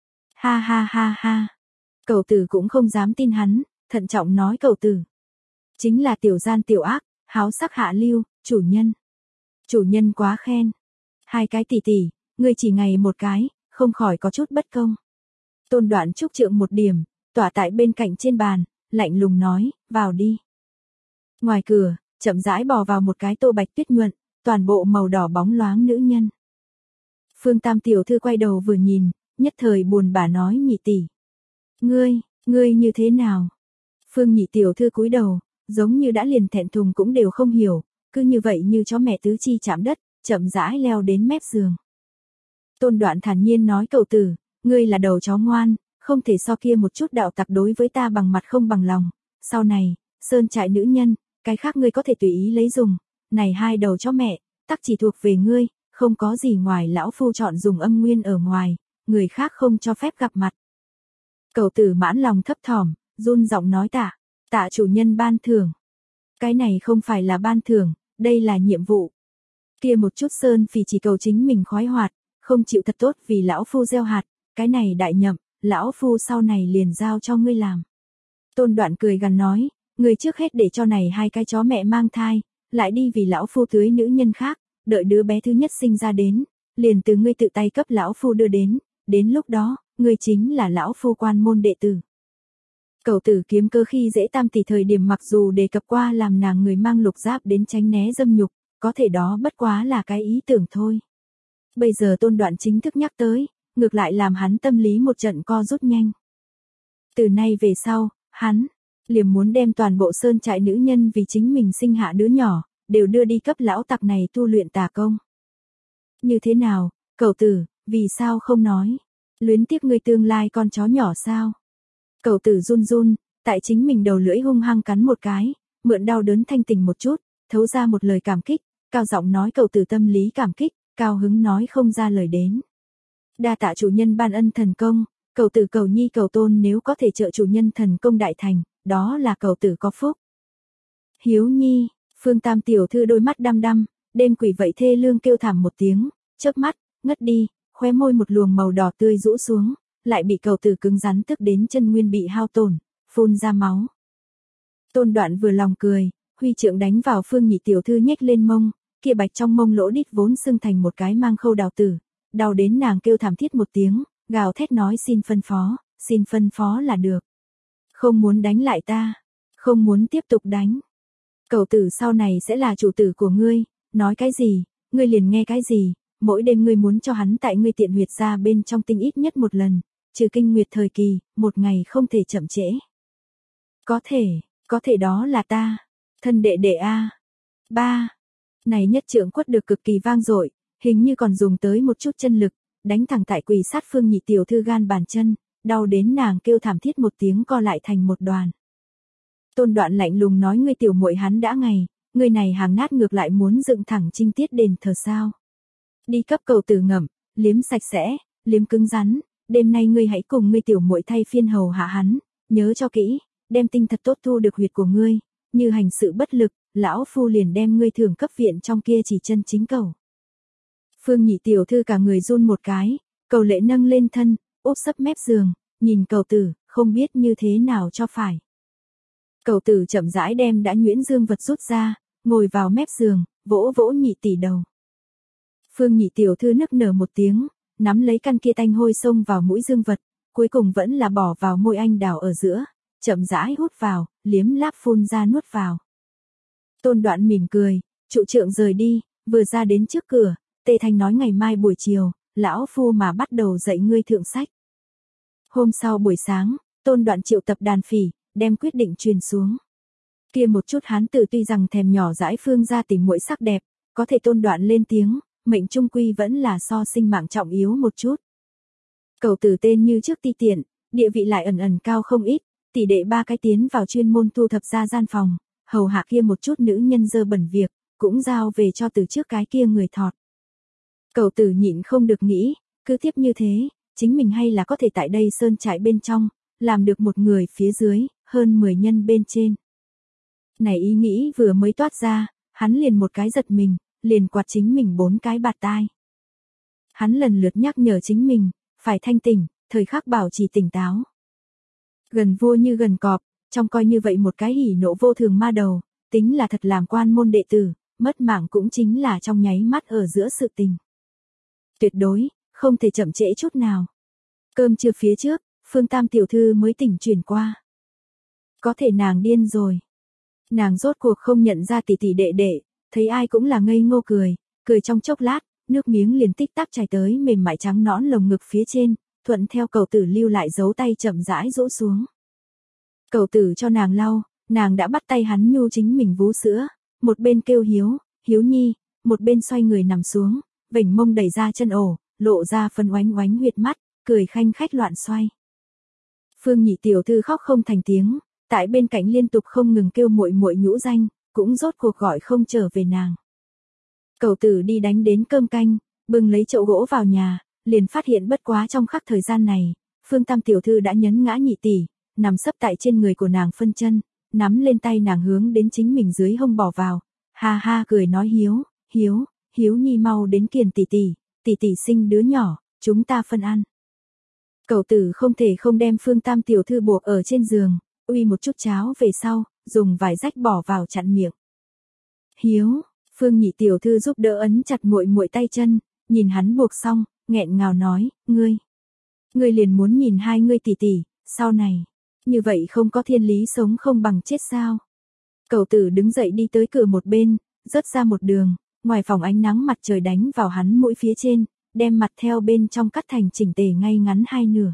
Ha ha ha ha. Cậu tử cũng không dám tin hắn, thận trọng nói cậu tử. Chính là tiểu gian tiểu ác, háo sắc hạ lưu, chủ nhân. Chủ nhân quá khen. Hai cái tỷ tỷ, ngươi chỉ ngày một cái, không khỏi có chút bất công. Tôn Đoạn trúc trượng một điểm, tỏa tại bên cạnh trên bàn, lạnh lùng nói, vào đi. Ngoài cửa, chậm rãi bò vào một cái tô bạch tuyết nhuận, toàn bộ màu đỏ bóng loáng nữ nhân. Phương Tam tiểu thư quay đầu vừa nhìn, nhất thời buồn bã nói nhị tỷ. Ngươi, ngươi như thế nào? Phương nhị tiểu thư cúi đầu, giống như đã liền thẹn thùng cũng đều không hiểu, cứ như vậy như chó mẹ tứ chi chạm đất, chậm rãi leo đến mép giường. Tôn Đoạn thản nhiên nói cậu tử, ngươi là đầu chó ngoan, không thể so kia một chút đạo tặc đối với ta bằng mặt không bằng lòng, sau này, sơn trại nữ nhân, cái khác ngươi có thể tùy ý lấy dùng, này hai đầu chó mẹ, tắc chỉ thuộc về ngươi, không có gì ngoài lão phu chọn dùng âm nguyên ở ngoài, người khác không cho phép gặp mặt. Cậu tử mãn lòng thấp thỏm, run giọng nói tạ, tạ chủ nhân ban thưởng. Cái này không phải là ban thưởng, đây là nhiệm vụ. Kia một chút sơn phì chỉ cầu chính mình khoái hoạt, không chịu thật tốt vì lão phu gieo hạt, cái này đại nhậm, lão phu sau này liền giao cho ngươi làm. Tôn Đoạn cười gằn nói, ngươi trước hết để cho này hai cái chó mẹ mang thai, lại đi vì lão phu tưới nữ nhân khác, đợi đứa bé thứ nhất sinh ra đến, liền từ ngươi tự tay cấp lão phu đưa đến, đến lúc đó, ngươi chính là lão phu quan môn đệ tử. Cậu tử kiếm cơ khi dễ tam tỷ thời điểm mặc dù đề cập qua làm nàng người mang lục giáp đến tránh né dâm nhục, có thể đó bất quá là cái ý tưởng thôi. Bây giờ Tôn Đoạn chính thức nhắc tới, ngược lại làm hắn tâm lý một trận co rút nhanh. Từ nay về sau, hắn, liềm muốn đem toàn bộ sơn trại nữ nhân vì chính mình sinh hạ đứa nhỏ, đều đưa đi cấp lão tặc này tu luyện tà công. Như thế nào, cậu tử, vì sao không nói? Luyến tiếc ngươi tương lai con chó nhỏ sao? Cậu tử run run, tại chính mình đầu lưỡi hung hăng cắn một cái, mượn đau đớn thanh tình một chút, thấu ra một lời cảm kích, cao giọng nói cậu tử tâm lý cảm kích, cao hứng nói không ra lời đến. Đa tạ chủ nhân ban ân thần công, cậu tử cầu nhi cầu tôn nếu có thể trợ chủ nhân thần công đại thành, đó là cậu tử có phúc. Hiếu nhi, Phương Tam tiểu thư đôi mắt đăm đăm, đêm quỷ vậy thê lương kêu thảm một tiếng, chớp mắt, ngất đi, khóe môi một luồng màu đỏ tươi rũ xuống, lại bị cậu tử cứng rắn tức đến chân nguyên bị hao tổn, phun ra máu. Tôn Đoạn vừa lòng cười, huy trượng đánh vào Phương nhị tiểu thư nhếch lên mông, kia bạch trong mông lỗ đít vốn sưng thành một cái mang khâu đào tử, đau đến nàng kêu thảm thiết một tiếng, gào thét nói xin phân phó, xin phân phó là được. Không muốn đánh lại ta, không muốn tiếp tục đánh. Cậu tử sau này sẽ là chủ tử của ngươi, nói cái gì, ngươi liền nghe cái gì, mỗi đêm ngươi muốn cho hắn tại ngươi tiện huyệt ra bên trong tinh ít nhất một lần, trừ kinh nguyệt thời kỳ, một ngày không thể chậm trễ. Có thể, có thể đó là ta, thân đệ đệ a. Ba. Này nhất trượng quất được cực kỳ vang dội, hình như còn dùng tới một chút chân lực, đánh thẳng tại quỳ sát Phương nhị tiểu thư gan bàn chân, đau đến nàng kêu thảm thiết một tiếng co lại thành một đoàn. Tôn Đoạn lạnh lùng nói ngươi tiểu muội hắn đã ngày, ngươi này hàng nát ngược lại muốn dựng thẳng trinh tiết đền thờ sao. Đi cấp Cầu Tử ngậm, liếm sạch sẽ, liếm cứng rắn, đêm nay ngươi hãy cùng ngươi tiểu muội thay phiên hầu hạ hắn, nhớ cho kỹ, đem tinh thật tốt thu được huyệt của ngươi, như hành sự bất lực, lão phu liền đem ngươi thưởng cấp viện trong kia chỉ chân chính cầu. Phương Nhị tiểu thư cả người run một cái, Cầu Lệ nâng lên thân, úp sấp mép giường, nhìn Cầu Tử, không biết như thế nào cho phải. Cầu Tử chậm rãi đem đã nhuyễn dương vật rút ra, ngồi vào mép giường, vỗ vỗ Nhị tỷ đầu. Phương Nhị tiểu thư nức nở một tiếng, nắm lấy căn kia tanh hôi xông vào mũi dương vật, cuối cùng vẫn là bỏ vào môi anh đào ở giữa, chậm rãi hút vào, liếm láp phun ra nuốt vào. Tôn Đoạn mỉm cười, trụ trượng rời đi, vừa ra đến trước cửa, Tề Thanh nói ngày mai buổi chiều, lão phu mà bắt đầu dạy ngươi thượng sách. Hôm sau buổi sáng, Tôn Đoạn triệu tập đàn phỉ, đem quyết định truyền xuống. Kia một chút hán tử tuy rằng thèm nhỏ dãi Phương gia tỷ muội sắc đẹp, có thể Tôn Đoạn lên tiếng, mệnh trung quy vẫn là so sinh mạng trọng yếu một chút. Cầu Tử tên như trước ti tiện, địa vị lại ẩn ẩn cao không ít, tỷ đệ ba cái tiến vào chuyên môn thu thập ra gian phòng, hầu hạ kia một chút nữ nhân dơ bẩn việc, cũng giao về cho từ trước cái kia người thọt. Cầu Tử nhịn không được nghĩ, cứ tiếp như thế, chính mình hay là có thể tại đây sơn trại bên trong, làm được một người phía dưới, hơn mười nhân bên trên. Này ý nghĩ vừa mới toát ra, hắn liền một cái giật mình, liền quạt chính mình bốn cái bạt tai. Hắn lần lượt nhắc nhở chính mình, phải thanh tỉnh, thời khắc bảo trì tỉnh táo. Gần vua như gần cọp, trong coi như vậy một cái hỉ nộ vô thường ma đầu, tính là thật làm quan môn đệ tử, mất mạng cũng chính là trong nháy mắt ở giữa sự tình. Tuyệt đối, không thể chậm trễ chút nào. Cơm trưa phía trước, Phương Tam tiểu thư mới tỉnh chuyển qua. Có thể nàng điên rồi. Nàng rốt cuộc không nhận ra tỷ tỷ đệ đệ, thấy ai cũng là ngây ngô cười, cười trong chốc lát, nước miếng liền tích tắc chảy tới mềm mại trắng nõn lồng ngực phía trên, thuận theo Cầu Tử lưu lại dấu tay chậm rãi rũ xuống. Cầu Tử cho nàng lau, nàng đã bắt tay hắn nhu chính mình vú sữa, một bên kêu hiếu, hiếu nhi, một bên xoay người nằm xuống, vểnh mông đẩy ra chân ổ, lộ ra phân oánh oánh huyệt mắt, cười khanh khách loạn xoay. Phương Nhị tiểu thư khóc không thành tiếng, tại bên cạnh liên tục không ngừng kêu muội muội nhũ danh, cũng rốt cuộc gọi không trở về nàng. Cầu Tử đi đánh đến cơm canh, bưng lấy chậu gỗ vào nhà, liền phát hiện bất quá trong khắc thời gian này, Phương Tam tiểu thư đã nhấn ngã Nhị tỷ, nằm sấp tại trên người của nàng phân chân, nắm lên tay nàng hướng đến chính mình dưới hông bỏ vào, ha ha cười nói hiếu, hiếu, hiếu nhi mau đến kiền tỷ tỷ, tỷ tỷ sinh đứa nhỏ, chúng ta phân ăn. Cầu Tử không thể không đem Phương Tam tiểu thư buộc ở trên giường, uy một chút cháo về sau, dùng vải rách bỏ vào chặn miệng. Hiếu, Phương Nhị tiểu thư giúp đỡ ấn chặt muội muội tay chân, nhìn hắn buộc xong, nghẹn ngào nói, ngươi, ngươi liền muốn nhìn hai ngươi tỷ tỷ, sau này, như vậy không có thiên lý sống không bằng chết sao. Cầu Tử đứng dậy đi tới cửa một bên, rớt ra một đường, ngoài phòng ánh nắng mặt trời đánh vào hắn mũi phía trên, đem mặt theo bên trong cắt thành chỉnh tề ngay ngắn hai nửa.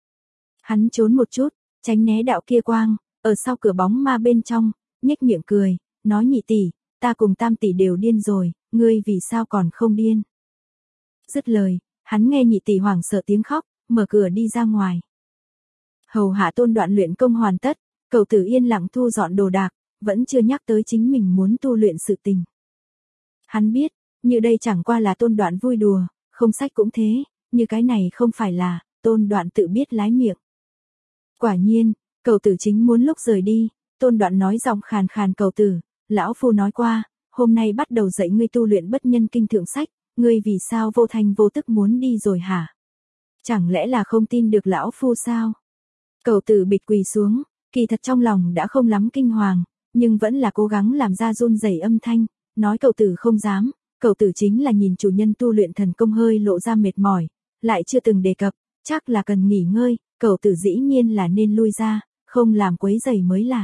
Hắn trốn một chút, tránh né đạo kia quang, ở sau cửa bóng ma bên trong, nhếch miệng cười, nói Nhị tỷ, ta cùng Tam tỷ đều điên rồi, ngươi vì sao còn không điên. Dứt lời, hắn nghe Nhị tỷ hoảng sợ tiếng khóc, mở cửa đi ra ngoài. Hầu hạ Tôn Đoạn luyện công hoàn tất, Cầu Tử yên lặng thu dọn đồ đạc, vẫn chưa nhắc tới chính mình muốn tu luyện sự tình. Hắn biết, như đây chẳng qua là Tôn Đoạn vui đùa, không sách cũng thế, như cái này không phải là, Tôn Đoạn tự biết lái miệng. Quả nhiên, Cầu Tử chính muốn lúc rời đi, Tôn Đoạn nói giọng khàn khàn Cầu Tử, lão phu nói qua, hôm nay bắt đầu dạy ngươi tu luyện bất nhân kinh thượng sách, ngươi vì sao vô thành vô tức muốn đi rồi hả? Chẳng lẽ là không tin được lão phu sao? Cầu Tử bịch quỳ xuống, kỳ thật trong lòng đã không lắm kinh hoàng, nhưng vẫn là cố gắng làm ra run rẩy âm thanh, nói Cầu Tử không dám, Cầu Tử chính là nhìn chủ nhân tu luyện thần công hơi lộ ra mệt mỏi, lại chưa từng đề cập, chắc là cần nghỉ ngơi, Cầu Tử dĩ nhiên là nên lui ra, không làm quấy rầy mới là.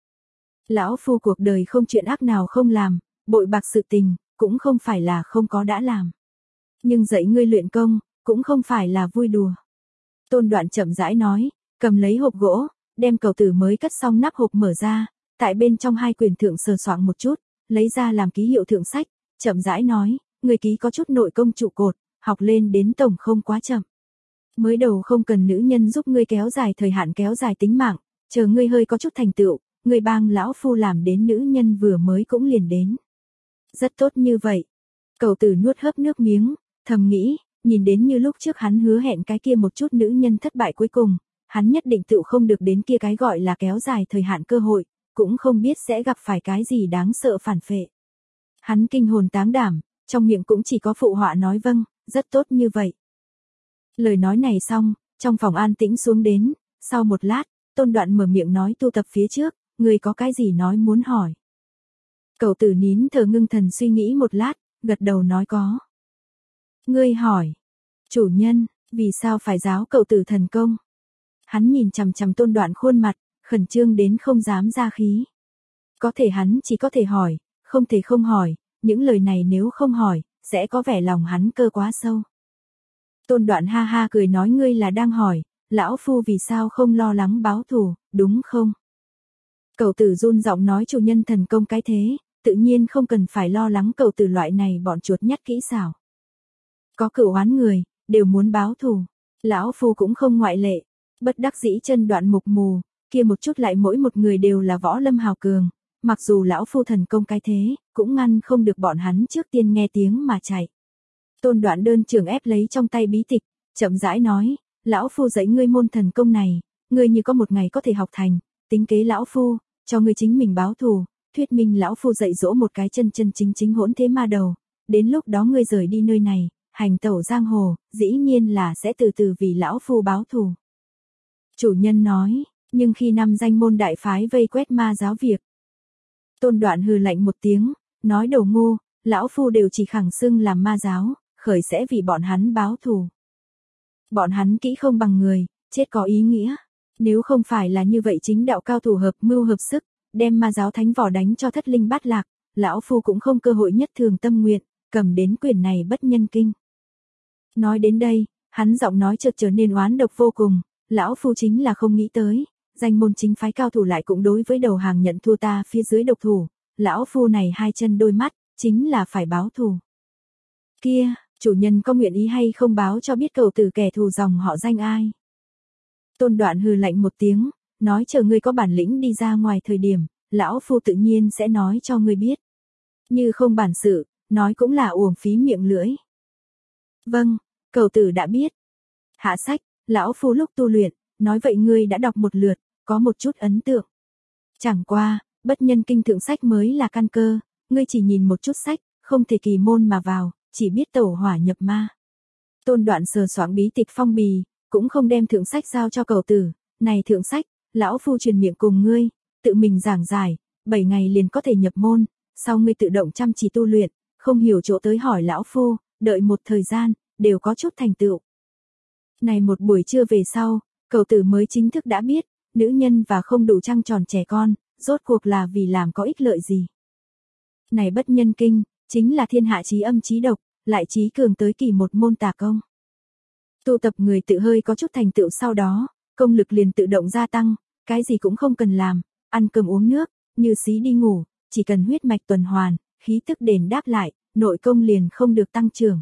Lão phu cuộc đời không chuyện ác nào không làm, bội bạc sự tình, cũng không phải là không có đã làm. Nhưng dạy ngươi luyện công, cũng không phải là vui đùa. Tôn Đoạn chậm rãi nói, cầm lấy hộp gỗ, đem Cầu Tử mới cất xong nắp hộp mở ra, tại bên trong hai quyển thượng sờ soạng một chút, lấy ra làm ký hiệu thượng sách, chậm rãi nói, người ký có chút nội công trụ cột, học lên đến tổng không quá chậm. Mới đầu không cần nữ nhân giúp ngươi kéo dài thời hạn kéo dài tính mạng, chờ ngươi hơi có chút thành tựu, người bang lão phu làm đến nữ nhân vừa mới cũng liền đến. Rất tốt như vậy. Cầu tử nuốt hớp nước miếng, thầm nghĩ, nhìn đến như lúc trước hắn hứa hẹn cái kia một chút nữ nhân thất bại cuối cùng, hắn nhất định tự không được đến kia cái gọi là kéo dài thời hạn cơ hội, cũng không biết sẽ gặp phải cái gì đáng sợ phản phệ. Hắn kinh hồn táng đảm, trong miệng cũng chỉ có phụ họa nói vâng, rất tốt như vậy. Lời nói này xong, trong phòng an tĩnh xuống đến, sau một lát, Tôn Đoạn mở miệng nói tu tập phía trước, người có cái gì nói muốn hỏi. Cầu tử nín thở ngưng thần suy nghĩ một lát, gật đầu nói có. Ngươi hỏi, chủ nhân, vì sao phải giáo cầu tử thần công? Hắn nhìn chằm chằm Tôn Đoạn khuôn mặt, khẩn trương đến không dám ra khí. Có thể hắn chỉ có thể hỏi, không thể không hỏi, những lời này nếu không hỏi, sẽ có vẻ lòng hắn cơ quá sâu. Tôn Đoạn ha ha cười nói ngươi là đang hỏi, lão phu vì sao không lo lắng báo thù, đúng không? Cầu tử run giọng nói chủ nhân thần công cái thế, tự nhiên không cần phải lo lắng cầu tử loại này bọn chuột nhắt kỹ xảo. Có cửu oán người, đều muốn báo thù, lão phu cũng không ngoại lệ, bất đắc dĩ chân Đoạn mục mù, kia một chút lại mỗi một người đều là võ lâm hào cường, mặc dù lão phu thần công cái thế, cũng ngăn không được bọn hắn trước tiên nghe tiếng mà chạy. Tôn Đoạn đơn trường ép lấy trong tay bí tịch, chậm rãi nói, lão phu dạy ngươi môn thần công này, ngươi như có một ngày có thể học thành, tính kế lão phu, cho ngươi chính mình báo thù, thuyết minh lão phu dạy dỗ một cái chân chân chính chính hỗn thế ma đầu, đến lúc đó ngươi rời đi nơi này, hành tẩu giang hồ, dĩ nhiên là sẽ từ từ vì lão phu báo thù. Chủ nhân nói, nhưng khi năm danh môn đại phái vây quét ma giáo việc. Tôn Đoạn hừ lạnh một tiếng, nói đầu ngu, lão phu đều chỉ khẳng xưng làm ma giáo, khởi sẽ vì bọn hắn báo thù. Bọn hắn kỹ không bằng người, chết có ý nghĩa. Nếu không phải là như vậy chính đạo cao thủ hợp mưu hợp sức, đem ma giáo thánh vỏ đánh cho thất linh bát lạc, lão phu cũng không cơ hội nhất thường tâm nguyện, cầm đến quyền này bất nhân kinh. Nói đến đây, hắn giọng nói chợt trở nên oán độc vô cùng, lão phu chính là không nghĩ tới, danh môn chính phái cao thủ lại cũng đối với đầu hàng nhận thua ta phía dưới độc thủ, lão phu này hai chân đôi mắt, chính là phải báo thù. Kia, chủ nhân có nguyện ý hay không báo cho biết cầu tử kẻ thù dòng họ danh ai? Tôn Đoạn hừ lạnh một tiếng, nói chờ ngươi có bản lĩnh đi ra ngoài thời điểm, lão phu tự nhiên sẽ nói cho ngươi biết. Như không bản sự, nói cũng là uổng phí miệng lưỡi. Vâng, cầu tử đã biết. Hạ sách, lão phu lúc tu luyện, nói vậy ngươi đã đọc một lượt, có một chút ấn tượng. Chẳng qua, bất nhân kinh thượng sách mới là căn cơ, ngươi chỉ nhìn một chút sách, không thể kỳ môn mà vào, chỉ biết tẩu hỏa nhập ma. Tôn Đoạn sờ soạng bí tịch phong bì, cũng không đem thượng sách giao cho cầu tử, này thượng sách, lão phu truyền miệng cùng ngươi, tự mình giảng giải, bảy ngày liền có thể nhập môn, sau ngươi tự động chăm chỉ tu luyện, không hiểu chỗ tới hỏi lão phu, đợi một thời gian, đều có chút thành tựu. Này một buổi trưa về sau, cầu tử mới chính thức đã biết, nữ nhân và không đủ trăng tròn trẻ con, rốt cuộc là vì làm có ích lợi gì. Này bất nhân kinh, chính là thiên hạ chí âm chí độc, lại chí cường tới kỳ một môn tà công. Tu tập người tự hơi có chút thành tựu sau đó, công lực liền tự động gia tăng, cái gì cũng không cần làm, ăn cơm uống nước, như xí đi ngủ, chỉ cần huyết mạch tuần hoàn, khí tức đền đáp lại, nội công liền không được tăng trưởng.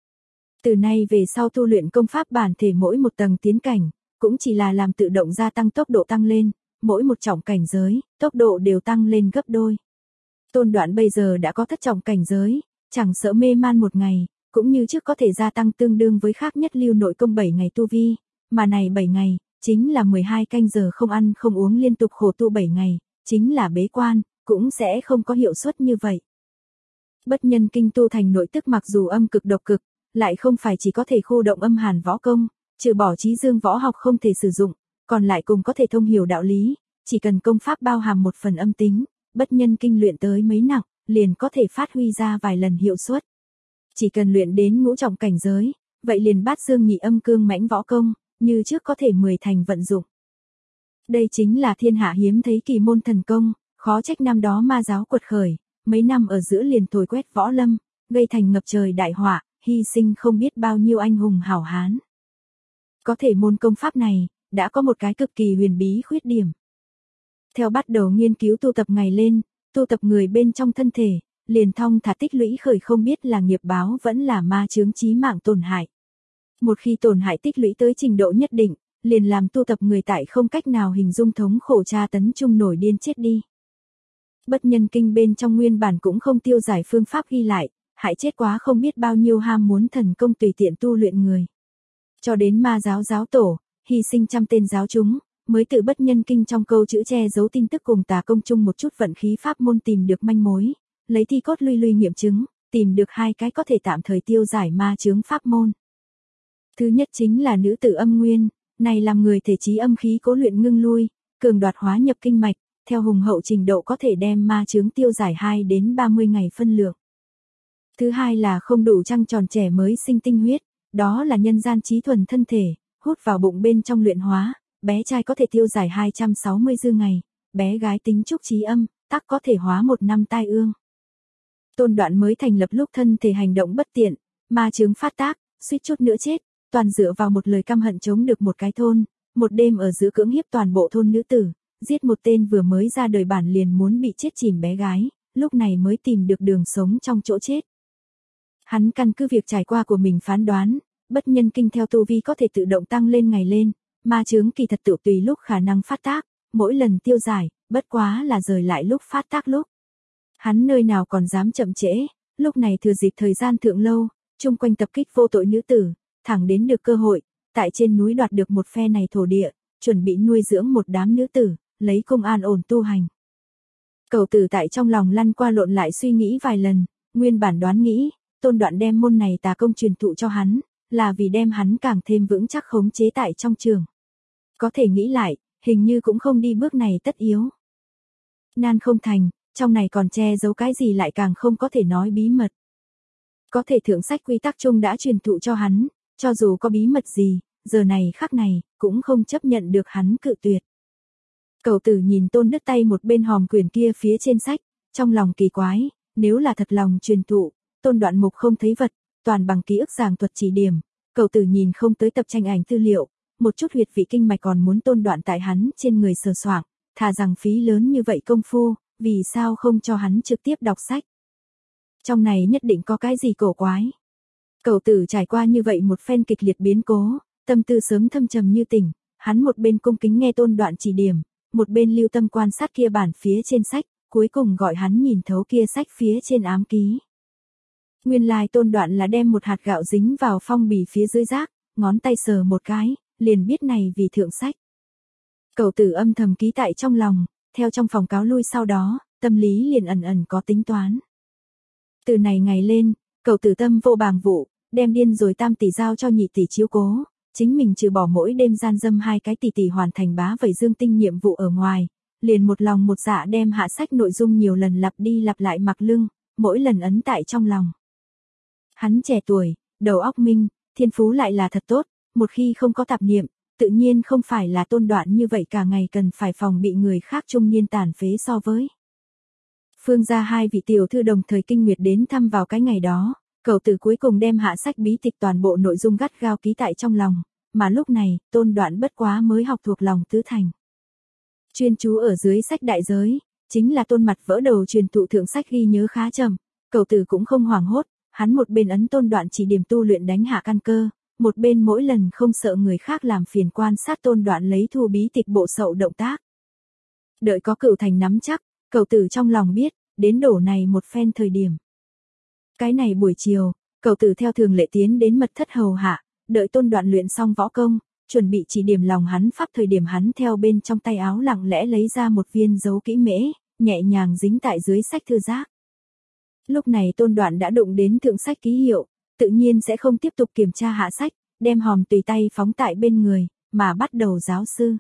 Từ nay về sau tu luyện công pháp bản thể mỗi một tầng tiến cảnh, cũng chỉ là làm tự động gia tăng tốc độ tăng lên, mỗi một trọng cảnh giới, tốc độ đều tăng lên gấp đôi. Tôn Đoạn bây giờ đã có thất trọng cảnh giới, chẳng sợ mê man một ngày, cũng như trước có thể gia tăng tương đương với khác nhất lưu nội công bảy ngày tu vi, mà này bảy ngày, chính là mười hai canh giờ không ăn không uống liên tục khổ tu bảy ngày, chính là bế quan, cũng sẽ không có hiệu suất như vậy. Bất nhân kinh tu thành nội tức mặc dù âm cực độc cực, lại không phải chỉ có thể khu động âm hàn võ công, trừ bỏ trí dương võ học không thể sử dụng, còn lại cùng có thể thông hiểu đạo lý, chỉ cần công pháp bao hàm một phần âm tính, bất nhân kinh luyện tới mấy nặng, liền có thể phát huy ra vài lần hiệu suất. Chỉ cần luyện đến ngũ trọng cảnh giới, vậy liền bát dương nhị âm cương mãnh võ công, như trước có thể mười thành vận dụng. Đây chính là thiên hạ hiếm thấy kỳ môn thần công, khó trách năm đó ma giáo quật khởi, mấy năm ở giữa liền thổi quét võ lâm, gây thành ngập trời đại họa, hy sinh không biết bao nhiêu anh hùng hảo hán. Có thể môn công pháp này, đã có một cái cực kỳ huyền bí khuyết điểm. Theo bắt đầu nghiên cứu tu tập ngày lên, tu tập người bên trong thân thể, liền thong thả tích lũy khởi không biết là nghiệp báo vẫn là ma chướng chí mạng tổn hại. Một khi tổn hại tích lũy tới trình độ nhất định, liền làm tu tập người tại không cách nào hình dung thống khổ tra tấn chung nổi điên chết đi. Bất Nhân Kinh bên trong nguyên bản cũng không tiêu giải phương pháp ghi lại, hại chết quá không biết bao nhiêu ham muốn thần công tùy tiện tu luyện người. Cho đến ma giáo giáo tổ, hy sinh trăm tên giáo chúng, mới từ Bất Nhân Kinh trong câu chữ che giấu tin tức cùng tà công chung một chút vận khí pháp môn tìm được manh mối, lấy thi cốt lui lui nghiệm chứng, tìm được hai cái có thể tạm thời tiêu giải ma chướng pháp môn. Thứ nhất chính là nữ tử âm nguyên, này làm người thể trí âm khí cố luyện ngưng lui, cường đoạt hóa nhập kinh mạch, theo hùng hậu trình độ có thể đem ma chướng tiêu giải hai đến ba mươi ngày phân lượng. Thứ hai là không đủ trăng tròn trẻ mới sinh tinh huyết, đó là nhân gian trí thuần thân thể, hút vào bụng bên trong luyện hóa, bé trai có thể tiêu giải hai trăm sáu mươi dư ngày, bé gái tính trúc trí âm, tắc có thể hóa một năm tai ương. Tôn Đoạn mới thành lập lúc thân thể hành động bất tiện, ma chướng phát tác, suýt chút nữa chết, toàn dựa vào một lời căm hận chống được một cái thôn, một đêm ở giữa cưỡng hiếp toàn bộ thôn nữ tử, giết một tên vừa mới ra đời bản liền muốn bị chết chìm bé gái, lúc này mới tìm được đường sống trong chỗ chết. Hắn căn cứ việc trải qua của mình phán đoán, Bất Nhân Kinh theo tu vi có thể tự động tăng lên ngày lên, ma chướng kỳ thật tự tùy lúc khả năng phát tác, mỗi lần tiêu giải, bất quá là rời lại lúc phát tác lúc. Hắn nơi nào còn dám chậm trễ, lúc này thừa dịp thời gian thượng lâu, chung quanh tập kích vô tội nữ tử, thẳng đến được cơ hội, tại trên núi đoạt được một phe này thổ địa, chuẩn bị nuôi dưỡng một đám nữ tử, lấy công an ổn tu hành. Cầu Tử tại trong lòng lăn qua lộn lại suy nghĩ vài lần, nguyên bản đoán nghĩ, Tôn Đoạn đem môn này tà công truyền thụ cho hắn, là vì đem hắn càng thêm vững chắc khống chế tại trong trường. Có thể nghĩ lại, hình như cũng không đi bước này tất yếu. Nan không thành, trong này còn che giấu cái gì lại càng không có thể nói bí mật. Có thể thượng sách quy tắc chung đã truyền thụ cho hắn, cho dù có bí mật gì, giờ này khắc này, cũng không chấp nhận được hắn cự tuyệt. Cầu Tử nhìn Tôn Đức tay một bên hòm quyển kia phía trên sách, trong lòng kỳ quái, nếu là thật lòng truyền thụ, Tôn Đoạn mục không thấy vật, toàn bằng ký ức giảng thuật chỉ điểm, Cầu Tử nhìn không tới tập tranh ảnh tư liệu, một chút huyệt vị kinh mạch còn muốn Tôn Đoạn tại hắn trên người sờ soạng, thà rằng phí lớn như vậy công phu, vì sao không cho hắn trực tiếp đọc sách. Trong này nhất định có cái gì cổ quái. Cầu Tử trải qua như vậy một phen kịch liệt biến cố, tâm tư sớm thâm trầm như tỉnh, hắn một bên cung kính nghe Tôn Đoạn chỉ điểm, một bên lưu tâm quan sát kia bản phía trên sách, cuối cùng gọi hắn nhìn thấu kia sách phía trên ám ký. Nguyên lai Tôn Đoạn là đem một hạt gạo dính vào phong bì phía dưới rác, ngón tay sờ một cái, liền biết này vì thượng sách. Cầu Tử âm thầm ký tại trong lòng, theo trong phòng cáo lui sau đó, tâm lý liền ẩn ẩn có tính toán. Từ này ngày lên, Cầu Tử tâm vô bàng vụ, đem điên rồi tam tỷ giao cho nhị tỷ chiếu cố, chính mình trừ bỏ mỗi đêm gian dâm hai cái tỷ tỷ hoàn thành bá vẩy dương tinh nhiệm vụ ở ngoài, liền một lòng một dạ đem hạ sách nội dung nhiều lần lặp đi lặp lại mặc lưng, mỗi lần ấn tại trong lòng. Hắn trẻ tuổi, đầu óc minh, thiên phú lại là thật tốt, một khi không có tạp niệm, tự nhiên không phải là Tôn Đoạn như vậy cả ngày cần phải phòng bị người khác trung niên tàn phế so với. Phương gia hai vị tiểu thư đồng thời kinh nguyệt đến thăm vào cái ngày đó, Cầu Tử cuối cùng đem hạ sách bí tịch toàn bộ nội dung gắt gao ký tại trong lòng, mà lúc này, Tôn Đoạn bất quá mới học thuộc lòng tứ thành. Chuyên chú ở dưới sách đại giới, chính là Tôn mặt vỡ đầu truyền thụ thượng sách ghi nhớ khá chậm, Cầu Tử cũng không hoảng hốt, hắn một bên ấn Tôn Đoạn chỉ điểm tu luyện đánh hạ căn cơ, một bên mỗi lần không sợ người khác làm phiền quan sát Tôn Đoạn lấy thu bí tịch bộ sậu động tác. Đợi có cửu thành nắm chắc, Cầu Tử trong lòng biết, đến đổ này một phen thời điểm. Cái này buổi chiều, Cầu Tử theo thường lệ tiến đến mật thất hầu hạ, đợi Tôn Đoạn luyện xong võ công, chuẩn bị chỉ điểm lòng hắn pháp thời điểm hắn theo bên trong tay áo lặng lẽ lấy ra một viên dấu kỹ mễ, nhẹ nhàng dính tại dưới sách thư giác. Lúc này Tôn Đoạn đã đụng đến thượng sách ký hiệu, tự nhiên sẽ không tiếp tục kiểm tra hạ sách, đem hòm tùy tay phóng tại bên người, mà bắt đầu giáo sư.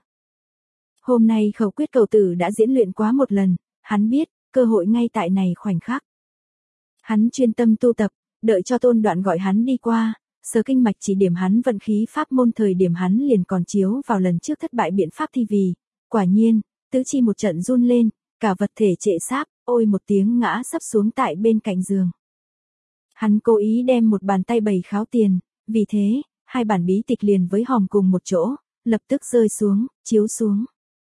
Hôm nay khẩu quyết Cầu Tử đã diễn luyện quá một lần, hắn biết, cơ hội ngay tại này khoảnh khắc. Hắn chuyên tâm tu tập, đợi cho Tôn Đoạn gọi hắn đi qua, sơ kinh mạch chỉ điểm hắn vận khí pháp môn thời điểm hắn liền còn chiếu vào lần trước thất bại biện pháp thi vì. Quả nhiên, tứ chi một trận run lên, cả vật thể trệ sáp, ôi một tiếng ngã sấp xuống tại bên cạnh giường. Hắn cố ý đem một bàn tay bày kháo tiền, vì thế, hai bản bí tịch liền với hòm cùng một chỗ, lập tức rơi xuống, chiếu xuống.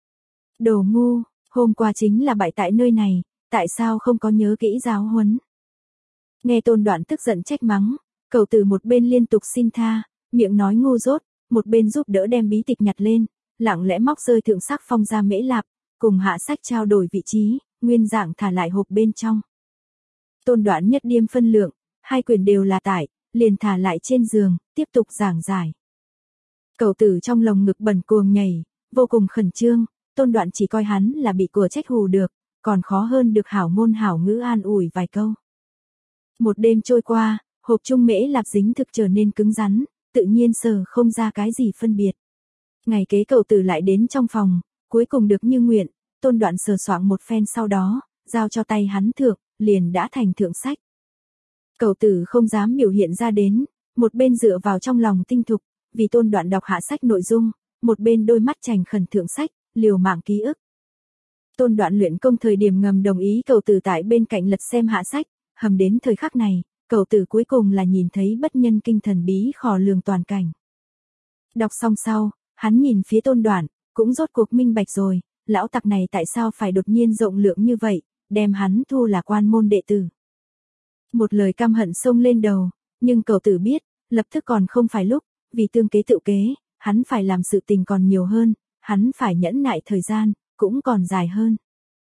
Đồ ngu, hôm qua chính là bại tại nơi này, tại sao không có nhớ kỹ giáo huấn? Nghe Tôn Đoạn tức giận trách mắng, Cầu Tử một bên liên tục xin tha, miệng nói ngu dốt, một bên giúp đỡ đem bí tịch nhặt lên, lặng lẽ móc rơi thượng sắc phong ra mễ lạp, cùng hạ sách trao đổi vị trí, nguyên dạng thả lại hộp bên trong. Tôn Đoạn nhất điêm phân lượng, hai quyển đều là tải, liền thả lại trên giường, tiếp tục giảng giải. Cậu tử trong lồng ngực bần cuồng nhảy, vô cùng khẩn trương, Tôn Đoạn chỉ coi hắn là bị của trách hù được, còn khó hơn được hảo ngôn hảo ngữ an ủi vài câu. Một đêm trôi qua, hộp chung mễ lạp dính thực trở nên cứng rắn, tự nhiên sờ không ra cái gì phân biệt. Ngày kế cậu tử lại đến trong phòng, cuối cùng được như nguyện, Tôn Đoạn sờ soạng một phen sau đó, giao cho tay hắn thượng, liền đã thành thượng sách. Cậu tử không dám biểu hiện ra đến, một bên dựa vào trong lòng tinh thục, vì Tôn Đoạn đọc hạ sách nội dung, một bên đôi mắt trành khẩn thượng sách, liều mạng ký ức. Tôn Đoạn luyện công thời điểm ngầm đồng ý cậu tử tại bên cạnh lật xem hạ sách, hầm đến thời khắc này, cậu tử cuối cùng là nhìn thấy bất nhân kinh thần bí khò lường toàn cảnh. Đọc xong sau, hắn nhìn phía Tôn Đoạn, cũng rốt cuộc minh bạch rồi, lão tặc này tại sao phải đột nhiên rộng lượng như vậy, đem hắn thu là quan môn đệ tử. Một lời căm hận xông lên đầu, nhưng cậu tử biết, lập tức còn không phải lúc, vì tương kế tự kế, hắn phải làm sự tình còn nhiều hơn, hắn phải nhẫn nại thời gian, cũng còn dài hơn.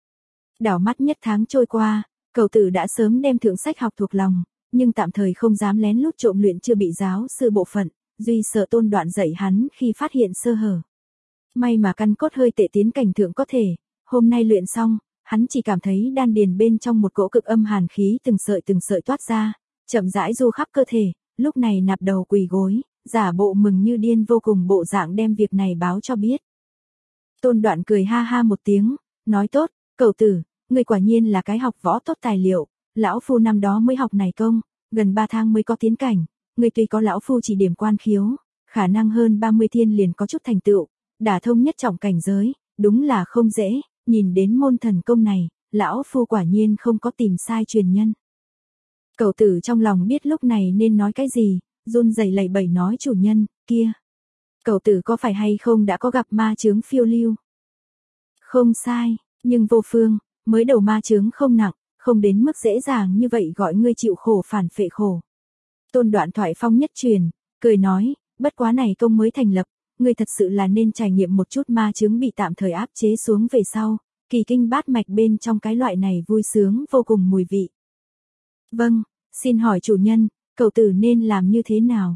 Đảo mắt nhất tháng trôi qua, cậu tử đã sớm đem thượng sách học thuộc lòng, nhưng tạm thời không dám lén lút trộm luyện chưa bị giáo sư bộ phận, duy sợ Tôn Đoạn dạy hắn khi phát hiện sơ hở. May mà căn cốt hơi tệ tiến cảnh thượng có thể, hôm nay luyện xong, hắn chỉ cảm thấy đan điền bên trong một cỗ cực âm hàn khí từng sợi từng sợi toát ra, chậm rãi du khắp cơ thể, lúc này nạp đầu quỳ gối, giả bộ mừng như điên vô cùng bộ dạng đem việc này báo cho biết. Tôn Đoạn cười ha ha một tiếng, nói tốt, cậu tử, ngươi quả nhiên là cái học võ tốt tài liệu, lão phu năm đó mới học này công, gần ba tháng mới có tiến cảnh, ngươi tuy có lão phu chỉ điểm quan khiếu, khả năng hơn ba mươi thiên liền có chút thành tựu, đả thông nhất trọng cảnh giới, đúng là không dễ, nhìn đến môn thần công này, lão phu quả nhiên không có tìm sai truyền nhân. Cậu tử trong lòng biết lúc này nên nói cái gì, run rẩy lẩy bẩy nói chủ nhân, kia. Cậu tử có phải hay không đã có gặp ma chướng phiêu lưu? Không sai, nhưng vô phương, mới đầu ma chướng không nặng, không đến mức dễ dàng như vậy gọi ngươi chịu khổ phản phệ khổ. Tôn Đoạn thoại phong nhất truyền, cười nói, bất quá này công mới thành lập, ngươi thật sự là nên trải nghiệm một chút ma chướng bị tạm thời áp chế xuống về sau, kỳ kinh bát mạch bên trong cái loại này vui sướng vô cùng mùi vị. Vâng, xin hỏi chủ nhân, cậu tử nên làm như thế nào?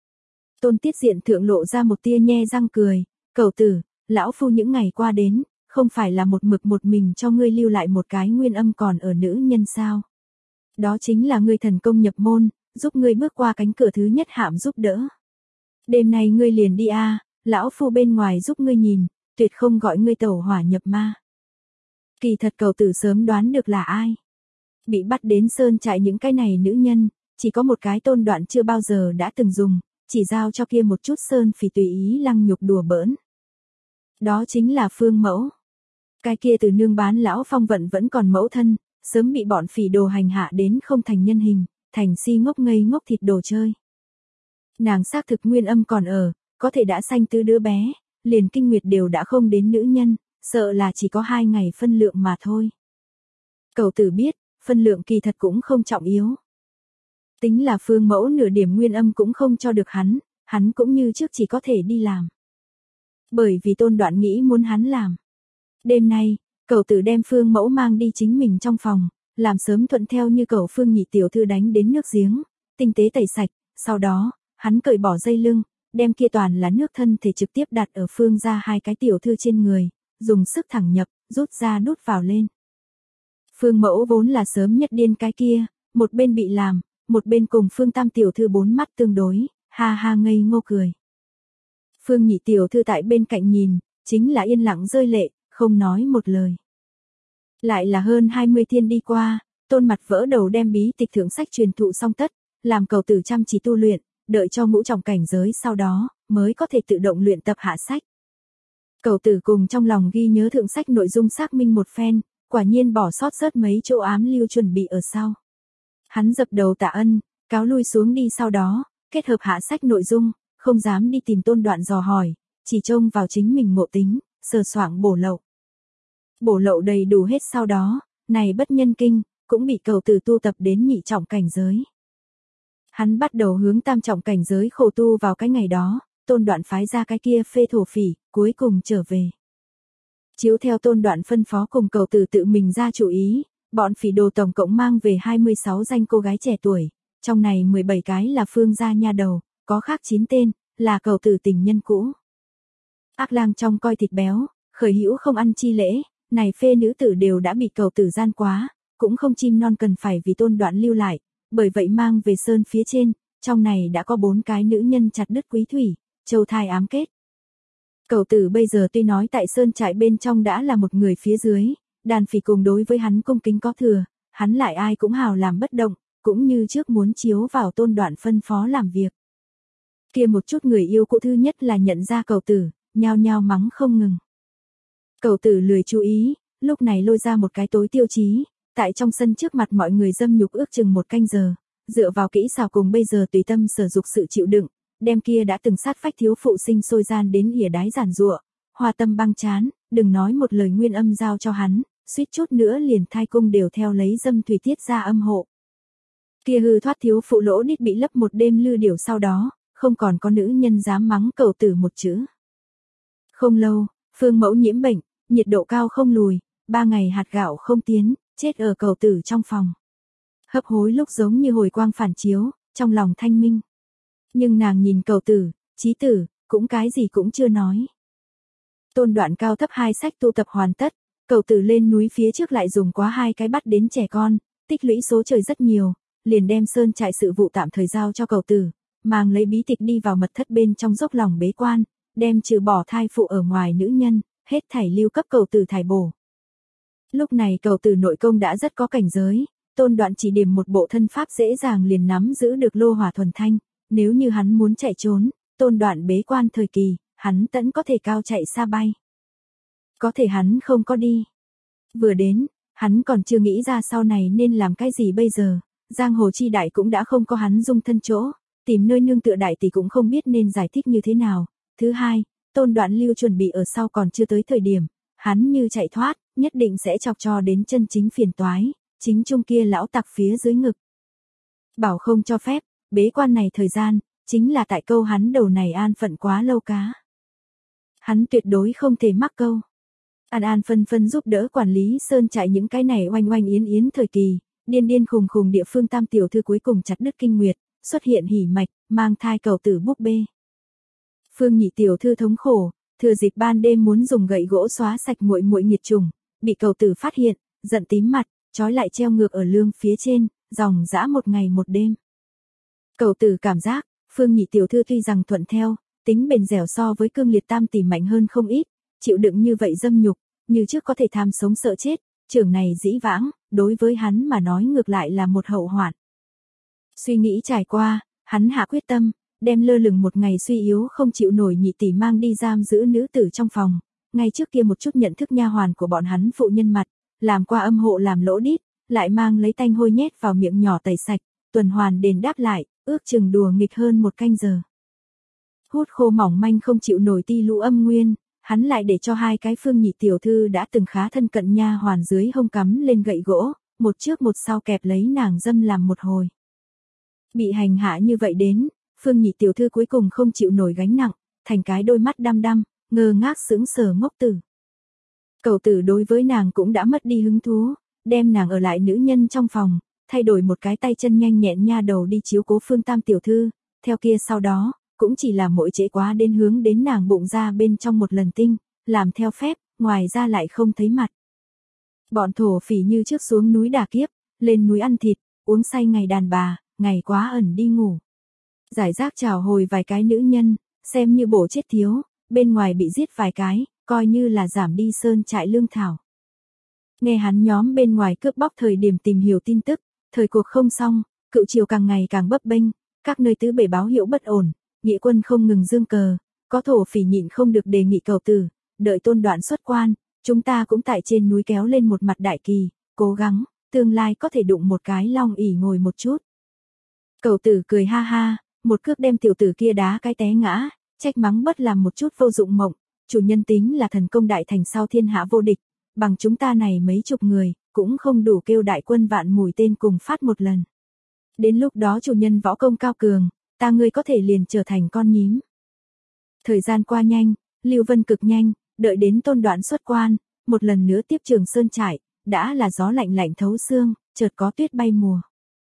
Tôn Tiết Diện thượng lộ ra một tia nhe răng cười, cậu tử, lão phu những ngày qua đến, không phải là một mực một mình cho ngươi lưu lại một cái nguyên âm còn ở nữ nhân sao? Đó chính là ngươi thần công nhập môn, giúp ngươi bước qua cánh cửa thứ nhất hạm giúp đỡ. Đêm nay ngươi liền đi a, à, lão phu bên ngoài giúp ngươi nhìn, tuyệt không gọi ngươi tẩu hỏa nhập ma. Kỳ thật cậu tử sớm đoán được là ai. Bị bắt đến sơn trại những cái này nữ nhân, chỉ có một cái Tôn Đoạn chưa bao giờ đã từng dùng, chỉ giao cho kia một chút sơn phỉ tùy ý lăng nhục đùa bỡn. Đó chính là Phương Mẫu. Cái kia từ nương bán lão phong vận vẫn còn mẫu thân, sớm bị bọn phỉ đồ hành hạ đến không thành nhân hình, thành si ngốc ngây ngốc thịt đồ chơi. Nàng xác thực nguyên âm còn ở, có thể đã sanh tứ đứa bé, liền kinh nguyệt đều đã không đến nữ nhân, sợ là chỉ có hai ngày phân lượng mà thôi. Cậu tử biết, phân lượng kỳ thật cũng không trọng yếu. Tính là Phương Mẫu nửa điểm nguyên âm cũng không cho được hắn, hắn cũng như trước chỉ có thể đi làm. Bởi vì Tôn Đoạn nghĩ muốn hắn làm. Đêm nay, cậu tử đem Phương Mẫu mang đi chính mình trong phòng, làm sớm thuận theo như cậu Phương nhị tiểu thư đánh đến nước giếng, tinh tế tẩy sạch, sau đó, hắn cởi bỏ dây lưng, đem kia toàn là nước thân thể trực tiếp đặt ở Phương ra hai cái tiểu thư trên người, dùng sức thẳng nhập, rút ra đút vào lên. Phương Mẫu vốn là sớm nhất điên cái kia, một bên bị làm, một bên cùng Phương tam tiểu thư bốn mắt tương đối, ha ha ngây ngô cười. Phương nhị tiểu thư tại bên cạnh nhìn, chính là yên lặng rơi lệ, không nói một lời. Lại là hơn hai mươi thiên đi qua, Tôn mặt vỡ đầu đem bí tịch thượng sách truyền thụ xong tất, làm cậu tử chăm chỉ tu luyện, đợi cho ngũ trọng cảnh giới sau đó, mới có thể tự động luyện tập hạ sách. Cậu tử cùng trong lòng ghi nhớ thượng sách nội dung xác minh một phen, quả nhiên bỏ sót rớt mấy chỗ ám lưu chuẩn bị ở sau. Hắn dập đầu tạ ân, cáo lui xuống đi sau đó, kết hợp hạ sách nội dung, không dám đi tìm Tôn Đoạn dò hỏi, chỉ trông vào chính mình ngộ tính, sờ soạng bổ lậu. Bổ lậu đầy đủ hết sau đó, này bất nhân kinh, cũng bị cậu tử tu tập đến nhị trọng cảnh giới. Hắn bắt đầu hướng tam trọng cảnh giới khổ tu vào cái ngày đó, Tôn Đoạn phái ra cái kia phê thổ phỉ, cuối cùng trở về. Chiếu theo Tôn Đoạn phân phó cùng Cầu Tử tự mình ra chủ ý, bọn phỉ đồ tổng cộng mang về hai mươi sáu danh cô gái trẻ tuổi, trong này mười bảy cái là Phương gia nha đầu, có khác chín tên, là Cầu Tử tình nhân cũ. Ác lang trong coi thịt béo, khởi hữu không ăn chi lễ, này phê nữ tử đều đã bị Cầu Tử gian quá, cũng không chim non cần phải vì Tôn Đoạn lưu lại, bởi vậy mang về sơn phía trên, trong này đã có bốn cái nữ nhân chặt đứt quý thủy, châu thai ám kết. Cầu Tử bây giờ tuy nói tại sơn trại bên trong đã là một người phía dưới, đàn phỉ cùng đối với hắn cung kính có thừa, hắn lại ai cũng hào làm bất động, cũng như trước muốn chiếu vào Tôn Đoạn phân phó làm việc. Kia một chút người yêu cũ thứ nhất là nhận ra Cầu Tử, nhao nhao mắng không ngừng. Cầu Tử lười chú ý, lúc này lôi ra một cái tối tiêu chí, tại trong sân trước mặt mọi người dâm nhục ước chừng một canh giờ, dựa vào kỹ xảo cùng bây giờ tùy tâm sở dục sự chịu đựng, đem kia đã từng sát phách thiếu phụ sinh sôi gian đến ỉa đái giản giụa, hoa tâm băng chán, đừng nói một lời nguyên âm giao cho hắn, suýt chút nữa liền thai cung đều theo lấy dâm thủy tiết ra âm hộ. Kia hư thoát thiếu phụ lỗ đít bị lấp một đêm lư điểu sau đó, không còn có nữ nhân dám mắng Cầu Tử một chữ. Không lâu, Phương Mẫu nhiễm bệnh, nhiệt độ cao không lùi, ba ngày hạt gạo không tiến, chết ở Cầu Tử trong phòng. Hấp hối lúc giống như hồi quang phản chiếu, trong lòng thanh minh. Nhưng nàng nhìn Cầu Tử, Chí Tử, cũng cái gì cũng chưa nói. Tôn Đoạn cao thấp hai sách tu tập hoàn tất, Cầu Tử lên núi phía trước lại dùng quá hai cái bắt đến trẻ con, tích lũy số trời rất nhiều, liền đem sơn trại sự vụ tạm thời giao cho Cầu Tử, mang lấy bí tịch đi vào mật thất bên trong dốc lòng bế quan, đem trừ bỏ thai phụ ở ngoài nữ nhân, hết thảy lưu cấp Cầu Tử thải bổ. Lúc này Cầu Tử nội công đã rất có cảnh giới, Tôn Đoạn chỉ điểm một bộ thân pháp dễ dàng liền nắm giữ được lô hỏa thuần thanh, nếu như hắn muốn chạy trốn, Tôn Đoạn bế quan thời kỳ, hắn tẫn có thể cao chạy xa bay. Có thể hắn không có đi. Vừa đến, hắn còn chưa nghĩ ra sau này nên làm cái gì bây giờ, giang hồ chi đại cũng đã không có hắn dung thân chỗ, tìm nơi nương tựa đại tỷ cũng không biết nên giải thích như thế nào. Thứ hai, Tôn Đoạn lưu chuẩn bị ở sau còn chưa tới thời điểm, hắn như chạy thoát, nhất định sẽ chọc cho đến chân chính phiền toái, chính trung kia lão tặc phía dưới ngực. Bảo không cho phép, bế quan này thời gian, chính là tại câu hắn đầu này an phận quá lâu cá. Hắn tuyệt đối không thể mắc câu. An An phân phân giúp đỡ quản lý sơn trại những cái này oanh oanh yến yến thời kỳ, điên điên khùng khùng địa phương tam tiểu thư cuối cùng chặt đứt kinh nguyệt, xuất hiện hỉ mạch, mang thai Cầu Tử búp bê. Phương nhị tiểu thư thống khổ, thừa dịp ban đêm muốn dùng gậy gỗ xóa sạch muội muội nghiệt trùng, bị Cầu Tử phát hiện, giận tím mặt, trói lại treo ngược ở lương phía trên, dòng dã một ngày một đêm. Cầu Tử cảm giác, Phương nhị tiểu thư tuy rằng thuận theo, tính bền dẻo so với Cương Liệt tam tỷ mạnh hơn không ít, chịu đựng như vậy dâm nhục, như trước có thể tham sống sợ chết, trưởng này dĩ vãng, đối với hắn mà nói ngược lại là một hậu hoạn. Suy nghĩ trải qua, hắn hạ quyết tâm, đem lơ lửng một ngày suy yếu không chịu nổi nhị tỷ mang đi giam giữ nữ tử trong phòng, ngay trước kia một chút nhận thức nha hoàn của bọn hắn phụ nhân mặt, làm qua âm hộ làm lỗ đít, lại mang lấy tanh hôi nhét vào miệng nhỏ tẩy sạch, tuần hoàn đền đáp lại, ước chừng đùa nghịch hơn một canh giờ. Hút khô mỏng manh không chịu nổi ti lũ âm nguyên, hắn lại để cho hai cái Phương nhị tiểu thư đã từng khá thân cận nha hoàn dưới hông cắm lên gậy gỗ, một trước một sau kẹp lấy nàng dâm làm một hồi. Bị hành hạ như vậy đến, Phương nhị tiểu thư cuối cùng không chịu nổi gánh nặng, thành cái đôi mắt đăm đăm, ngơ ngác sững sờ ngốc tử. Cầu Tử đối với nàng cũng đã mất đi hứng thú, đem nàng ở lại nữ nhân trong phòng, thay đổi một cái tay chân nhanh nhẹn nha đầu đi chiếu cố Phương tam tiểu thư, theo kia sau đó, cũng chỉ là mỗi trễ quá đến hướng đến nàng bụng ra bên trong một lần tinh, làm theo phép, ngoài ra lại không thấy mặt. Bọn thổ phỉ như trước xuống núi đả kiếp, lên núi ăn thịt, uống say ngày đàn bà, ngày quá ẩn đi ngủ. Giải rác chào hồi vài cái nữ nhân, xem như bổ chết thiếu, bên ngoài bị giết vài cái, coi như là giảm đi sơn trại lương thảo. Nghe hắn nhóm bên ngoài cướp bóc thời điểm tìm hiểu tin tức, thời cuộc không xong, cựu triều càng ngày càng bấp bênh, các nơi tứ bể báo hiệu bất ổn, nghĩa quân không ngừng dương cờ, có thổ phỉ nhịn không được đề nghị Cầu Tử, đợi Tôn Đoạn xuất quan, chúng ta cũng tại trên núi kéo lên một mặt đại kỳ, cố gắng, tương lai có thể đụng một cái long ỉ ngồi một chút. Cầu Tử cười ha ha, một cước đem tiểu tử kia đá cái té ngã, trách mắng bất làm một chút vô dụng mộng, chủ nhân tính là thần công đại thành sau thiên hạ vô địch, bằng chúng ta này mấy chục người, cũng không đủ kêu đại quân vạn mũi tên cùng phát một lần. Đến lúc đó chủ nhân võ công cao cường, ta ngươi có thể liền trở thành con nhím. Thời gian qua nhanh, lưu vân cực nhanh, đợi đến Tôn Đoạn xuất quan, một lần nữa tiếp Trường Sơn trại, đã là gió lạnh lạnh thấu xương, chợt có tuyết bay mùa.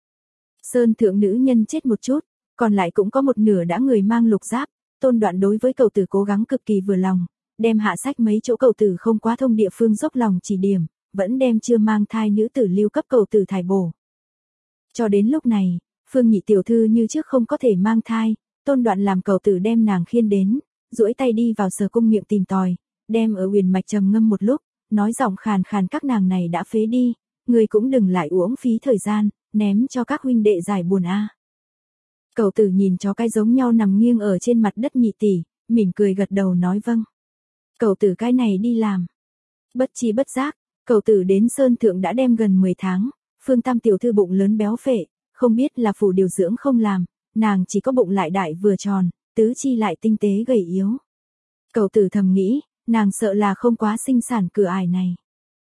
Sơn thượng nữ nhân chết một chút, còn lại cũng có một nửa đã người mang lục giáp. Tôn Đoạn đối với cậu tử cố gắng cực kỳ vừa lòng, đem hạ sách mấy chỗ cậu tử không quá thông địa phương dốc lòng chỉ điểm, vẫn đem chưa mang thai nữ tử lưu cấp cậu tử thải bổ. Cho đến lúc này, Phương Nhị tiểu thư như trước không có thể mang thai, Tôn Đoạn làm cậu tử đem nàng khiên đến, duỗi tay đi vào Sở cung miệng tìm tòi, đem ở huyền mạch trầm ngâm một lúc, nói giọng khàn khàn các nàng này đã phế đi, người cũng đừng lại uổng phí thời gian, ném cho các huynh đệ giải buồn a. À. Cậu tử nhìn chó cái giống nhau nằm nghiêng ở trên mặt đất Nhị tỷ, mỉm cười gật đầu nói vâng. Cậu tử cái này đi làm. Bất chi bất giác, cậu tử đến Sơn Thượng đã đem gần mười tháng, Phương Tam tiểu thư bụng lớn béo phệ, không biết là phủ điều dưỡng không làm, nàng chỉ có bụng lại đại vừa tròn, tứ chi lại tinh tế gầy yếu. Cậu tử thầm nghĩ, nàng sợ là không quá sinh sản cửa ải này.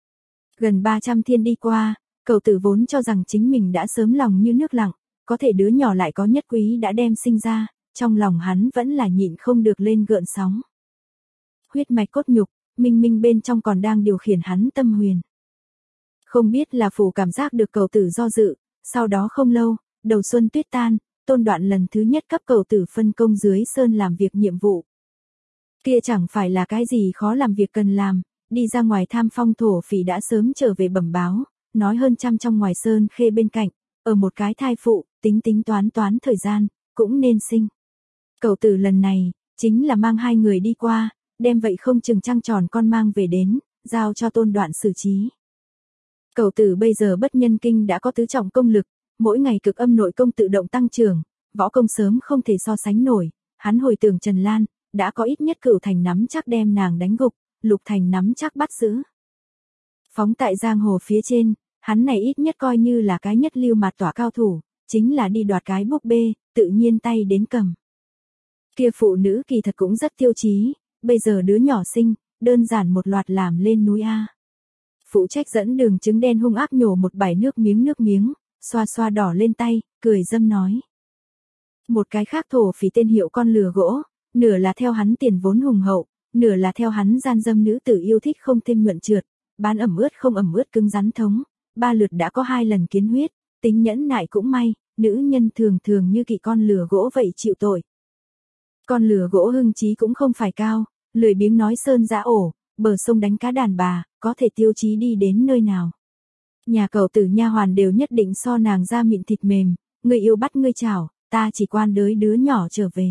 Gần ba trăm thiên đi qua, cậu tử vốn cho rằng chính mình đã sớm lòng như nước lặng, có thể đứa nhỏ lại có nhất quý đã đem sinh ra, trong lòng hắn vẫn là nhịn không được lên gợn sóng. Huyết mạch cốt nhục, minh minh bên trong còn đang điều khiển hắn tâm huyền. Không biết là phủ cảm giác được cậu tử do dự, sau đó không lâu, đầu xuân tuyết tan, Tôn Đoạn lần thứ nhất cấp cậu tử phân công dưới sơn làm việc nhiệm vụ. Kia chẳng phải là cái gì khó làm việc cần làm, đi ra ngoài tham phong thổ phỉ đã sớm trở về bẩm báo, nói hơn trăm trong ngoài sơn khê bên cạnh, ở một cái thai phụ, tính tính toán toán thời gian, cũng nên sinh. Cậu tử lần này, chính là mang hai người đi qua, đem vậy không chừng trăng tròn con mang về đến, giao cho Tôn Đoạn xử trí. Cậu tử bây giờ bất nhân kinh đã có tứ trọng công lực, mỗi ngày cực âm nội công tự động tăng trưởng, võ công sớm không thể so sánh nổi, hắn hồi tưởng Trần Lan, đã có ít nhất Cửu Thành nắm chắc đem nàng đánh gục, Lục Thành nắm chắc bắt giữ. Phóng tại giang hồ phía trên, hắn này ít nhất coi như là cái nhất lưu mạt tỏa cao thủ, chính là đi đoạt cái búp bê, tự nhiên tay đến cầm. Kia phụ nữ kỳ thật cũng rất tiêu chí, bây giờ đứa nhỏ sinh, đơn giản một loạt làm lên núi A. Phụ trách dẫn đường trứng đen hung ác nhổ một bãi nước miếng nước miếng, xoa xoa đỏ lên tay, cười dâm nói. Một cái khác thổ phỉ tên hiệu con lừa gỗ, nửa là theo hắn tiền vốn hùng hậu, nửa là theo hắn gian dâm nữ tử yêu thích không thêm nhuận trượt, bán ẩm ướt không ẩm ướt cứng rắn thống, ba lượt đã có hai lần kiến huyết, tính nhẫn nại cũng may, nữ nhân thường thường như kỵ con lừa gỗ vậy chịu tội. Con lừa gỗ hưng trí cũng không phải cao, lười biếng nói sơn giã ổ, bờ sông đánh cá đàn bà, có thể tiêu chí đi đến nơi nào. Nhà cậu tử nha hoàn đều nhất định so nàng ra mịn thịt mềm, người yêu bắt ngươi chảo, ta chỉ quan đới đứa nhỏ trở về.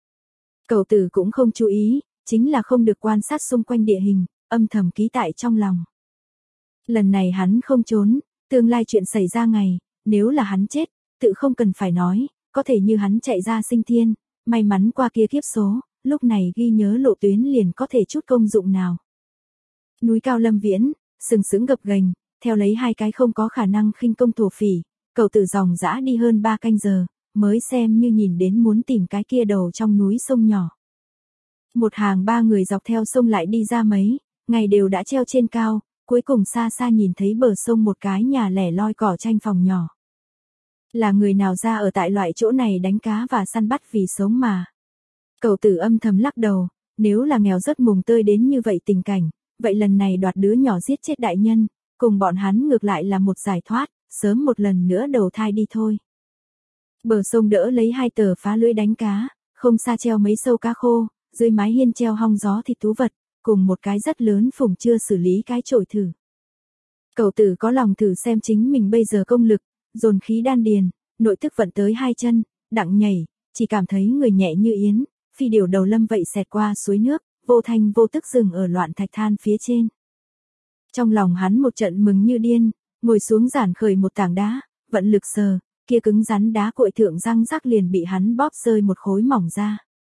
Cậu tử cũng không chú ý, chính là không được quan sát xung quanh địa hình, âm thầm ký tại trong lòng. Lần này hắn không trốn, tương lai chuyện xảy ra ngày, nếu là hắn chết, tự không cần phải nói, có thể như hắn chạy ra sinh thiên, may mắn qua kia kiếp số, lúc này ghi nhớ lộ tuyến liền có thể chút công dụng nào. Núi cao lâm viễn, sừng sững gập ghềnh, theo lấy hai cái không có khả năng khinh công thổ phỉ, cậu tử dòng dã đi hơn ba canh giờ, mới xem như nhìn đến muốn tìm cái kia đầu trong núi sông nhỏ. Một hàng ba người dọc theo sông lại đi ra mấy, ngày đều đã treo trên cao, cuối cùng xa xa nhìn thấy bờ sông một cái nhà lẻ loi cỏ tranh phòng nhỏ. Là người nào ra ở tại loại chỗ này đánh cá và săn bắt vì sống mà. Cậu tử âm thầm lắc đầu, nếu là nghèo rất mùng tơi đến như vậy tình cảnh, vậy lần này đoạt đứa nhỏ giết chết đại nhân, cùng bọn hắn ngược lại là một giải thoát, sớm một lần nữa đầu thai đi thôi. Bờ sông đỡ lấy hai tờ phá lưới đánh cá, không xa treo mấy sâu cá khô, dưới mái hiên treo hong gió thịt thú vật, cùng một cái rất lớn phùng chưa xử lý cái chổi thử. Cậu tử có lòng thử xem chính mình bây giờ công lực, dồn khí đan điền, nội tức vận tới hai chân, đặng nhảy, chỉ cảm thấy người nhẹ như yến, phi điều đầu lâm vậy xẹt qua suối nước, vô thanh vô tức dừng ở loạn thạch than phía trên. Trong lòng hắn một trận mừng như điên, ngồi xuống giản khởi một tảng đá, vận lực sờ, kia cứng rắn đá cội thượng răng rắc liền bị hắn bóp rơi một khối mỏng ra.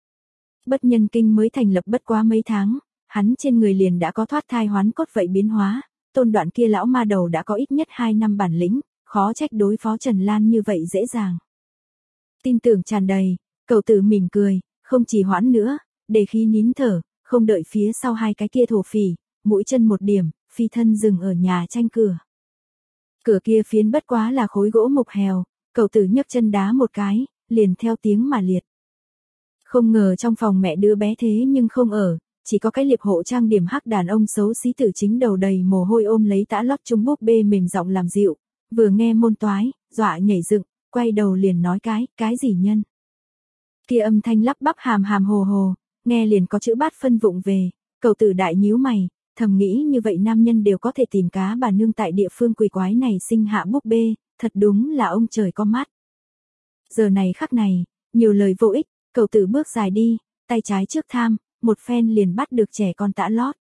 Bất nhân kinh mới thành lập bất quá mấy tháng, hắn trên người liền đã có thoát thai hoán cốt vậy biến hóa, Tôn Đoạn kia lão ma đầu đã có ít nhất hai năm bản lĩnh, khó trách đối phó Trần Lan như vậy dễ dàng. Tin tưởng tràn đầy, cậu tử mỉm cười, không trì hoãn nữa, để khí nín thở, không đợi phía sau hai cái kia thổ phỉ, mũi chân một điểm, phi thân dừng ở nhà tranh cửa. Cửa kia phiến bất quá là khối gỗ mục hèo, cậu tử nhấc chân đá một cái, liền theo tiếng mà liệt. Không ngờ trong phòng mẹ đứa bé thế nhưng không ở, chỉ có cái liệp hộ trang điểm hắc đàn ông xấu xí tử chính đầu đầy mồ hôi ôm lấy tã lót chung búp bê mềm giọng làm dịu, vừa nghe môn toái, dọa nhảy dựng, quay đầu liền nói cái, cái gì nhân. Kia âm thanh lắp bắp hàm hàm hồ hồ, nghe liền có chữ bát phân vụng về, cậu tử đại nhíu mày, thầm nghĩ như vậy nam nhân đều có thể tìm cá bà nương tại địa phương quỷ quái này sinh hạ búp bê, thật đúng là ông trời có mắt. Giờ này khắc này, nhiều lời vô ích, cậu tử bước dài đi, tay trái trước tham, một phen liền bắt được trẻ con tã lót.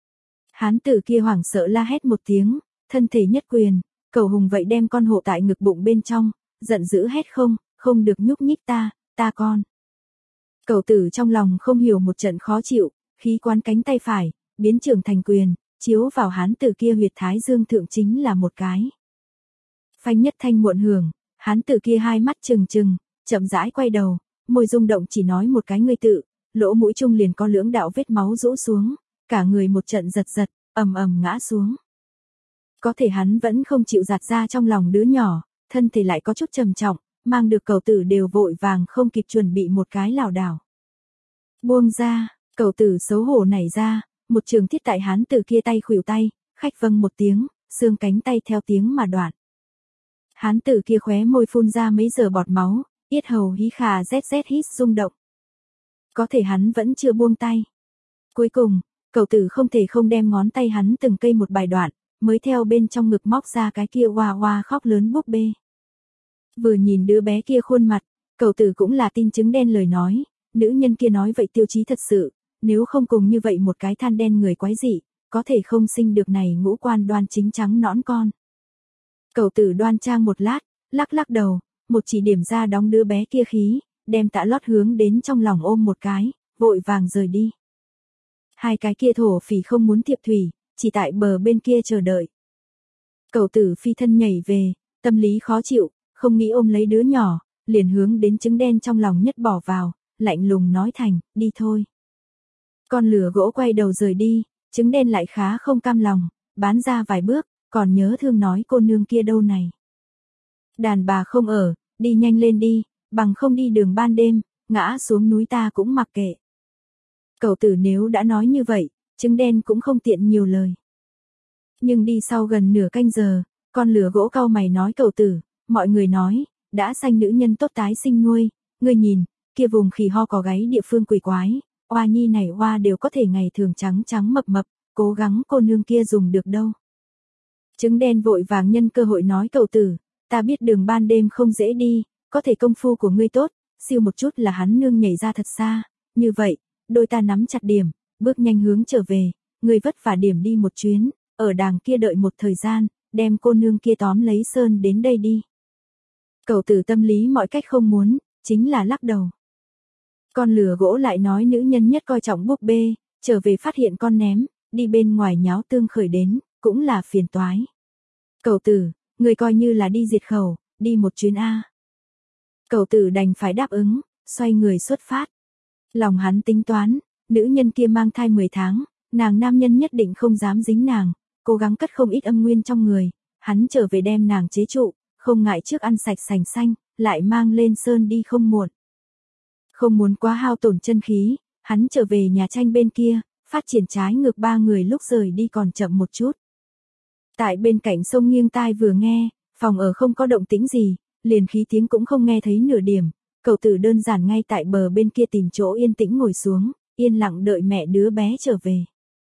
Hán tử kia hoảng sợ la hét một tiếng, thân thể nhất quyền, cầu hùng vậy đem con hộ tại ngực bụng bên trong, giận dữ hét không, không được nhúc nhích ta, ta con. Cậu tử trong lòng không hiểu một trận khó chịu, khí quán cánh tay phải, biến trưởng thành quyền, chiếu vào hán tử kia huyệt thái dương thượng chính là một cái. Phanh nhất thanh muộn hưởng, hán tử kia hai mắt trừng trừng, chậm rãi quay đầu, môi rung động chỉ nói một cái ngươi tự, lỗ mũi chung liền có lưỡng đạo vết máu rũ xuống, cả người một trận giật giật, ầm ầm ngã xuống. Có thể hắn vẫn không chịu giạt ra trong lòng đứa nhỏ, thân thể lại có chút trầm trọng, mang được cậu tử đều vội vàng không kịp chuẩn bị một cái lảo đảo. Buông ra, cậu tử xấu hổ nảy ra, một trường thiết tại hán tử kia tay khuỷu tay, khách vâng một tiếng, xương cánh tay theo tiếng mà đoạn. Hán tử kia khóe môi phun ra mấy giờ bọt máu, yết hầu hí khà rét rét hít rung động. Có thể hắn vẫn chưa buông tay. Cuối cùng, cậu tử không thể không đem ngón tay hắn từng cây một bài đoạn, mới theo bên trong ngực móc ra cái kia oa oa khóc lớn búp bê. Vừa nhìn đứa bé kia khuôn mặt, cậu tử cũng là tin chứng đen lời nói, nữ nhân kia nói vậy tiêu chí thật sự, nếu không cùng như vậy một cái than đen người quái dị, có thể không sinh được này ngũ quan đoan chính trắng nõn con. Cậu tử đoan trang một lát, lắc lắc đầu, một chỉ điểm ra đóng đứa bé kia khí, đem tã lót hướng đến trong lòng ôm một cái, vội vàng rời đi. Hai cái kia thổ phỉ không muốn thiệp thủy, chỉ tại bờ bên kia chờ đợi. Cậu tử phi thân nhảy về, tâm lý khó chịu, không nghĩ ôm lấy đứa nhỏ, liền hướng đến trứng đen trong lòng nhất bỏ vào, lạnh lùng nói thành, đi thôi. Con lửa gỗ quay đầu rời đi, trứng đen lại khá không cam lòng, bán ra vài bước, còn nhớ thương nói cô nương kia đâu này. Đàn bà không ở, đi nhanh lên đi, bằng không đi đường ban đêm, ngã xuống núi ta cũng mặc kệ. Cậu tử nếu đã nói như vậy, trứng đen cũng không tiện nhiều lời. Nhưng đi sau gần nửa canh giờ, con lửa gỗ cau mày nói cậu tử, mọi người nói, đã sanh nữ nhân tốt tái sinh nuôi, ngươi nhìn, kia vùng khỉ ho có gáy địa phương quỷ quái, oa nhi này oa đều có thể ngày thường trắng trắng mập mập, cố gắng cô nương kia dùng được đâu. Trứng đen vội vàng nhân cơ hội nói cậu tử, ta biết đường ban đêm không dễ đi, có thể công phu của ngươi tốt, siêu một chút là hắn nương nhảy ra thật xa, như vậy, đôi ta nắm chặt điểm, bước nhanh hướng trở về, ngươi vất vả điểm đi một chuyến, ở đàng kia đợi một thời gian, đem cô nương kia tóm lấy sơn đến đây đi. Cậu tử tâm lý mọi cách không muốn, chính là lắc đầu. Con lửa gỗ lại nói nữ nhân nhất coi trọng búp bê, trở về phát hiện con ném, đi bên ngoài nháo tương khởi đến, cũng là phiền toái. Cậu tử, người coi như là đi diệt khẩu, đi một chuyến A. Cậu tử đành phải đáp ứng, xoay người xuất phát. Lòng hắn tính toán, nữ nhân kia mang thai mười tháng, nàng nam nhân nhất định không dám dính nàng, cố gắng cất không ít âm nguyên trong người, hắn trở về đem nàng chế trụ, không ngại trước ăn sạch sành xanh, lại mang lên sơn đi không muộn. Không muốn quá hao tổn chân khí, hắn trở về nhà tranh bên kia, phát triển trái ngược ba người lúc rời đi còn chậm một chút. Tại bên cạnh sông nghiêng tai vừa nghe, phòng ở không có động tĩnh gì, liền khí tiếng cũng không nghe thấy nửa điểm, cậu tử đơn giản ngay tại bờ bên kia tìm chỗ yên tĩnh ngồi xuống, yên lặng đợi mẹ đứa bé trở về.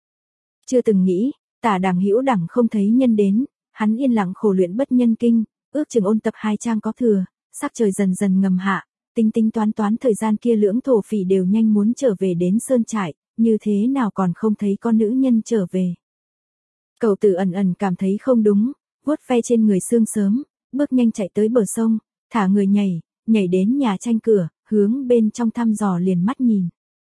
Chưa từng nghĩ, tả đằng hữu đẳng không thấy nhân đến, hắn yên lặng khổ luyện bất nhân kinh, ước chừng ôn tập hai trang có thừa, sắc trời dần dần ngầm hạ, tính tính toán toán thời gian kia lưỡng thổ phỉ đều nhanh muốn trở về đến sơn trại, như thế nào còn không thấy con nữ nhân trở về. Cậu tử ẩn ẩn cảm thấy không đúng, vuốt ve trên người sương sớm, bước nhanh chạy tới bờ sông, thả người nhảy, nhảy đến nhà tranh cửa, hướng bên trong thăm dò liền mắt nhìn.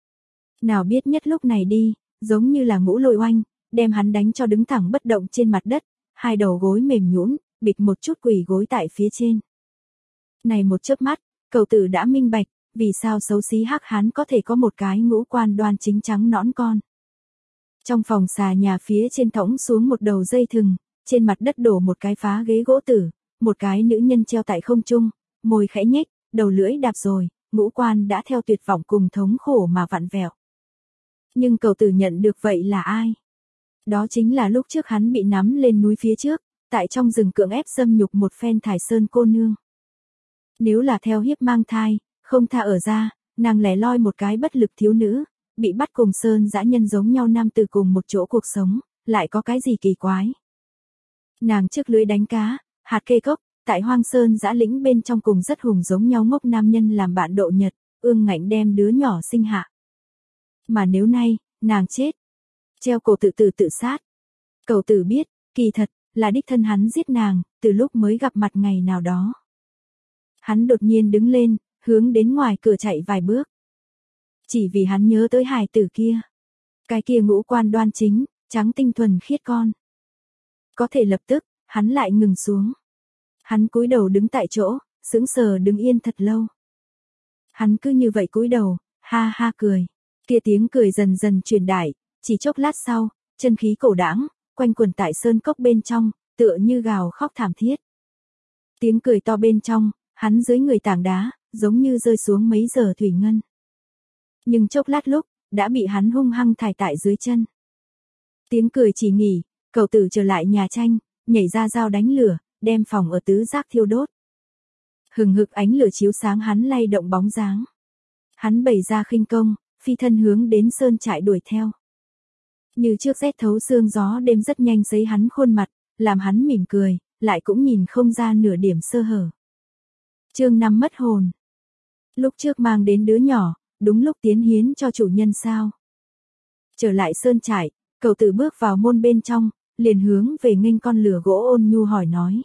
Nào biết nhất lúc này đi, giống như là ngũ lôi oanh, đem hắn đánh cho đứng thẳng bất động trên mặt đất, hai đầu gối mềm nhũn, bịch một chút quỳ gối tại phía trên. Này một chớp mắt, cậu tử đã minh bạch, vì sao xấu xí hắc hán có thể có một cái ngũ quan đoan chính trắng nõn con. Trong phòng xà nhà phía trên thõng xuống một đầu dây thừng, trên mặt đất đổ một cái phá ghế gỗ tử, một cái nữ nhân treo tại không trung, môi khẽ nhếch, đầu lưỡi đạp rồi, ngũ quan đã theo tuyệt vọng cùng thống khổ mà vặn vẹo. Nhưng Cầu Tử nhận được vậy là ai? Đó chính là lúc trước hắn bị nắm lên núi phía trước, tại trong rừng cưỡng ép dâm nhục một phen Thải Sơn cô nương. Nếu là theo hiếp mang thai, không tha ở ra, nàng lẻ loi một cái bất lực thiếu nữ, bị bắt cùng Sơn dã nhân giống nhau nam tử cùng một chỗ cuộc sống, lại có cái gì kỳ quái. Nàng trước lưới đánh cá, hạt kê cốc, tại Hoang Sơn dã lĩnh bên trong cùng rất hùng giống nhau ngốc nam nhân làm bạn độ nhật, ương ngạnh đem đứa nhỏ sinh hạ. Mà nếu nay, nàng chết, treo cổ tự tử tự sát. Cầu Tử biết, kỳ thật, là đích thân hắn giết nàng, từ lúc mới gặp mặt ngày nào đó. Hắn đột nhiên đứng lên, hướng đến ngoài cửa chạy vài bước. Chỉ vì hắn nhớ tới hài tử kia. Cái kia ngũ quan đoan chính, trắng tinh thuần khiết con. Có thể lập tức, hắn lại ngừng xuống. Hắn cúi đầu đứng tại chỗ, sững sờ đứng yên thật lâu. Hắn cứ như vậy cúi đầu, ha ha cười. Kia tiếng cười dần dần truyền đại, chỉ chốc lát sau, chân khí cổ đãng, quanh quẩn tại sơn cốc bên trong, tựa như gào khóc thảm thiết. Tiếng cười to bên trong, hắn dưới người tảng đá, giống như rơi xuống mấy giờ thủy ngân. Nhưng chốc lát lúc, đã bị hắn hung hăng thải tại dưới chân. Tiếng cười chỉ nghỉ, Cầu Tử trở lại nhà tranh, nhảy ra dao đánh lửa, đem phòng ở tứ giác thiêu đốt. Hừng hực ánh lửa chiếu sáng hắn lay động bóng dáng. Hắn bày ra khinh công, phi thân hướng đến sơn trại đuổi theo. Như trước rét thấu xương gió đêm rất nhanh sấy hắn khuôn mặt, làm hắn mỉm cười, lại cũng nhìn không ra nửa điểm sơ hở. Chương năm mất hồn. Lúc trước mang đến đứa nhỏ, đúng lúc tiến hiến cho chủ nhân sao. Trở lại sơn trại, Cầu Tử bước vào môn bên trong, liền hướng về nghênh con lửa gỗ ôn nhu hỏi nói.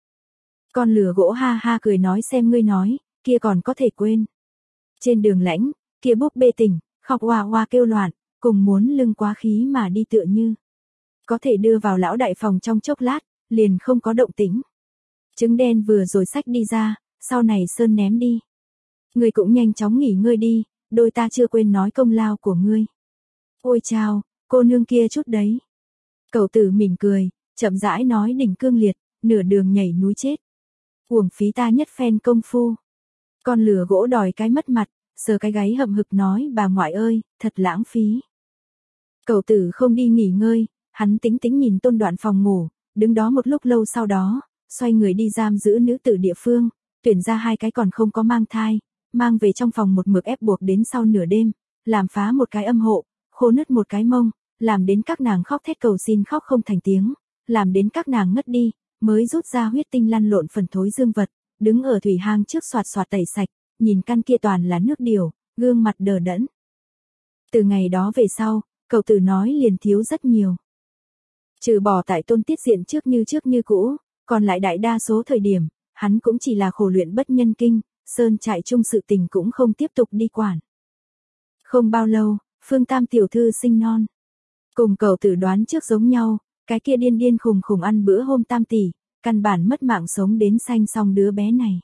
Con lửa gỗ ha ha cười nói xem ngươi nói, kia còn có thể quên. Trên đường lãnh, kia búp bê tỉnh, khóc oa oa kêu loạn, cùng muốn lưng quá khí mà đi tựa như. Có thể đưa vào lão đại phòng trong chốc lát, liền không có động tĩnh. Trứng đen vừa rồi xách đi ra, sau này sơn ném đi. Ngươi cũng nhanh chóng nghỉ ngơi đi, đôi ta chưa quên nói công lao của ngươi. Ôi chao, cô nương kia chút đấy. Cầu Tử mỉm cười, chậm rãi nói đỉnh cương liệt, nửa đường nhảy núi chết. Uổng phí ta nhất phen công phu. Con lửa gỗ đòi cái mất mặt, sờ cái gáy hậm hực nói bà ngoại ơi, thật lãng phí. Cầu Tử không đi nghỉ ngơi, hắn tính tính nhìn Tôn Đoạn phòng ngủ, đứng đó một lúc lâu sau đó, xoay người đi giam giữ nữ tử địa phương, tuyển ra hai cái còn không có mang thai, mang về trong phòng một mực ép buộc đến sau nửa đêm, làm phá một cái âm hộ, khô nứt một cái mông, làm đến các nàng khóc thét cầu xin khóc không thành tiếng, làm đến các nàng ngất đi, mới rút ra huyết tinh lăn lộn phần thối dương vật, đứng ở thủy hang trước xoạt xoạt tẩy sạch, nhìn căn kia toàn là nước điều, gương mặt đờ đẫn. Từ ngày đó về sau, Cầu Tử nói liền thiếu rất nhiều. Trừ bỏ tại Tôn Tiết diện trước như trước như cũ, còn lại đại đa số thời điểm, hắn cũng chỉ là khổ luyện bất nhân kinh, sơn trại chung sự tình cũng không tiếp tục đi quản. Không bao lâu, Phương Tam tiểu thư sinh non. Cùng Cầu Tử đoán trước giống nhau, cái kia điên điên khùng khùng ăn bữa hôm tam tỷ, căn bản mất mạng sống đến sanh xong đứa bé này.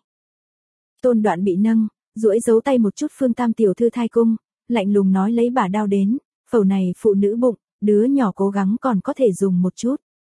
Tôn Đoạn bị nâng, duỗi giấu tay một chút Phương Tam tiểu thư thai cung, lạnh lùng nói lấy bả đao đến, phẩu này phụ nữ bụng, đứa nhỏ cố gắng còn có thể dùng một chút.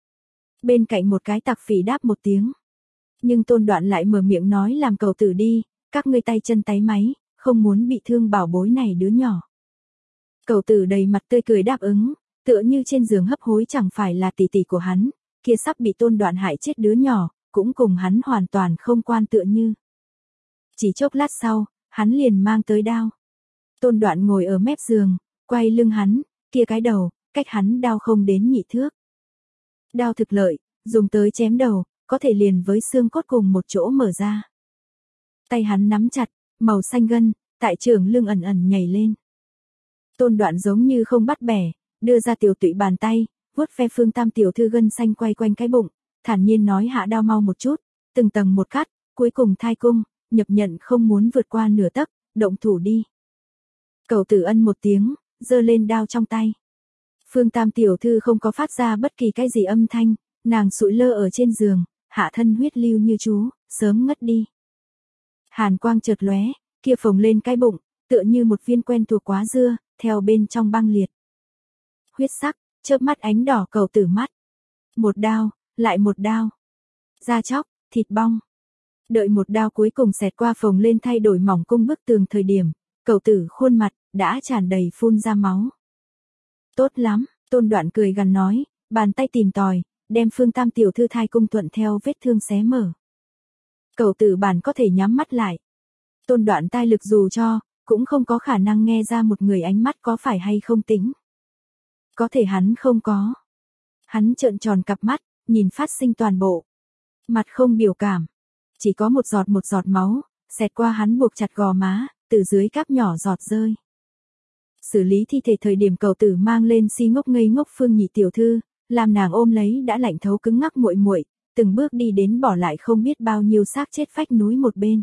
Bên cạnh một cái tặc phỉ đáp một tiếng. Nhưng Tôn Đoạn lại mở miệng nói làm Cầu Tử đi, các ngươi tay chân táy máy, không muốn bị thương bảo bối này đứa nhỏ. Cầu Tử đầy mặt tươi cười đáp ứng, tựa như trên giường hấp hối chẳng phải là tỷ tỷ của hắn, kia sắp bị Tôn Đoạn hại chết đứa nhỏ, cũng cùng hắn hoàn toàn không quan tựa như. Chỉ chốc lát sau, hắn liền mang tới đao. Tôn Đoạn ngồi ở mép giường, quay lưng hắn, kia cái đầu, cách hắn đao không đến nhị thước. Đao thực lợi, dùng tới chém đầu, có thể liền với xương cốt cùng một chỗ mở ra. Tay hắn nắm chặt, màu xanh gân, tại trường lưng ẩn ẩn nhảy lên. Tôn Đoạn giống như không bắt bẻ, đưa ra tiểu tụy bàn tay, vuốt ve Phương Tam tiểu thư gân xanh quay quanh cái bụng, thản nhiên nói hạ đao mau một chút, từng tầng một cắt, cuối cùng thai cung, nhập nhận không muốn vượt qua nửa tấc, động thủ đi. Cầu Tử ân một tiếng, giơ lên đao trong tay. Phương Tam tiểu thư không có phát ra bất kỳ cái gì âm thanh, nàng sụi lơ ở trên giường, hạ thân huyết lưu như chú, sớm ngất đi. Hàn quang chợt lóe, kia phồng lên cái bụng, tựa như một viên quen thuộc quá dưa, theo bên trong băng liệt. Huyết sắc, chớp mắt ánh đỏ Cầu Tử mắt. Một đao, lại một đao. Da chóc, thịt bong. Đợi một đao cuối cùng xẹt qua phồng lên thay đổi mỏng cung bức tường thời điểm, cậu tử khuôn mặt đã tràn đầy phun ra máu. Tốt lắm, Tôn Đoạn cười gằn nói, bàn tay tìm tòi, đem Phương Tam tiểu thư thai cung thuận theo vết thương xé mở. Cậu tử bản có thể nhắm mắt lại. Tôn Đoạn tai lực dù cho, cũng không có khả năng nghe ra một người ánh mắt có phải hay không tính. Có thể hắn không có. Hắn trợn tròn cặp mắt, nhìn phát sinh toàn bộ. Mặt không biểu cảm. Chỉ có một giọt một giọt máu, xẹt qua hắn buộc chặt gò má, từ dưới cáp nhỏ giọt rơi. Xử lý thi thể thời điểm cậu tử mang lên si ngốc ngây ngốc Phương Nhị tiểu thư, làm nàng ôm lấy đã lạnh thấu cứng ngắc muội muội, từng bước đi đến bỏ lại không biết bao nhiêu xác chết phách núi một bên.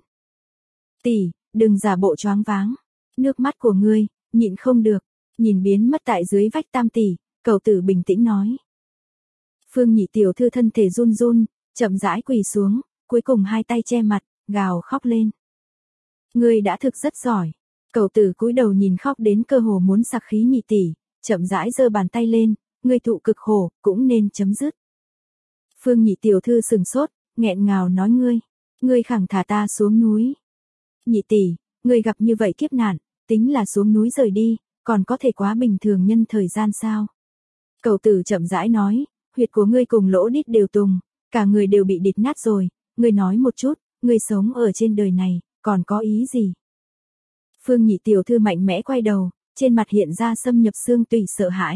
Tỷ, đừng giả bộ choáng váng, nước mắt của ngươi, nhịn không được, nhìn biến mất tại dưới vách Tam tỷ, cậu tử bình tĩnh nói. Phương Nhị tiểu thư thân thể run run, chậm rãi quỳ xuống, cuối cùng hai tay che mặt, gào khóc lên. Ngươi đã thực rất giỏi. Cậu tử cúi đầu nhìn khóc đến cơ hồ muốn sặc khí Nhị tỷ, chậm rãi giơ bàn tay lên, ngươi thụ cực khổ, cũng nên chấm dứt. Phương Nhị tiểu thư sừng sốt, nghẹn ngào nói ngươi, ngươi khẳng thả ta xuống núi. Nhị tỷ, ngươi gặp như vậy kiếp nạn, tính là xuống núi rời đi, còn có thể quá bình thường nhân thời gian sao? Cậu tử chậm rãi nói, huyệt của ngươi cùng lỗ đít đều tùng, cả người đều bị địt nát rồi, ngươi nói một chút, ngươi sống ở trên đời này, còn có ý gì? Phương Nhị tiểu thư mạnh mẽ quay đầu, trên mặt hiện ra xâm nhập xương tủy sợ hãi.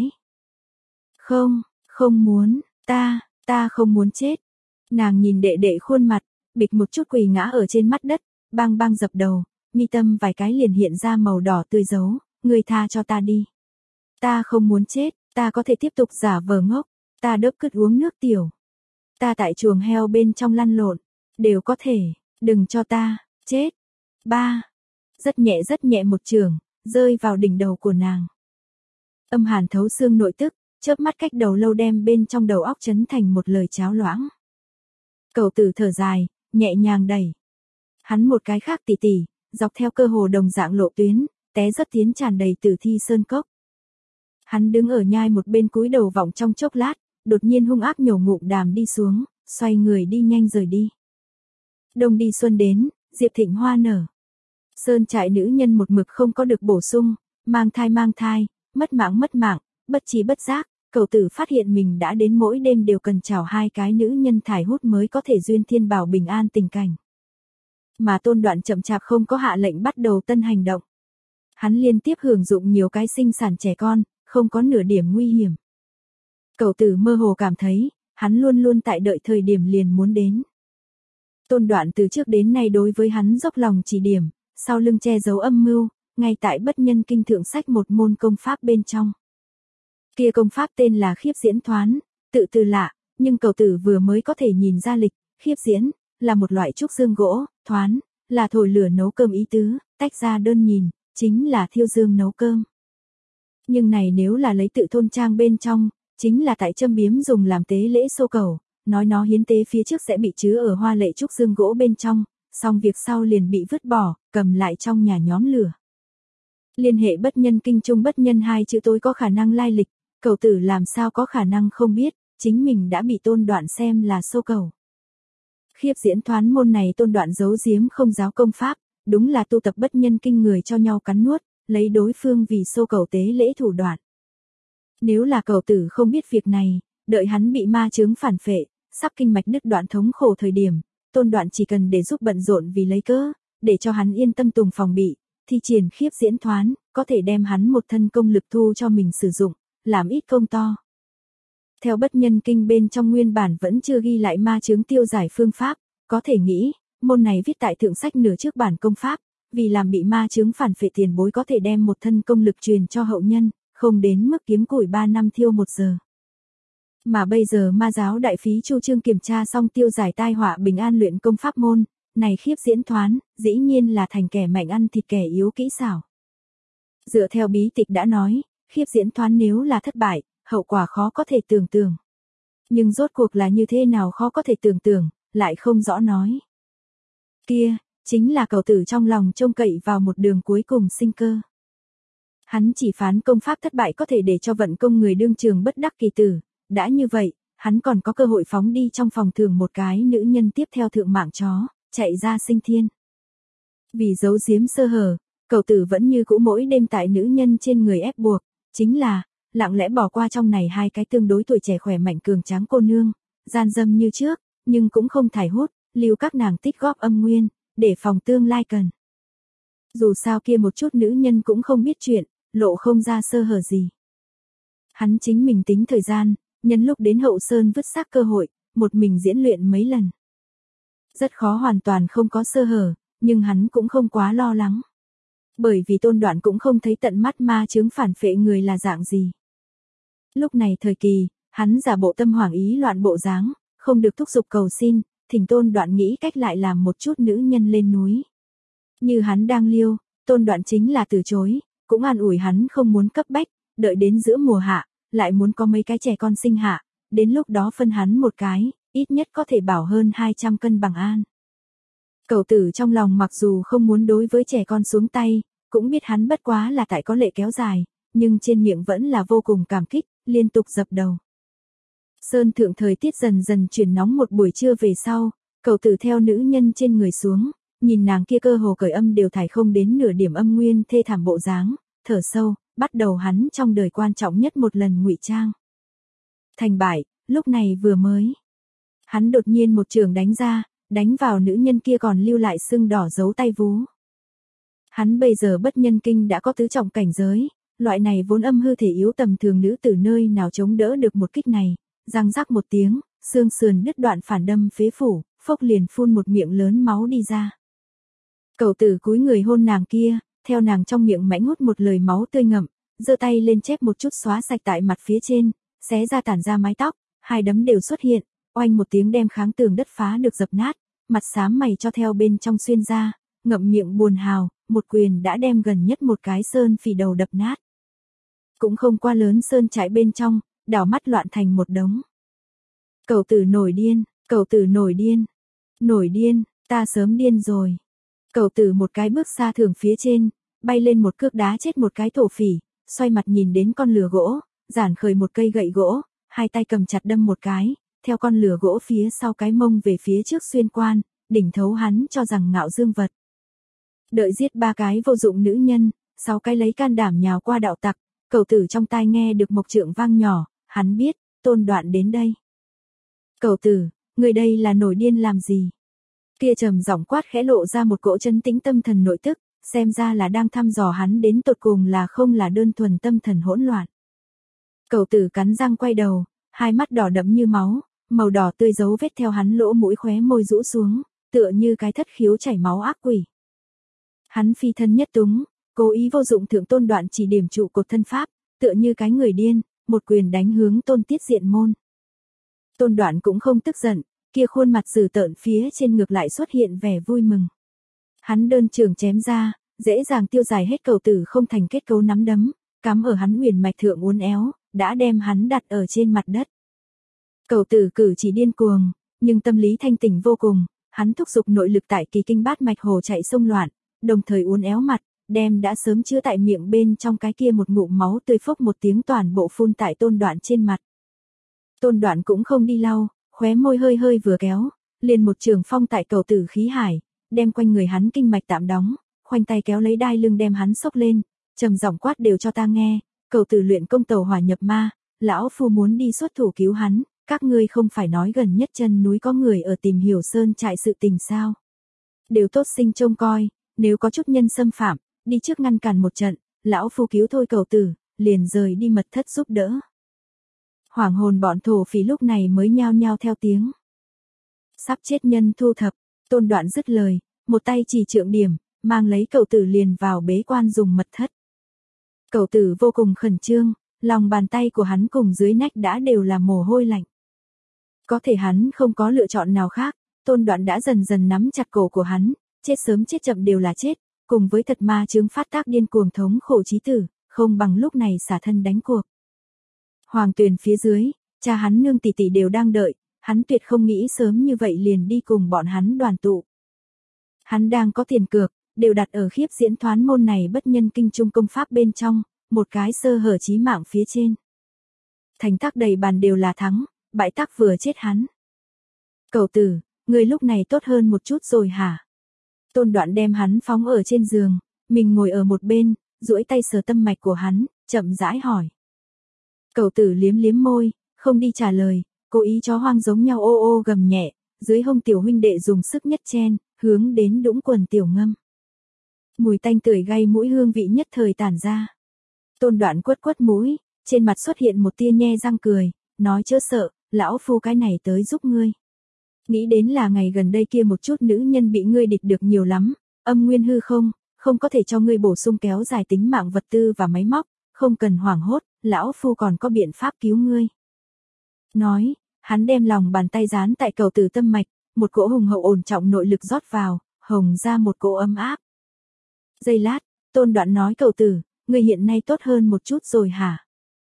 Không, không muốn, ta, ta không muốn chết. Nàng nhìn đệ đệ khuôn mặt, bịch một chút quỳ ngã ở trên mắt đất, bang bang dập đầu, mi tâm vài cái liền hiện ra màu đỏ tươi dấu, ngươi tha cho ta đi. Ta không muốn chết, ta có thể tiếp tục giả vờ ngốc, ta đớp cứt uống nước tiểu. Ta tại chuồng heo bên trong lăn lộn, đều có thể, đừng cho ta, chết. Ba. Rất nhẹ rất nhẹ một trường, rơi vào đỉnh đầu của nàng. Âm hàn thấu xương nội tức, chớp mắt cách đầu lâu đem bên trong đầu óc chấn thành một lời cháo loãng. Cậu tử thở dài, nhẹ nhàng đẩy. Hắn một cái khác tỉ tỉ, dọc theo cơ hồ đồng dạng lộ tuyến, té rất tiến tràn đầy tử thi sơn cốc. Hắn đứng ở nhai một bên cúi đầu vọng trong chốc lát, đột nhiên hung ác nhổ ngụm đàm đi xuống, xoay người đi nhanh rời đi. Đông đi xuân đến, diệp thịnh hoa nở. Sơn trại nữ nhân một mực không có được bổ sung, mang thai mang thai, mất mạng mất mạng, bất trí bất giác, cậu tử phát hiện mình đã đến mỗi đêm đều cần chào hai cái nữ nhân thải hút mới có thể duyên thiên bảo bình an tình cảnh. Mà Tôn Đoạn chậm chạp không có hạ lệnh bắt đầu tân hành động. Hắn liên tiếp hưởng dụng nhiều cái sinh sản trẻ con, không có nửa điểm nguy hiểm. Cậu tử mơ hồ cảm thấy, hắn luôn luôn tại đợi thời điểm liền muốn đến. Tôn Đoạn từ trước đến nay đối với hắn dốc lòng chỉ điểm, sau lưng che giấu âm mưu, ngay tại bất nhân kinh thượng sách một môn công pháp bên trong. Kia công pháp tên là khiếp diễn thoán, tự từ lạ, nhưng cậu tử vừa mới có thể nhìn ra lịch, khiếp diễn, là một loại trúc dương gỗ, thoán, là thổi lửa nấu cơm ý tứ, tách ra đơn nhìn, chính là thiêu dương nấu cơm. Nhưng này nếu là lấy tự thôn trang bên trong, chính là tại châm biếm dùng làm tế lễ xô cầu, nói nó hiến tế phía trước sẽ bị chứa ở hoa lệ trúc dương gỗ bên trong, xong việc sau liền bị vứt bỏ, cầm lại trong nhà nhóm lửa. Liên hệ bất nhân kinh trung bất nhân hai chữ tối có khả năng lai lịch, cậu tử làm sao có khả năng không biết, chính mình đã bị Tôn Đoạn xem là xô cầu. Khiếp diễn thoán môn này Tôn Đoạn giấu giếm không giáo công pháp, đúng là tu tập bất nhân kinh người cho nhau cắn nuốt, lấy đối phương vì xô cầu tế lễ thủ đoạn. Nếu là cậu tử không biết việc này, đợi hắn bị ma chướng phản phệ, sắp kinh mạch đứt đoạn thống khổ thời điểm, Tôn Đoạn chỉ cần để giúp bận rộn vì lấy cớ, để cho hắn yên tâm tùng phòng bị, thi triển khiếp diễn thoán, có thể đem hắn một thân công lực thu cho mình sử dụng, làm ít công to. Theo bất nhân kinh bên trong nguyên bản vẫn chưa ghi lại ma chướng tiêu giải phương pháp, có thể nghĩ, môn này viết tại thượng sách nửa trước bản công pháp, vì làm bị ma chướng phản phệ tiền bối có thể đem một thân công lực truyền cho hậu nhân, không đến mức kiếm củi ba năm thiêu một giờ. Mà bây giờ ma giáo đại phí chu trương kiểm tra xong tiêu giải tai họa bình an luyện công pháp môn, này khiếp diễn thoán, dĩ nhiên là thành kẻ mạnh ăn thịt kẻ yếu kỹ xảo. Dựa theo bí tịch đã nói, khiếp diễn thoán nếu là thất bại, hậu quả khó có thể tưởng tượng. Nhưng rốt cuộc là như thế nào khó có thể tưởng tượng, lại không rõ nói. Kia, chính là cậu tử trong lòng trông cậy vào một đường cuối cùng sinh cơ. Hắn chỉ phán công pháp thất bại có thể để cho vận công người đương trường bất đắc kỳ tử, đã như vậy, hắn còn có cơ hội phóng đi trong phòng thường một cái nữ nhân tiếp theo thượng mạng chó, chạy ra sinh thiên. Vì giấu giếm sơ hở, cậu tử vẫn như cũ mỗi đêm tại nữ nhân trên người ép buộc, chính là, lặng lẽ bỏ qua trong này hai cái tương đối tuổi trẻ khỏe mạnh cường tráng cô nương, gian dâm như trước, nhưng cũng không thải hút, lưu các nàng tích góp âm nguyên, để phòng tương lai cần. Dù sao kia một chút nữ nhân cũng không biết chuyện, lộ không ra sơ hở gì. Hắn chính mình tính thời gian, nhân lúc đến Hậu Sơn vứt xác cơ hội, một mình diễn luyện mấy lần. Rất khó hoàn toàn không có sơ hở, nhưng hắn cũng không quá lo lắng. Bởi vì Tôn Đoạn cũng không thấy tận mắt ma chướng phản phệ người là dạng gì. Lúc này thời kỳ, hắn giả bộ tâm hoảng ý loạn bộ dáng, không được thúc giục cầu xin, thỉnh Tôn Đoạn nghĩ cách lại làm một chút nữ nhân lên núi. Như hắn đang liêu, Tôn Đoạn chính là từ chối, cũng an ủi hắn không muốn cấp bách, đợi đến giữa mùa hạ, lại muốn có mấy cái trẻ con sinh hạ, đến lúc đó phân hắn một cái, ít nhất có thể bảo hơn hai trăm cân bằng an. Cậu tử trong lòng mặc dù không muốn đối với trẻ con xuống tay, cũng biết hắn bất quá là tại có lệ kéo dài, nhưng trên miệng vẫn là vô cùng cảm kích, liên tục dập đầu. Sơn thượng thời tiết dần dần chuyển nóng một buổi trưa về sau, cậu tử theo nữ nhân trên người xuống, nhìn nàng kia cơ hồ cởi âm đều thải không đến nửa điểm âm nguyên thê thảm bộ dáng, thở sâu, bắt đầu hắn trong đời quan trọng nhất một lần ngụy trang. Thành bại, lúc này vừa mới. Hắn đột nhiên một trường đánh ra, đánh vào nữ nhân kia còn lưu lại sưng đỏ dấu tay vú. Hắn bây giờ bất nhân kinh đã có tứ trọng cảnh giới, loại này vốn âm hư thể yếu tầm thường nữ từ nơi nào chống đỡ được một kích này, răng rắc một tiếng, xương sườn đứt đoạn phản đâm phế phủ, phốc liền phun một miệng lớn máu đi ra. Cậu tử cúi người hôn nàng kia, theo nàng trong miệng mãnh hút một lời máu tươi ngậm, giơ tay lên chép một chút xóa sạch tại mặt phía trên, xé ra tản ra mái tóc, hai đấm đều xuất hiện, oanh một tiếng đem kháng tường đất phá được dập nát, mặt xám mày cho theo bên trong xuyên ra, ngậm miệng buồn hào, một quyền đã đem gần nhất một cái sơn phỉ đầu đập nát. Cũng không qua lớn sơn trại bên trong, đảo mắt loạn thành một đống. Cậu tử nổi điên, cậu tử nổi điên, nổi điên, ta sớm điên rồi. Cậu tử một cái bước xa thường phía trên, bay lên một cước đá chết một cái thổ phỉ, xoay mặt nhìn đến con lừa gỗ, giản khởi một cây gậy gỗ, hai tay cầm chặt đâm một cái, theo con lừa gỗ phía sau cái mông về phía trước xuyên quan, đỉnh thấu hắn cho rằng ngạo dương vật. Đợi giết ba cái vô dụng nữ nhân, sáu cái lấy can đảm nhào qua đạo tặc, cậu tử trong tai nghe được mộc trượng vang nhỏ, hắn biết, Tôn Đoạn đến đây. Cậu tử, người đây là nổi điên làm gì? Kia trầm giọng quát khẽ lộ ra một cỗ chân tĩnh tâm thần nội tức, xem ra là đang thăm dò hắn đến tột cùng là không là đơn thuần tâm thần hỗn loạn. Cậu tử cắn răng quay đầu, hai mắt đỏ đẫm như máu, màu đỏ tươi dấu vết theo hắn lỗ mũi khóe môi rũ xuống, tựa như cái thất khiếu chảy máu ác quỷ. Hắn phi thân nhất túng, cố ý vô dụng thượng Tôn Đoạn chỉ điểm trụ cột thân pháp, tựa như cái người điên, một quyền đánh hướng Tôn Tiết Diện môn. Tôn Đoạn cũng không tức giận, kia khuôn mặt dữ tợn phía trên ngược lại xuất hiện vẻ vui mừng. Hắn đơn trường chém ra, dễ dàng tiêu giải hết cậu tử không thành kết cấu nắm đấm, cắm ở hắn huyền mạch thượng uốn éo, đã đem hắn đặt ở trên mặt đất. Cậu tử cử chỉ điên cuồng, nhưng tâm lý thanh tỉnh vô cùng, hắn thúc giục nội lực tại kỳ kinh bát mạch hồ chạy sông loạn, đồng thời uốn éo mặt, đem đã sớm chứa tại miệng bên trong cái kia một ngụm máu tươi phốc một tiếng toàn bộ phun tại Tôn Đoạn trên mặt. Tôn Đoạn cũng không đi lau, khóe môi hơi hơi vừa kéo, liền một trường phong tại cậu tử khí hải, đem quanh người hắn kinh mạch tạm đóng, khoanh tay kéo lấy đai lưng đem hắn xốc lên, trầm giọng quát đều cho ta nghe, cậu tử luyện công tàu hỏa nhập ma, lão phu muốn đi xuất thủ cứu hắn, các ngươi không phải nói gần nhất chân núi có người ở tìm hiểu sơn trại sự tình sao? Đều tốt sinh trông coi, nếu có chút nhân xâm phạm, đi trước ngăn cản một trận, lão phu cứu thôi cậu tử, liền rời đi mật thất giúp đỡ. Hoảng hồn bọn thổ phỉ lúc này mới nhao nhao theo tiếng. Sắp chết nhân thu thập, Tôn Đoạn dứt lời, một tay chỉ trượng điểm, mang lấy cậu tử liền vào bế quan dùng mật thất. Cậu tử vô cùng khẩn trương, lòng bàn tay của hắn cùng dưới nách đã đều là mồ hôi lạnh. Có thể hắn không có lựa chọn nào khác, Tôn Đoạn đã dần dần nắm chặt cổ của hắn, chết sớm chết chậm đều là chết, cùng với thật ma chướng phát tác điên cuồng thống khổ chí tử, không bằng lúc này xả thân đánh cuộc. Hoàng Tuyền phía dưới, cha hắn nương tỷ tỷ đều đang đợi, hắn tuyệt không nghĩ sớm như vậy liền đi cùng bọn hắn đoàn tụ. Hắn đang có tiền cược, đều đặt ở khiếp diễn thoán môn này bất nhân kinh trung công pháp bên trong, một cái sơ hở chí mạng phía trên. Thành tác đầy bàn đều là thắng, bại tác vừa chết hắn. Cậu tử, ngươi lúc này tốt hơn một chút rồi hả? Tôn Đoạn đem hắn phóng ở trên giường, mình ngồi ở một bên, duỗi tay sờ tâm mạch của hắn, chậm rãi hỏi. Cẩu tử liếm liếm môi, không đi trả lời, cố ý chó hoang giống nhau ô ô gầm nhẹ, dưới hông tiểu huynh đệ dùng sức nhất chen, hướng đến đũng quần tiểu ngâm. Mùi tanh tưởi gây mũi hương vị nhất thời tản ra. Tôn Đoạn quất quất mũi, trên mặt xuất hiện một tia nhe răng cười, nói chớ sợ, lão phu cái này tới giúp ngươi. Nghĩ đến là ngày gần đây kia một chút nữ nhân bị ngươi địch được nhiều lắm, âm nguyên hư không, không có thể cho ngươi bổ sung kéo dài tính mạng vật tư và máy móc, không cần hoảng hốt, lão phu còn có biện pháp cứu ngươi. Nói, hắn đem lòng bàn tay dán tại cẩu tử tâm mạch, một cỗ hùng hậu ổn trọng nội lực rót vào, hồng ra một cỗ ấm áp. Giây lát, Tôn Đoạn nói cẩu tử, ngươi hiện nay tốt hơn một chút rồi hả?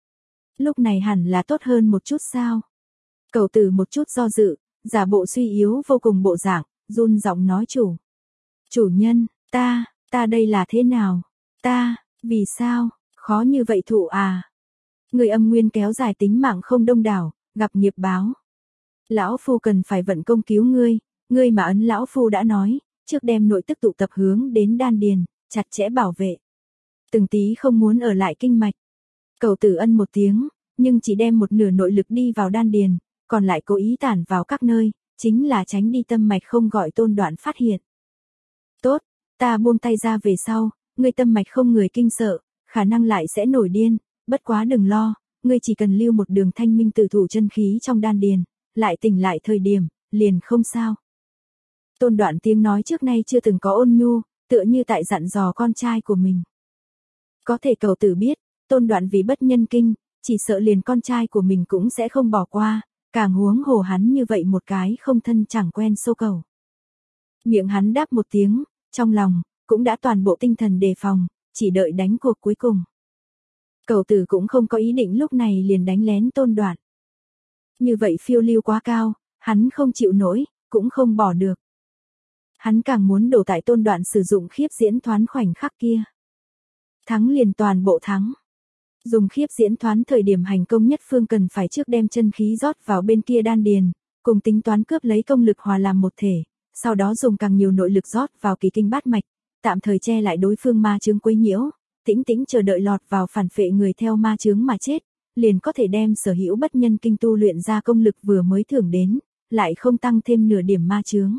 Lúc này hẳn là tốt hơn một chút sao? Cẩu tử một chút do dự, giả bộ suy yếu vô cùng bộ dạng, run giọng nói chủ. Chủ nhân, ta, ta đây là thế nào? Ta, vì sao, khó như vậy thụ à? Người âm nguyên kéo dài tính mạng không đông đảo, gặp nghiệp báo. Lão phu cần phải vận công cứu ngươi, ngươi mà ấn lão phu đã nói, trước đem nội tức tụ tập hướng đến đan điền, chặt chẽ bảo vệ. Từng tí không muốn ở lại kinh mạch. Cẩu tử ân một tiếng, nhưng chỉ đem một nửa nội lực đi vào đan điền, còn lại cố ý tản vào các nơi, chính là tránh đi tâm mạch không gọi Tôn Đoạn phát hiện. Tốt, ta buông tay ra về sau, ngươi tâm mạch không người kinh sợ, khả năng lại sẽ nổi điên, bất quá đừng lo, ngươi chỉ cần lưu một đường thanh minh tự thủ chân khí trong đan điền, lại tỉnh lại thời điểm, liền không sao. Tôn Đoạn tiếng nói trước nay chưa từng có ôn nhu, tựa như tại dặn dò con trai của mình. Có thể cẩu tử biết, Tôn Đoạn vì bất nhân kinh, chỉ sợ liền con trai của mình cũng sẽ không bỏ qua, càng huống hồ hắn như vậy một cái không thân chẳng quen sâu cầu. Miệng hắn đáp một tiếng, trong lòng, cũng đã toàn bộ tinh thần đề phòng, chỉ đợi đánh cuộc cuối cùng. Cẩu tử cũng không có ý định lúc này liền đánh lén Tôn Đoạn. Như vậy phiêu lưu quá cao, hắn không chịu nổi, cũng không bỏ được. Hắn càng muốn đổ tại Tôn Đoạn sử dụng khiếp diễn thoán khoảnh khắc kia. Thắng liền toàn bộ thắng. Dùng khiếp diễn thoán thời điểm hành công nhất phương cần phải trước đem chân khí rót vào bên kia đan điền, cùng tính toán cướp lấy công lực hòa làm một thể, sau đó dùng càng nhiều nội lực rót vào kỳ kinh bát mạch, tạm thời che lại đối phương ma chướng quấy nhiễu, tĩnh tĩnh chờ đợi lọt vào phản phệ người theo ma chướng mà chết, liền có thể đem sở hữu bất nhân kinh tu luyện ra công lực vừa mới thưởng đến, lại không tăng thêm nửa điểm ma chướng.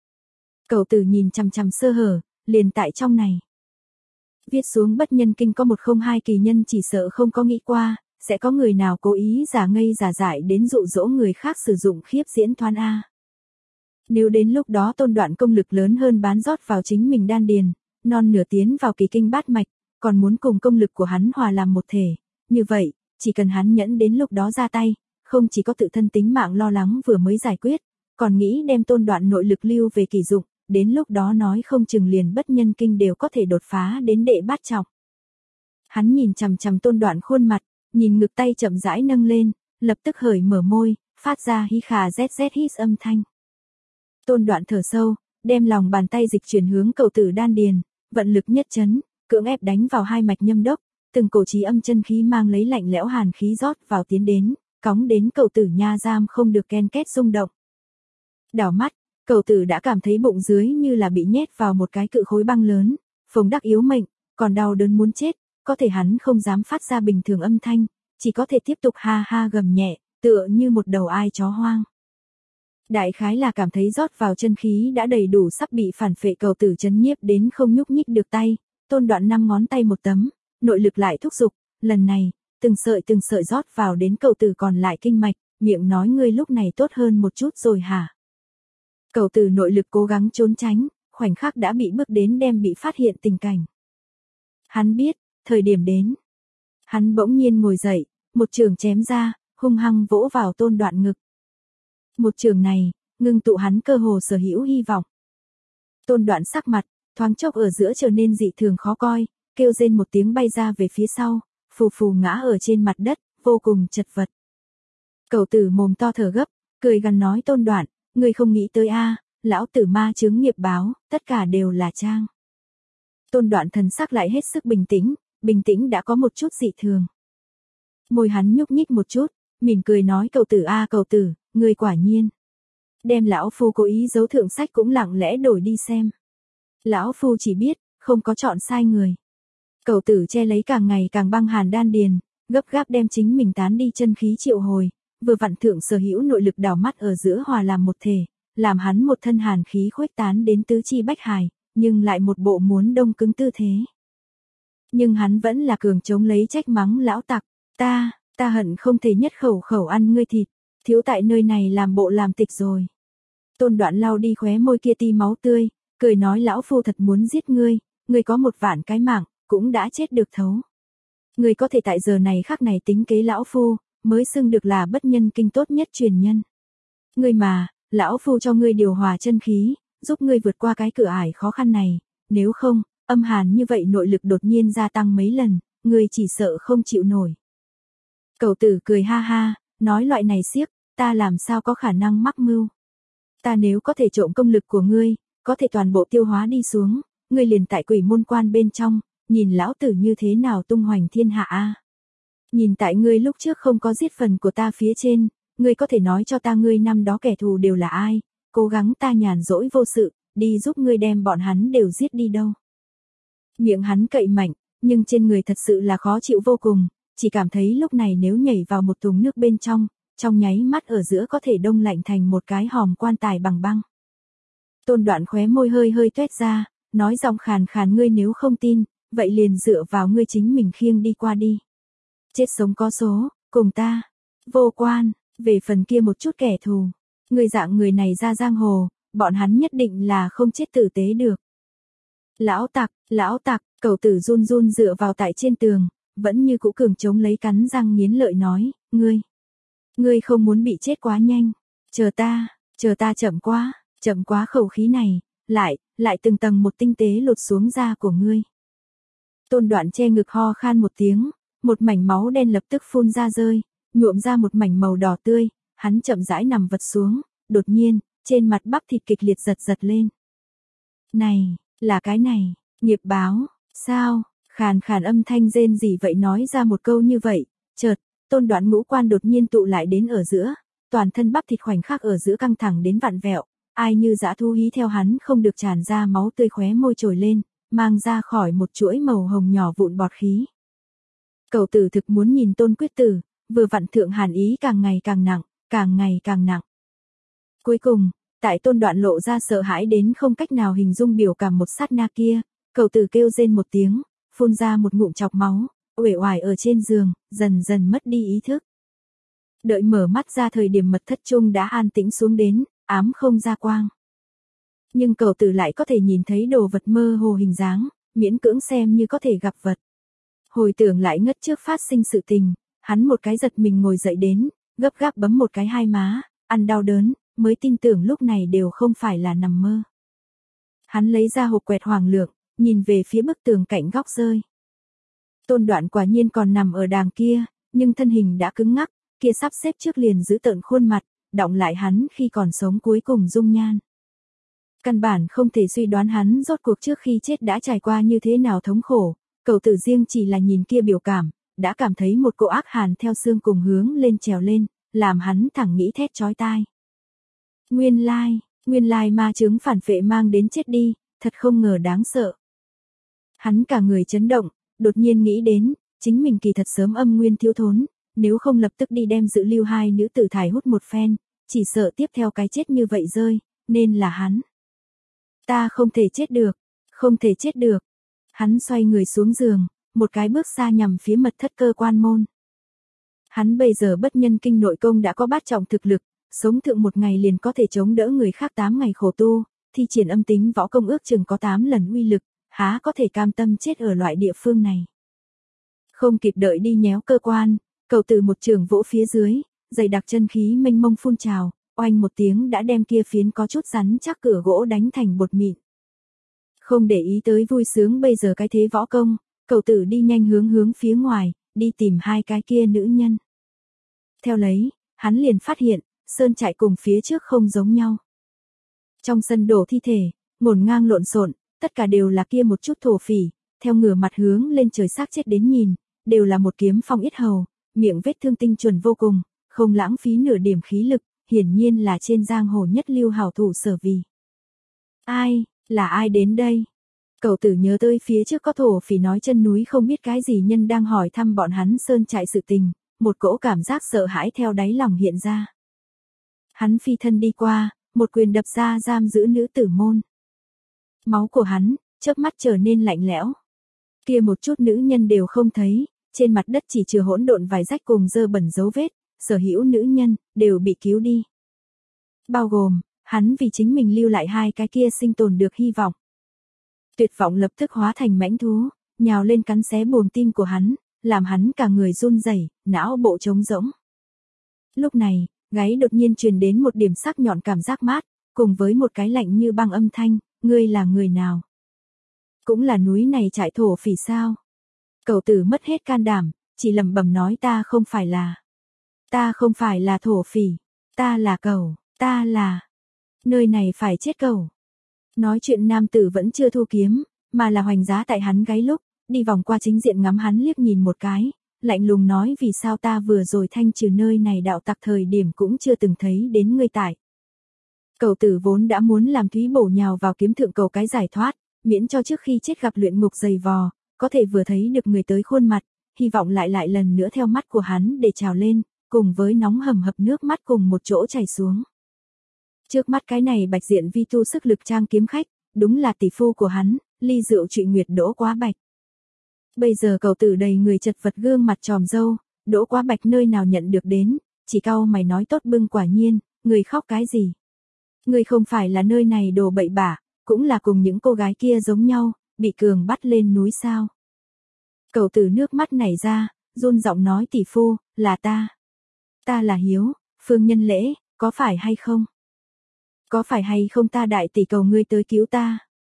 Cẩu tử nhìn chằm chằm sơ hở, liền tại trong này. Viết xuống bất nhân kinh có một không hai kỳ nhân chỉ sợ không có nghĩ qua, sẽ có người nào cố ý giả ngây giả dại đến dụ dỗ người khác sử dụng khiếp diễn thoán A. Nếu đến lúc đó Tôn Đoạn công lực lớn hơn bán rót vào chính mình đan điền, non nửa tiến vào kỳ kinh bát mạch, còn muốn cùng công lực của hắn hòa làm một thể, như vậy, chỉ cần hắn nhẫn đến lúc đó ra tay, không chỉ có tự thân tính mạng lo lắng vừa mới giải quyết, còn nghĩ đem Tôn Đoạn nội lực lưu về kỳ dụng, đến lúc đó nói không chừng liền bất nhân kinh đều có thể đột phá đến đệ bát trọng. Hắn nhìn chằm chằm Tôn Đoạn khuôn mặt, nhìn ngực tay chậm rãi nâng lên, lập tức hởi mở môi, phát ra hí khà zz hít âm thanh. Tôn Đoạn thở sâu, đem lòng bàn tay dịch chuyển hướng cẩu tử đan điền, vận lực nhất chấn, cưỡng ép đánh vào hai mạch nhâm đốc, từng cổ trí âm chân khí mang lấy lạnh lẽo hàn khí rót vào tiến đến, cóng đến cẩu tử nha giam không được ken két rung động. Đảo mắt, cẩu tử đã cảm thấy bụng dưới như là bị nhét vào một cái cự khối băng lớn, phồng đắc yếu mệnh, còn đau đớn muốn chết, có thể hắn không dám phát ra bình thường âm thanh, chỉ có thể tiếp tục ha ha gầm nhẹ, tựa như một đầu ai chó hoang. Đại khái là cảm thấy rót vào chân khí đã đầy đủ sắp bị phản phệ cẩu tử chấn nhiếp đến không nhúc nhích được tay, Tôn Đoạn năm ngón tay một tấm, nội lực lại thúc giục, lần này, từng sợi từng sợi rót vào đến cẩu tử còn lại kinh mạch, miệng nói ngươi lúc này tốt hơn một chút rồi hả? Cẩu tử nội lực cố gắng trốn tránh, khoảnh khắc đã bị bước đến đem bị phát hiện tình cảnh. Hắn biết, thời điểm đến. Hắn bỗng nhiên ngồi dậy, một trường chém ra, hung hăng vỗ vào Tôn Đoạn ngực. Một trường này, ngưng tụ hắn cơ hồ sở hữu hy vọng. Tôn Đoạn sắc mặt, thoáng chốc ở giữa trở nên dị thường khó coi, kêu rên một tiếng bay ra về phía sau, phù phù ngã ở trên mặt đất, vô cùng chật vật. Cẩu tử mồm to thở gấp, cười gằn nói Tôn Đoạn, ngươi không nghĩ tới a, lão tử ma chướng nghiệp báo, tất cả đều là trang. Tôn Đoạn thần sắc lại hết sức bình tĩnh, bình tĩnh đã có một chút dị thường. Môi hắn nhúc nhích một chút, mỉm cười nói cẩu tử a cẩu tử, ngươi quả nhiên. Đem lão phu cố ý giấu thượng sách cũng lặng lẽ đổi đi xem. Lão phu chỉ biết, không có chọn sai người. Cẩu tử che lấy càng ngày càng băng hàn đan điền, gấp gáp đem chính mình tán đi chân khí triệu hồi, vừa vặn thượng sở hữu nội lực đảo mắt ở giữa hòa làm một thể, làm hắn một thân hàn khí khuếch tán đến tứ chi bách hải, nhưng lại một bộ muốn đông cứng tư thế. Nhưng hắn vẫn là cường chống lấy trách mắng lão tặc, ta, ta hận không thể nhất khẩu khẩu ăn ngươi thịt, thiếu tại nơi này làm bộ làm tịch rồi. Tôn Đoạn lau đi khóe môi kia ti máu tươi, cười nói lão phu thật muốn giết ngươi, ngươi có một vạn cái mạng, cũng đã chết được thấu. Ngươi có thể tại giờ này khắc này tính kế lão phu, mới xưng được là bất nhân kinh tốt nhất truyền nhân. Ngươi mà, lão phu cho ngươi điều hòa chân khí, giúp ngươi vượt qua cái cửa ải khó khăn này, nếu không, âm hàn như vậy nội lực đột nhiên gia tăng mấy lần, ngươi chỉ sợ không chịu nổi. Cẩu tử cười ha ha, nói loại này xiếc, ta làm sao có khả năng mắc mưu. Ta nếu có thể trộm công lực của ngươi, có thể toàn bộ tiêu hóa đi xuống, ngươi liền tại quỷ môn quan bên trong, nhìn lão tử như thế nào tung hoành thiên hạ a. Nhìn tại ngươi lúc trước không có giết phần của ta phía trên, ngươi có thể nói cho ta ngươi năm đó kẻ thù đều là ai, cố gắng ta nhàn rỗi vô sự, đi giúp ngươi đem bọn hắn đều giết đi đâu. Miệng hắn cậy mạnh, nhưng trên người thật sự là khó chịu vô cùng, chỉ cảm thấy lúc này nếu nhảy vào một thùng nước bên trong, trong nháy mắt ở giữa có thể đông lạnh thành một cái hòm quan tài bằng băng. Tôn Đoạn khóe môi hơi hơi tuét ra, nói giọng khàn khàn ngươi nếu không tin, vậy liền dựa vào ngươi chính mình khiêng đi qua đi. Chết sống có số, cùng ta, vô quan, về phần kia một chút kẻ thù, người dạng người này ra giang hồ, bọn hắn nhất định là không chết tử tế được. Lão tặc, lão tặc, cẩu tử run run dựa vào tại trên tường, vẫn như cũ cường chống lấy cắn răng nghiến lợi nói, ngươi, ngươi không muốn bị chết quá nhanh, chờ ta, chờ ta chậm quá, chậm quá khẩu khí này, lại, lại từng tầng một tinh tế lột xuống da của ngươi. Tôn Đoạn che ngực ho khan một tiếng, một mảnh máu đen lập tức phun ra rơi, nhuộm ra một mảnh màu đỏ tươi, hắn chậm rãi nằm vật xuống, đột nhiên, trên mặt bắp thịt kịch liệt giật giật lên. Này, là cái này, nghiệp báo, sao, khàn khàn âm thanh rên gì vậy nói ra một câu như vậy, chợt, Tôn Đoạn ngũ quan đột nhiên tụ lại đến ở giữa, toàn thân bắp thịt khoảnh khắc ở giữa căng thẳng đến vặn vẹo, ai như dã thú hí theo hắn không được tràn ra máu tươi khóe môi trồi lên, mang ra khỏi một chuỗi màu hồng nhỏ vụn bọt khí. Cẩu tử thực muốn nhìn Tôn Quyết Tử, vừa vặn thượng hàn ý càng ngày càng nặng, càng ngày càng nặng. Cuối cùng, tại Tôn Đoạn lộ ra sợ hãi đến không cách nào hình dung biểu cảm một sát na kia, cẩu tử kêu rên một tiếng, phun ra một ngụm chọc máu, uể oải ở trên giường, dần dần mất đi ý thức. Đợi mở mắt ra thời điểm mật thất trung đã an tĩnh xuống đến, ám không ra quang. Nhưng cẩu tử lại có thể nhìn thấy đồ vật mơ hồ hình dáng, miễn cưỡng xem như có thể gặp vật. Hồi tưởng lại ngất trước phát sinh sự tình, hắn một cái giật mình ngồi dậy đến, gấp gáp bấm một cái hai má, ăn đau đớn, mới tin tưởng lúc này đều không phải là nằm mơ. Hắn lấy ra hộp quẹt hoàng lượng, nhìn về phía bức tường cạnh góc rơi. Tôn Đoạn quả nhiên còn nằm ở đàng kia, nhưng thân hình đã cứng ngắc, kia sắp xếp trước liền giữ tợn khuôn mặt, đọng lại hắn khi còn sống cuối cùng dung nhan. Căn bản không thể suy đoán hắn rốt cuộc trước khi chết đã trải qua như thế nào thống khổ, cẩu tử riêng chỉ là nhìn kia biểu cảm, đã cảm thấy một cỗ ác hàn theo xương cùng hướng lên trèo lên, làm hắn thẳng nghĩ thét chói tai. Nguyên lai, nguyên lai ma chứng phản phệ mang đến chết đi, thật không ngờ đáng sợ. Hắn cả người chấn động, đột nhiên nghĩ đến, chính mình kỳ thật sớm âm nguyên thiếu thốn, nếu không lập tức đi đem dự lưu hai nữ tử thải hút một phen, chỉ sợ tiếp theo cái chết như vậy rơi, nên là hắn. Ta không thể chết được, không thể chết được. Hắn xoay người xuống giường, một cái bước xa nhằm phía mật thất cơ quan môn. Hắn bây giờ bất nhân kinh nội công đã có bát trọng thực lực, sống thượng một ngày liền có thể chống đỡ người khác tám ngày khổ tu, thi triển âm tính võ công ước chừng có tám lần uy lực, há có thể cam tâm chết ở loại địa phương này. Không kịp đợi đi nhéo cơ quan, cẩu tử một trường vỗ phía dưới, dày đặc chân khí mênh mông phun trào, oanh một tiếng đã đem kia phiến có chút rắn chắc cửa gỗ đánh thành bột mịn. Không để ý tới vui sướng bây giờ cái thế võ công, cẩu tử đi nhanh hướng hướng phía ngoài, đi tìm hai cái kia nữ nhân. Theo lấy, hắn liền phát hiện, sơn trại cùng phía trước không giống nhau. Trong sân đổ thi thể, ngổn ngang lộn xộn, tất cả đều là kia một chút thổ phỉ, theo ngửa mặt hướng lên trời xác chết đến nhìn, đều là một kiếm phong yết hầu, miệng vết thương tinh chuẩn vô cùng, không lãng phí nửa điểm khí lực, hiển nhiên là trên giang hồ nhất lưu hảo thủ Sở Vì. Ai, là ai đến đây? Cậu tử nhớ tới phía trước có thổ phỉ nói chân núi không biết cái gì nhân đang hỏi thăm bọn hắn sơn trại sự tình, một cỗ cảm giác sợ hãi theo đáy lòng hiện ra. Hắn phi thân đi qua, một quyền đập ra giam giữ nữ tử môn. Máu của hắn, chớp mắt trở nên lạnh lẽo. Kia một chút nữ nhân đều không thấy, trên mặt đất chỉ chừa hỗn độn vài rách cùng dơ bẩn dấu vết, sở hữu nữ nhân, đều bị cứu đi. Bao gồm, hắn vì chính mình lưu lại hai cái kia sinh tồn được hy vọng. Tuyệt vọng lập tức hóa thành mãnh thú, nhào lên cắn xé buồng tim của hắn, làm hắn cả người run rẩy, não bộ trống rỗng. Lúc này, gáy đột nhiên truyền đến một điểm sắc nhọn cảm giác mát, cùng với một cái lạnh như băng âm thanh, ngươi là người nào? Cũng là núi này trại thổ phỉ sao? Cậu tử mất hết can đảm, chỉ lẩm bẩm nói ta không phải là. Ta không phải là thổ phỉ, ta là cẩu, ta là. Nơi này phải chết cẩu. Nói chuyện nam tử vẫn chưa thu kiếm, mà là hoành giá tại hắn gáy lúc, đi vòng qua chính diện ngắm hắn liếc nhìn một cái, lạnh lùng nói vì sao ta vừa rồi thanh trừ nơi này đạo tặc thời điểm cũng chưa từng thấy đến ngươi tại. Cậu tử vốn đã muốn làm Thúy bổ nhào vào kiếm thượng cầu cái giải thoát, miễn cho trước khi chết gặp luyện ngục dày vò, có thể vừa thấy được người tới khuôn mặt, hy vọng lại lại lần nữa theo mắt của hắn để trào lên, cùng với nóng hầm hập nước mắt cùng một chỗ chảy xuống. Trước mắt cái này bạch diện vi tu sức lực trang kiếm khách, đúng là tỷ phu của hắn, ly rượu trụy nguyệt Đỗ Quá Bạch. Bây giờ cậu tử đầy người chật vật gương mặt tròm râu, Đỗ Quá Bạch nơi nào nhận được đến, chỉ cau mày nói tốt bưng quả nhiên, người khóc cái gì? Người không phải là nơi này đồ bậy bạ, cũng là cùng những cô gái kia giống nhau, bị cường bắt lên núi sao? Cậu tử nước mắt nảy ra, run giọng nói tỷ phu, là ta. Ta là Hiếu, Phương Nhân Lễ, có phải hay không? Có phải hay không ta đại tỷ cầu ngươi tới cứu ta?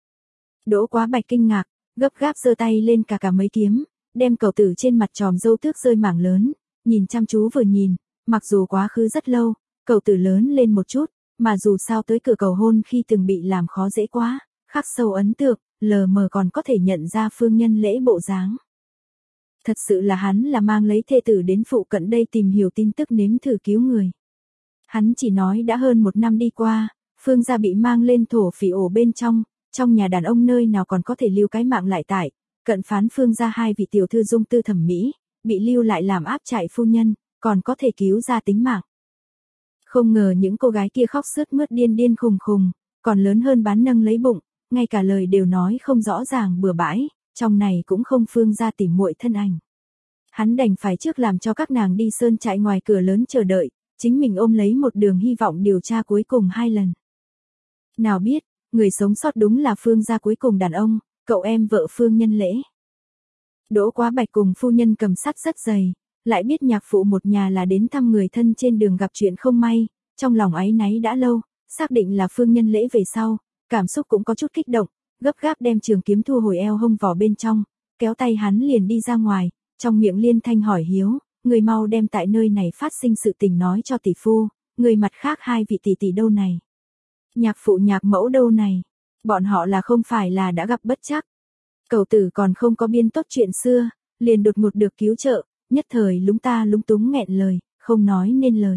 Đỗ Quá Bạch kinh ngạc, gấp gáp giơ tay lên cả cả mấy kiếm, đem cậu tử trên mặt tròm râu tước rơi mảng lớn, nhìn chăm chú vừa nhìn, mặc dù quá khứ rất lâu, cậu tử lớn lên một chút, mà dù sao tới cửa cầu hôn khi từng bị làm khó dễ quá, khắc sâu ấn tượng, lờ mờ còn có thể nhận ra Phương Nhân Lễ bộ dáng. Thật sự là hắn là mang lấy thê tử đến phụ cận đây tìm hiểu tin tức nếm thử cứu người. Hắn chỉ nói đã hơn một năm đi qua, Phương gia bị mang lên thổ phỉ ổ bên trong, trong nhà đàn ông nơi nào còn có thể lưu cái mạng lại tại, cận phán Phương gia hai vị tiểu thư dung tư thẩm mỹ, bị lưu lại làm áp trại phu nhân, còn có thể cứu ra tính mạng. Không ngờ những cô gái kia khóc sướt mướt điên điên khùng khùng, còn lớn hơn bán nâng lấy bụng, ngay cả lời đều nói không rõ ràng bừa bãi, trong này cũng không Phương gia tỉ muội thân ảnh. Hắn đành phải trước làm cho các nàng đi sơn trại ngoài cửa lớn chờ đợi, chính mình ôm lấy một đường hy vọng điều tra cuối cùng hai lần. Nào biết, người sống sót đúng là Phương gia cuối cùng đàn ông, cậu em vợ Phương Nhân Lễ. Đỗ Quá Bạch cùng phu nhân cầm sắt rất dày, lại biết nhạc phụ một nhà là đến thăm người thân trên đường gặp chuyện không may, trong lòng áy náy đã lâu, xác định là Phương Nhân Lễ về sau, cảm xúc cũng có chút kích động, gấp gáp đem trường kiếm thu hồi eo hông vỏ bên trong, kéo tay hắn liền đi ra ngoài, trong miệng liên thanh hỏi Hiếu, người mau đem tại nơi này phát sinh sự tình nói cho tỷ phu, người mặt khác hai vị tỷ tỷ đâu này. Nhạc phụ nhạc mẫu đâu này, bọn họ là không phải là đã gặp bất trắc. Cậu tử còn không có biên tốt chuyện xưa, liền đột ngột được cứu trợ, nhất thời lúng ta lúng túng nghẹn lời, không nói nên lời.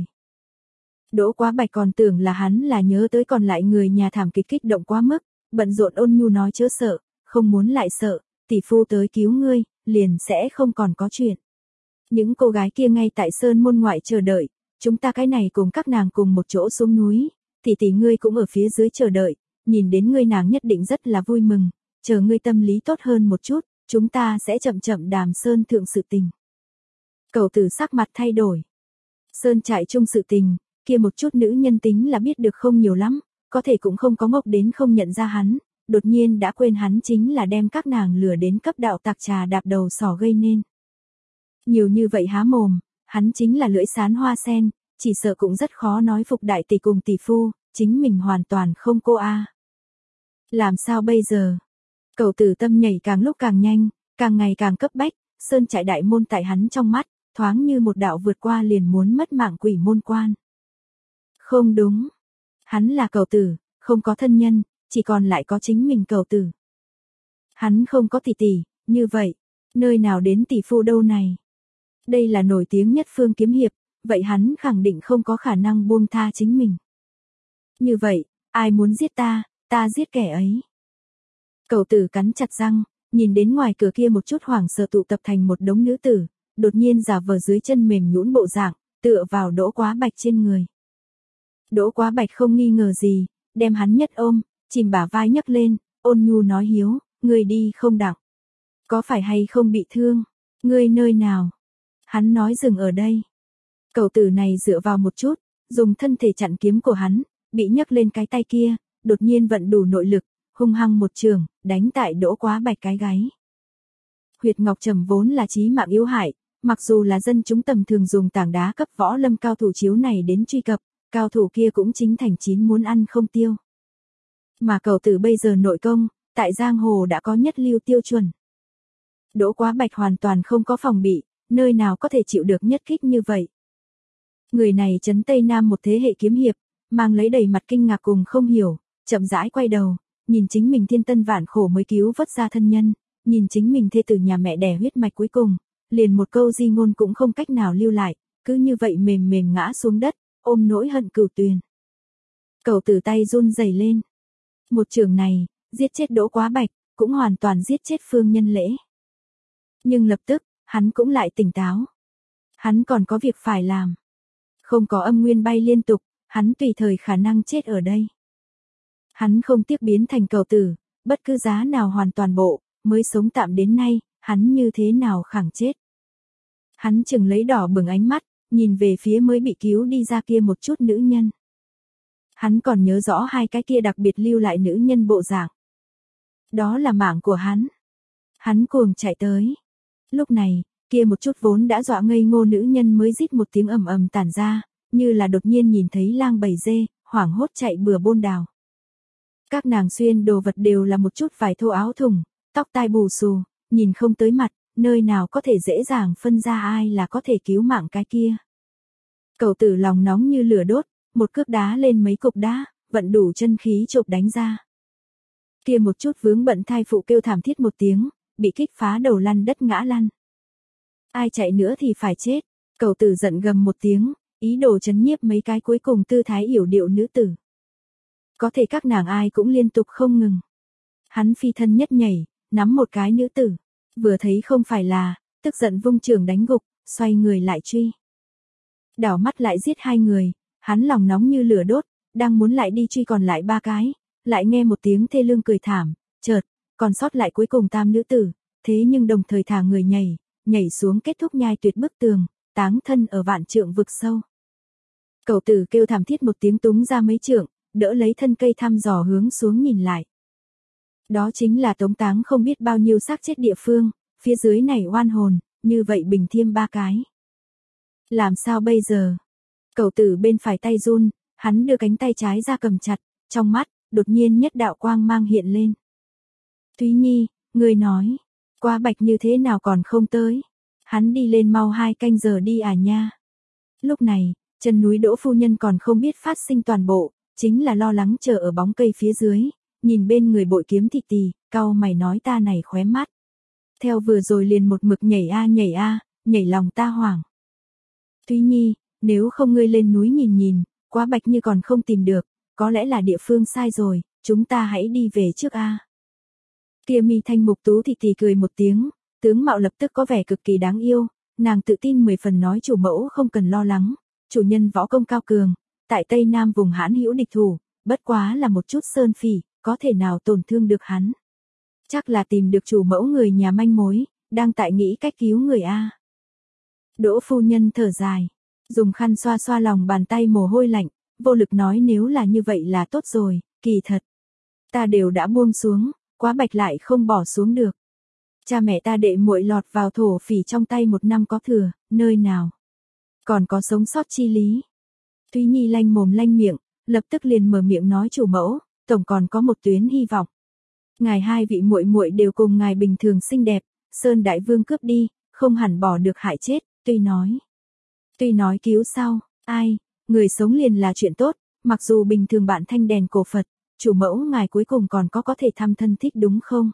Đỗ Quá Bạch còn tưởng là hắn là nhớ tới còn lại người nhà thảm kịch kích động quá mức, bận rộn ôn nhu nói chớ sợ, không muốn lại sợ, tỷ phu tới cứu ngươi, liền sẽ không còn có chuyện. Những cô gái kia ngay tại sơn môn ngoại chờ đợi, chúng ta cái này cùng các nàng cùng một chỗ xuống núi, tỷ tỷ ngươi cũng ở phía dưới chờ đợi, nhìn đến ngươi nàng nhất định rất là vui mừng, chờ ngươi tâm lý tốt hơn một chút, chúng ta sẽ chậm chậm đàm sơn thượng sự tình. Cậu tử sắc mặt thay đổi. Sơn trại chung sự tình, kia một chút nữ nhân tính là biết được không nhiều lắm, có thể cũng không có ngốc đến không nhận ra hắn, đột nhiên đã quên hắn chính là đem các nàng lừa đến cấp đạo tạc trà đạp đầu sỏ gây nên. Nhiều như vậy há mồm, hắn chính là lưỡi sán hoa sen, chỉ sợ cũng rất khó nói phục đại tỷ cùng tỷ phu, chính mình hoàn toàn không cô a. Làm sao bây giờ? Cậu tử tâm nhảy càng lúc càng nhanh, càng ngày càng cấp bách, sơn trại đại môn tại hắn trong mắt, thoáng như một đạo vượt qua liền muốn mất mạng quỷ môn quan. Không đúng. Hắn là cậu tử, không có thân nhân, chỉ còn lại có chính mình cậu tử. Hắn không có tỷ tỷ, như vậy, nơi nào đến tỷ phu đâu này? Đây là nổi tiếng nhất phương kiếm hiệp, vậy hắn khẳng định không có khả năng buông tha chính mình. Như vậy, ai muốn giết ta, ta giết kẻ ấy. Cậu tử cắn chặt răng, nhìn đến ngoài cửa kia một chút hoảng sợ tụ tập thành một đống nữ tử, đột nhiên giả vờ dưới chân mềm nhũn bộ dạng, tựa vào Đỗ Quá Bạch trên người. Đỗ Quá Bạch không nghi ngờ gì, đem hắn nhất ôm, chìm bả vai nhấc lên, ôn nhu nói hiếu, ngươi đi không đặng. Có phải hay không bị thương? Ngươi nơi nào? Hắn nói dừng ở đây. Cậu tử này dựa vào một chút, dùng thân thể chặn kiếm của hắn, bị nhấc lên cái tay kia, đột nhiên vận đủ nội lực, hung hăng một trường, đánh tại Đỗ Quá Bạch cái gáy. Huyệt ngọc trầm vốn là chí mạng yếu hại, mặc dù là dân chúng tầm thường dùng tảng đá cấp võ lâm cao thủ chiếu này đến truy cập, cao thủ kia cũng chính thành chín muốn ăn không tiêu. Mà cậu tử bây giờ nội công, tại giang hồ đã có nhất lưu tiêu chuẩn. Đỗ Quá Bạch hoàn toàn không có phòng bị, nơi nào có thể chịu được nhất kích như vậy. Người này trấn Tây Nam một thế hệ kiếm hiệp, mang lấy đầy mặt kinh ngạc cùng không hiểu, chậm rãi quay đầu, nhìn chính mình thiên tân vạn khổ mới cứu vớt ra thân nhân, nhìn chính mình thê tử nhà mẹ đẻ huyết mạch cuối cùng, liền một câu di ngôn cũng không cách nào lưu lại, cứ như vậy mềm mềm ngã xuống đất, ôm nỗi hận cửu tuyền. Cậu tử tay run rẩy lên. Một trường này, giết chết Đỗ Quá Bạch, cũng hoàn toàn giết chết Phương Nhân Lễ. Nhưng lập tức, hắn cũng lại tỉnh táo. Hắn còn có việc phải làm. Không có âm nguyên bay liên tục, hắn tùy thời khả năng chết ở đây. Hắn không tiếc biến thành cậu tử, bất cứ giá nào hoàn toàn bộ, mới sống tạm đến nay, hắn như thế nào khẳng chết. Hắn chừng lấy đỏ bừng ánh mắt, nhìn về phía mới bị cứu đi ra kia một chút nữ nhân. Hắn còn nhớ rõ hai cái kia đặc biệt lưu lại nữ nhân bộ dạng. Đó là mạng của hắn. Hắn cuồng chạy tới. Lúc này, kia một chút vốn đã dọa ngây ngô nữ nhân mới rít một tiếng ầm ầm tản ra, như là đột nhiên nhìn thấy lang bầy dê, hoảng hốt chạy bừa bôn đào. Các nàng xuyên đồ vật đều là một chút vải thô áo thùng, tóc tai bù xù, nhìn không tới mặt, nơi nào có thể dễ dàng phân ra ai là có thể cứu mạng cái kia. Cậu tử lòng nóng như lửa đốt, một cước đá lên mấy cục đá, vận đủ chân khí chộp đánh ra. Kia một chút vướng bận thai phụ kêu thảm thiết một tiếng, bị kích phá đầu lăn đất ngã lăn. Ai chạy nữa thì phải chết, cậu tử giận gầm một tiếng, ý đồ chấn nhiếp mấy cái cuối cùng tư thái yểu điệu nữ tử. Có thể các nàng ai cũng liên tục không ngừng. Hắn phi thân nhất nhảy, nắm một cái nữ tử, vừa thấy không phải là, tức giận vung trường đánh gục, xoay người lại truy. Đảo mắt lại giết hai người, hắn lòng nóng như lửa đốt, đang muốn lại đi truy còn lại ba cái, lại nghe một tiếng thê lương cười thảm, chợt, còn sót lại cuối cùng tam nữ tử, thế nhưng đồng thời thả người nhảy, nhảy xuống kết thúc nhai tuyệt bức tường, táng thân ở vạn trượng vực sâu. Cậu tử kêu thảm thiết một tiếng túng ra mấy trượng, đỡ lấy thân cây thăm dò hướng xuống nhìn lại. Đó chính là tống táng không biết bao nhiêu xác chết địa phương, phía dưới này oan hồn, như vậy bình thiêm ba cái. Làm sao bây giờ? Cậu tử bên phải tay run, hắn đưa cánh tay trái ra cầm chặt, trong mắt, đột nhiên nhất đạo quang mang hiện lên. Thúy Nhi, ngươi nói, Quá Bạch như thế nào còn không tới? Hắn đi lên mau hai canh giờ đi à nha. Lúc này, chân núi Đỗ phu nhân còn không biết phát sinh toàn bộ, chính là lo lắng chờ ở bóng cây phía dưới, nhìn bên người bội kiếm thị tỳ, cau mày nói ta này khóe mắt. Theo vừa rồi liền một mực nhảy a nhảy a, nhảy lòng ta hoảng. Thúy Nhi, nếu không ngươi lên núi nhìn nhìn, Quá Bạch như còn không tìm được, có lẽ là địa phương sai rồi, chúng ta hãy đi về trước a. Kia mi thanh mục tú thị tỳ cười một tiếng, tướng mạo lập tức có vẻ cực kỳ đáng yêu, nàng tự tin mười phần nói chủ mẫu không cần lo lắng, chủ nhân võ công cao cường, tại Tây Nam vùng hãn hữu địch thủ, bất quá là một chút sơn phỉ, có thể nào tổn thương được hắn. Chắc là tìm được chủ mẫu người nhà manh mối, đang tại nghĩ cách cứu người a. Đỗ phu nhân thở dài, dùng khăn xoa xoa lòng bàn tay mồ hôi lạnh, vô lực nói nếu là như vậy là tốt rồi, kỳ thật. Ta đều đã buông xuống, Quá Bạch lại không bỏ xuống được. Cha mẹ ta đệ muội lọt vào thổ phỉ trong tay một năm có thừa, nơi nào còn có sống sót chi lý. Thúy Nhi lanh mồm lanh miệng, lập tức liền mở miệng nói chủ mẫu, tổng còn có một tuyến hy vọng. Ngài hai vị muội muội đều cùng ngài bình thường xinh đẹp, Sơn Đại Vương cướp đi, không hẳn bỏ được hại chết, tuy nói. Tuy nói cứu sau, ai, người sống liền là chuyện tốt, mặc dù bình thường bạn thanh đèn cổ Phật, chủ mẫu ngài cuối cùng còn có có thể thăm thân thích đúng không?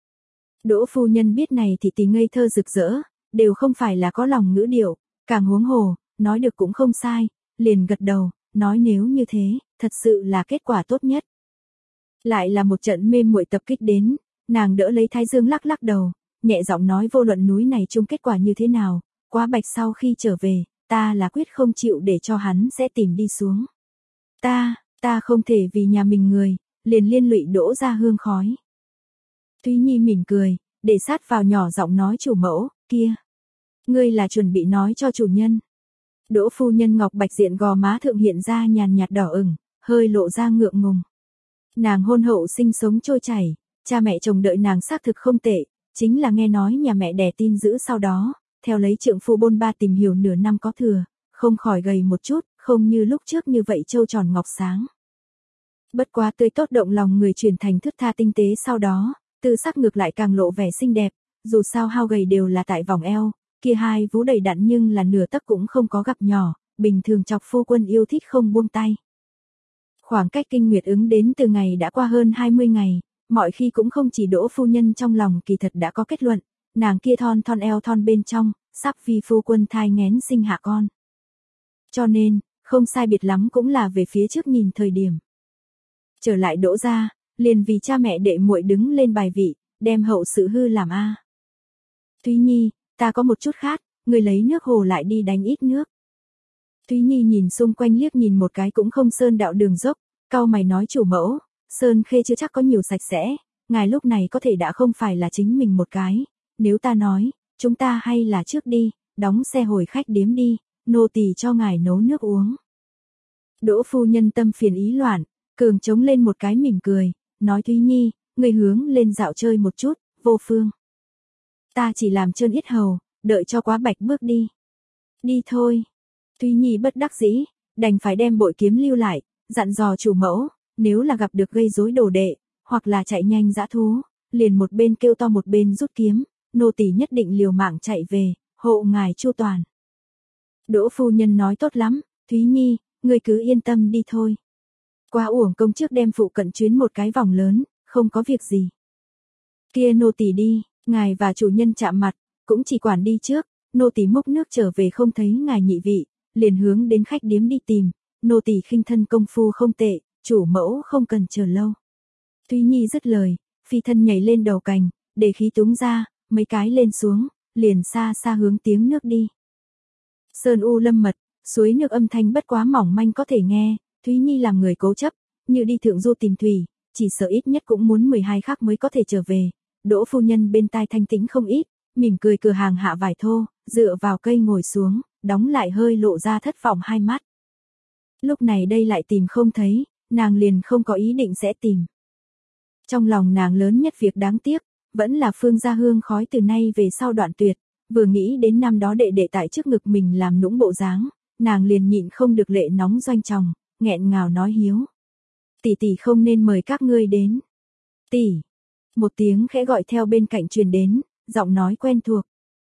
Đỗ phu nhân biết này thì tí ngây thơ rực rỡ, đều không phải là có lòng ngữ điệu, càng huống hồ, nói được cũng không sai, liền gật đầu, nói nếu như thế, thật sự là kết quả tốt nhất. Lại là một trận mê muội tập kích đến, nàng đỡ lấy thái dương lắc lắc đầu, nhẹ giọng nói vô luận núi này chung kết quả như thế nào, Quá Bạch sau khi trở về, ta là quyết không chịu để cho hắn sẽ tìm đi xuống. Ta, ta không thể vì nhà mình người, liền liên lụy Đỗ ra hương khói. Thúy Nhi mỉm cười, để sát vào nhỏ giọng nói chủ mẫu, kia. Ngươi là chuẩn bị nói cho chủ nhân. Đỗ phu nhân ngọc bạch diện gò má thượng hiện ra nhàn nhạt đỏ ửng, hơi lộ ra ngượng ngùng. Nàng hôn hậu sinh sống trôi chảy, cha mẹ chồng đợi nàng xác thực không tệ, chính là nghe nói nhà mẹ đẻ tin dữ sau đó, theo lấy trượng phu bôn ba tìm hiểu nửa năm có thừa, không khỏi gầy một chút, không như lúc trước như vậy trâu tròn ngọc sáng. Bất quá tươi tốt động lòng người chuyển thành thướt tha tinh tế sau đó, tư sắc ngược lại càng lộ vẻ xinh đẹp, dù sao hao gầy đều là tại vòng eo, kia hai vú đầy đặn nhưng là nửa tấc cũng không có gặp nhỏ, bình thường chọc phu quân yêu thích không buông tay. Khoảng cách kinh nguyệt ứng đến từ ngày đã qua hơn hai mươi ngày, mọi khi cũng không chỉ Đỗ phu nhân trong lòng kỳ thật đã có kết luận, nàng kia thon thon eo thon bên trong, sắp vì phu quân thai nghén sinh hạ con. Cho nên, không sai biệt lắm cũng là về phía trước nhìn thời điểm. Trở lại Đỗ ra, liền vì cha mẹ đệ muội đứng lên bài vị, đem hậu sự hư làm a. Thúy Nhi, ta có một chút khát, người lấy nước hồ lại đi đánh ít nước. Thúy Nhi nhìn xung quanh liếc nhìn một cái cũng không sơn đạo đường dốc, cau mày nói chủ mẫu, sơn khê chưa chắc có nhiều sạch sẽ, ngài lúc này có thể đã không phải là chính mình một cái, nếu ta nói, chúng ta hay là trước đi, đóng xe hồi khách điếm đi, nô tỳ cho ngài nấu nước uống. Đỗ phu nhân tâm phiền ý loạn, cường chống lên một cái mỉm cười, nói Thúy Nhi, người hướng lên dạo chơi một chút, vô phương. Ta chỉ làm trơn yết hầu, đợi cho Quá Bạch bước đi. Đi thôi. Thúy Nhi bất đắc dĩ, đành phải đem bội kiếm lưu lại, dặn dò chủ mẫu, nếu là gặp được gây rối đồ đệ, hoặc là chạy nhanh dã thú, liền một bên kêu to một bên rút kiếm, nô tỳ nhất định liều mạng chạy về, hộ ngài chu toàn. Đỗ phu nhân nói tốt lắm, Thúy Nhi, ngươi cứ yên tâm đi thôi. Qua uổng công trước đem phụ cận chuyến một cái vòng lớn, không có việc gì. Kia nô tỳ đi, ngài và chủ nhân chạm mặt, cũng chỉ quản đi trước, nô tỳ múc nước trở về không thấy ngài nhị vị, liền hướng đến khách điếm đi tìm, nô tỳ khinh thân công phu không tệ, chủ mẫu không cần chờ lâu. Thúy Nhi dứt lời, phi thân nhảy lên đầu cành, để khí túng ra, mấy cái lên xuống, liền xa xa hướng tiếng nước đi. Sơn u lâm mật, suối nước âm thanh bất quá mỏng manh có thể nghe, Thúy Nhi làm người cố chấp, như đi thượng du tìm thủy, chỉ sợ ít nhất cũng muốn mười hai khắc mới có thể trở về. Đỗ phu nhân bên tai thanh tĩnh không ít, mỉm cười cửa hàng hạ vải thô, dựa vào cây ngồi xuống, đóng lại hơi lộ ra thất vọng hai mắt. Lúc này đây lại tìm không thấy, nàng liền không có ý định sẽ tìm. Trong lòng nàng lớn nhất việc đáng tiếc, vẫn là Phương gia hương khói từ nay về sau đoạn tuyệt, vừa nghĩ đến năm đó đệ đệ tại trước ngực mình làm nũng bộ dáng, nàng liền nhịn không được lệ nóng doanh tròng, nghẹn ngào nói hiếu. Tỷ tỷ không nên mời các ngươi đến. Tỷ. Một tiếng khẽ gọi theo bên cạnh truyền đến, giọng nói quen thuộc.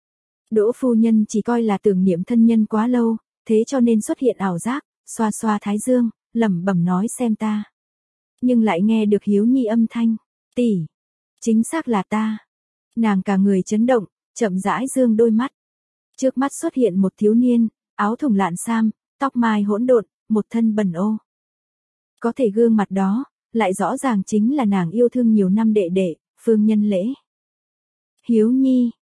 Đỗ phu nhân chỉ coi là tưởng niệm thân nhân quá lâu, thế cho nên xuất hiện ảo giác, xoa xoa thái dương, lẩm bẩm nói xem ta. Nhưng lại nghe được Hiếu Nhi âm thanh, tỷ, chính xác là ta. Nàng cả người chấn động, chậm rãi dương đôi mắt. Trước mắt xuất hiện một thiếu niên, áo thùng lạn sam, tóc mai hỗn độn, một thân bẩn ô. Có thể gương mặt đó, lại rõ ràng chính là nàng yêu thương nhiều năm đệ đệ, Phương Nhân Lễ. Hiếu Nhi,